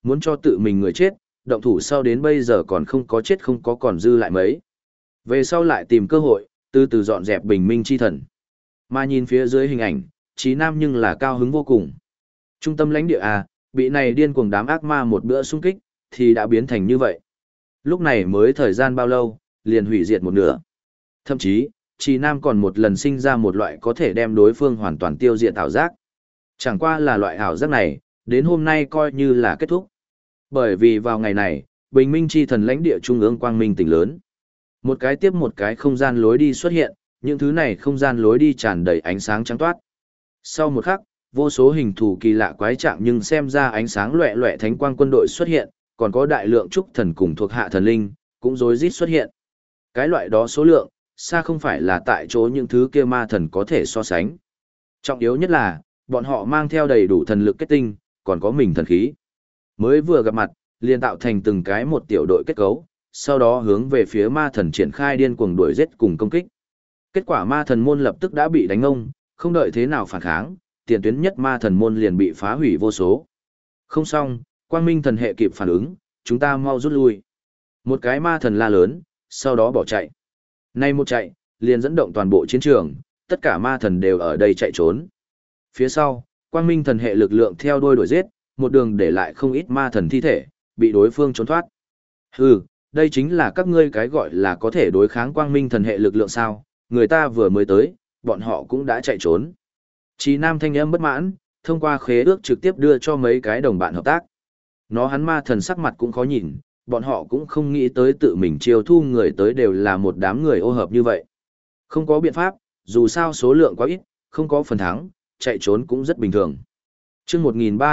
muốn cho tự mình người chết, động thủ sau đến bây giờ còn không có chết không có còn dư lại mấy. Về sau lại tìm cơ hội, từ từ dọn dẹp bình minh chi thần. Mà nhìn phía dưới hình ảnh, Trí Nam nhưng là cao hứng vô cùng. Trung tâm lãnh địa A, bị này điên cuồng đám ác ma một bữa xung kích, thì đã biến thành như vậy. Lúc này mới thời gian bao lâu, liền hủy diệt một nửa. Thậm chí, Trí Nam còn một lần sinh ra một loại có thể đem đối phương hoàn toàn tiêu diệt ảo giác. Chẳng qua là loại ảo giác này, đến hôm nay coi như là kết thúc. Bởi vì vào ngày này, bình minh chi thần lãnh địa trung ương quang minh tỉnh lớn. Một cái tiếp một cái không gian lối đi xuất hiện, những thứ này không gian lối đi tràn đầy ánh sáng trắng toát. Sau một khắc, vô số hình thù kỳ lạ quái trạng nhưng xem ra ánh sáng loẹ loẹ thánh quang quân đội xuất hiện, còn có đại lượng trúc thần cùng thuộc hạ thần linh, cũng rối rít xuất hiện. Cái loại đó số lượng, xa không phải là tại chỗ những thứ kia ma thần có thể so sánh. Trọng yếu nhất là, bọn họ mang theo đầy đủ thần lực kết tinh, còn có mình thần khí. Mới vừa gặp mặt, liền tạo thành từng cái một tiểu đội kết cấu, sau đó hướng về phía ma thần triển khai điên cuồng đuổi giết cùng công kích. Kết quả ma thần môn lập tức đã bị đánh ông, không đợi thế nào phản kháng, tiền tuyến nhất ma thần môn liền bị phá hủy vô số. Không xong, quang minh thần hệ kịp phản ứng, chúng ta mau rút lui. Một cái ma thần la lớn, sau đó bỏ chạy. Nay một chạy, liền dẫn động toàn bộ chiến trường, tất cả ma thần đều ở đây chạy trốn. Phía sau, quang minh thần hệ lực lượng theo đuôi đuổi giết, một đường để lại không ít ma thần thi thể, bị đối phương trốn thoát. Hừ, đây chính là các ngươi cái gọi là có thể đối kháng quang minh thần hệ lực lượng sao, người ta vừa mới tới, bọn họ cũng đã chạy trốn. Chí Nam thanh âm bất mãn, thông qua khế ước trực tiếp đưa cho mấy cái đồng bạn hợp tác. Hắn ma thần sắc mặt cũng khó nhìn, bọn họ cũng không nghĩ tới tự mình chiêu thu người tới đều là một đám người ô hợp như vậy. Không có biện pháp, dù sao số lượng quá ít, không có phần thắng, chạy trốn cũng rất bình thường. Chương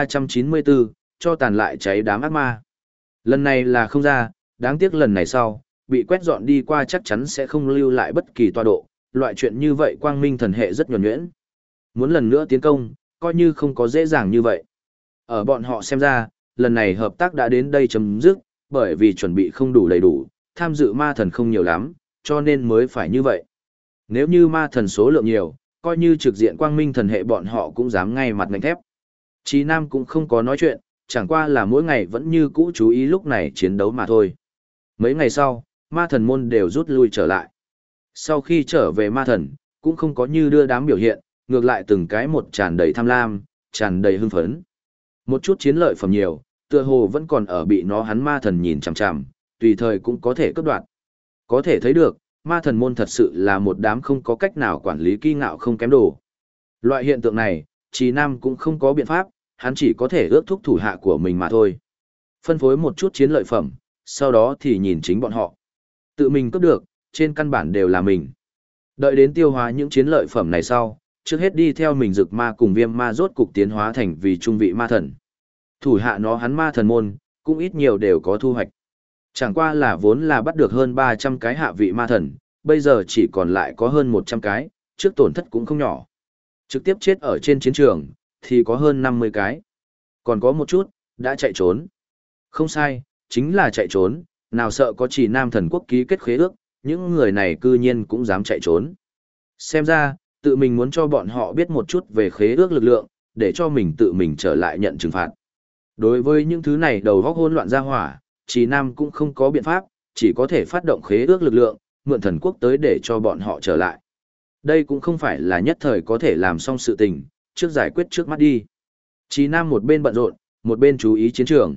1394, cho tàn lại cháy đám ác ma. Lần này là không ra, đáng tiếc lần này sau, bị quét dọn đi qua chắc chắn sẽ không lưu lại bất kỳ tọa độ, loại chuyện như vậy quang minh thần hệ rất nhuần nhuyễn. Muốn lần nữa tiến công, coi như không có dễ dàng như vậy. Ở bọn họ xem ra, lần này hợp tác đã đến đây chấm dứt, bởi vì chuẩn bị không đủ đầy đủ, tham dự ma thần không nhiều lắm, cho nên mới phải như vậy. Nếu như ma thần số lượng nhiều, coi như trực diện quang minh thần hệ bọn họ cũng dám ngay mặt ngạnh thép. Chí Nam cũng không có nói chuyện, chẳng qua là mỗi ngày vẫn như cũ chú ý lúc này chiến đấu mà thôi. Mấy ngày sau, ma thần môn đều rút lui trở lại. Sau khi trở về ma thần, cũng không có như đưa đám biểu hiện, ngược lại từng cái một tràn đầy tham lam, tràn đầy hưng phấn. Một chút chiến lợi phẩm nhiều, tựa hồ vẫn còn ở bị hắn ma thần nhìn chằm chằm, tùy thời cũng có thể cướp đoạt. Có thể thấy được, ma thần môn thật sự là một đám không có cách nào quản lý kiêu ngạo không kém đồ. Loại hiện tượng này, Chí Nam cũng không có biện pháp, hắn chỉ có thể ước thúc thủ hạ của mình mà thôi. Phân phối một chút chiến lợi phẩm, sau đó thì nhìn chính bọn họ. Tự mình cướp được, trên căn bản đều là mình. Đợi đến tiêu hóa những chiến lợi phẩm này sau, trước hết đi theo mình rực ma cùng viêm ma rốt cục tiến hóa thành vì trung vị ma thần. Thủ hạ hắn ma thần môn, cũng ít nhiều đều có thu hoạch. Chẳng qua là vốn là bắt được hơn 300 cái hạ vị ma thần, bây giờ chỉ còn lại có hơn 100 cái, trước tổn thất cũng không nhỏ. Trực tiếp chết ở trên chiến trường, thì có hơn 50 cái. Còn có một chút, đã chạy trốn. Không sai, chính là chạy trốn, nào sợ có chỉ nam thần quốc ký kết khế ước, những người này cư nhiên cũng dám chạy trốn. Xem ra, tự mình muốn cho bọn họ biết một chút về khế ước lực lượng, để cho mình tự mình trở lại nhận trừng phạt. Đối với những thứ này đầu góc hỗn loạn ra hỏa, chỉ nam cũng không có biện pháp, chỉ có thể phát động khế ước lực lượng, mượn thần quốc tới để cho bọn họ trở lại. Đây cũng không phải là nhất thời có thể làm xong sự tình, trước giải quyết trước mắt đi. Chí Nam một bên bận rộn, một bên chú ý chiến trường.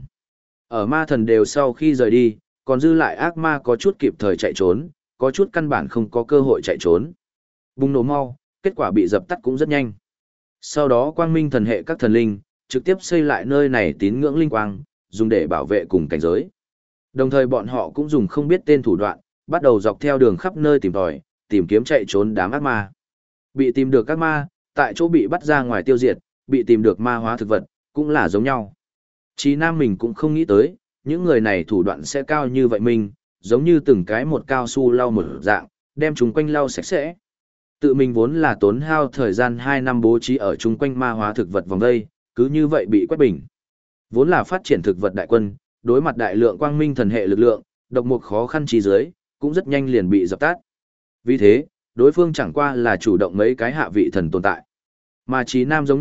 Ở ma thần đều sau khi rời đi, còn dư lại ác ma có chút kịp thời chạy trốn, có chút căn bản không có cơ hội chạy trốn. Bùng nổ mau, kết quả bị dập tắt cũng rất nhanh. Sau đó quang minh thần hệ các thần linh, trực tiếp xây lại nơi này tín ngưỡng linh quang, dùng để bảo vệ cùng cảnh giới. Đồng thời bọn họ cũng dùng không biết tên thủ đoạn, bắt đầu dọc theo đường khắp nơi tìm tòi, tìm kiếm chạy trốn đám ác ma. Bị tìm được các ma, tại chỗ bị bắt ra ngoài tiêu diệt, bị tìm được ma hóa thực vật, cũng là giống nhau. Chí Nam mình cũng không nghĩ tới, những người này thủ đoạn sẽ cao như vậy mình, giống như từng cái một cao su lau một dạng, đem chúng quanh lau sạch sẽ. Tự mình vốn là tốn hao thời gian 2 năm bố trí ở chung quanh ma hóa thực vật vòng đây, cứ như vậy bị quét bình. Vốn là phát triển thực vật đại quân, đối mặt đại lượng quang minh thần hệ lực lượng, độc mục khó khăn trí dưới, cũng rất nhanh liền bị dập tắt. Vì thế, đối phương chẳng qua là chủ động mấy cái hạ vị thần tồn tại. Mà Chí Nam giống nhau,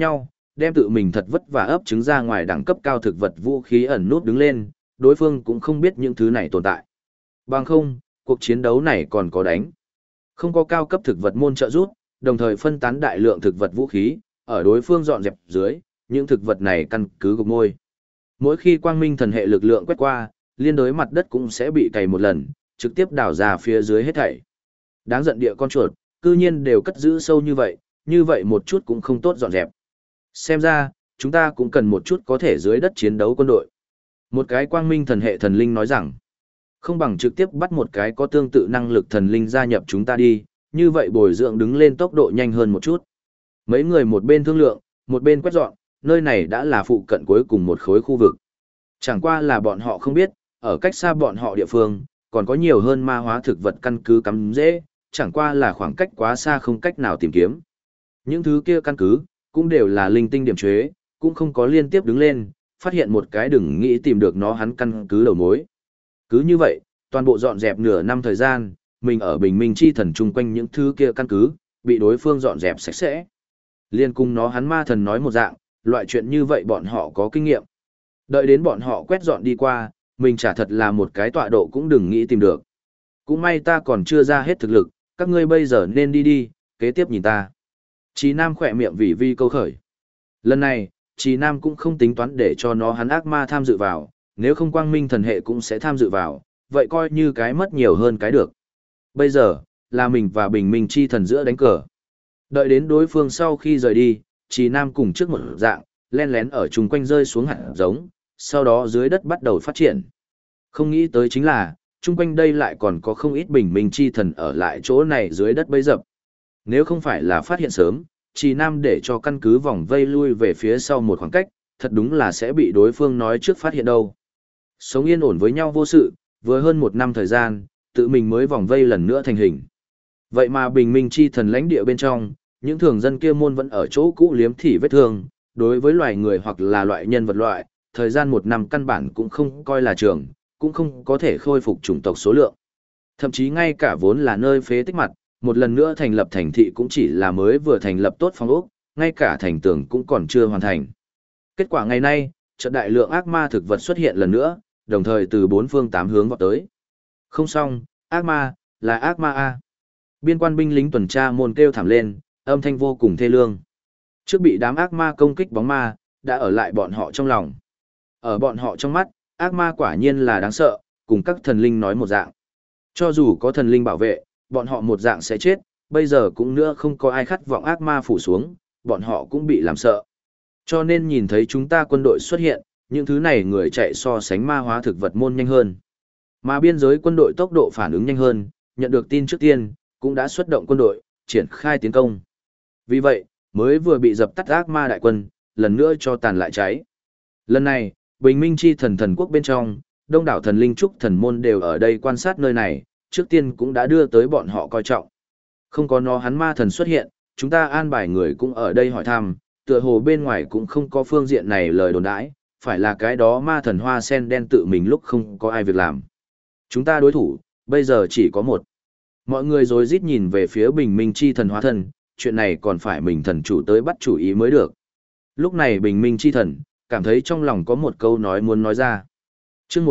đem tự mình thật vất vả ấp trứng ra ngoài đẳng cấp cao thực vật vũ khí ẩn nút đứng lên, đối phương cũng không biết những thứ này tồn tại. Bằng không, cuộc chiến đấu này còn có đánh. Không có cao cấp thực vật môn trợ giúp, đồng thời phân tán đại lượng thực vật vũ khí, ở đối phương dọn dẹp dưới, những thực vật này căn cứ gục môi. Mỗi khi quang minh thần hệ lực lượng quét qua, liên đối mặt đất cũng sẽ bị cày một lần, trực tiếp đào ra phía dưới hết thảy. Đáng giận địa con chuột, cư nhiên đều cất giữ sâu như vậy một chút cũng không tốt dọn dẹp. Xem ra, chúng ta cũng cần một chút có thể dưới đất chiến đấu quân đội. Một cái quang minh thần hệ thần linh nói rằng, không bằng trực tiếp bắt một cái có tương tự năng lực thần linh gia nhập chúng ta đi, như vậy bồi dưỡng đứng lên tốc độ nhanh hơn một chút. Mấy người một bên thương lượng, một bên quét dọn, nơi này đã là phụ cận cuối cùng một khối khu vực. Chẳng qua là bọn họ không biết, ở cách xa bọn họ địa phương, còn có nhiều hơn ma hóa thực vật căn cứ cắm dễ, chẳng qua là khoảng cách quá xa không cách nào tìm kiếm. Những thứ kia căn cứ, cũng đều là linh tinh điểm chế, cũng không có liên tiếp đứng lên, phát hiện một cái đừng nghĩ tìm được nó hắn căn cứ đầu mối. Cứ như vậy, toàn bộ dọn dẹp nửa năm thời gian, mình ở bình minh chi thần chung quanh những thứ kia căn cứ, bị đối phương dọn dẹp sạch sẽ. Liên cùng nó hắn ma thần nói một dạng, loại chuyện như vậy bọn họ có kinh nghiệm. Đợi đến bọn họ quét dọn đi qua, mình chả thật là một cái tọa độ cũng đừng nghĩ tìm được. Cũng may ta còn chưa ra hết thực lực, các ngươi bây giờ nên đi, kế tiếp nhìn ta. Chí Nam khỏe miệng vì vi câu khởi. Lần này, Chí Nam cũng không tính toán để cho nó hắn ác ma tham dự vào, nếu không quang minh thần hệ cũng sẽ tham dự vào, vậy coi như cái mất nhiều hơn cái được. Bây giờ, là mình và bình minh chi thần giữa đánh cờ. Đợi đến đối phương sau khi rời đi, Chí Nam cùng trước một dạng, len lén ở chung quanh rơi xuống hạt giống, sau đó dưới đất bắt đầu phát triển. Không nghĩ tới chính là, chung quanh đây lại còn có không ít bình minh chi thần ở lại chỗ này dưới đất bấy dập. Nếu không phải là phát hiện sớm, Chí Nam để cho căn cứ vòng vây lui về phía sau một khoảng cách, thật đúng là sẽ bị đối phương nói trước phát hiện đâu. Sống yên ổn với nhau vô sự, vừa hơn một năm thời gian, tự mình mới vòng vây lần nữa thành hình. Vậy mà bình minh chi thần lãnh địa bên trong, những thường dân kia môn vẫn ở chỗ cũ liếm thỉ vết thương, đối với loài người hoặc là loại nhân vật loại, thời gian một năm căn bản cũng không coi là trường, cũng không có thể khôi phục chủng tộc số lượng. Thậm chí ngay cả vốn là nơi phế tích mặt, một lần nữa thành lập thành thị cũng chỉ là mới vừa thành lập tốt phong ốc, ngay cả thành tường cũng còn chưa hoàn thành. Kết quả ngày nay, chợt đại lượng ác ma thực vật xuất hiện lần nữa, đồng thời từ bốn phương tám hướng vọt tới. Không xong, ác ma, là ác ma A. Biên quan binh lính tuần tra môn kêu thảm lên, âm thanh vô cùng thê lương. Trước bị đám ác ma công kích bóng ma, đã ở lại bọn họ trong lòng. Ở bọn họ trong mắt, ác ma quả nhiên là đáng sợ, cùng các thần linh nói một dạng. Cho dù có thần linh bảo vệ, bọn họ một dạng sẽ chết, bây giờ cũng nữa không có ai khát vọng ác ma phủ xuống, bọn họ cũng bị làm sợ. Cho nên nhìn thấy chúng ta quân đội xuất hiện, những thứ này người chạy so sánh ma hóa thực vật môn nhanh hơn. Mà biên giới quân đội tốc độ phản ứng nhanh hơn, nhận được tin trước tiên, cũng đã xuất động quân đội, triển khai tiến công. Vì vậy, mới vừa bị dập tắt ác ma đại quân, lần nữa cho tàn lại cháy. Lần này, bình minh chi thần thần quốc bên trong, đông đảo thần linh trúc thần môn đều ở đây quan sát nơi này, trước tiên cũng đã đưa tới bọn họ coi trọng. Không có nó hắn ma thần xuất hiện, chúng ta an bài người cũng ở đây hỏi thăm, tựa hồ bên ngoài cũng không có phương diện này lời đồn đãi, phải là cái đó ma thần hoa sen đen tự mình lúc không có ai việc làm. Chúng ta đối thủ, bây giờ chỉ có một. Mọi người rối rít nhìn về phía bình minh chi thần hóa thần, chuyện này còn phải mình thần chủ tới bắt chủ ý mới được. Lúc này bình minh chi thần, cảm thấy trong lòng có một câu nói muốn nói ra. Chương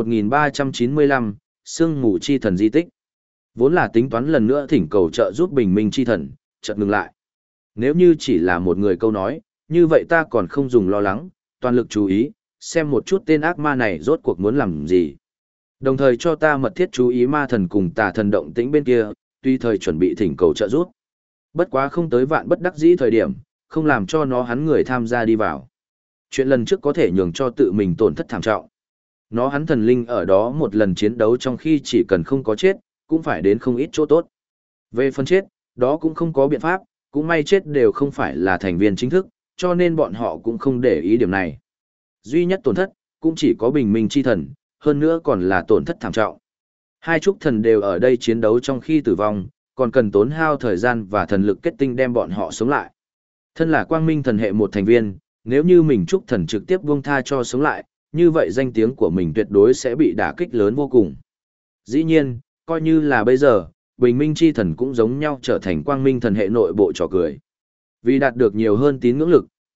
1395, Sương Mù chi thần di tích. Vốn là tính toán lần nữa thỉnh cầu trợ giúp bình minh chi thần, chợt ngừng lại. Nếu như chỉ là một người câu nói, như vậy ta còn không dùng lo lắng, toàn lực chú ý, xem một chút tên ác ma này rốt cuộc muốn làm gì. Đồng thời cho ta mật thiết chú ý ma thần cùng tà thần động tĩnh bên kia, tuy thời chuẩn bị thỉnh cầu trợ giúp. Bất quá không tới vạn bất đắc dĩ thời điểm, không làm cho nó hắn người tham gia đi vào. Chuyện lần trước có thể nhường cho tự mình tổn thất thảm trọng. Nó hắn thần linh ở đó một lần chiến đấu trong khi chỉ cần không có chết, cũng phải đến không ít chỗ tốt. Về phần chết, đó cũng không có biện pháp, cũng may chết đều không phải là thành viên chính thức, cho nên bọn họ cũng không để ý điểm này. Duy nhất tổn thất, cũng chỉ có bình minh chi thần, hơn nữa còn là tổn thất thảm trọng. Hai trúc thần đều ở đây chiến đấu trong khi tử vong, còn cần tốn hao thời gian và thần lực kết tinh đem bọn họ sống lại. Thân là quang minh thần hệ một thành viên, nếu như mình trúc thần trực tiếp buông tha cho sống lại, như vậy danh tiếng của mình tuyệt đối sẽ bị đả kích lớn vô cùng. Dĩ nhiên, coi như là bây giờ, bình minh chi thần cũng giống nhau trở thành quang minh thần hệ nội bộ trò cười. Vì đạt được nhiều hơn tín ngưỡng lực,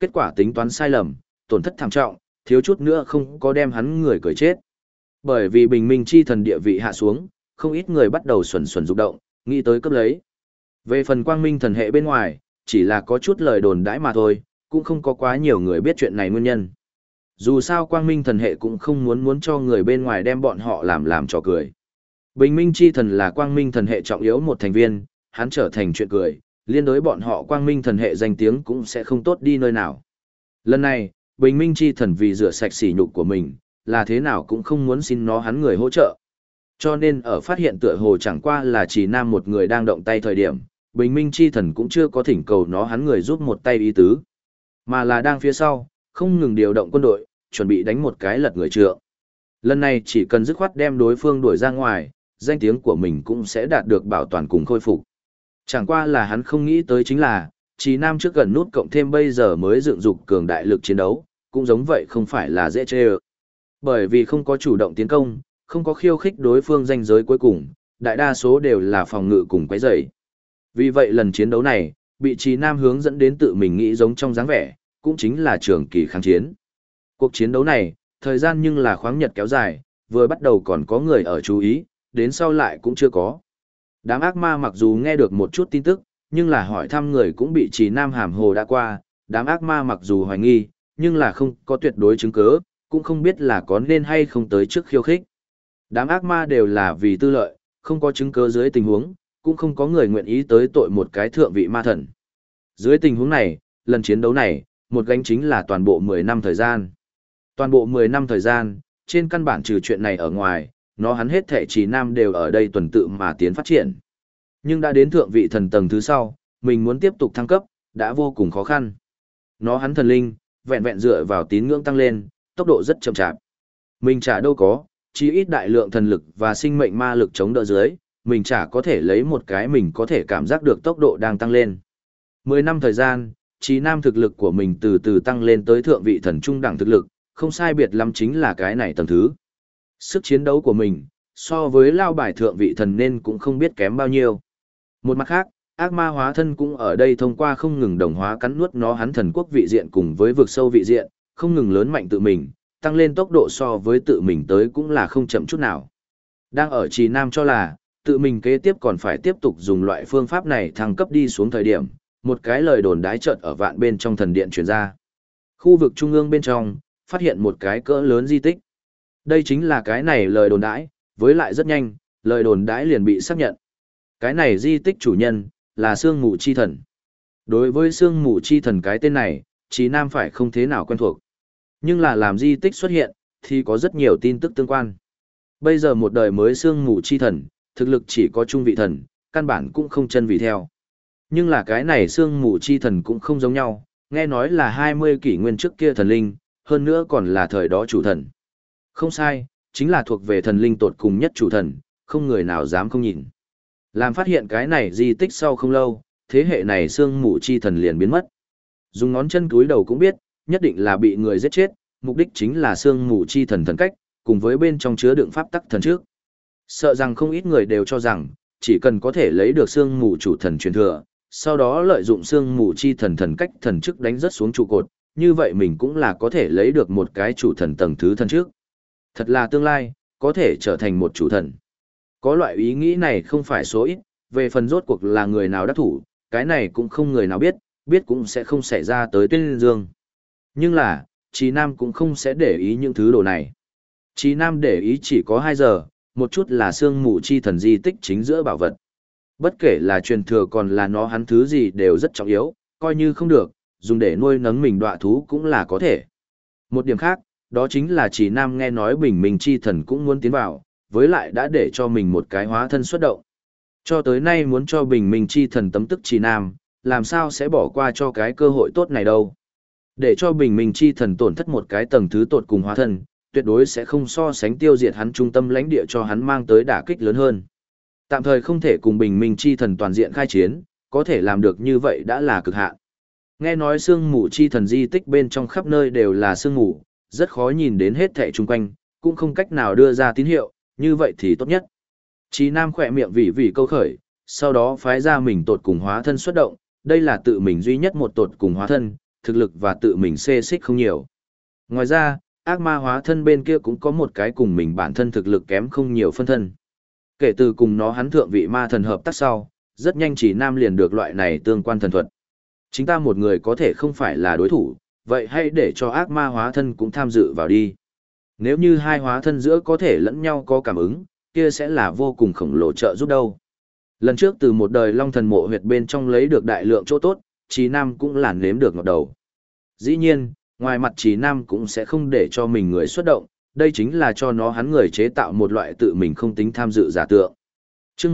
kết quả tính toán sai lầm, tổn thất thảm trọng, thiếu chút nữa không có đem hắn người cười chết. Bởi vì bình minh chi thần địa vị hạ xuống, không ít người bắt đầu xuẩn xuẩn rụng động, nghĩ tới cấp lấy. Về phần quang minh thần hệ bên ngoài, chỉ là có chút lời đồn đãi mà thôi, cũng không có quá nhiều người biết chuyện này nguyên nhân. Dù sao quang minh thần hệ cũng không muốn cho người bên ngoài đem bọn họ làm trò cười. Bình minh chi thần là quang minh thần hệ trọng yếu một thành viên, hắn trở thành chuyện cười, liên đối bọn họ quang minh thần hệ danh tiếng cũng sẽ không tốt đi nơi nào. Lần này, bình minh chi thần vì rửa sạch sỉ nhục của mình, là thế nào cũng không muốn xin nó hắn người hỗ trợ. Cho nên ở phát hiện tựa hồ chẳng qua là chỉ nam một người đang động tay thời điểm, bình minh chi thần cũng chưa có thỉnh cầu nó hắn người giúp một tay ý tứ. Mà là đang phía sau, không ngừng điều động quân đội, chuẩn bị đánh một cái lật người trượng. Lần này chỉ cần dứt khoát đem đối phương đuổi ra ngoài, danh tiếng của mình cũng sẽ đạt được bảo toàn cùng khôi phục. Chẳng qua là hắn không nghĩ tới chính là, Chí Nam trước gần nút cộng thêm bây giờ mới dựng dục cường đại lực chiến đấu, cũng giống vậy không phải là dễ chê ơ. Bởi vì không có chủ động tiến công, không có khiêu khích đối phương danh giới cuối cùng, đại đa số đều là phòng ngự cùng quấy rầy. Vì vậy lần chiến đấu này, bị Chí Nam hướng dẫn đến tự mình nghĩ giống trong dáng vẻ, cũng chính là trường kỳ kháng chiến. Cuộc chiến đấu này, thời gian nhưng là khoáng nhật kéo dài, vừa bắt đầu còn có người ở chú ý, đến sau lại cũng chưa có. Đám ác ma mặc dù nghe được một chút tin tức, nhưng là hỏi thăm người cũng bị Chí Nam hàm hồ đã qua, đám ác ma mặc dù hoài nghi, nhưng là không có tuyệt đối chứng cứ, cũng không biết là có nên hay không tới trước khiêu khích. Đám ác ma đều là vì tư lợi, không có chứng cứ dưới tình huống, cũng không có người nguyện ý tới tội một cái thượng vị ma thần. Dưới tình huống này, lần chiến đấu này, một gánh chính là toàn bộ 10 năm thời gian. Toàn bộ 10 năm thời gian, trên căn bản trừ chuyện này ở ngoài, nó hắn hết thể Chí Nam đều ở đây tuần tự mà tiến phát triển. Nhưng đã đến thượng vị thần tầng thứ sau, mình muốn tiếp tục thăng cấp, đã vô cùng khó khăn. Nó hắn thần linh, vẹn vẹn dựa vào tín ngưỡng tăng lên, tốc độ rất chậm chạp. Mình chả đâu có, chỉ ít đại lượng thần lực và sinh mệnh ma lực chống đỡ dưới, mình chả có thể lấy một cái mình có thể cảm giác được tốc độ đang tăng lên. 10 năm thời gian, Chí Nam thực lực của mình từ từ tăng lên tới thượng vị thần trung đẳng thực lực, không sai biệt lắm chính là cái này tầng thứ. Sức chiến đấu của mình, so với lao bài thượng vị thần nên cũng không biết kém bao nhiêu. Một mặt khác, ác ma hóa thân cũng ở đây thông qua không ngừng đồng hóa cắn nuốt nó hắn thần quốc vị diện cùng với vực sâu vị diện, không ngừng lớn mạnh tự mình, tăng lên tốc độ so với tự mình tới cũng là không chậm chút nào. Đang ở Chí Nam cho là, tự mình kế tiếp còn phải tiếp tục dùng loại phương pháp này thăng cấp đi xuống thời điểm, một cái lời đồn đái chợt ở vạn bên trong thần điện truyền ra. Khu vực trung ương bên trong, phát hiện một cái cỡ lớn di tích. Đây chính là cái này lời đồn đãi, với lại rất nhanh, lời đồn đãi liền bị xác nhận. Cái này di tích chủ nhân, là Sương Mù Chi Thần. Đối với Sương Mù Chi Thần cái tên này, Chí Nam phải không thế nào quen thuộc. Nhưng là làm di tích xuất hiện, thì có rất nhiều tin tức tương quan. Bây giờ một đời mới Sương Mù Chi Thần, thực lực chỉ có trung vị thần, căn bản cũng không chân vị theo. Nhưng là cái này Sương Mù Chi Thần cũng không giống nhau, nghe nói là 20 kỷ nguyên trước kia thần linh, hơn nữa còn là thời đó chủ thần. Không sai, chính là thuộc về thần linh tột cùng nhất chủ thần, không người nào dám không nhìn. Làm phát hiện cái này di tích sau không lâu, thế hệ này Sương Mù Chi Thần liền biến mất. Dùng ngón chân túi đầu cũng biết, nhất định là bị người giết chết, mục đích chính là Sương Mù Chi Thần thần cách, cùng với bên trong chứa đựng pháp tắc thần trước. Sợ rằng không ít người đều cho rằng, chỉ cần có thể lấy được Sương Mù chủ thần truyền thừa, sau đó lợi dụng Sương Mù Chi Thần thần cách thần trước đánh rất xuống trụ cột, như vậy mình cũng là có thể lấy được một cái chủ thần tầng thứ thần trước. Thật là tương lai, có thể trở thành một chủ thần. Có loại ý nghĩ này không phải số ít, về phần rốt cuộc là người nào đắc thủ, cái này cũng không người nào biết, biết cũng sẽ không xảy ra tới Tuyên Dương. Nhưng là, Chí Nam cũng không sẽ để ý những thứ đồ này. Chí Nam để ý chỉ có 2 giờ, một chút là Sương Mù Chi Thần di tích chính giữa bảo vật. Bất kể là truyền thừa còn là nó hắn thứ gì đều rất trọng yếu, coi như không được, dùng để nuôi nấng mình đọa thú cũng là có thể. Một điểm khác, đó chính là Chí Nam nghe nói Bình Minh Chi Thần cũng muốn tiến vào, với lại đã để cho mình một cái hóa thân xuất động. Cho tới nay muốn cho Bình Minh Chi Thần tấm tức Chí Nam, làm sao sẽ bỏ qua cho cái cơ hội tốt này đâu. Để cho Bình Minh Chi Thần tổn thất một cái tầng thứ tột cùng hóa thân, tuyệt đối sẽ không so sánh tiêu diệt hắn trung tâm lãnh địa cho hắn mang tới đả kích lớn hơn. Tạm thời không thể cùng Bình Minh Chi Thần toàn diện khai chiến, có thể làm được như vậy đã là cực hạn. Nghe nói Sương Mù Chi Thần di tích bên trong khắp nơi đều là sương mù, rất khó nhìn đến hết thảy chung quanh, cũng không cách nào đưa ra tín hiệu, như vậy thì tốt nhất. Chí Nam khỏe miệng vì câu khởi, sau đó phái ra mình tột cùng hóa thân xuất động, đây là tự mình duy nhất một tột cùng hóa thân, thực lực và tự mình xê xích không nhiều. Ngoài ra, ác ma hóa thân bên kia cũng có một cái cùng mình bản thân thực lực kém không nhiều phân thân. Kể từ cùng nó hắn thượng vị ma thần hợp tác sau, rất nhanh chỉ nam liền được loại này tương quan thần thuật. Chính ta một người có thể không phải là đối thủ, vậy hãy để cho ác ma hóa thân cũng tham dự vào đi. Nếu như hai hóa thân giữa có thể lẫn nhau có cảm ứng, kia sẽ là vô cùng khổng lồ trợ giúp đâu. Lần trước từ một đời long thần mộ huyệt bên trong lấy được đại lượng chỗ tốt, Trí Nam cũng làn nếm được ngọt đầu. Dĩ nhiên, ngoài mặt Trí Nam cũng sẽ không để cho mình người xuất động, đây chính là cho nó hắn người chế tạo một loại tự mình không tính tham dự giả tượng. Chương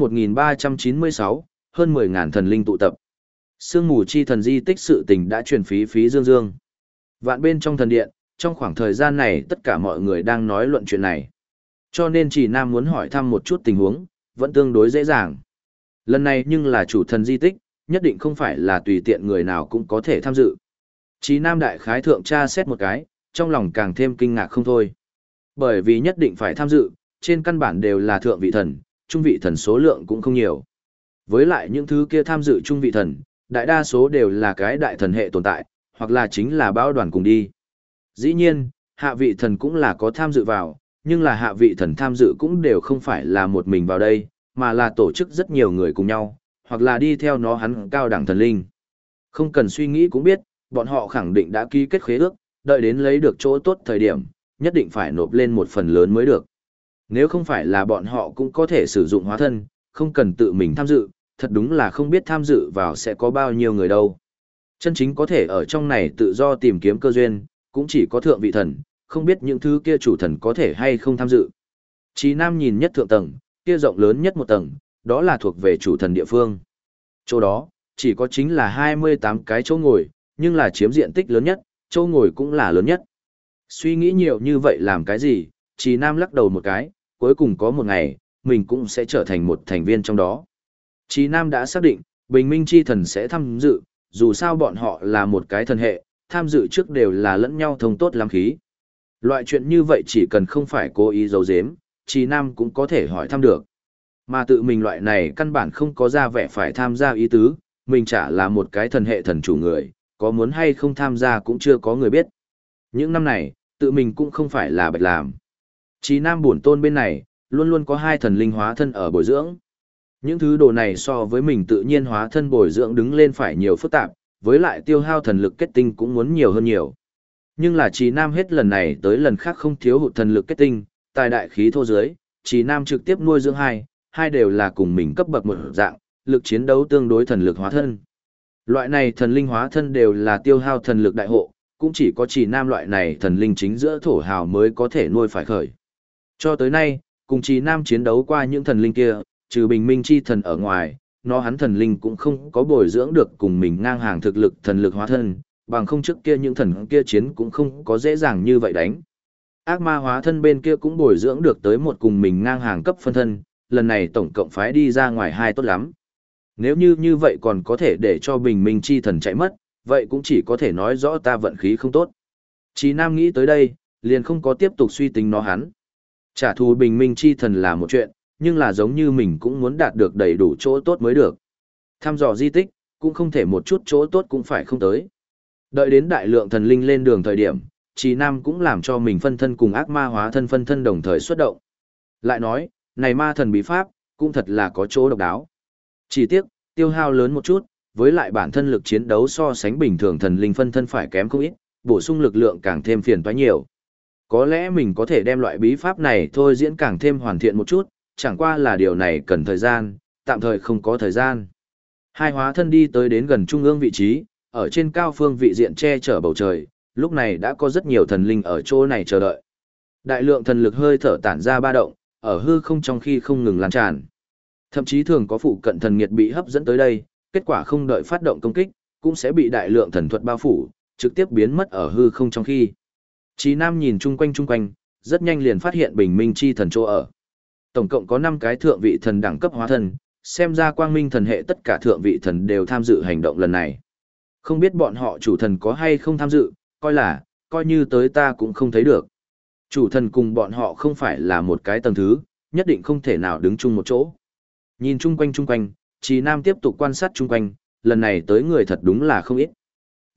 1396, hơn 10.000 thần linh tụ tập. Sương mù chi thần di tích sự tình đã truyền phí dương dương. Vạn bên trong thần điện, trong khoảng thời gian này tất cả mọi người đang nói luận chuyện này. Cho nên Chỉ Nam muốn hỏi thăm một chút tình huống, vẫn tương đối dễ dàng. Lần này nhưng là chủ thần di tích, nhất định không phải là tùy tiện người nào cũng có thể tham dự. Chí Nam đại khái thượng tra xét một cái, trong lòng càng thêm kinh ngạc không thôi. Bởi vì nhất định phải tham dự, trên căn bản đều là thượng vị thần, trung vị thần số lượng cũng không nhiều. Với lại những thứ kia tham dự trung vị thần, đại đa số đều là cái đại thần hệ tồn tại, hoặc là chính là bão đoàn cùng đi. Dĩ nhiên, hạ vị thần cũng là có tham dự vào, nhưng là hạ vị thần tham dự cũng đều không phải là một mình vào đây, mà là tổ chức rất nhiều người cùng nhau, hoặc là đi theo nó hắn cao đẳng thần linh. Không cần suy nghĩ cũng biết, bọn họ khẳng định đã ký kết khế ước, đợi đến lấy được chỗ tốt thời điểm, nhất định phải nộp lên một phần lớn mới được. Nếu không phải là bọn họ cũng có thể sử dụng hóa thân, không cần tự mình tham dự, thật đúng là không biết tham dự vào sẽ có bao nhiêu người đâu. Chân chính có thể ở trong này tự do tìm kiếm cơ duyên, cũng chỉ có thượng vị thần, không biết những thứ kia chủ thần có thể hay không tham dự. Chí Nam nhìn nhất thượng tầng, kia rộng lớn nhất một tầng, đó là thuộc về chủ thần địa phương. Chỗ đó, chỉ có chính là 28 cái chỗ ngồi, nhưng là chiếm diện tích lớn nhất, chỗ ngồi cũng là lớn nhất. Suy nghĩ nhiều như vậy làm cái gì, Chí Nam lắc đầu một cái, cuối cùng có một ngày, mình cũng sẽ trở thành một thành viên trong đó. Chí Nam đã xác định, Bình Minh Chi Thần sẽ tham dự, dù sao bọn họ là một cái thần hệ, tham dự trước đều là lẫn nhau thông tốt lắm khí. Loại chuyện như vậy chỉ cần không phải cố ý giấu giếm, Chí Nam cũng có thể hỏi thăm được. Mà tự mình loại này căn bản không có ra vẻ phải tham gia ý tứ, mình chả là một cái thần hệ thần chủ người, có muốn hay không tham gia cũng chưa có người biết. Những năm này, tự mình cũng không phải là bạch làm. Chí Nam bổn tôn bên này, luôn luôn có hai thần linh hóa thân ở bồi dưỡng. Những thứ đồ này so với mình tự nhiên hóa thân bồi dưỡng đứng lên phải nhiều phức tạp, với lại tiêu hao thần lực kết tinh cũng muốn nhiều hơn nhiều. Nhưng là Chí Nam hết lần này tới lần khác không thiếu hụt thần lực kết tinh, tài đại khí thô dưới, Chí Nam trực tiếp nuôi dưỡng hai đều là cùng mình cấp bậc một dạng, lực chiến đấu tương đối thần lực hóa thân. Loại này thần linh hóa thân đều là tiêu hao thần lực đại hộ, cũng chỉ có Chí Nam loại này thần linh chính giữa thổ hào mới có thể nuôi phải khởi. Cho tới nay, cùng Chí Nam chiến đấu qua những thần linh kia, trừ Bình Minh Chi Thần ở ngoài, nó hắn thần linh cũng không có bồi dưỡng được cùng mình ngang hàng thực lực thần lực hóa thân, bằng không trước kia những thần kia chiến cũng không có dễ dàng như vậy đánh. Ác ma hóa thân bên kia cũng bồi dưỡng được tới một cùng mình ngang hàng cấp phân thân, lần này tổng cộng phái đi ra ngoài hai tốt lắm. Nếu như vậy còn có thể để cho Bình Minh Chi Thần chạy mất, vậy cũng chỉ có thể nói rõ ta vận khí không tốt. Chí Nam nghĩ tới đây, liền không có tiếp tục suy tính nó hắn. Trả thù Bình Minh Chi Thần là một chuyện, nhưng là giống như mình cũng muốn đạt được đầy đủ chỗ tốt mới được. Thăm dò di tích, cũng không thể một chút chỗ tốt cũng phải không tới. Đợi đến đại lượng thần linh lên đường thời điểm, Chí Nam cũng làm cho mình phân thân cùng ác ma hóa thân phân thân đồng thời xuất động. Lại nói, này ma thần bí pháp, cũng thật là có chỗ độc đáo. Chỉ tiếc, tiêu hao lớn một chút, với lại bản thân lực chiến đấu so sánh bình thường thần linh phân thân phải kém không ít, bổ sung lực lượng càng thêm phiền toái nhiều. Có lẽ mình có thể đem loại bí pháp này thôi diễn càng thêm hoàn thiện một chút, chẳng qua là điều này cần thời gian, tạm thời không có thời gian. Hai hóa thân đi tới đến gần trung ương vị trí, ở trên cao phương vị diện che chở bầu trời, lúc này đã có rất nhiều thần linh ở chỗ này chờ đợi. Đại lượng thần lực hơi thở tản ra ba động, ở hư không trong khi không ngừng lan tràn. Thậm chí thường có phụ cận thần nghiệt bị hấp dẫn tới đây, kết quả không đợi phát động công kích, cũng sẽ bị đại lượng thần thuật bao phủ, trực tiếp biến mất ở hư không trong khi. Chí Nam nhìn chung quanh, rất nhanh liền phát hiện Bình Minh Chi Thần chỗ ở. Tổng cộng có 5 cái thượng vị thần đẳng cấp hóa thân, xem ra quang minh thần hệ tất cả thượng vị thần đều tham dự hành động lần này. Không biết bọn họ chủ thần có hay không tham dự, coi như tới ta cũng không thấy được. Chủ thần cùng bọn họ không phải là một cái tầng thứ, nhất định không thể nào đứng chung một chỗ. Nhìn chung quanh, Chí Nam tiếp tục quan sát chung quanh, lần này tới người thật đúng là không ít.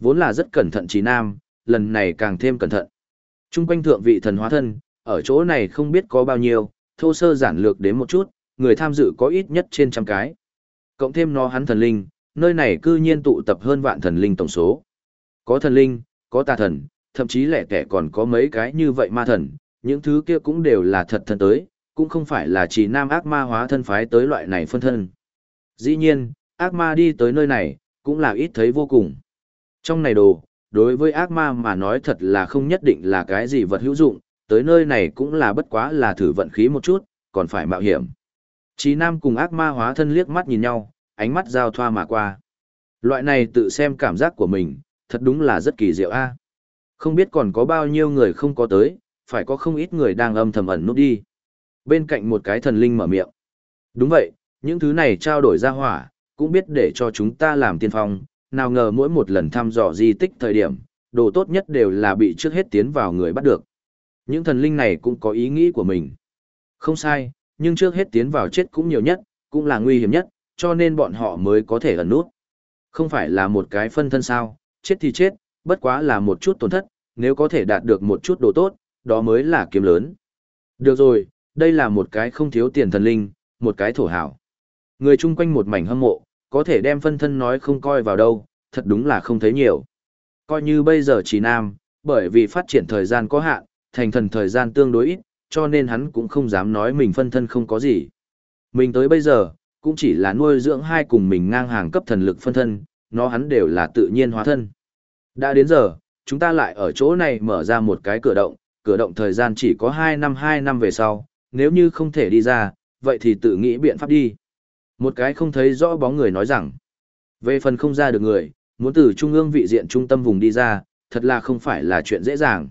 Vốn là rất cẩn thận Trí Nam, lần này càng thêm cẩn thận. Trung quanh thượng vị thần hóa thân, ở chỗ này không biết có bao nhiêu, thô sơ giản lược đến một chút, người tham dự có ít nhất trên trăm cái. Cộng thêm nó hắn thần linh, nơi này cư nhiên tụ tập hơn vạn thần linh tổng số. Có thần linh, có tà thần, thậm chí lẻ tẻ còn có mấy cái như vậy ma thần, những thứ kia cũng đều là thật thần tới, cũng không phải là chỉ nam ác ma hóa thân phái tới loại này phân thân. Dĩ nhiên, ác ma đi tới nơi này, cũng là ít thấy vô cùng. Trong này đồ, đối với ác ma mà nói thật là không nhất định là cái gì vật hữu dụng, tới nơi này cũng là bất quá là thử vận khí một chút, còn phải mạo hiểm. Chí Nam cùng ác ma hóa thân liếc mắt nhìn nhau, ánh mắt giao thoa mà qua. Loại này tự xem cảm giác của mình, thật đúng là rất kỳ diệu a. Không biết còn có bao nhiêu người không có tới, phải có không ít người đang âm thầm ẩn núp đi. Bên cạnh một cái thần linh mở miệng. Đúng vậy, những thứ này trao đổi ra hỏa, cũng biết để cho chúng ta làm tiên phong, nào ngờ mỗi một lần thăm dò di tích thời điểm, đồ tốt nhất đều là bị trước hết tiến vào người bắt được. Những thần linh này cũng có ý nghĩ của mình. Không sai, nhưng trước hết tiến vào chết cũng nhiều nhất, cũng là nguy hiểm nhất, cho nên bọn họ mới có thể ẩn nút. Không phải là một cái phân thân sao, chết thì chết, bất quá là một chút tổn thất, nếu có thể đạt được một chút đồ tốt, đó mới là kiếm lớn. Được rồi, đây là một cái không thiếu tiền thần linh, một cái thổ hảo. Người chung quanh một mảnh hâm mộ, có thể đem phân thân nói không coi vào đâu, thật đúng là không thấy nhiều. Coi như bây giờ Trí Nam, bởi vì phát triển thời gian có hạn, thành thần thời gian tương đối ít, cho nên hắn cũng không dám nói mình phân thân không có gì. Mình tới bây giờ, cũng chỉ là nuôi dưỡng hai cùng mình ngang hàng cấp thần lực phân thân, nó hắn đều là tự nhiên hóa thân. Đã đến giờ, chúng ta lại ở chỗ này mở ra một cái cửa động thời gian chỉ có 2 năm về sau, nếu như không thể đi ra, vậy thì tự nghĩ biện pháp đi. Một cái không thấy rõ bóng người nói rằng, về phần không ra được người, muốn từ trung ương vị diện trung tâm vùng đi ra, thật là không phải là chuyện dễ dàng.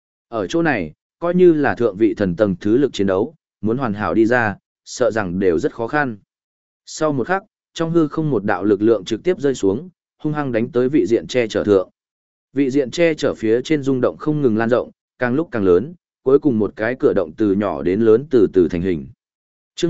Ở chỗ này, coi như là thượng vị thần tầng thứ lực chiến đấu, muốn hoàn hảo đi ra, sợ rằng đều rất khó khăn. Sau một khắc, trong hư không một đạo lực lượng trực tiếp rơi xuống, hung hăng đánh tới vị diện che chở thượng. Vị diện che chở phía trên rung động không ngừng lan rộng, càng lúc càng lớn, cuối cùng một cái cửa động từ nhỏ đến lớn từ từ thành hình. Chương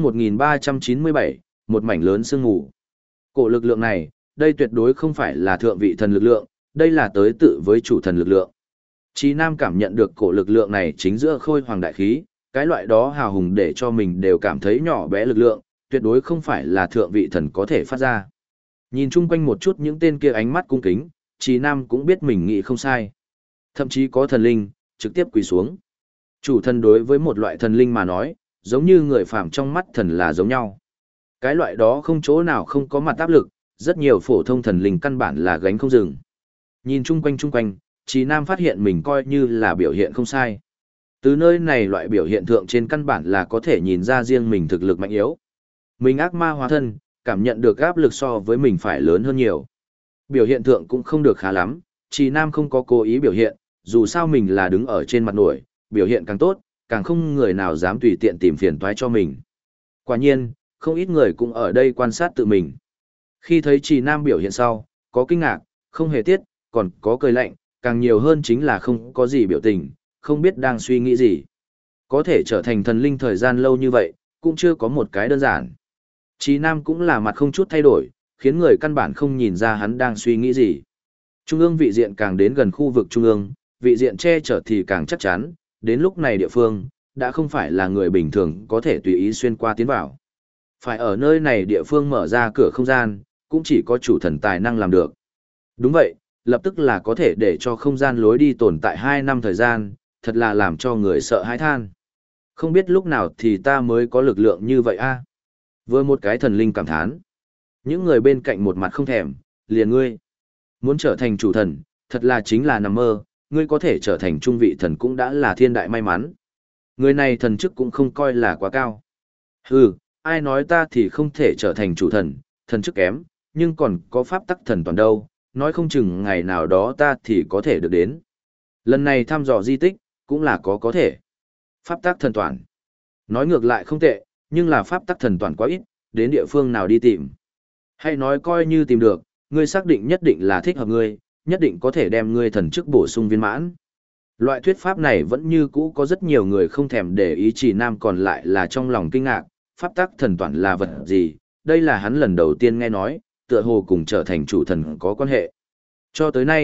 1397, một mảnh lớn sương mù. Cổ lực lượng này, đây tuyệt đối không phải là thượng vị thần lực lượng, đây là tới tự với chủ thần lực lượng. Chí Nam cảm nhận được cổ lực lượng này chính giữa khôi hoàng đại khí, cái loại đó hào hùng để cho mình đều cảm thấy nhỏ bé lực lượng, tuyệt đối không phải là thượng vị thần có thể phát ra. Nhìn chung quanh một chút những tên kia ánh mắt cung kính, Chí Nam cũng biết mình nghĩ không sai. Thậm chí có thần linh, trực tiếp quỳ xuống. Chủ thần đối với một loại thần linh mà nói, giống như người phàm trong mắt thần là giống nhau. Cái loại đó không chỗ nào không có mặt áp lực, rất nhiều phổ thông thần linh căn bản là gánh không dừng. Nhìn chung quanh, Chí Nam phát hiện mình coi như là biểu hiện không sai. Từ nơi này loại biểu hiện thượng trên căn bản là có thể nhìn ra riêng mình thực lực mạnh yếu. Mình ác ma hóa thân, cảm nhận được áp lực so với mình phải lớn hơn nhiều. Biểu hiện thượng cũng không được khá lắm, Chí Nam không có cố ý biểu hiện, dù sao mình là đứng ở trên mặt nổi, biểu hiện càng tốt, càng không người nào dám tùy tiện tìm phiền toái cho mình. Quả nhiên, không ít người cũng ở đây quan sát tự mình. Khi thấy Chí Nam biểu hiện sau, có kinh ngạc, không hề tiếc, còn có cười lạnh, càng nhiều hơn chính là không có gì biểu tình, không biết đang suy nghĩ gì. Có thể trở thành thần linh thời gian lâu như vậy, cũng chưa có một cái đơn giản. Chí Nam cũng là mặt không chút thay đổi, khiến người căn bản không nhìn ra hắn đang suy nghĩ gì. Trung ương vị diện càng đến gần khu vực trung ương, vị diện che chở thì càng chắc chắn, đến lúc này địa phương, đã không phải là người bình thường có thể tùy ý xuyên qua tiến vào. Phải ở nơi này địa phương mở ra cửa không gian, cũng chỉ có chủ thần tài năng làm được. Đúng vậy, lập tức là có thể để cho không gian lối đi tồn tại 2 năm thời gian, thật là làm cho người sợ hãi than. Không biết lúc nào thì ta mới có lực lượng như vậy a. Vừa một cái thần linh cảm thán. Những người bên cạnh một mặt không thèm, liền ngươi. Muốn trở thành chủ thần, thật là chính là nằm mơ, ngươi có thể trở thành trung vị thần cũng đã là thiên đại may mắn. Người này thần chức cũng không coi là quá cao. Hừ, ai nói ta thì không thể trở thành chủ thần, thần chức kém, nhưng còn có pháp tắc thần toàn đâu, nói không chừng ngày nào đó ta thì có thể được đến. Lần này thăm dò di tích, cũng là có thể. Pháp tắc thần toàn. Nói ngược lại không tệ, nhưng là pháp tắc thần toàn quá ít, đến địa phương nào đi tìm. Hay nói coi như tìm được, ngươi xác định nhất định là thích hợp ngươi, nhất định có thể đem ngươi thần chức bổ sung viên mãn. Loại thuyết pháp này vẫn như cũ có rất nhiều người không thèm để ý, Chỉ Nam còn lại là trong lòng kinh ngạc, pháp tắc thần toàn là vật gì, đây là hắn lần đầu tiên nghe nói, tựa hồ cùng trở thành chủ thần có quan hệ. Cho tới nay,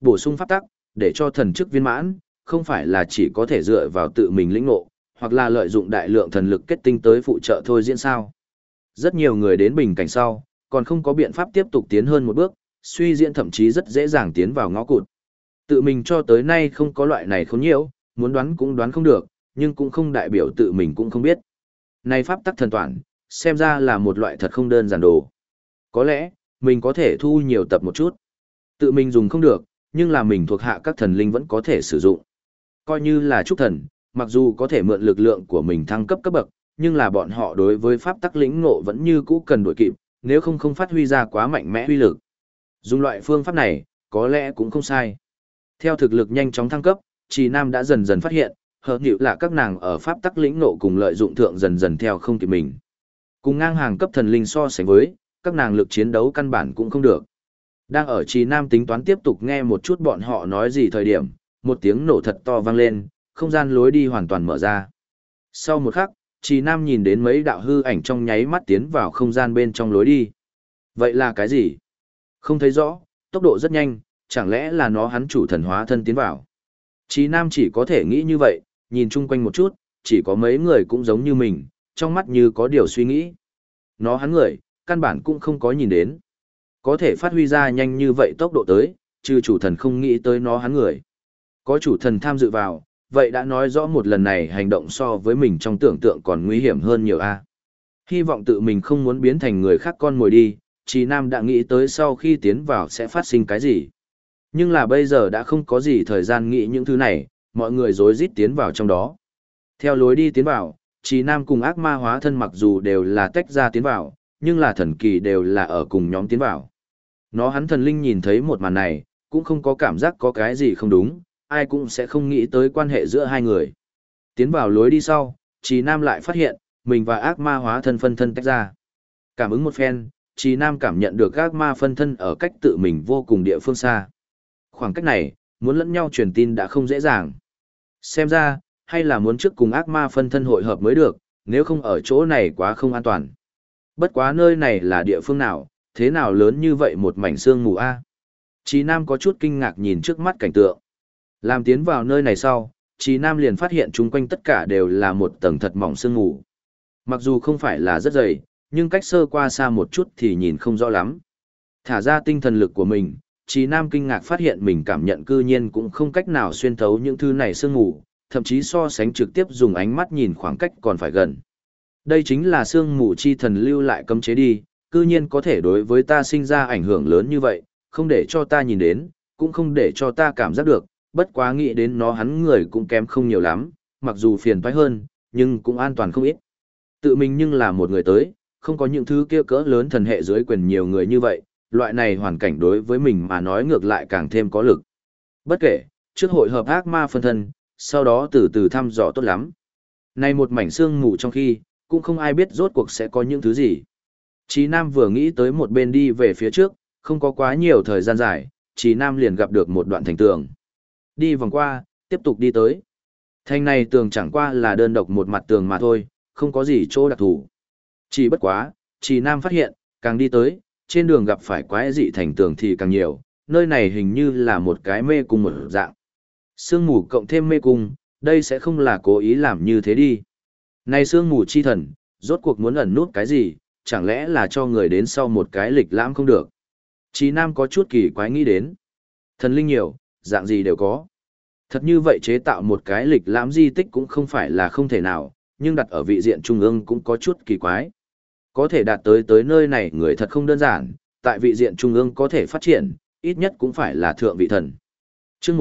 bổ sung pháp tắc, để cho thần chức viên mãn, không phải là chỉ có thể dựa vào tự mình lĩnh ngộ, hoặc là lợi dụng đại lượng thần lực kết tinh tới phụ trợ thôi diễn sao. Rất nhiều người đến bình cảnh sau, còn không có biện pháp tiếp tục tiến hơn một bước, suy diễn thậm chí rất dễ dàng tiến vào ngõ cụt. Tự mình cho tới nay không có loại này khốn nhiễu, muốn đoán cũng đoán không được, nhưng cũng không đại biểu tự mình cũng không biết. Này pháp tắc thần toàn, xem ra là một loại thật không đơn giản đồ. Có lẽ, mình có thể thu nhiều tập một chút. Tự mình dùng không được, nhưng là mình thuộc hạ các thần linh vẫn có thể sử dụng. Coi như là trúc thần, mặc dù có thể mượn lực lượng của mình thăng cấp cấp bậc, nhưng là bọn họ đối với pháp tắc lĩnh ngộ vẫn như cũ cần đuổi kịp, nếu không phát huy ra quá mạnh mẽ uy lực. Dùng loại phương pháp này, có lẽ cũng không sai. Theo thực lực nhanh chóng thăng cấp, Trì Nam đã dần dần phát hiện, hợp nhịu là các nàng ở pháp tắc lĩnh ngộ cùng lợi dụng thượng dần dần theo không kịp mình. Cùng ngang hàng cấp thần linh so sánh với, các nàng lực chiến đấu căn bản cũng không được. Đang ở Trì Nam tính toán tiếp tục nghe một chút bọn họ nói gì thời điểm, một tiếng nổ thật to vang lên, không gian lối đi hoàn toàn mở ra. Sau một khắc, Trì Nam nhìn đến mấy đạo hư ảnh trong nháy mắt tiến vào không gian bên trong lối đi. Vậy là cái gì? Không thấy rõ, tốc độ rất nhanh, chẳng lẽ là nó hắn chủ thần hóa thân tiến vào. Trì Nam chỉ có thể nghĩ như vậy, nhìn chung quanh một chút, chỉ có mấy người cũng giống như mình, trong mắt như có điều suy nghĩ. Nó hắn người, căn bản cũng không có nhìn đến. Có thể phát huy ra nhanh như vậy tốc độ tới, trừ chủ thần không nghĩ tới nó hắn người. Có chủ thần tham dự vào, vậy đã nói rõ một lần này hành động so với mình trong tưởng tượng còn nguy hiểm hơn nhiều a. Hy vọng tự mình không muốn biến thành người khác con mồi đi, Trì Nam đã nghĩ tới sau khi tiến vào sẽ phát sinh cái gì. Nhưng là bây giờ đã không có gì thời gian nghĩ những thứ này, mọi người rối rít tiến vào trong đó. Theo lối đi tiến vào, Trì Nam cùng ác ma hóa thân mặc dù đều là tách ra tiến vào, nhưng là thần kỳ đều là ở cùng nhóm tiến vào. Nó hắn thần linh nhìn thấy một màn này, cũng không có cảm giác có cái gì không đúng, ai cũng sẽ không nghĩ tới quan hệ giữa hai người. Tiến vào lối đi sau, Trì Nam lại phát hiện, mình và ác ma hóa thân phân thân tách ra. Cảm ứng một phen, Trì Nam cảm nhận được ác ma phân thân ở cách tự mình vô cùng địa phương xa. Khoảng cách này, muốn lẫn nhau truyền tin đã không dễ dàng. Xem ra, hay là muốn trước cùng ác ma phân thân hội hợp mới được, nếu không ở chỗ này quá không an toàn. Bất quá nơi này là địa phương nào, thế nào lớn như vậy một mảnh sương mù a? Trì Nam có chút kinh ngạc nhìn trước mắt cảnh tượng. Làm tiến vào nơi này sau, Trì Nam liền phát hiện chung quanh tất cả đều là một tầng thật mỏng sương mù. Mặc dù không phải là rất dày, nhưng cách sơ qua xa một chút thì nhìn không rõ lắm. Thả ra tinh thần lực của mình, Trì Nam kinh ngạc phát hiện mình cảm nhận cư nhiên cũng không cách nào xuyên thấu những thứ này sương mù, thậm chí so sánh trực tiếp dùng ánh mắt nhìn khoảng cách còn phải gần. Đây chính là sương mù chi thần lưu lại cấm chế đi, cư nhiên có thể đối với ta sinh ra ảnh hưởng lớn như vậy, không để cho ta nhìn đến, cũng không để cho ta cảm giác được, bất quá nghĩ đến nó hắn người cũng kém không nhiều lắm, mặc dù phiền toái hơn, nhưng cũng an toàn không ít. Tự mình nhưng là một người tới, không có những thứ kia cỡ lớn thần hệ dưới quyền nhiều người như vậy, loại này hoàn cảnh đối với mình mà nói ngược lại càng thêm có lực. Bất kể, trước hội hợp ác ma phân thân, sau đó từ từ thăm dò tốt lắm. Này một mảnh sương mù trong khi, cũng không ai biết rốt cuộc sẽ có những thứ gì. Chí Nam vừa nghĩ tới một bên đi về phía trước, không có quá nhiều thời gian dài, Chí Nam liền gặp được một đoạn thành tường. Đi vòng qua, tiếp tục đi tới. Thành này tường chẳng qua là đơn độc một mặt tường mà thôi, không có gì chỗ đặc thù. Chỉ bất quá, Chí Nam phát hiện, càng đi tới, trên đường gặp phải quái dị thành tường thì càng nhiều, nơi này hình như là một cái mê cung một dạng. Sương mù cộng thêm mê cung, đây sẽ không là cố ý làm như thế đi. Này sương mù chi thần, rốt cuộc muốn ẩn nút cái gì, chẳng lẽ là cho người đến sau một cái lịch lãm không được. Chí Nam có chút kỳ quái nghĩ đến. Thần linh nhiều, dạng gì đều có. Thật như vậy chế tạo một cái lịch lãm di tích cũng không phải là không thể nào, nhưng đặt ở vị diện trung ương cũng có chút kỳ quái. Có thể đạt tới nơi này người thật không đơn giản, tại vị diện trung ương có thể phát triển, ít nhất cũng phải là thượng vị thần. Chương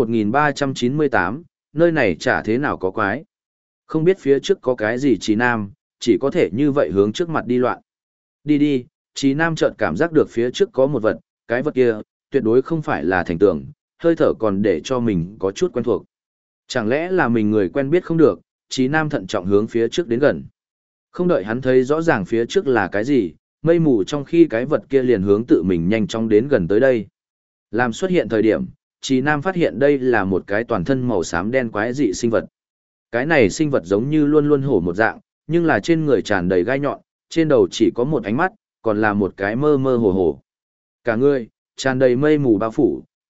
1398, nơi này chả thế nào có quái. Không biết phía trước có cái gì Chí Nam, chỉ có thể như vậy hướng trước mặt đi loạn. Đi đi, Chí Nam chợt cảm giác được phía trước có một vật, cái vật kia, tuyệt đối không phải là thành tường, hơi thở còn để cho mình có chút quen thuộc. Chẳng lẽ là mình người quen biết không được, Chí Nam thận trọng hướng phía trước đến gần. Không đợi hắn thấy rõ ràng phía trước là cái gì, mây mù trong khi cái vật kia liền hướng tự mình nhanh chóng đến gần tới đây. Làm xuất hiện thời điểm, Chí Nam phát hiện đây là một cái toàn thân màu xám đen quái dị sinh vật. Cái này sinh vật giống như luôn luôn hổ một dạng, nhưng là trên người tràn đầy gai nhọn, trên đầu chỉ có một ánh mắt, còn là một cái mơ mơ hồ hồ. Cả người, tràn đầy mây mù bao phủ,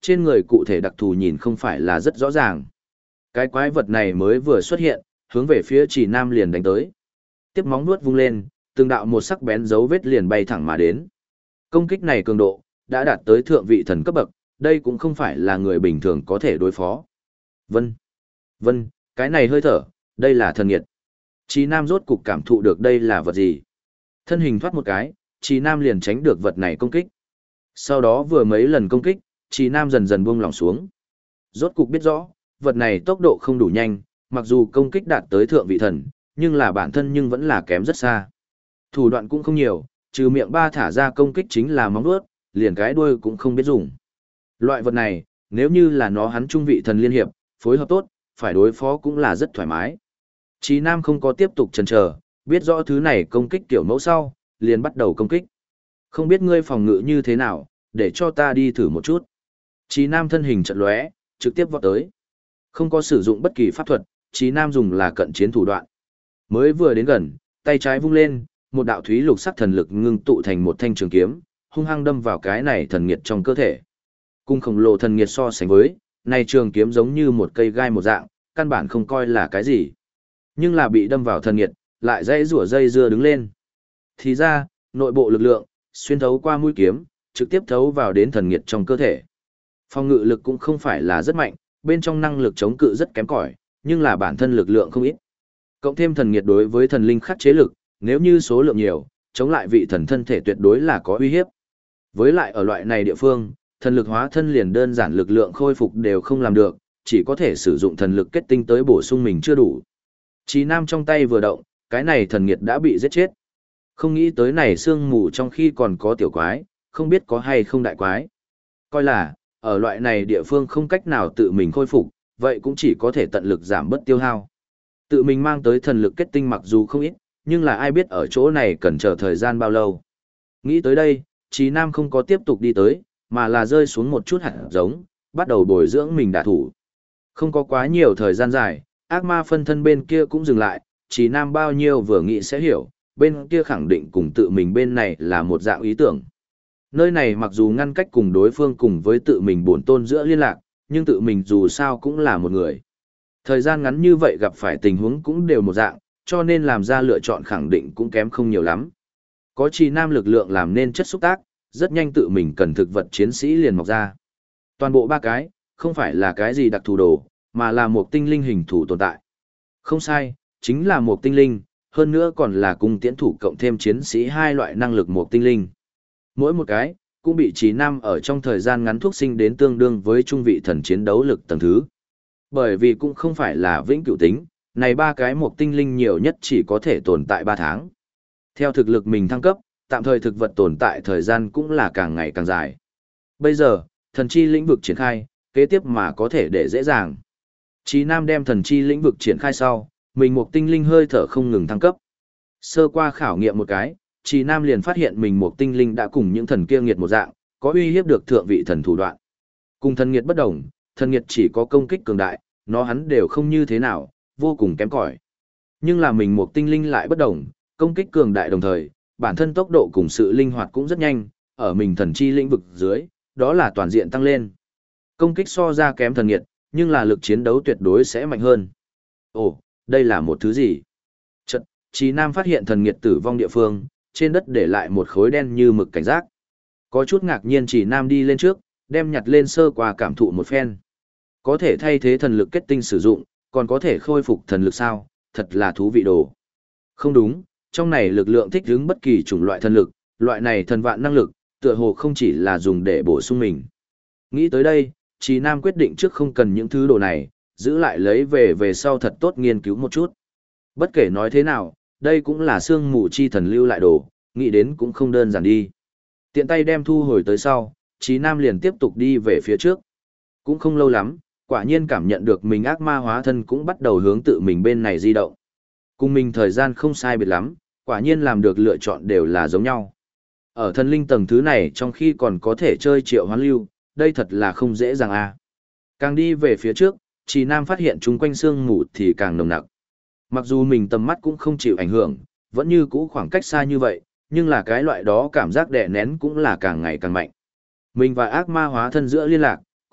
trên người cụ thể đặc thù nhìn không phải là rất rõ ràng. Cái quái vật này mới vừa xuất hiện, hướng về phía Trì Nam liền đánh tới. Tiếp móng vuốt vung lên, từng đạo một sắc bén dấu vết liền bay thẳng mà đến. Công kích này cường độ đã đạt tới thượng vị thần cấp bậc, đây cũng không phải là người bình thường có thể đối phó. Vân, vân, cái này hơi thở, đây là thần nghiệt. Trì Nam rốt cục cảm thụ được đây là vật gì. Thân hình thoát một cái, Trì Nam liền tránh được vật này công kích. Sau đó vừa mấy lần công kích, Trì Nam dần dần buông lỏng xuống. Rốt cục biết rõ, vật này tốc độ không đủ nhanh, mặc dù công kích đạt tới thượng vị thần, nhưng là bản thân nhưng vẫn là kém rất xa. Thủ đoạn cũng không nhiều, trừ miệng ba thả ra công kích chính là móng vuốt, liền cái đuôi cũng không biết dùng. Loại vật này, nếu như là nó hắn trung vị thần liên hiệp, phối hợp tốt, phải đối phó cũng là rất thoải mái. Chí Nam không có tiếp tục chần chờ, biết rõ thứ này công kích kiểu mẫu sau, liền bắt đầu công kích. Không biết ngươi phòng ngự như thế nào, để cho ta đi thử một chút. Chí Nam thân hình chợt lóe, trực tiếp vọt tới. Không có sử dụng bất kỳ pháp thuật, Chí Nam dùng là cận chiến thủ đoạn. Mới vừa đến gần, tay trái vung lên, một đạo thúy lục sắc thần lực ngưng tụ thành một thanh trường kiếm, hung hăng đâm vào cái này thần nghiệt trong cơ thể. Cung khổng lồ thần nghiệt so sánh với, này trường kiếm giống như một cây gai một dạng, căn bản không coi là cái gì. Nhưng là bị đâm vào thần nghiệt, lại dây rủa dây dưa đứng lên. Thì ra, nội bộ lực lượng, xuyên thấu qua mũi kiếm, trực tiếp thấu vào đến thần nghiệt trong cơ thể. Phòng ngự lực cũng không phải là rất mạnh, bên trong năng lực chống cự rất kém cỏi, nhưng là bản thân lực lượng không ít. Cộng thêm thần nghiệt đối với thần linh khắc chế lực, nếu như số lượng nhiều, chống lại vị thần thân thể tuyệt đối là có uy hiếp. Với lại ở loại này địa phương, thần lực hóa thân liền đơn giản lực lượng khôi phục đều không làm được, chỉ có thể sử dụng thần lực kết tinh tới bổ sung mình chưa đủ. Chí Nam trong tay vừa động, cái này thần nghiệt đã bị giết chết. Không nghĩ tới này sương mù trong khi còn có tiểu quái, không biết có hay không đại quái. Coi là, ở loại này địa phương không cách nào tự mình khôi phục, vậy cũng chỉ có thể tận lực giảm bớt tiêu hao. Tự mình mang tới thần lực kết tinh mặc dù không ít, nhưng là ai biết ở chỗ này cần chờ thời gian bao lâu. Nghĩ tới đây, Chí Nam không có tiếp tục đi tới, mà là rơi xuống một chút hạt giống, bắt đầu bồi dưỡng mình đả thủ. Không có quá nhiều thời gian dài, ác ma phân thân bên kia cũng dừng lại, Chí Nam bao nhiêu vừa nghĩ sẽ hiểu, bên kia khẳng định cùng tự mình bên này là một dạng ý tưởng. Nơi này mặc dù ngăn cách cùng đối phương cùng với tự mình bổn tôn giữa liên lạc, nhưng tự mình dù sao cũng là một người. Thời gian ngắn như vậy gặp phải tình huống cũng đều một dạng, cho nên làm ra lựa chọn khẳng định cũng kém không nhiều lắm. Có Chí Nam lực lượng làm nên chất xúc tác, rất nhanh tự mình cần thực vật chiến sĩ liền mọc ra. Toàn bộ ba cái, không phải là cái gì đặc thù đồ, mà là một tinh linh hình thủ tồn tại. Không sai, chính là một tinh linh, hơn nữa còn là cung tiễn thủ cộng thêm chiến sĩ hai loại năng lực một tinh linh. Mỗi một cái, cũng bị Chí Nam ở trong thời gian ngắn thuốc sinh đến tương đương với trung vị thần chiến đấu lực tầng thứ. Bởi vì cũng không phải là vĩnh cửu tính, này ba cái một tinh linh nhiều nhất chỉ có thể tồn tại 3 tháng. Theo thực lực mình thăng cấp, tạm thời thực vật tồn tại thời gian cũng là càng ngày càng dài. Bây giờ, thần chi lĩnh vực triển khai, kế tiếp mà có thể để dễ dàng. Chí Nam đem thần chi lĩnh vực triển khai sau, mình một tinh linh hơi thở không ngừng thăng cấp. Sơ qua khảo nghiệm một cái, Chí Nam liền phát hiện mình một tinh linh đã cùng những thần kia nghiệt một dạng, có uy hiếp được thượng vị thần thủ đoạn. Cùng thần nghiệt bất đồng, thần nghiệt chỉ có công kích cường đại, nó hắn đều không như thế nào, vô cùng kém cỏi. Nhưng là mình một tinh linh lại bất đồng, công kích cường đại đồng thời, bản thân tốc độ cùng sự linh hoạt cũng rất nhanh, ở mình thần chi lĩnh vực dưới, đó là toàn diện tăng lên. Công kích so ra kém thần nghiệt, nhưng là lực chiến đấu tuyệt đối sẽ mạnh hơn. Ồ, đây là một thứ gì? Chợt, Chí Nam phát hiện thần nghiệt tử vong địa phương, trên đất để lại một khối đen như mực cảnh giác. Có chút ngạc nhiên Chí Nam đi lên trước, đem nhặt lên sơ qua cảm thụ một phen. Có thể thay thế thần lực kết tinh sử dụng, còn có thể khôi phục thần lực sao, thật là thú vị đồ. Không đúng, trong này lực lượng thích ứng bất kỳ chủng loại thần lực, loại này thần vạn năng lực, tựa hồ không chỉ là dùng để bổ sung mình. Nghĩ tới đây, Chí Nam quyết định trước không cần những thứ đồ này, giữ lại lấy về sau thật tốt nghiên cứu một chút. Bất kể nói thế nào, đây cũng là xương mù chi thần lưu lại đồ, nghĩ đến cũng không đơn giản đi. Tiện tay đem thu hồi tới sau, Chí Nam liền tiếp tục đi về phía trước. Cũng không lâu lắm, quả nhiên cảm nhận được mình ác ma hóa thân cũng bắt đầu hướng tự mình bên này di động. Cùng mình thời gian không sai biệt lắm, quả nhiên làm được lựa chọn đều là giống nhau. Ở thần linh tầng thứ này trong khi còn có thể chơi triệu hoán lưu, đây thật là không dễ dàng à. Càng đi về phía trước, Chí Nam phát hiện chung quanh sương mù thì càng nồng nặc. Mặc dù mình tầm mắt cũng không chịu ảnh hưởng, vẫn như cũ khoảng cách xa như vậy, nhưng là cái loại đó cảm giác đè nén cũng là càng ngày càng mạnh. Mình và ác ma hóa thân giữa liên lạc,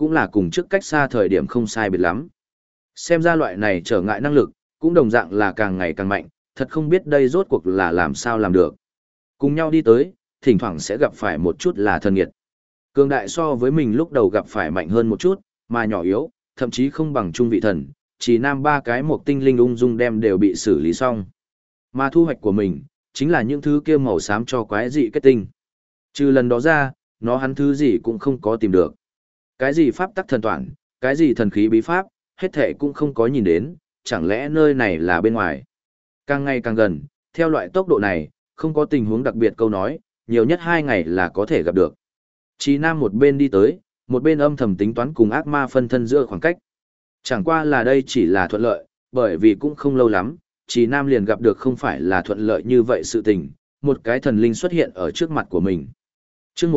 cũng là cùng trước cách xa thời điểm không sai biệt lắm. Xem ra loại này trở ngại năng lực, cũng đồng dạng là càng ngày càng mạnh, thật không biết đây rốt cuộc là làm sao làm được. Cùng nhau đi tới, thỉnh thoảng sẽ gặp phải một chút là thần nghiệt. Cường đại so với mình lúc đầu gặp phải mạnh hơn một chút, mà nhỏ yếu, thậm chí không bằng trung vị thần, chỉ nam ba cái một tinh linh ung dung đem đều bị xử lý xong. Mà thu hoạch của mình, chính là những thứ kia màu xám cho quái dị kết tinh. Trừ lần đó ra, nó hắn thứ gì cũng không có tìm được. Cái gì pháp tắc thần toản, cái gì thần khí bí pháp, hết thệ cũng không có nhìn đến, chẳng lẽ nơi này là bên ngoài. Càng ngày càng gần, theo loại tốc độ này, không có tình huống đặc biệt câu nói, nhiều nhất 2 ngày là có thể gặp được. Chí Nam một bên đi tới, một bên âm thầm tính toán cùng ác ma phân thân giữa khoảng cách. Chẳng qua là đây chỉ là thuận lợi, bởi vì cũng không lâu lắm, Chí Nam liền gặp được không phải là thuận lợi như vậy sự tình, một cái thần linh xuất hiện ở trước mặt của mình. Chương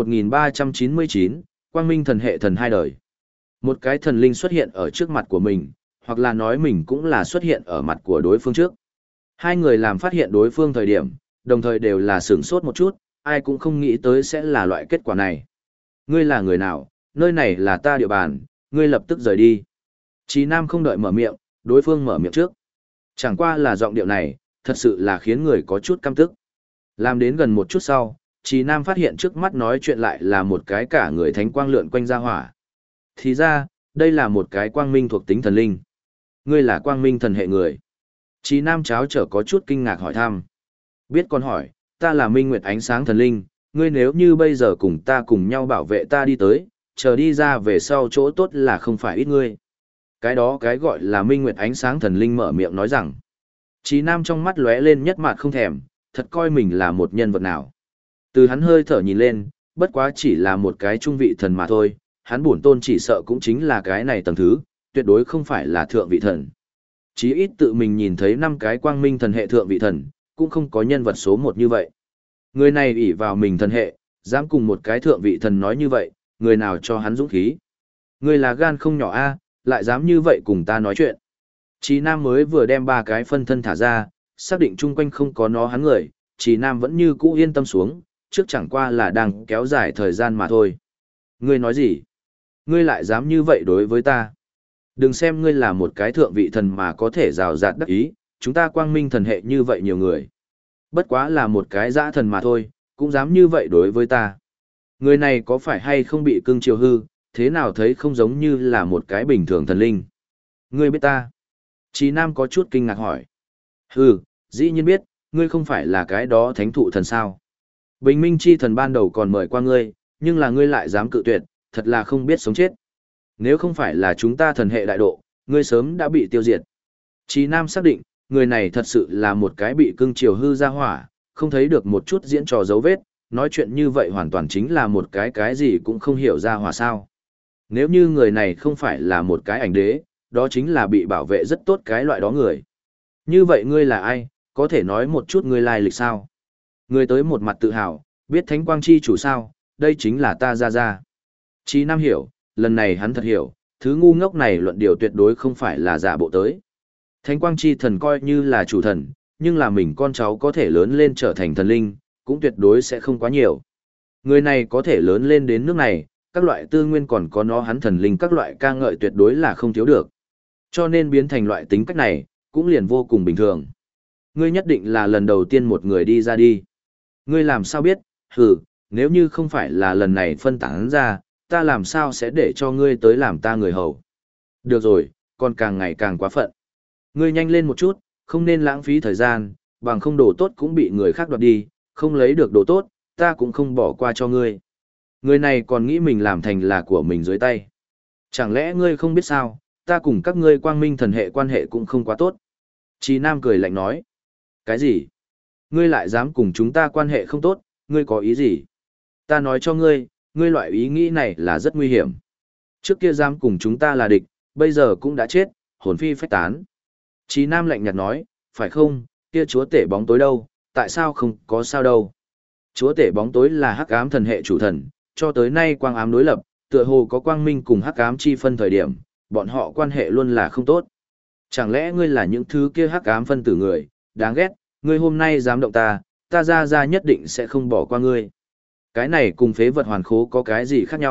1399, Quang Minh thần hệ thần hai đời. Một cái thần linh xuất hiện ở trước mặt của mình, hoặc là nói mình cũng là xuất hiện ở mặt của đối phương trước. Hai người làm phát hiện đối phương thời điểm, đồng thời đều là sửng sốt một chút, ai cũng không nghĩ tới sẽ là loại kết quả này. Ngươi là người nào, nơi này là ta địa bàn, ngươi lập tức rời đi. Chí Nam không đợi mở miệng, đối phương mở miệng trước. Chẳng qua là giọng điệu này, thật sự là khiến người có chút căm tức. Làm đến gần một chút sau, Chí Nam phát hiện trước mắt nói chuyện lại là một cái cả người thánh quang lượn quanh ra hỏa. Thì ra, đây là một cái quang minh thuộc tính thần linh. Ngươi là quang minh thần hệ người. Chí Nam cháo trở có chút kinh ngạc hỏi thăm. Biết con hỏi, ta là minh nguyệt ánh sáng thần linh, ngươi nếu như bây giờ cùng ta cùng nhau bảo vệ ta đi tới, chờ đi ra về sau chỗ tốt là không phải ít ngươi. Cái đó cái gọi là minh nguyệt ánh sáng thần linh mở miệng nói rằng. Chí Nam trong mắt lóe lên nhất mạt không thèm, thật coi mình là một nhân vật nào. Từ hắn hơi thở nhìn lên, bất quá chỉ là một cái trung vị thần mà thôi, hắn bổn tôn chỉ sợ cũng chính là cái này tầng thứ, tuyệt đối không phải là thượng vị thần. Chí ít tự mình nhìn thấy 5 cái quang minh thần hệ thượng vị thần, cũng không có nhân vật số 1 như vậy. Người này ỷ vào mình thần hệ, dám cùng một cái thượng vị thần nói như vậy, người nào cho hắn dũng khí. Người là gan không nhỏ a, lại dám như vậy cùng ta nói chuyện. Chí Nam mới vừa đem 3 cái phân thân thả ra, xác định chung quanh không có nó hắn người, Chí Nam vẫn như cũ yên tâm xuống, trước chẳng qua là đang kéo dài thời gian mà thôi. Ngươi nói gì? Ngươi lại dám như vậy đối với ta? Đừng xem ngươi là một cái thượng vị thần mà có thể rào rạt đắc ý, chúng ta quang minh thần hệ như vậy nhiều người. Bất quá là một cái dã thần mà thôi, cũng dám như vậy đối với ta. Người này có phải hay không bị cưng chiều hư, thế nào thấy không giống như là một cái bình thường thần linh? Ngươi biết ta? Chí Nam có chút kinh ngạc hỏi. Hừ, dĩ nhiên biết, ngươi không phải là cái đó thánh thụ thần sao. Bình minh chi thần ban đầu còn mời qua ngươi, nhưng là ngươi lại dám cự tuyệt, thật là không biết sống chết. Nếu không phải là chúng ta thần hệ đại độ, ngươi sớm đã bị tiêu diệt. Chí Nam xác định, người này thật sự là một cái bị cưng chiều hư ra hỏa, không thấy được một chút diễn trò dấu vết, nói chuyện như vậy hoàn toàn chính là một cái gì cũng không hiểu ra hỏa sao. Nếu như người này không phải là một cái ảnh đế, đó chính là bị bảo vệ rất tốt cái loại đó người. Như vậy ngươi là ai, có thể nói một chút ngươi lai lịch sao? Ngươi tới một mặt tự hào, biết thánh quang chi chủ sao, đây chính là ta ra ra. Chí Nam hiểu, lần này hắn thật hiểu, thứ ngu ngốc này luận điều tuyệt đối không phải là giả bộ tới. Thánh quang chi thần coi như là chủ thần, nhưng là mình con cháu có thể lớn lên trở thành thần linh, cũng tuyệt đối sẽ không quá nhiều. Người này có thể lớn lên đến nước này, các loại tư nguyên còn có nó hắn thần linh các loại ca ngợi tuyệt đối là không thiếu được. Cho nên biến thành loại tính cách này, cũng liền vô cùng bình thường. Ngươi nhất định là lần đầu tiên một người đi ra đi. Ngươi làm sao biết, hừ, nếu như không phải là lần này phân tán ra, ta làm sao sẽ để cho ngươi tới làm ta người hầu. Được rồi, còn càng ngày càng quá phận. Ngươi nhanh lên một chút, không nên lãng phí thời gian, bằng không đồ tốt cũng bị người khác đoạt đi, không lấy được đồ tốt, ta cũng không bỏ qua cho ngươi. Người này còn nghĩ mình làm thành là của mình dưới tay. Chẳng lẽ ngươi không biết sao, ta cùng các ngươi quang minh thần hệ quan hệ cũng không quá tốt. Chí Nam cười lạnh nói. Cái gì? Ngươi lại dám cùng chúng ta quan hệ không tốt, ngươi có ý gì? Ta nói cho ngươi, ngươi loại ý nghĩ này là rất nguy hiểm. Trước kia dám cùng chúng ta là địch, bây giờ cũng đã chết, hồn phi phách tán. Chí Nam lạnh nhạt nói, phải không, kia chúa tể bóng tối đâu, tại sao không có sao đâu. Chúa tể bóng tối là hắc ám thần hệ chủ thần, cho tới nay quang ám đối lập, tựa hồ có quang minh cùng hắc ám chi phân thời điểm, bọn họ quan hệ luôn là không tốt. Chẳng lẽ ngươi là những thứ kia hắc ám phân tử người, đáng ghét, ngươi hôm nay dám động ta, ta ra nhất định sẽ không bỏ qua ngươi. Cái này cùng phế vật hoàn khố có cái gì khác nhau,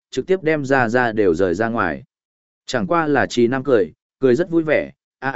trực tiếp đem ra đều rời ra ngoài. Chẳng qua là Trì Nam cười rất vui vẻ,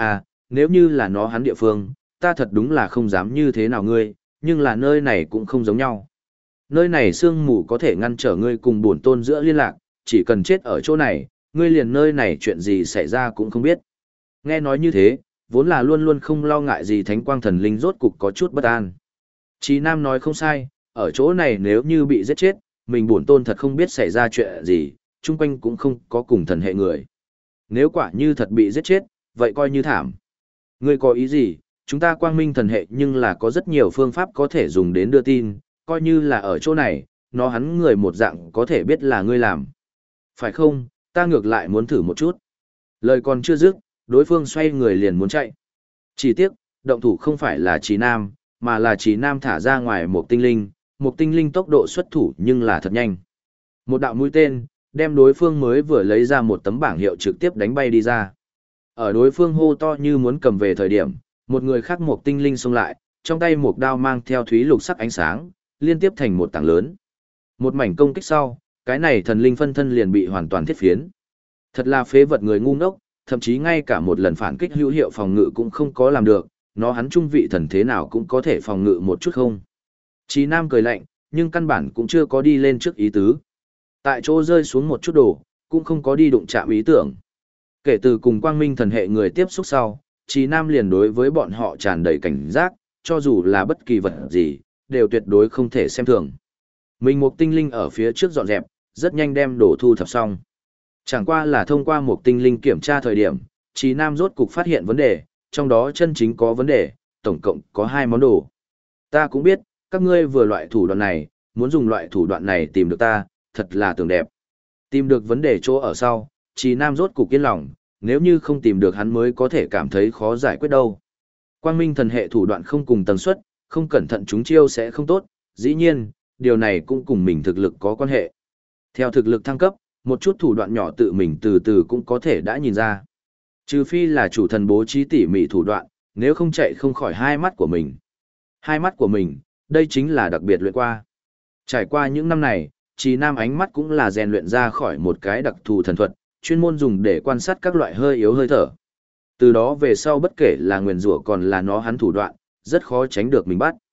nếu như là nó hắn địa phương, ta thật đúng là không dám như thế nào ngươi, nhưng là nơi này cũng không giống nhau. Nơi này sương mù có thể ngăn trở ngươi cùng bổn tôn giữa liên lạc, chỉ cần chết ở chỗ này, ngươi liền nơi này chuyện gì xảy ra cũng không biết. Nghe nói như thế, vốn là luôn luôn không lo ngại gì Thánh Quang Thần Linh rốt cục có chút bất an. Chí Nam nói không sai, ở chỗ này nếu như bị giết chết, mình bổn tôn thật không biết xảy ra chuyện gì, chung quanh cũng không có cùng thần hệ người. Nếu quả như thật bị giết chết, vậy coi như thảm. Ngươi có ý gì, chúng ta quang minh thần hệ nhưng là có rất nhiều phương pháp có thể dùng đến đưa tin, coi như là ở chỗ này, nó hắn người một dạng có thể biết là ngươi làm. Phải không, ta ngược lại muốn thử một chút. Lời còn chưa dứt, đối phương xoay người liền muốn chạy. Chỉ tiếc, động thủ không phải là Chí Nam, mà là Chí Nam thả ra ngoài một tinh linh tốc độ xuất thủ nhưng là thật nhanh. Một đạo mũi tên, đem đối phương mới vừa lấy ra một tấm bảng hiệu trực tiếp đánh bay đi ra. Ở đối phương hô to như muốn cầm về thời điểm, một người khác một tinh linh xông lại, trong tay một đao mang theo thúy lục sắc ánh sáng, liên tiếp thành một tảng lớn. Một mảnh công kích sau, cái này thần linh phân thân liền bị hoàn toàn thiết phiến. Thật là phế vật người ngu ngốc, thậm chí ngay cả một lần phản kích hữu hiệu phòng ngự cũng không có làm được, nó hắn trung vị thần thế nào cũng có thể phòng ngự một chút không. Chí Nam cười lạnh, nhưng căn bản cũng chưa có đi lên trước ý tứ. Tại chỗ rơi xuống một chút đồ, cũng không có đi đụng chạm ý tưởng. Kể từ cùng quang minh thần hệ người tiếp xúc sau, Chí Nam liền đối với bọn họ tràn đầy cảnh giác, cho dù là bất kỳ vật gì, đều tuyệt đối không thể xem thường. Mình một tinh linh ở phía trước dọn dẹp, rất nhanh đem đồ thu thập xong. Chẳng qua là thông qua một tinh linh kiểm tra thời điểm, Chí Nam rốt cục phát hiện vấn đề, trong đó chân chính có vấn đề, tổng cộng có 2 món đồ. Ta cũng biết, các ngươi vừa loại thủ đoạn này, muốn dùng loại thủ đoạn này tìm được ta, thật là tưởng đẹp. Tìm được vấn đề chỗ ở sau, Chí Nam rốt cục yên lòng, nếu như không tìm được hắn mới có thể cảm thấy khó giải quyết đâu. Quang minh thần hệ thủ đoạn không cùng tần suất, không cẩn thận chúng chiêu sẽ không tốt, dĩ nhiên, điều này cũng cùng mình thực lực có quan hệ. Theo thực lực thăng cấp, một chút thủ đoạn nhỏ tự mình từ từ cũng có thể đã nhìn ra. Trừ phi là chủ thần bố trí tỉ mỉ thủ đoạn, nếu không chạy không khỏi hai mắt của mình. Hai mắt của mình, đây chính là đặc biệt luyện qua. Trải qua những năm này, Chí Nam ánh mắt cũng là rèn luyện ra khỏi một cái đặc thù thần thuật, chuyên môn dùng để quan sát các loại hơi yếu hơi thở. Từ đó về sau bất kể là nguyền rủa còn là nó hắn thủ đoạn, rất khó tránh được mình bắt.